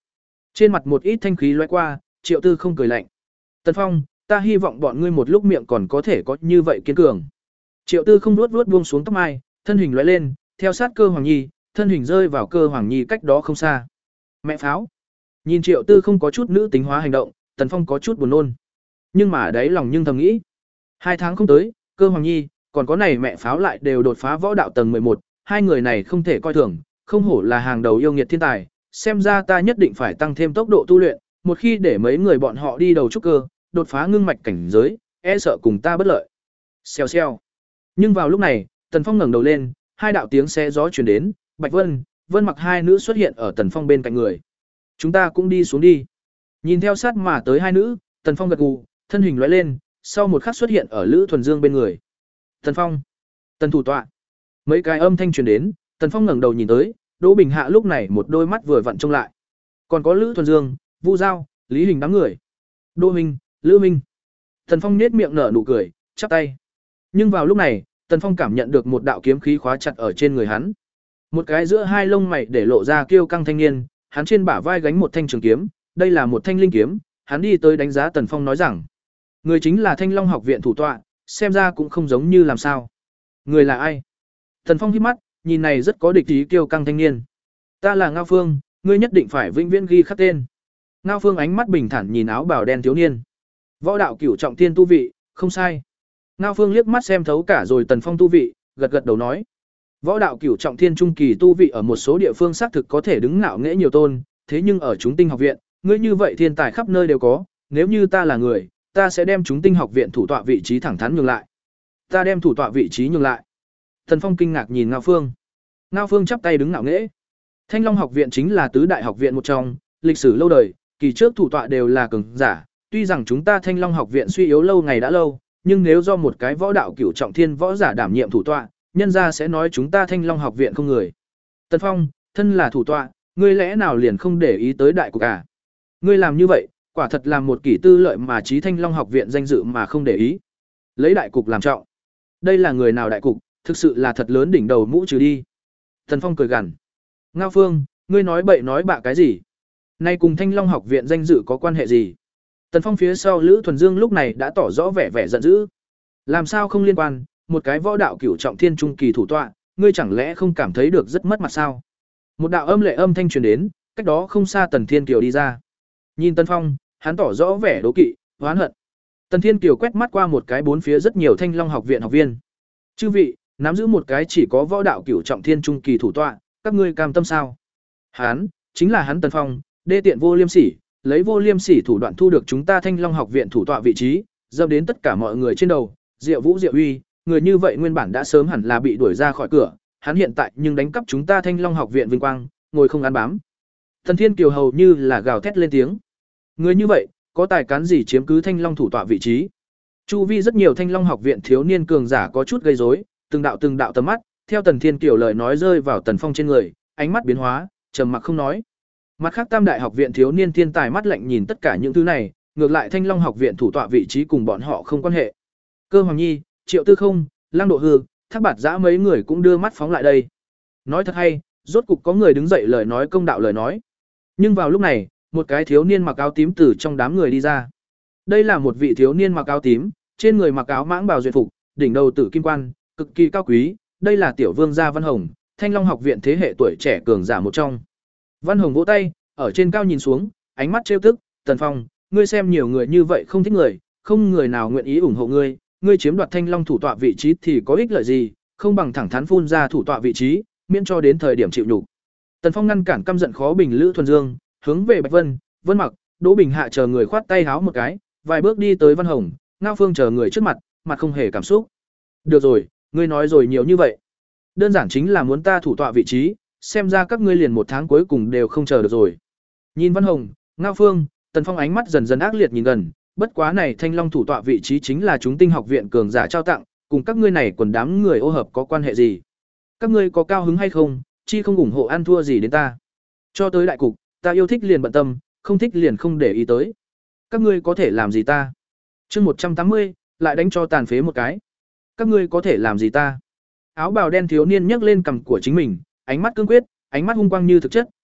Trên mặt một ít thanh khí lóe qua, Triệu Tư không cười lạnh. Tần Phong, ta hy vọng bọn ngươi một lúc miệng còn có thể có như vậy kiên cường. Triệu Tư không nuốt nuốt buông xuống tóc mai, thân hình lóe lên, theo sát Cơ Hoàng Nhi, thân hình rơi vào Cơ Hoàng Nhi cách đó không xa. Mẹ pháo. Nhìn Triệu Tư không có chút nữ tính hóa hành động, Tần Phong có chút buồn nôn. Nhưng mà đáy lòng nhưng thầm nghĩ, hai tháng không tới, Cơ Hoàng Nhi, còn có này mẹ pháo lại đều đột phá võ đạo tầng mười một, hai người này không thể coi thường, không hổ là hàng đầu yêu nghiệt thiên tài, xem ra ta nhất định phải tăng thêm tốc độ tu luyện, một khi để mấy người bọn họ đi đầu trúc cơ, đột phá ngưng mạch cảnh giới, e sợ cùng ta bất lợi. Xèo xèo. Nhưng vào lúc này, Tần Phong ngẩng đầu lên, hai đạo tiếng xé gió truyền đến, Bạch Vân, Vân Mặc hai nữ xuất hiện ở Tần Phong bên cạnh người. Chúng ta cũng đi xuống đi. Nhìn theo sát mà tới hai nữ, Tần Phong gật gù, thân hình lóe lên, sau một khắc xuất hiện ở Lữ Thuần Dương bên người. Tần Phong, Tần thủ tọa. Mấy cái âm thanh truyền đến, Tần Phong ngẩng đầu nhìn tới, Đỗ Bình Hạ lúc này một đôi mắt vừa vặn trông lại. Còn có Lữ Thuần Dương, Vu Giao, Lý Hình đám người. Đỗ Minh, Lữ Minh. Tần Phong nhếch miệng nở nụ cười, chắp tay. Nhưng vào lúc này, Tần Phong cảm nhận được một đạo kiếm khí khóa chặt ở trên người hắn. Một cái giữa hai lông mày để lộ ra kiêu căng thanh niên, hắn trên bả vai gánh một thanh trường kiếm, đây là một thanh linh kiếm, hắn đi tới đánh giá Tần Phong nói rằng: "Người chính là Thanh Long học viện thủ tọa, xem ra cũng không giống như làm sao. Người là ai?" Tần Phong híp mắt, nhìn này rất có địch ý kiêu căng thanh niên. "Ta là Ngao Phương, ngươi nhất định phải vĩnh viễn ghi khắc tên." Ngao Phương ánh mắt bình thản nhìn áo bào đen thiếu niên. Võ đạo cửu trọng thiên tu vị, không sai. Ngao Phương liếc mắt xem thấu cả rồi Tần Phong tu vị, gật gật đầu nói: "Võ đạo cửu trọng thiên trung kỳ tu vị ở một số địa phương xác thực có thể đứng ngạo nghễ nhiều tôn, thế nhưng ở chúng tinh học viện, ngươi như vậy thiên tài khắp nơi đều có, nếu như ta là người, ta sẽ đem chúng tinh học viện thủ tọa vị trí thẳng thắn nhường lại." "Ta đem thủ tọa vị trí nhường lại?" Tần Phong kinh ngạc nhìn Ngao Phương. Ngao Phương chắp tay đứng ngạo nghễ. Thanh Long học viện chính là tứ đại học viện một trong, lịch sử lâu đời, kỳ trước thủ tọa đều là cường giả, tuy rằng chúng ta Thanh Long học viện suy yếu lâu ngày đã lâu, nhưng nếu do một cái võ đạo cửu trọng thiên võ giả đảm nhiệm thủ tọa, nhân gia sẽ nói chúng ta Thanh Long học viện không người. Tần Phong, thân là thủ tọa, ngươi lẽ nào liền không để ý tới đại cục à? Ngươi làm như vậy, quả thật làm một kỷ tư lợi mà trí Thanh Long học viện danh dự mà không để ý. Lấy đại cục làm trọng. Đây là người nào đại cục, thực sự là thật lớn đỉnh đầu mũ trừ đi. Tần Phong cười gằn. Ngao Phương, ngươi nói bậy nói bạ cái gì? Nay cùng Thanh Long học viện danh dự có quan hệ gì? Tần Phong phía sau Lữ Thuần Dương lúc này đã tỏ rõ vẻ vẻ giận dữ. Làm sao không liên quan, một cái võ đạo cửu trọng thiên trung kỳ thủ tọa, ngươi chẳng lẽ không cảm thấy được rất mất mặt sao? Một đạo âm lệ âm thanh truyền đến, cách đó không xa Tần Thiên Kiều đi ra. Nhìn Tần Phong, hắn tỏ rõ vẻ đố kỵ, oán hận. Tần Thiên Kiều quét mắt qua một cái bốn phía rất nhiều Thanh Long học viện học viên. Chư vị, nắm giữ một cái chỉ có võ đạo cửu trọng thiên trung kỳ thủ tọa, các ngươi cam tâm sao? Hắn, chính là hắn Tần Phong, đê tiện vô liêm sỉ, lấy vô liêm sỉ thủ đoạn thu được chúng ta Thanh Long học viện thủ tọa vị trí, dâm đến tất cả mọi người trên đầu, Diệu Vũ Diệu Uy, người như vậy nguyên bản đã sớm hẳn là bị đuổi ra khỏi cửa, hắn hiện tại nhưng đánh cắp chúng ta Thanh Long học viện vinh quang, ngồi không ăn bám. Tần Thiên Kiều hầu như là gào thét lên tiếng. Người như vậy, có tài cán gì chiếm cứ Thanh Long thủ tọa vị trí? Chu vi rất nhiều Thanh Long học viện thiếu niên cường giả có chút gây rối, từng đạo từng đạo tầm mắt, theo Tần Thiên Kiều lời nói rơi vào Tần Phong trên người, ánh mắt biến hóa, trầm mặc không nói. Mặt khác Tam đại học viện thiếu niên thiên tài mắt lạnh nhìn tất cả những thứ này, ngược lại Thanh Long học viện thủ tọa vị trí cùng bọn họ không quan hệ. Cơ Hoàng Nhi, Triệu Tư Không, Lăng Độ Hư, Thác Bạt Giã mấy người cũng đưa mắt phóng lại đây. Nói thật hay, rốt cục có người đứng dậy lời nói công đạo lời nói. Nhưng vào lúc này, một cái thiếu niên mặc áo tím từ trong đám người đi ra. Đây là một vị thiếu niên mặc áo tím, trên người mặc áo mãng bào duyệt phục, đỉnh đầu tử kim quan, cực kỳ cao quý, đây là tiểu vương gia Văn Hồng, Thanh Long học viện thế hệ tuổi trẻ cường giả một trong. Văn Hồng vỗ tay, ở trên cao nhìn xuống, ánh mắt trêu tức, "Tần Phong, ngươi xem nhiều người như vậy không thích người, không người nào nguyện ý ủng hộ ngươi, ngươi chiếm đoạt Thanh Long thủ tọa vị trí thì có ích lợi gì, không bằng thẳng thắn phun ra thủ tọa vị trí, miễn cho đến thời điểm chịu nhục." Tần Phong ngăn cản căm giận khó bình Lữ Thuần Dương, hướng về Bạch Vân, Vân Mặc, Đỗ Bình Hạ chờ người khoát tay háo một cái, vài bước đi tới Văn Hồng, Ngao Phương chờ người trước mặt, mặt không hề cảm xúc. "Được rồi, ngươi nói rồi nhiều như vậy, đơn giản chính là muốn ta thủ tọa vị trí, xem ra các ngươi liền một tháng cuối cùng đều không chờ được rồi." Nhìn Văn Hồng, Ngao Phương, Tần Phong ánh mắt dần dần ác liệt nhìn gần, bất quá này Thanh Long thủ tọa vị trí chính là chúng tinh học viện cường giả trao tặng, cùng các ngươi này quần đám người ô hợp có quan hệ gì? Các ngươi có cao hứng hay không, chi không ủng hộ ăn thua gì đến ta. Cho tới đại cục, ta yêu thích liền bận tâm, không thích liền không để ý tới. Các ngươi có thể làm gì ta? Chương một trăm tám mươi, lại đánh cho tàn phế một cái. Các ngươi có thể làm gì ta? Áo bào đen thiếu niên nhấc lên cằm của chính mình, ánh mắt cương quyết, ánh mắt hung quang như thực chất,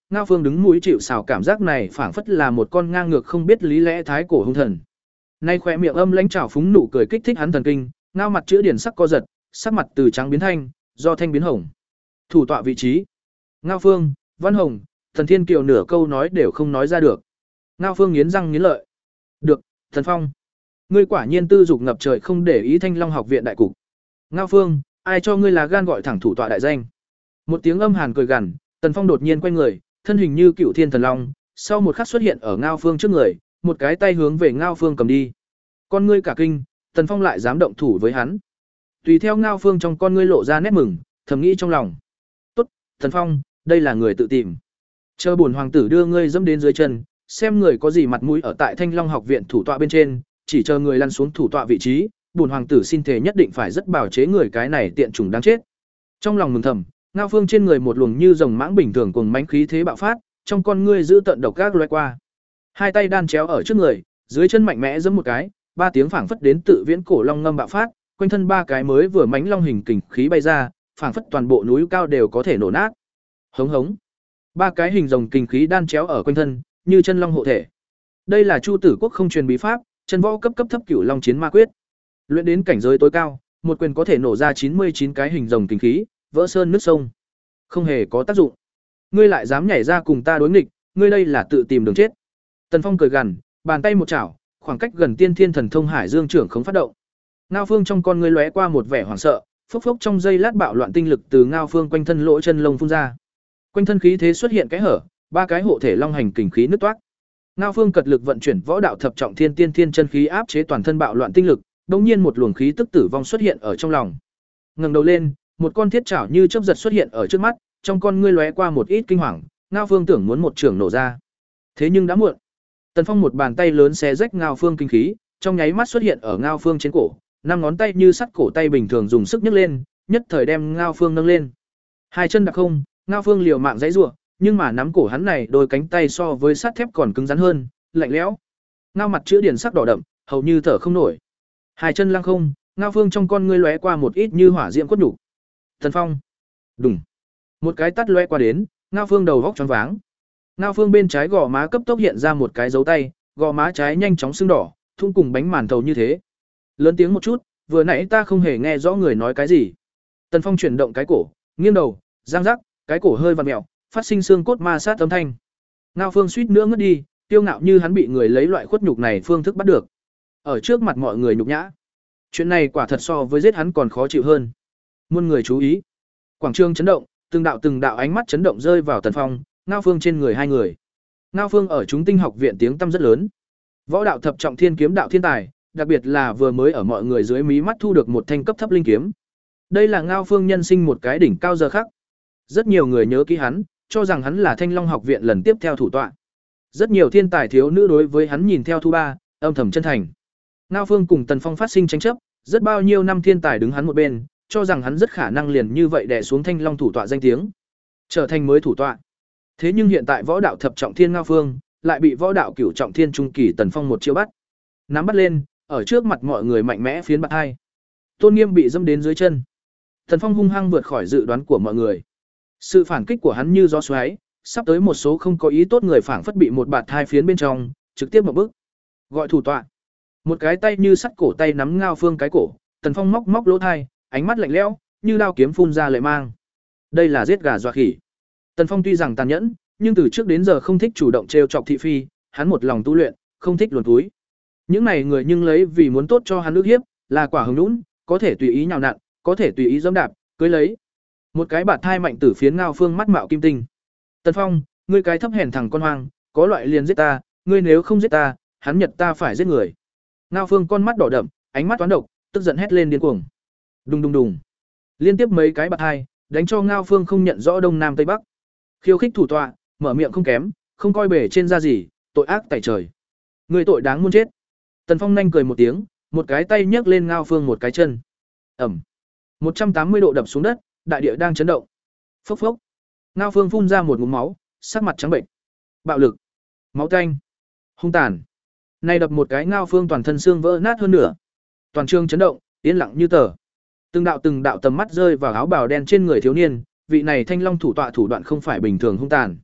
Ngao Phương đứng mũi chịu sào, cảm giác này phảng phất là một con ngang ngược không biết lý lẽ thái cổ hung thần. Nay khóe miệng âm lãnh trào phúng nụ cười kích thích hắn thần kinh, Ngao mặt chữa điển sắc co giật, sắc mặt từ trắng biến thanh, do thanh biến hồng. Thủ tọa vị trí. Ngao Phương, Văn Hồng, Thần Thiên Kiều nửa câu nói đều không nói ra được. Ngao Phương nghiến răng nghiến lợi. Được, Thần Phong. Ngươi quả nhiên tư dục ngập trời, không để ý Thanh Long học viện đại cục. Ngao Phương, ai cho ngươi là gan gọi thẳng thủ tọa đại danh? Một tiếng âm hàn cười gằn, Tần Phong đột nhiên quay người, thân hình như Cựu Thiên Thần Long, sau một khắc xuất hiện ở Ngao Phương trước người, một cái tay hướng về Ngao Phương cầm đi. Con ngươi cả kinh, Tần Phong lại dám động thủ với hắn. Tùy theo Ngao Phương trong con ngươi lộ ra nét mừng, thầm nghĩ trong lòng. Tốt, Tần Phong, đây là người tự tìm. Chờ bổn hoàng tử đưa ngươi dẫm đến dưới chân, xem người có gì mặt mũi ở tại Thanh Long học viện thủ tọa bên trên, chỉ chờ người lăn xuống thủ tọa vị trí, bổn hoàng tử xin thề nhất định phải rất bảo chế người cái này tiện chủng đáng chết. Trong lòng mừng thầm, Ngao Phương trên người một luồng như rồng mãng bình thường cuồng mãnh khí thế bạo phát, trong con ngươi giữ tận độc ác lóe qua. Hai tay đan chéo ở trước người, dưới chân mạnh mẽ giẫm một cái, ba tiếng phảng phất đến tự viễn cổ long ngâm bạo phát, quanh thân ba cái mới vừa mãnh long hình kình khí bay ra, phảng phất toàn bộ núi cao đều có thể nổ nát. Hống hống. Ba cái hình rồng kình khí đan chéo ở quanh thân, như chân long hộ thể. Đây là Chu Tử Quốc không truyền bí pháp, chân võ cấp cấp thấp cửu long chiến ma quyết. Luyện đến cảnh giới tối cao, một quyền có thể nổ ra chín mươi chín cái hình rồng kình khí, vỡ sơn nứt sông. Không hề có tác dụng. Ngươi lại dám nhảy ra cùng ta đối nghịch, ngươi đây là tự tìm đường chết. Tần Phong cười gằn, bàn tay một chảo, khoảng cách gần Tiên Thiên Thần Thông Hải Dương trưởng không phát động. Ngao Phương trong con ngươi lóe qua một vẻ hoảng sợ, phốc phốc trong giây lát bạo loạn tinh lực từ Ngao Phương quanh thân lỗ chân lông phun ra. Quanh thân khí thế xuất hiện cái hở, ba cái hộ thể long hành kình khí nứt toát. Ngao Phương cật lực vận chuyển võ đạo thập trọng thiên tiên thiên chân khí áp chế toàn thân bạo loạn tinh lực, đột nhiên một luồng khí tức tử vong xuất hiện ở trong lòng. Ngẩng đầu lên, một con thiết chảo như chớp giật xuất hiện ở trước mắt, trong con ngươi lóe qua một ít kinh hoàng, Ngao Phương tưởng muốn một trường nổ ra. Thế nhưng đã muộn. Tần Phong một bàn tay lớn xé rách Ngao Phương kinh khí, trong nháy mắt xuất hiện ở Ngao Phương trên cổ, năm ngón tay như sắt cổ tay bình thường dùng sức nhấc lên, nhất thời đem Ngao Phương nâng lên. Hai chân đặc không, Ngao Phương liều mạng giãy giụa, nhưng mà nắm cổ hắn này đôi cánh tay so với sắt thép còn cứng rắn hơn, lạnh lẽo. Ngao mặt chữa điển sắc đỏ đậm, hầu như thở không nổi. Hai chân lăng không, Ngao Phương trong con ngươi lóe qua một ít như hỏa diễm cốt nhục. Tần Phong. Đùng. Một cái tát lóe qua đến, Ngao Phương đầu góc choáng váng. Ngao Phương bên trái gò má cấp tốc hiện ra một cái dấu tay, gò má trái nhanh chóng sưng đỏ, thung cùng bánh màn thầu như thế. Lớn tiếng một chút, vừa nãy ta không hề nghe rõ người nói cái gì. Tần Phong chuyển động cái cổ, nghiêng đầu, giang rắc, cái cổ hơi vặn mèo, phát sinh xương cốt ma sát âm thanh. Ngao Phương suýt nữa ngất đi, tiêu ngạo như hắn bị người lấy loại khuất nhục này phương thức bắt được. Ở trước mặt mọi người nhục nhã. Chuyện này quả thật so với giết hắn còn khó chịu hơn. Muôn người chú ý. Quảng trường chấn động, từng đạo từng đạo ánh mắt chấn động rơi vào Tần Phong, Ngao Phương trên người hai người. Ngao Phương ở Chúng Tinh học viện tiếng tăm rất lớn. Võ đạo thập trọng thiên kiếm đạo thiên tài, đặc biệt là vừa mới ở mọi người dưới mí mắt thu được một thanh cấp thấp linh kiếm. Đây là Ngao Phương nhân sinh một cái đỉnh cao giờ khắc. Rất nhiều người nhớ kỹ hắn, cho rằng hắn là Thanh Long học viện lần tiếp theo thủ tọa. Rất nhiều thiên tài thiếu nữ đối với hắn nhìn theo thu ba, âm thầm chân thành. Ngao Phương cùng Tần Phong phát sinh tranh chấp, rất bao nhiêu năm thiên tài đứng hắn một bên, cho rằng hắn rất khả năng liền như vậy đè xuống Thanh Long thủ tọa danh tiếng, trở thành mới thủ tọa. Thế nhưng hiện tại võ đạo thập trọng thiên Ngao Phương lại bị võ đạo cửu trọng thiên trung kỳ Tần Phong một chiêu bắt. Nắm bắt lên, ở trước mặt mọi người mạnh mẽ phiến bạt hai. Tôn Nghiêm bị dẫm đến dưới chân. Tần Phong hung hăng vượt khỏi dự đoán của mọi người. Sự phản kích của hắn như gió xoáy, sắp tới một số không có ý tốt người phản phất bị một bạt hai phiến bên trong, trực tiếp một bước. Gọi thủ tọa. Một cái tay như sắt cổ tay nắm Ngao Phương cái cổ, Tần Phong móc móc lỗ thai, ánh mắt lạnh lẽo, như đao kiếm phun ra lệ mang. Đây là giết gà dọa khỉ. Tần Phong tuy rằng tàn nhẫn, nhưng từ trước đến giờ không thích chủ động trêu chọc thị phi, hắn một lòng tu luyện, không thích luồn túi. Những này người nhưng lấy vì muốn tốt cho hắn ức hiếp, là quả hứng nũng, có thể tùy ý nhào nặn, có thể tùy ý giẫm đạp, cưới lấy. Một cái bạt thai mạnh tử phiến Ngao Phương mắt mạo kim tinh. Tần Phong, ngươi cái thấp hèn thằng con hoang, có loại liền giết ta, ngươi nếu không giết ta, hắn nhật ta phải giết người. Ngao Phương con mắt đỏ đậm, ánh mắt toán độc, tức giận hét lên điên cuồng. Đùng đùng đùng. Liên tiếp mấy cái bạt thai, đánh cho Ngao Phương không nhận rõ đông nam tây bắc. Khiêu khích thủ tọa, mở miệng không kém, không coi bể trên da gì, tội ác tày trời. Người tội đáng muôn chết. Tần Phong nhanh cười một tiếng, một cái tay nhấc lên Ngao Phương một cái chân. Ẩm. một trăm tám mươi độ đập xuống đất, đại địa đang chấn động. Phốc phốc. Ngao Phương phun ra một ngụm máu, sắc mặt trắng bệnh. Bạo lực, máu tanh, hung tàn. Này đập một cái Ngao Phương toàn thân xương vỡ nát hơn nửa. Toàn trường chấn động, yên lặng như tờ. Từng đạo từng đạo tầm mắt rơi vào áo bào đen trên người thiếu niên, vị này Thanh Long thủ tọa thủ đoạn không phải bình thường hung tàn.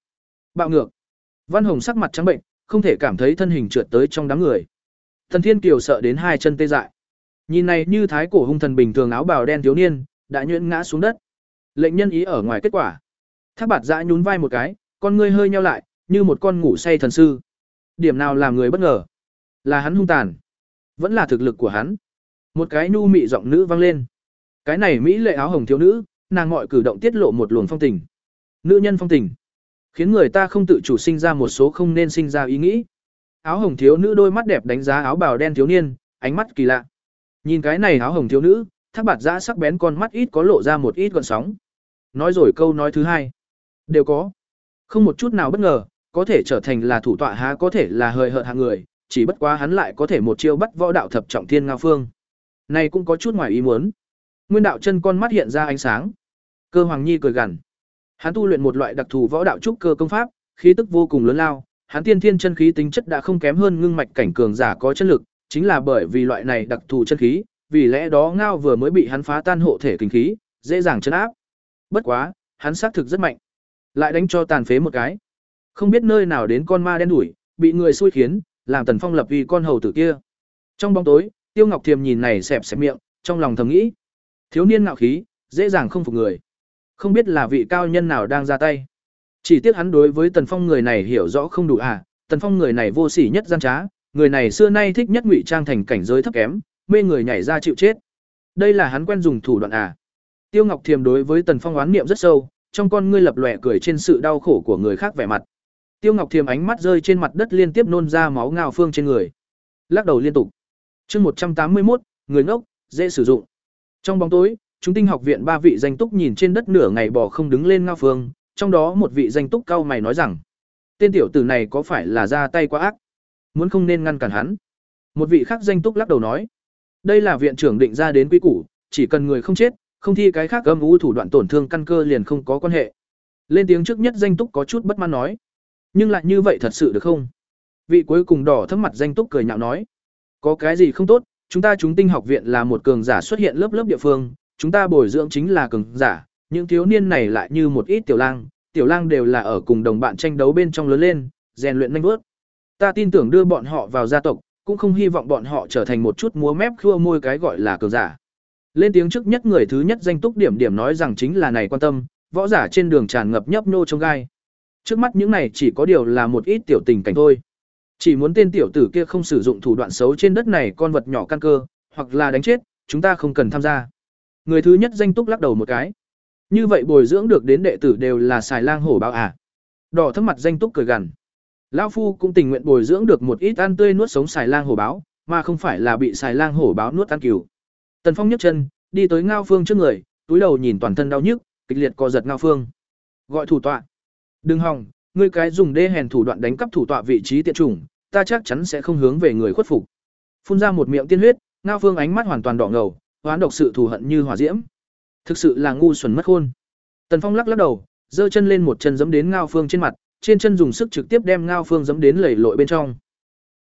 Bạo ngược. Văn Hồng sắc mặt trắng bệnh, không thể cảm thấy thân hình trượt tới trong đám người. Tần Thiên Kiều sợ đến hai chân tê dại. Nhìn này như thái cổ hung thần bình thường áo bào đen thiếu niên, đã nhuyễn ngã xuống đất. Lệnh nhân ý ở ngoài kết quả. Thác Bạt Dã nhún vai một cái, con ngươi hơi nheo lại, như một con ngủ say thần sư. Điểm nào làm người bất ngờ? Là hắn hung tàn, vẫn là thực lực của hắn. Một cái nhu mị giọng nữ vang lên. Cái này mỹ lệ áo hồng thiếu nữ, nàng mọi cử động tiết lộ một luồng phong tình. Nữ nhân phong tình, khiến người ta không tự chủ sinh ra một số không nên sinh ra ý nghĩ. Áo hồng thiếu nữ đôi mắt đẹp đánh giá áo bào đen thiếu niên, ánh mắt kỳ lạ. Nhìn cái này áo hồng thiếu nữ, Thác Bạt Dã sắc bén con mắt ít có lộ ra một ít gợn sóng. Nói rồi câu nói thứ hai, đều có. Không một chút nào bất ngờ, có thể trở thành là thủ tọa há có thể là hời hợt hạng người, chỉ bất quá hắn lại có thể một chiêu bắt võ đạo thập trọng thiên Ngao Phương. Này cũng có chút ngoài ý muốn. Nguyên Đạo Chân con mắt hiện ra ánh sáng. Cơ Hoàng Nhi cười gằn. Hắn tu luyện một loại đặc thù võ đạo trúc cơ công pháp, khí tức vô cùng lớn lao, hắn tiên thiên chân khí tính chất đã không kém hơn ngưng mạch cảnh cường giả có chất lực, chính là bởi vì loại này đặc thù chân khí, vì lẽ đó Ngao vừa mới bị hắn phá tan hộ thể kinh khí, dễ dàng trấn áp. Bất quá, hắn xác thực rất mạnh, lại đánh cho tàn phế một cái. Không biết nơi nào đến con ma đen đuổi, bị người xui khiến, làm Tần Phong lập vì con hầu tử kia. Trong bóng tối, Tiêu Ngọc Thiềm nhìn này xẹp xẹp miệng, trong lòng thầm nghĩ, thiếu niên ngạo khí, dễ dàng không phục người. Không biết là vị cao nhân nào đang ra tay. Chỉ tiếc hắn đối với Tần Phong người này hiểu rõ không đủ à, Tần Phong người này vô sỉ nhất gian trá, người này xưa nay thích nhất ngụy trang thành cảnh giới thấp kém, mê người nhảy ra chịu chết. Đây là hắn quen dùng thủ đoạn à. Tiêu Ngọc Thiềm đối với Tần Phong oán niệm rất sâu, trong con ngươi lập lòe cười trên sự đau khổ của người khác vẻ mặt. Tiêu Ngọc Thiềm ánh mắt rơi trên mặt đất liên tiếp nôn ra máu Ngao Phương trên người. Lắc đầu liên tục. Chương một trăm tám mươi mốt, người ngốc, dễ sử dụng. Trong bóng tối, chúng tinh học viện ba vị danh túc nhìn trên đất nửa ngày bò không đứng lên Ngao Phương, trong đó một vị danh túc cao mày nói rằng: "Tên tiểu tử này có phải là ra tay quá ác, muốn không nên ngăn cản hắn?" Một vị khác danh túc lắc đầu nói: "Đây là viện trưởng định ra đến quy củ, chỉ cần người không chết, không thi cái khác âm u thủ đoạn tổn thương căn cơ liền không có quan hệ." Lên tiếng trước nhất danh túc có chút bất mãn nói: "Nhưng lại như vậy thật sự được không?" Vị cuối cùng đỏ thấp mặt danh túc cười nhạo nói: "Có cái gì không tốt, chúng ta chúng tinh học viện là một cường giả xuất hiện lớp lớp địa phương, chúng ta bồi dưỡng chính là cường giả, những thiếu niên này lại như một ít tiểu lang, tiểu lang đều là ở cùng đồng bạn tranh đấu bên trong lớn lên, rèn luyện nhanh vớt. Ta tin tưởng đưa bọn họ vào gia tộc, cũng không hy vọng bọn họ trở thành một chút múa mép khua môi cái gọi là cường giả." Lên tiếng trước nhất người thứ nhất danh túc điểm điểm nói rằng chính là này quan tâm, võ giả trên đường tràn ngập nhấp nô trong gai. Trước mắt những này chỉ có điều là một ít tiểu tình cảnh thôi. Chỉ muốn tên tiểu tử kia không sử dụng thủ đoạn xấu trên đất này con vật nhỏ căn cơ, hoặc là đánh chết, chúng ta không cần tham gia. Người thứ nhất danh túc lắc đầu một cái. Như vậy bồi dưỡng được đến đệ tử đều là xài lang hổ báo à? Đỏ thấp mặt danh túc cười gằn. Lão phu cũng tình nguyện bồi dưỡng được một ít ăn tươi nuốt sống xài lang hổ báo, mà không phải là bị xài lang hổ báo nuốt ăn cừu. Tần Phong nhấc chân, đi tới Ngao Phương trước người, túi đầu nhìn toàn thân đau nhức, kịch liệt co giật Ngao Phương. Gọi thủ tọa. Đừng hòng, ngươi cái dùng đê hèn thủ đoạn đánh cắp thủ tọa vị trí tiện chủng, ta chắc chắn sẽ không hướng về người khuất phục. Phun ra một miệng tiên huyết, Ngao Phương ánh mắt hoàn toàn đỏ ngầu, hoán độc sự thù hận như hỏa diễm. Thực sự là ngu xuẩn mất khôn. Tần Phong lắc lắc đầu, giơ chân lên một chân giẫm đến Ngao Phương trên mặt, trên chân dùng sức trực tiếp đem Ngao Phương giẫm đến lầy lội bên trong.